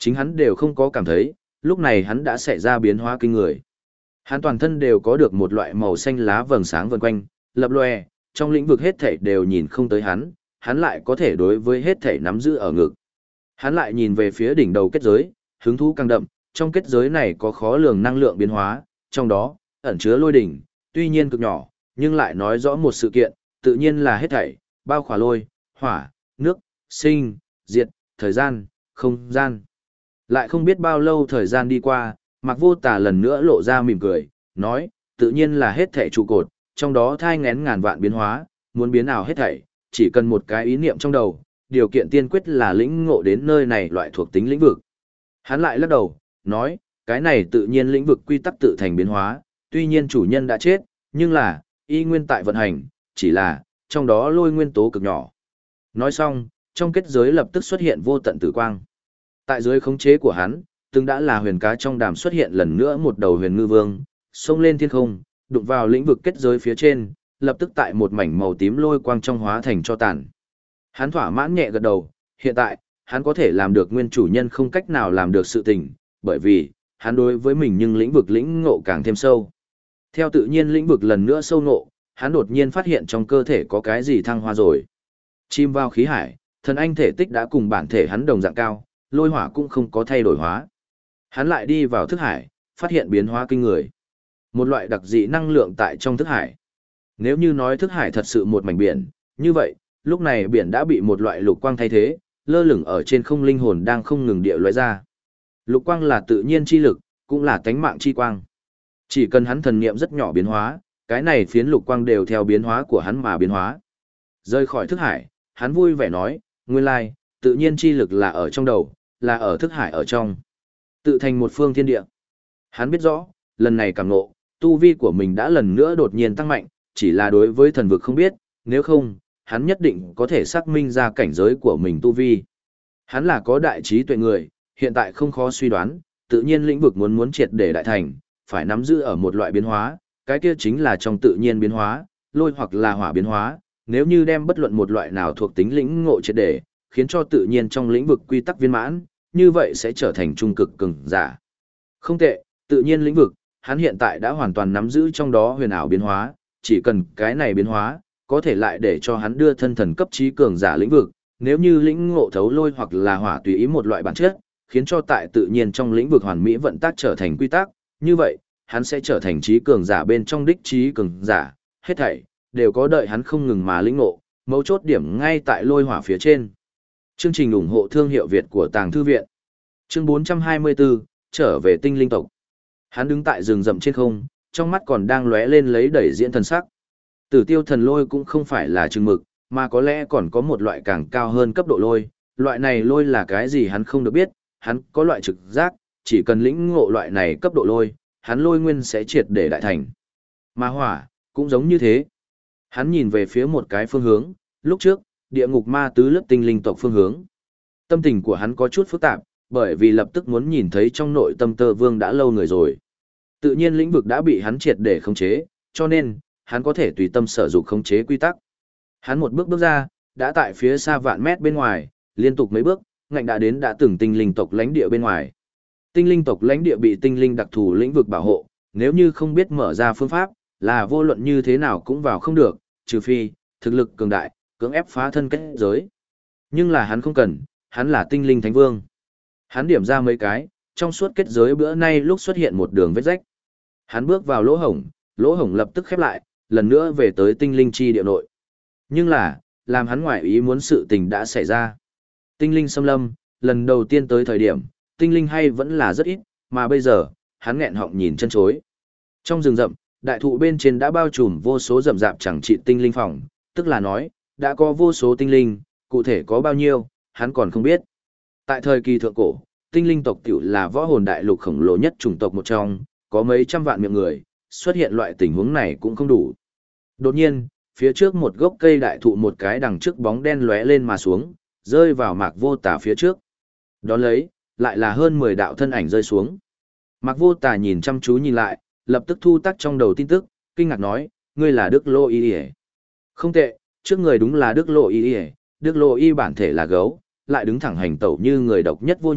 Chính hắn đều không có cảm thấy, lúc này hắn đã xảy ra biến hóa kinh người. Hắn toàn thân đều có được một loại màu xanh lá vầng sáng vần quanh, lập lòe, trong lĩnh vực hết thảy đều nhìn không tới hắn lại có thể đối với hết thảy nắm giữ ở ngực. Hắn lại nhìn về phía đỉnh đầu kết giới, hứng thú càng đậm, trong kết giới này có khó lường năng lượng biến hóa, trong đó ẩn chứa lôi đỉnh, tuy nhiên cực nhỏ, nhưng lại nói rõ một sự kiện, tự nhiên là hết thảy, bao khỏa lôi, hỏa, nước, sinh, diệt, thời gian, không gian. Lại không biết bao lâu thời gian đi qua, Mạc Vô Tà lần nữa lộ ra mỉm cười, nói, tự nhiên là hết thảy trụ cột, trong đó thai ngén ngàn vạn biến hóa, muốn biến ảo hết thảy, chỉ cần một cái ý niệm trong đầu, điều kiện tiên quyết là lĩnh ngộ đến nơi này loại thuộc tính lĩnh vực. Hắn lại lắc đầu, nói, cái này tự nhiên lĩnh vực quy tắc tự thành biến hóa, tuy nhiên chủ nhân đã chết, nhưng là, y nguyên tại vận hành, chỉ là, trong đó lôi nguyên tố cực nhỏ. Nói xong, trong kết giới lập tức xuất hiện vô tận tử quang. Tại dưới khống chế của hắn, từng đã là huyền cá trong đàm xuất hiện lần nữa một đầu huyền ngư vương, xông lên thiên không, đụng vào lĩnh vực kết giới phía trên, lập tức tại một mảnh màu tím lôi quang trong hóa thành cho tàn. Hắn thỏa mãn nhẹ gật đầu, hiện tại, hắn có thể làm được nguyên chủ nhân không cách nào làm được sự tình, bởi vì, hắn đối với mình nhưng lĩnh vực lĩnh ngộ càng thêm sâu. Theo tự nhiên lĩnh vực lần nữa sâu ngộ, hắn đột nhiên phát hiện trong cơ thể có cái gì thăng hoa rồi. Chim vào khí hải, thần anh thể tích đã cùng bản thể hắn đồng dạng cao, lôi hỏa cũng không có thay đổi hóa. Hắn lại đi vào thức hải, phát hiện biến hóa kinh người. Một loại đặc dị năng lượng tại trong thức hải. Nếu như nói thức hải thật sự một mảnh biển, như vậy, lúc này biển đã bị một loại lục quang thay thế, lơ lửng ở trên không, linh hồn đang không ngừng địa lóe ra. Lục quang là tự nhiên chi lực, cũng là tánh mạng chi quang. Chỉ cần hắn thần niệm rất nhỏ biến hóa, cái này phiến lục quang đều theo biến hóa của hắn mà biến hóa. Rơi khỏi thức hải, hắn vui vẻ nói, nguyên lai, tự nhiên chi lực là ở trong đầu, là ở thức hải ở trong. Tự thành một phương thiên địa. Hắn biết rõ, lần này cảm ngộ, tu vi của mình đã lần nữa đột nhiên tăng mạnh, chỉ là đối với thần vực không biết, nếu không, hắn nhất định có thể xác minh ra cảnh giới của mình tu vi. Hắn là có đại trí tuệ người, hiện tại không khó suy đoán, tự nhiên lĩnh vực muốn triệt để đại thành, phải nắm giữ ở một loại biến hóa, cái kia chính là trong tự nhiên biến hóa, lôi hoặc là hỏa biến hóa, nếu như đem bất luận một loại nào thuộc tính lĩnh ngộ triệt để, khiến cho tự nhiên trong lĩnh vực quy tắc viên mãn, như vậy sẽ trở thành trung cực cường giả. Không tệ, tự nhiên lĩnh vực, hắn hiện tại đã hoàn toàn nắm giữ trong đó huyền ảo biến hóa, chỉ cần cái này biến hóa, có thể lại để cho hắn đưa thân thần cấp trí cường giả lĩnh vực, nếu như lĩnh ngộ thấu lôi hoặc là hỏa tùy ý một loại bản chất, khiến cho tại tự nhiên trong lĩnh vực hoàn mỹ vận tác trở thành quy tắc, như vậy, hắn sẽ trở thành trí cường giả bên trong đích trí cường giả, hết thảy đều có đợi hắn không ngừng mà lĩnh ngộ, mấu chốt điểm ngay tại lôi hỏa phía trên. Chương trình ủng hộ thương hiệu Việt của Tàng Thư Viện. Chương 424, trở về tinh linh tộc. Hắn đứng tại rừng rậm trên không, trong mắt còn đang lóe lên lấy đẩy diễn thần sắc. Tử tiêu thần lôi cũng không phải là chừng mực, mà có lẽ còn có một loại càng cao hơn cấp độ lôi. Loại này lôi là cái gì hắn không được biết, hắn có loại trực giác, chỉ cần lĩnh ngộ loại này cấp độ lôi, hắn lôi nguyên sẽ triệt để đại thành. Mà hỏa, cũng giống như thế. Hắn nhìn về phía một cái phương hướng, lúc trước, địa ngục ma tứ lớp tinh linh tộc phương hướng. Tâm tình của hắn có chút phức tạp, bởi vì lập tức muốn nhìn thấy trong nội tâm Tơ Vương đã lâu người rồi. Tự nhiên lĩnh vực đã bị hắn triệt để khống chế, cho nên, hắn có thể tùy tâm sở dụng khống chế quy tắc. Hắn một bước bước ra, đã tại phía xa vạn mét bên ngoài, liên tục mấy bước, ngạnh đã đến đã từng tinh linh tộc lãnh địa bên ngoài. Tinh linh tộc lãnh địa bị tinh linh đặc thù lĩnh vực bảo hộ, nếu như không biết mở ra phương pháp, là vô luận như thế nào cũng vào không được, trừ phi, thực lực cường đại, cưỡng ép phá thân kết giới. Nhưng là hắn không cần, hắn là tinh linh thánh vương. Hắn điểm ra mấy cái, trong suốt kết giới bữa nay lúc xuất hiện một đường vết rách. Hắn bước vào lỗ hổng lập tức khép lại, lần nữa về tới tinh linh chi địa nội. Nhưng là, làm hắn ngoại ý muốn sự tình đã xảy ra. Tinh linh xâm lâm, lần đầu tiên tới thời điểm, tinh linh hay vẫn là rất ít, mà bây giờ, hắn nghẹn họng nhìn chân chối. Trong rừng rậm, đại thụ bên trên đã bao trùm vô số rậm rạp chẳng trị tinh linh phòng, tức là nói, đã có vô số tinh linh, cụ thể có bao nhiêu, hắn còn không biết. Tại thời kỳ thượng cổ, tinh linh tộc tiểu là võ hồn đại lục khổng lồ nhất chủng tộc một trong, có mấy trăm vạn miệng người, xuất hiện loại tình huống này cũng không đủ. Đột nhiên, phía trước một gốc cây đại thụ một cái đằng trước bóng đen lóe lên mà xuống, rơi vào Mạc Vô Tà phía trước. Đón lấy, lại là hơn 10 đạo thân ảnh rơi xuống. Mạc Vô Tà nhìn chăm chú nhìn lại, lập tức thu tắc trong đầu tin tức, kinh ngạc nói, ngươi là Đức Lô Y Y. Không tệ, trước người đúng là Đức Lô Y Y, Đức Lô Y bản thể là gấu, lại đứng thẳng hành tẩu như người độc nhất vô nhị,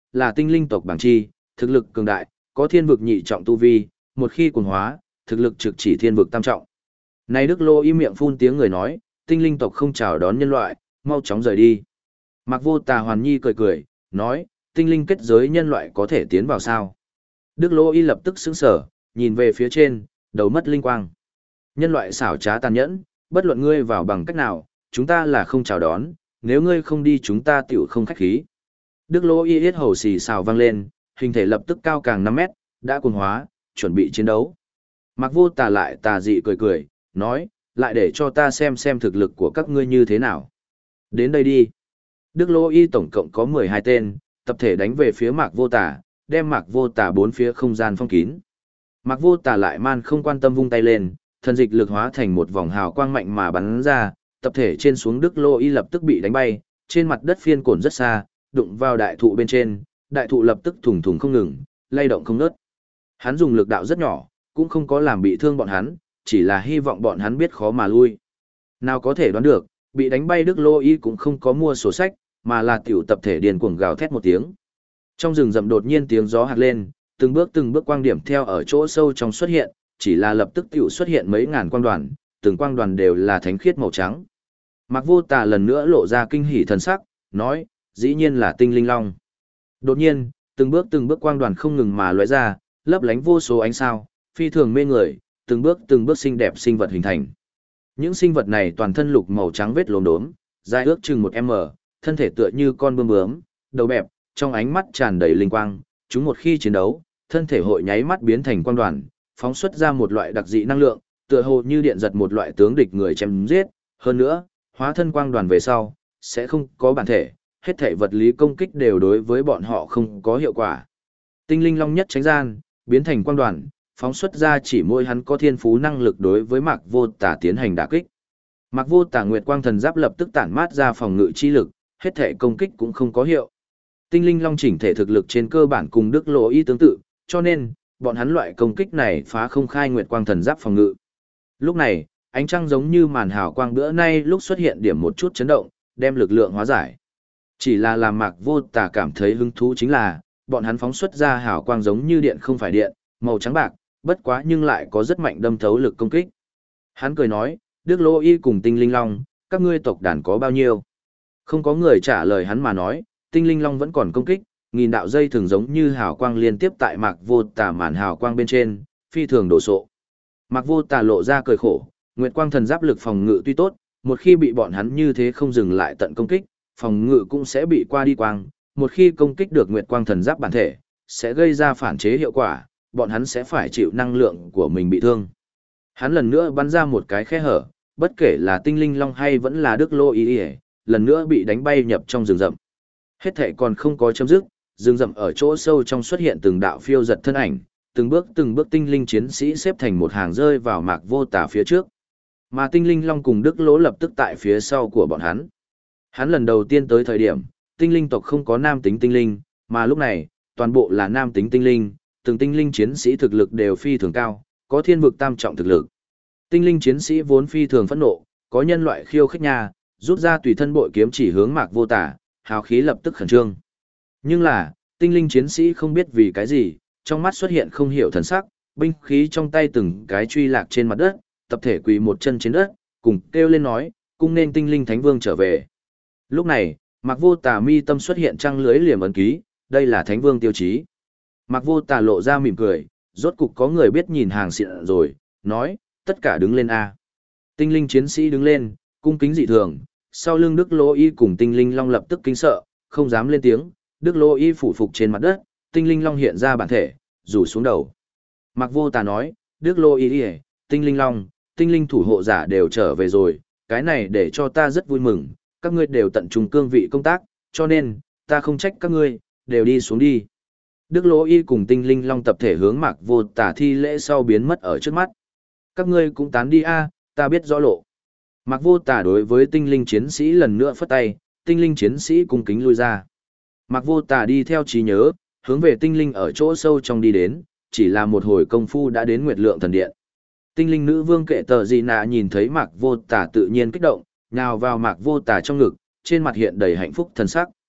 là tinh linh tộc bảng chi, thực lực cường đại, có thiên vực nhị trọng tu vi, một khi cuồng hóa, thực lực trực chỉ thiên vực tam trọng. Này Đức Lô Y miệng phun tiếng người nói, tinh linh tộc không chào đón nhân loại, mau chóng rời đi. Mạc Vô Tà Hoàn Nhi cười cười, nói, tinh linh kết giới nhân loại có thể tiến vào sao? Đức Lô Y lập tức sững sờ, nhìn về phía trên, đầu mất linh quang. Nhân loại xảo trá tàn nhẫn, bất luận ngươi vào bằng cách nào, chúng ta là không chào đón, nếu ngươi không đi chúng ta tiểu không khách khí. Đức Lô Y yết hầu xì xào vang lên, hình thể lập tức cao càng 5 mét, đã cuồng hóa, chuẩn bị chiến đấu. Mạc Vô Tà lại tà dị cười cười, nói, lại để cho ta xem thực lực của các ngươi như thế nào. Đến đây đi. Đức Lô Y tổng cộng có 12 tên, tập thể đánh về phía Mạc Vô Tà, đem Mạc Vô Tà bốn phía không gian phong kín. Mạc Vô Tà lại man không quan tâm vung tay lên, thần dịch lực hóa thành một vòng hào quang mạnh mà bắn ra, tập thể trên xuống Đức Lô Y lập tức bị đánh bay, trên mặt đất phiên cổn rất xa, đụng vào đại thụ bên trên, đại thụ lập tức thùng thùng không ngừng, lay động không ngớt. Hắn dùng lực đạo rất nhỏ, cũng không có làm bị thương bọn hắn, chỉ là hy vọng bọn hắn biết khó mà lui. Nào có thể đoán được, bị đánh bay Đức Lô Y cũng không có mua sổ sách, mà là tiểu tập thể điền cuồng gào thét một tiếng. Trong rừng rậm đột nhiên tiếng gió hạt lên, từng bước quang điểm theo ở chỗ sâu trong xuất hiện, chỉ là lập tức tiểu xuất hiện mấy ngàn quang đoàn, từng quang đoàn đều là thánh khiết màu trắng. Mạc Vô Tà lần nữa lộ ra kinh hỉ thần sắc, nói, dĩ nhiên là tinh linh long. Đột nhiên, từng bước quang đoàn không ngừng mà lóe ra, lấp lánh vô số ánh sao, phi thường mê người, từng bước xinh đẹp sinh vật hình thành. Những sinh vật này toàn thân lục màu trắng vết lốm đốm, dài ước chừng 1m, thân thể tựa như con bướm bướm, đầu bẹp, trong ánh mắt tràn đầy linh quang, chúng một khi chiến đấu, thân thể hội nháy mắt biến thành quang đoàn, phóng xuất ra một loại đặc dị năng lượng, tựa hồ như điện giật một loại tướng địch người chém giết, hơn nữa, hóa thân quang đoàn về sau, sẽ không có bản thể, hết thể vật lý công kích đều đối với bọn họ không có hiệu quả. Tinh linh long nhất tránh gian, biến thành quang đoàn, phóng xuất ra chỉ môi hắn có thiên phú năng lực đối với Mạc Vô Tà tiến hành đả kích. Mạc Vô Tà Nguyệt Quang Thần Giáp lập tức tản mát ra phòng ngự chi lực, hết thể công kích cũng không có hiệu. Tinh linh long chỉnh thể thực lực trên cơ bản cùng Đức Lô Y tương tự, cho nên bọn hắn loại công kích này phá không khai Nguyệt Quang Thần Giáp phòng ngự. Lúc này, ánh trăng giống như màn hào quang bữa nay lúc xuất hiện điểm một chút chấn động, đem lực lượng hóa giải. Chỉ là làm Mạc Vô Tà cảm thấy hứng thú chính là, bọn hắn phóng xuất ra hào quang giống như điện không phải điện, màu trắng bạc, bất quá nhưng lại có rất mạnh đâm thấu lực công kích. Hắn cười nói, Đức Lô Y cùng tinh linh long, các ngươi tộc đàn có bao nhiêu? Không có người trả lời hắn mà nói, tinh linh long vẫn còn công kích, nghìn đạo dây thường giống như hào quang liên tiếp tại Mạc Vô Tà màn hào quang bên trên, phi thường đổ sộ. Mạc Vô Tà lộ ra cười khổ, Nguyệt Quang Thần Giáp lực phòng ngự tuy tốt, một khi bị bọn hắn như thế không dừng lại tận công kích, phòng ngự cũng sẽ bị qua đi quang, một khi công kích được Nguyệt Quang Thần Giáp bản thể, sẽ gây ra phản chế hiệu quả, bọn hắn sẽ phải chịu năng lượng của mình bị thương. Hắn lần nữa bắn ra một cái khe hở, bất kể là tinh linh long hay vẫn là Đức Lô Y, lần nữa bị đánh bay nhập trong rừng rậm. Hết thảy còn không có chấm dứt, rừng rậm ở chỗ sâu trong xuất hiện từng đạo phiêu giật thân ảnh, từng bước tinh linh chiến sĩ xếp thành một hàng rơi vào Mạc Vô Tà phía trước. Mà tinh linh long cùng Đức Lỗ lập tức tại phía sau của bọn hắn. Hắn lần đầu tiên tới thời điểm, tinh linh tộc không có nam tính tinh linh, mà lúc này, toàn bộ là nam tính tinh linh, từng tinh linh chiến sĩ thực lực đều phi thường cao, có thiên vực tam trọng thực lực. Tinh linh chiến sĩ vốn phi thường phẫn nộ, có nhân loại khiêu khích nhà, rút ra tùy thân bội kiếm chỉ hướng Mạc Vô Tà, hào khí lập tức khẩn trương. Nhưng là, tinh linh chiến sĩ không biết vì cái gì, trong mắt xuất hiện không hiểu thần sắc, binh khí trong tay từng cái truy lạc trên mặt đất, tập thể quỳ một chân trên đất, cùng kêu lên nói, cung nên tinh linh thánh vương trở về. Lúc này, Mạc Vô Tà mi tâm xuất hiện trăng lưới liềm ấn ký, đây là thánh vương tiêu chí. Mạc Vô Tà lộ ra mỉm cười, rốt cục có người biết nhìn hàng xịn rồi, nói, tất cả đứng lên A. Tinh linh chiến sĩ đứng lên, cung kính dị thường, sau lưng Đức Lô Y cùng tinh linh long lập tức kinh sợ, không dám lên tiếng, Đức Lô Y phủ phục trên mặt đất, tinh linh long hiện ra bản thể, rủ xuống đầu. Mạc Vô Tà nói, Đức Lô Y, tinh linh long, tinh linh thủ hộ giả đều trở về rồi, cái này để cho ta rất vui mừng, các ngươi đều tận trung cương vị công tác, cho nên, ta không trách các ngươi, đều đi xuống đi. Đức Lô Y cùng tinh linh long tập thể hướng Mạc Vô Tà thi lễ sau biến mất ở trước mắt. Các ngươi cũng tán đi a, ta biết rõ lộ. Mạc Vô Tà đối với tinh linh chiến sĩ lần nữa phất tay, tinh linh chiến sĩ cung kính lui ra. Mạc Vô Tà đi theo trí nhớ, hướng về tinh linh ở chỗ sâu trong đi đến, chỉ là một hồi công phu đã đến Nguyệt Lượng Thần Điện. Tinh linh nữ vương Kệ Tờ Dị Nạ nhìn thấy Mạc Vô Tà tự nhiên kích động, nhào vào Mạc Vô Tà trong ngực, trên mặt hiện đầy hạnh phúc thần sắc.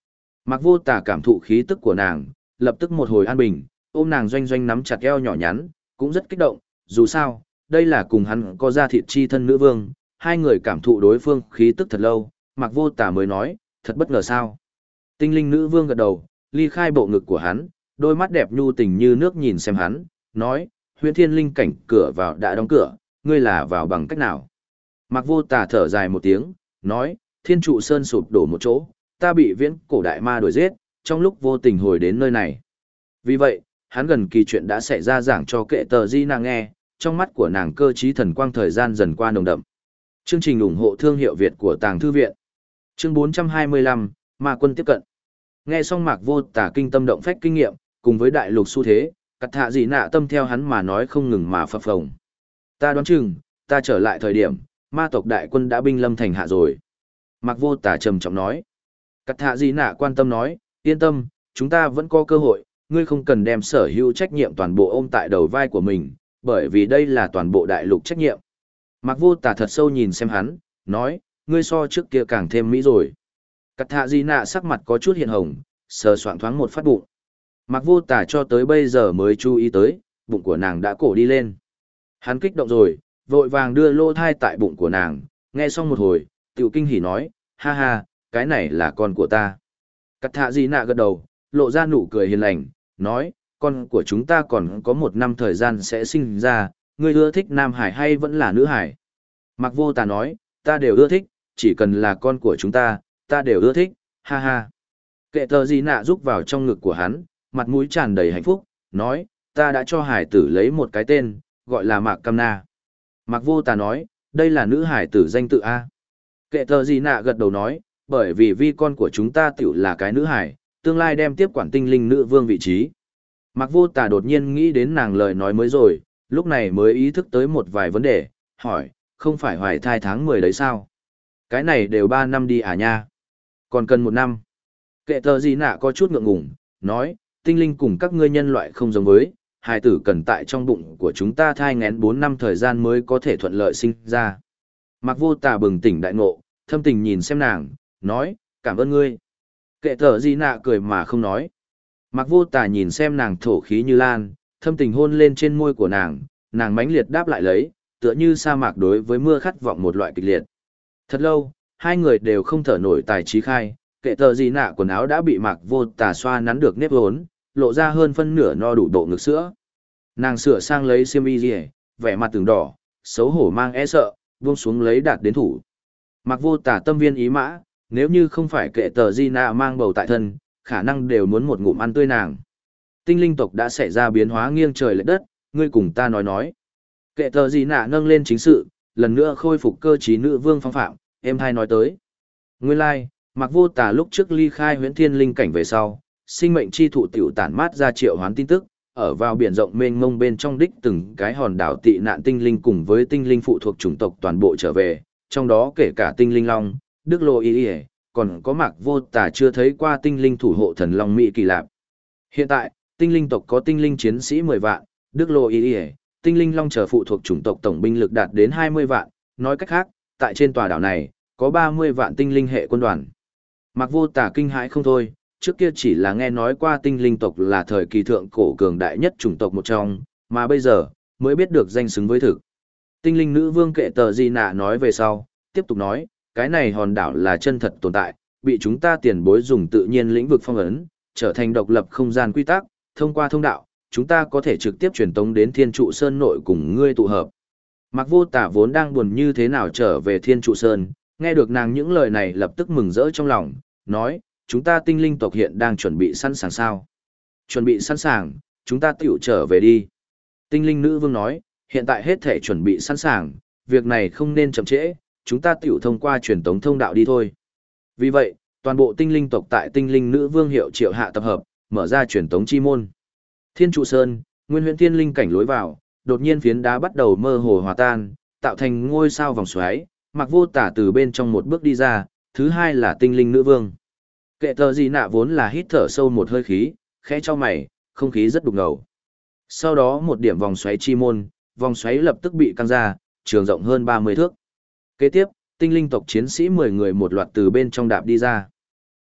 Mạc Vô Tà cảm thụ khí tức của nàng, lập tức một hồi an bình, ôm nàng doanh doanh nắm chặt eo nhỏ nhắn, cũng rất kích động, dù sao, đây là cùng hắn có ra thịt chi thân nữ vương, hai người cảm thụ đối phương khí tức thật lâu, Mạc Vô Tà mới nói, thật bất ngờ sao. Tinh linh nữ vương gật đầu, ly khai bộ ngực của hắn, đôi mắt đẹp nhu tình như nước nhìn xem hắn, nói, Huyễn Thiên Linh cảnh cửa vào đã đóng cửa, ngươi là vào bằng cách nào? Mạc Vô Tà thở dài một tiếng, nói, Thiên Trụ Sơn sụp đổ một chỗ, ta bị viễn cổ đại ma đuổi giết, trong lúc vô tình hồi đến nơi này. Vì vậy, hắn gần kỳ chuyện đã xảy ra giảng cho kệ tờ di nàng nghe, trong mắt của nàng cơ trí thần quang thời gian dần qua nồng đậm. Chương trình ủng hộ thương hiệu Việt của Tàng Thư Viện. Chương 425, Ma Quân tiếp cận. Nghe xong Mạc Vô Tà kinh tâm động phách kinh nghiệm, cùng với đại lục xu thế, cắt thạ dị nạ tâm theo hắn mà nói không ngừng mà phập phồng. Ta đoán chừng, ta trở lại thời điểm, ma tộc đại quân đã binh lâm thành hạ rồi. Mạc Vô Tà trầm trọng nói. Cắt thạ dị nạ quan tâm nói, yên tâm, chúng ta vẫn có cơ hội, ngươi không cần đem sở hữu trách nhiệm toàn bộ ôm tại đầu vai của mình, bởi vì đây là toàn bộ đại lục trách nhiệm. Mạc Vô Tà thật sâu nhìn xem hắn, nói, ngươi so trước kia càng thêm mỹ rồi. Cắt thạ dị nạ sắc mặt có chút hiện hồng, sờ soạng thoáng một phát bụng. Mạc Vô Tà cho tới bây giờ mới chú ý tới, bụng của nàng đã cổ đi lên. Hắn kích động rồi, vội vàng đưa lô thai tại bụng của nàng, nghe xong một hồi, tiểu kinh hỉ nói, ha ha, cái này là con của ta. Cắt thạ dị nạ gật đầu, lộ ra nụ cười hiền lành, nói, con của chúng ta còn có 1 năm thời gian sẽ sinh ra, ngươi ưa thích nam hải hay vẫn là nữ hải? Mạc Vô Tà nói, ta đều ưa thích, chỉ cần là con của chúng ta đều ưa thích, ha ha. Kệ tờ gì nạ rúc vào trong ngực của hắn, mặt mũi tràn đầy hạnh phúc, nói, ta đã cho hải tử lấy một cái tên, gọi là Mạc Cam Na. Mạc Vô Tà nói, đây là nữ hải tử danh tự A. Kệ tờ gì nạ gật đầu nói, bởi vì vi con của chúng ta tiểu là cái nữ hải, tương lai đem tiếp quản tinh linh nữ vương vị trí. Mạc Vô Tà đột nhiên nghĩ đến nàng lời nói mới rồi, lúc này mới ý thức tới một vài vấn đề, hỏi, không phải hoài thai tháng 10 đấy sao? Cái này đều 3 năm đi à nha? Còn cần 1 năm. Kệ tờ gì nạ có chút ngượng ngùng, nói, tinh linh cùng các ngươi nhân loại không giống với, hài tử cần tại trong bụng của chúng ta thai nghén 4 năm thời gian mới có thể thuận lợi sinh ra. Mạc Vô Tà bừng tỉnh đại ngộ, thâm tình nhìn xem nàng, nói, cảm ơn ngươi. Kệ tờ gì nạ cười mà không nói. Mạc Vô Tà nhìn xem nàng thổ khí như lan, thâm tình hôn lên trên môi của nàng mãnh liệt đáp lại lấy, tựa như sa mạc đối với mưa khát vọng một loại kịch liệt. Thật lâu, hai người đều không thở nổi tài trí khai, kệ tờ gì nạ quần áo đã bị Mạc Vô Tà xoa nắn được nếp hốn, lộ ra hơn phân nửa no đủ độ ngực sữa. Nàng sửa sang lấy xiêm y rìa, vẻ mặt từng đỏ, xấu hổ mang e sợ, buông xuống lấy đạt đến thủ. Mạc Vô Tà tâm viên ý mã, nếu như không phải kệ tờ di nạ mang bầu tại thân, khả năng đều muốn một ngụm ăn tươi nàng. Tinh linh tộc đã xảy ra biến hóa nghiêng trời lệch đất, ngươi cùng ta nói. Kệ tờ di nạ nâng lên chính sự, lần nữa khôi phục cơ trí nữ vương phong phạm, em hai nói tới. Nguyên lai, like, Mạc Vô Tà lúc trước ly khai Huyễn Thiên Linh cảnh về sau, sinh mệnh chi thụ tiểu tản mát ra triệu hoán tin tức, ở vào biển rộng mênh mông bên trong đích từng cái hòn đảo tị nạn tinh linh cùng với tinh linh phụ thuộc chủng tộc toàn bộ trở về, trong đó kể cả tinh linh long, Đức Lô Y, còn có Mạc Vô Tà chưa thấy qua tinh linh thủ hộ thần long Mỹ Kỳ Lạp. Hiện tại, tinh linh tộc có tinh linh chiến sĩ 10 vạn, Đức Lô Y, tinh linh long trở phụ thuộc chủng tộc tổng binh lực đạt đến 20 vạn, nói cách khác, tại trên tòa đảo này, có 30 vạn tinh linh hệ quân đoàn. Mạc Vô Tà kinh hãi không thôi, trước kia chỉ là nghe nói qua tinh linh tộc là thời kỳ thượng cổ cường đại nhất chủng tộc một trong, mà bây giờ, mới biết được danh xứng với thực. Tinh linh nữ vương kệ tờ di nạ nói về sau, tiếp tục nói, cái này hòn đảo là chân thật tồn tại, bị chúng ta tiền bối dùng tự nhiên lĩnh vực phong ấn, trở thành độc lập không gian quy tắc, thông qua thông đạo, chúng ta có thể trực tiếp truyền tống đến Thiên Trụ Sơn nội cùng ngươi tụ hợp. Mạc Vô Tà vốn đang buồn như thế nào trở về Thiên Trụ Sơn, nghe được nàng những lời này lập tức mừng rỡ trong lòng, nói, chúng ta tinh linh tộc hiện đang chuẩn bị sẵn sàng sao? Chuẩn bị sẵn sàng, chúng ta tiểu trở về đi. Tinh linh nữ vương nói, hiện tại hết thể chuẩn bị sẵn sàng, việc này không nên chậm trễ, chúng ta tiểu thông qua truyền tống thông đạo đi thôi. Vì vậy, toàn bộ tinh linh tộc tại tinh linh nữ vương hiệu triệu hạ tập hợp, mở ra truyền tống chi môn. Thiên Trụ Sơn, nguyên huyễn thiên linh cảnh lối vào, đột nhiên phiến đá bắt đầu mơ hồ hòa tan, tạo thành ngôi sao vòng xoáy, Mạc Vô Tà từ bên trong một bước đi ra, thứ hai là tinh linh nữ vương. Kệ tờ gì nạ vốn là hít thở sâu một hơi khí, khẽ cho mày, không khí rất đục ngầu. Sau đó một điểm vòng xoáy chi môn, vòng xoáy lập tức bị căng ra, trường rộng hơn 30 thước. Kế tiếp, tinh linh tộc chiến sĩ 10 người một loạt từ bên trong đạp đi ra.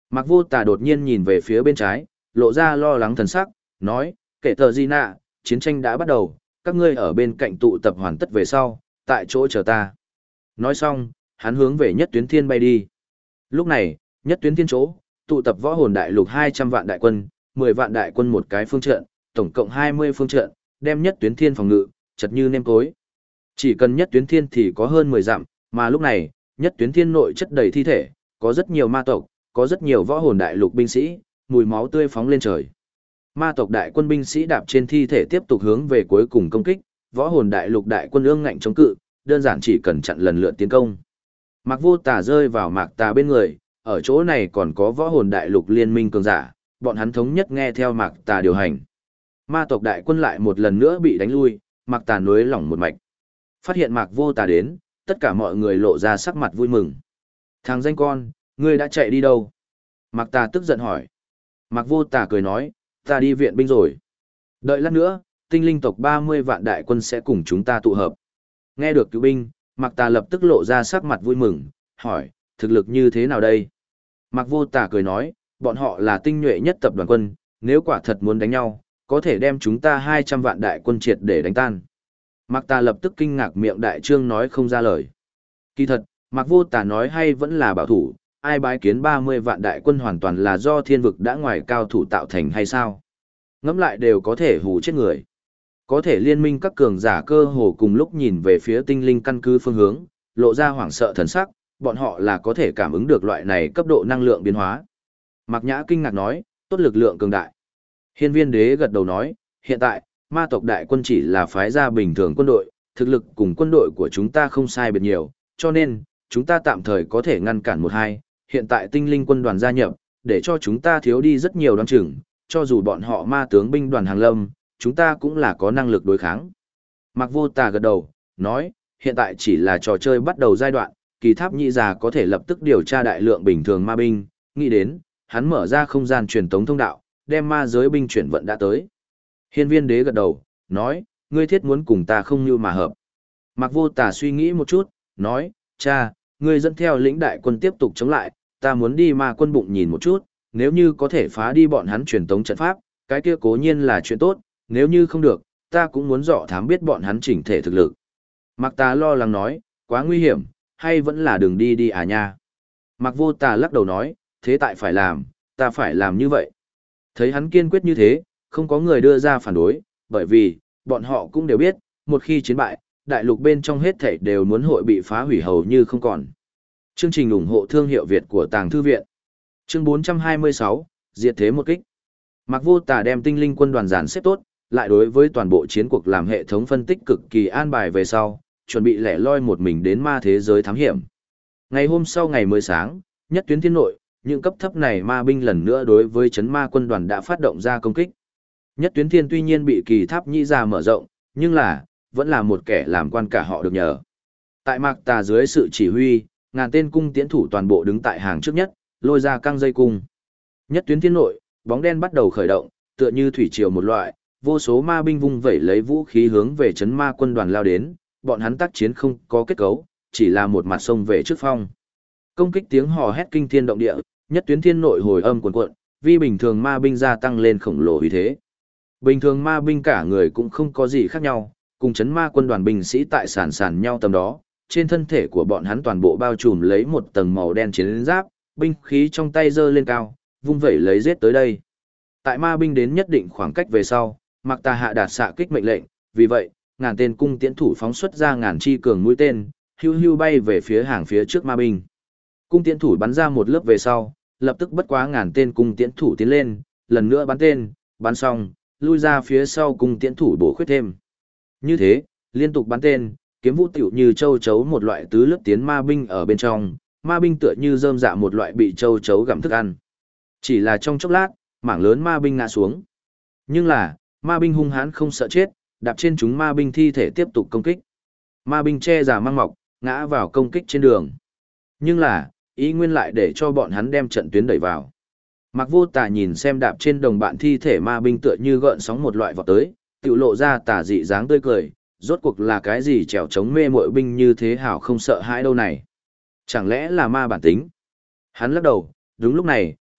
Mạc Vô Tà đột nhiên nhìn về phía bên trái, lộ ra lo lắng thần sắc, nói, kể tờ gì nạ, chiến tranh đã bắt đầu, các ngươi ở bên cạnh tụ tập hoàn tất về sau, tại chỗ chờ ta. Nói xong, hắn hướng về Nhất Tuyến Thiên bay đi. Lúc này, Nhất Tuyến Thiên chỗ, tụ tập võ hồn đại lục 200 vạn đại quân, 10 vạn đại quân một cái phương trận, tổng cộng 20 phương trận, đem Nhất Tuyến Thiên phòng ngự, chật như nêm cối. Chỉ cần Nhất Tuyến Thiên thì có hơn 10 dặm, mà lúc này, Nhất Tuyến Thiên nội chất đầy thi thể, có rất nhiều ma tộc, có rất nhiều võ hồn đại lục binh sĩ, mùi máu tươi phóng lên trời. Ma tộc đại quân binh sĩ đạp trên thi thể tiếp tục hướng về cuối cùng công kích, võ hồn đại lục đại quân ương ngạnh chống cự, đơn giản chỉ cần chặn lần lượt tiến công. Mạc Vô Tà rơi vào Mạc Tà bên người, ở chỗ này còn có võ hồn đại lục liên minh cường giả, bọn hắn thống nhất nghe theo Mạc Tà điều hành. Ma tộc đại quân lại một lần nữa bị đánh lui, Mạc Tà nối lỏng một mạch. Phát hiện Mạc Vô Tà đến, tất cả mọi người lộ ra sắc mặt vui mừng. Thằng danh con, ngươi đã chạy đi đâu? Mạc Tà tức giận hỏi. Mạc Vô Tà cười nói, ta đi viện binh rồi. Đợi lát nữa, tinh linh tộc 30 vạn đại quân sẽ cùng chúng ta tụ hợp. Nghe được cứu binh, Mạc Tà lập tức lộ ra sắc mặt vui mừng, hỏi, thực lực như thế nào đây? Mạc Vô Tà cười nói, bọn họ là tinh nhuệ nhất tập đoàn quân, nếu quả thật muốn đánh nhau, có thể đem chúng ta 200 vạn đại quân triệt để đánh tan. Mạc Tà lập tức kinh ngạc, miệng đại trương nói không ra lời. Kỳ thật, Mạc Vô Tà nói hay vẫn là bảo thủ, ai bái kiến 30 vạn đại quân hoàn toàn là do thiên vực đã ngoài cao thủ tạo thành hay sao? Ngẫm lại đều có thể hù chết người. Có thể liên minh các cường giả cơ hồ cùng lúc nhìn về phía tinh linh căn cứ phương hướng, lộ ra hoảng sợ thần sắc, bọn họ là có thể cảm ứng được loại này cấp độ năng lượng biến hóa. Mạc Nhã kinh ngạc nói, tốt lực lượng cường đại. Hiên Viên Đế gật đầu nói, hiện tại, ma tộc đại quân chỉ là phái ra bình thường quân đội, thực lực cùng quân đội của chúng ta không sai biệt nhiều, cho nên, chúng ta tạm thời có thể ngăn cản một hai, hiện tại tinh linh quân đoàn gia nhập, để cho chúng ta thiếu đi rất nhiều đoán chừng, cho dù bọn họ ma tướng binh đoàn hàng lâm, chúng ta cũng là có năng lực đối kháng. Mạc Vô Tà gật đầu, nói, hiện tại chỉ là trò chơi bắt đầu giai đoạn, Kỳ Tháp Nhị Già có thể lập tức điều tra đại lượng bình thường ma binh, nghĩ đến, hắn mở ra không gian truyền tống thông đạo, đem ma giới binh chuyển vận đã tới. Hiên Viên Đế gật đầu, nói, ngươi thiết muốn cùng ta không như mà hợp. Mạc Vô Tà suy nghĩ một chút, nói, cha, ngươi dẫn theo lĩnh đại quân tiếp tục chống lại, ta muốn đi ma quân bụng nhìn một chút, nếu như có thể phá đi bọn hắn truyền tống trận pháp, cái kia cố nhiên là chuyện tốt, nếu như không được, ta cũng muốn dò thám biết bọn hắn chỉnh thể thực lực. Mạc Tà lo lắng nói, quá nguy hiểm, hay vẫn là đừng đi đi à nha. Mạc Vô Tà lắc đầu nói, thế tại phải làm, ta phải làm như vậy. Thấy hắn kiên quyết như thế, không có người đưa ra phản đối, bởi vì, bọn họ cũng đều biết, một khi chiến bại, đại lục bên trong hết thảy đều muốn hội bị phá hủy hầu như không còn. Chương trình ủng hộ thương hiệu Việt của Tàng Thư Viện. Chương 426, Diệt thế một kích. Mạc Vô Tà đem tinh linh quân đoàn dàn xếp tốt, lại đối với toàn bộ chiến cuộc làm hệ thống phân tích cực kỳ an bài về sau, chuẩn bị lẻ loi một mình đến ma thế giới thám hiểm. Ngày hôm sau ngày mới sáng, Nhất Tuyến Thiên nội, những cấp thấp này ma binh lần nữa đối với chấn ma quân đoàn đã phát động ra công kích. Nhất Tuyến Thiên tuy nhiên bị Kỳ Tháp Nhĩ Già mở rộng, nhưng là, vẫn là một kẻ làm quan cả họ được nhờ. Tại Mạc Tà dưới sự chỉ huy, ngàn tên cung tiễn thủ toàn bộ đứng tại hàng trước nhất, lôi ra căng dây cung. Nhất Tuyến Thiên nội, bóng đen bắt đầu khởi động, tựa như thủy triều một loại, vô số ma binh vung vẩy lấy vũ khí hướng về chấn ma quân đoàn lao đến, bọn hắn tác chiến không có kết cấu, chỉ là một mặt sông về trước phong. Công kích tiếng hò hét kinh thiên động địa, Nhất Tuyến Thiên nội hồi âm cuồn cuộn, vì bình thường ma binh gia tăng lên khổng lồ uy thế. Bình thường ma binh cả người cũng không có gì khác nhau, cùng chấn ma quân đoàn binh sĩ tại sàn nhau tầm đó, trên thân thể của bọn hắn toàn bộ bao trùm lấy một tầng màu đen chiến giáp, binh khí trong tay giơ lên cao, vung vẩy lấy giết tới đây. Tại ma binh đến nhất định khoảng cách về sau, Mạc Tà hạ đạt xạ kích mệnh lệnh, vì vậy, ngàn tên cung tiễn thủ phóng xuất ra ngàn chi cường mũi tên, hưu hưu bay về phía hàng phía trước ma binh. Cung tiễn thủ bắn ra một lớp về sau, lập tức bất quá ngàn tên cung tiễn thủ tiến lên, lần nữa bắn tên, bắn xong, lui ra phía sau cung tiễn thủ bổ khuyết thêm. Như thế, liên tục bắn tên, kiếm vũ tiểu như châu chấu một loại tứ lớp tiến ma binh ở bên trong, ma binh tựa như rơm dạ một loại bị châu chấu gặm thức ăn. Chỉ là trong chốc lát, mảng lớn ma binh ngã xuống. Nhưng là, ma binh hung hãn không sợ chết, đạp trên chúng ma binh thi thể tiếp tục công kích. Ma binh che giả mang mọc, ngã vào công kích trên đường. Nhưng là, ý nguyên lại để cho bọn hắn đem trận tuyến đẩy vào. Mạc Vô Tà nhìn xem đạp trên đồng bạn thi thể ma binh tựa như gợn sóng một loại vọt tới, tự lộ ra tà dị dáng tươi cười, rốt cuộc là cái gì trèo chống mê muội binh như thế hảo không sợ hãi đâu này. Chẳng lẽ là ma bản tính? Hắn lắc đầu, đúng lúc này,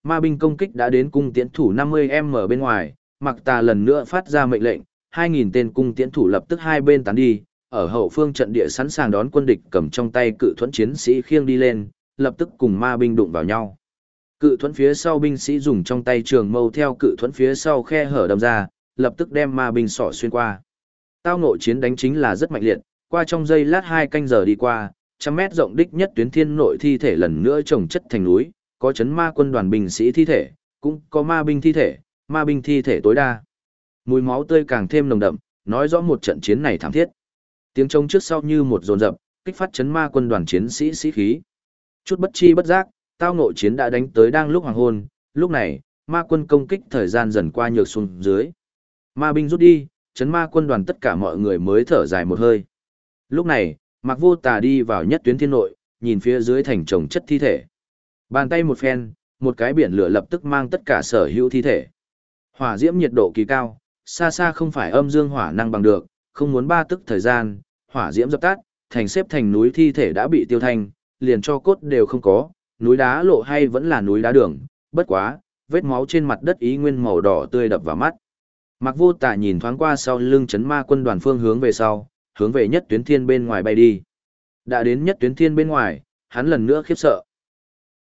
Ma binh công kích đã đến cung tiễn thủ 50m bên ngoài, Mạc Tà lần nữa phát ra mệnh lệnh, 2.000 tên cung tiễn thủ lập tức hai bên tán đi, ở hậu phương trận địa sẵn sàng đón quân địch cầm trong tay cự thuẫn chiến sĩ khiêng đi lên, lập tức cùng ma binh đụng vào nhau. Cự thuẫn phía sau binh sĩ dùng trong tay trường mâu theo cự thuẫn phía sau khe hở đâm ra, lập tức đem ma binh sọ xuyên qua. Tao ngộ chiến đánh chính là rất mạnh liệt, qua trong giây lát 2 canh giờ đi qua, trăm mét rộng đích nhất tuyến thiên nội thi thể lần nữa chồng chất thành núi, có chấn ma quân đoàn binh sĩ thi thể, cũng có ma binh thi thể tối đa. Mùi máu tươi càng thêm nồng đậm, nói rõ một trận chiến này thảm thiết. Tiếng trống trước sau như một dồn dập, kích phát chấn ma quân đoàn chiến sĩ sĩ khí. Chút bất chi bất giác, tao ngộ chiến đã đánh tới đang lúc hoàng hôn, lúc này, ma quân công kích thời gian dần qua nhược xuống dưới. Ma binh rút đi, chấn ma quân đoàn tất cả mọi người mới thở dài một hơi. Lúc này, Mạc Vô Tà đi vào nhất tuyến thiên nội, nhìn phía dưới thành chồng chất thi thể. Bàn tay một phen, một cái biển lửa lập tức mang tất cả sở hữu thi thể. Hỏa diễm nhiệt độ kỳ cao, xa xa không phải âm dương hỏa năng bằng được, không muốn 3 tức thời gian, hỏa diễm dập tắt, thành xếp thành núi thi thể đã bị tiêu thanh, liền cho cốt đều không có, núi đá lộ hay vẫn là núi đá đường, bất quá, vết máu trên mặt đất ý nguyên màu đỏ tươi đập vào mắt. Mạc Vô Tà nhìn thoáng qua sau lưng chấn ma quân đoàn phương hướng về sau, hướng về nhất tuyến thiên bên ngoài bay đi. Đã đến nhất tuyến thiên bên ngoài, hắn lần nữa khiếp sợ.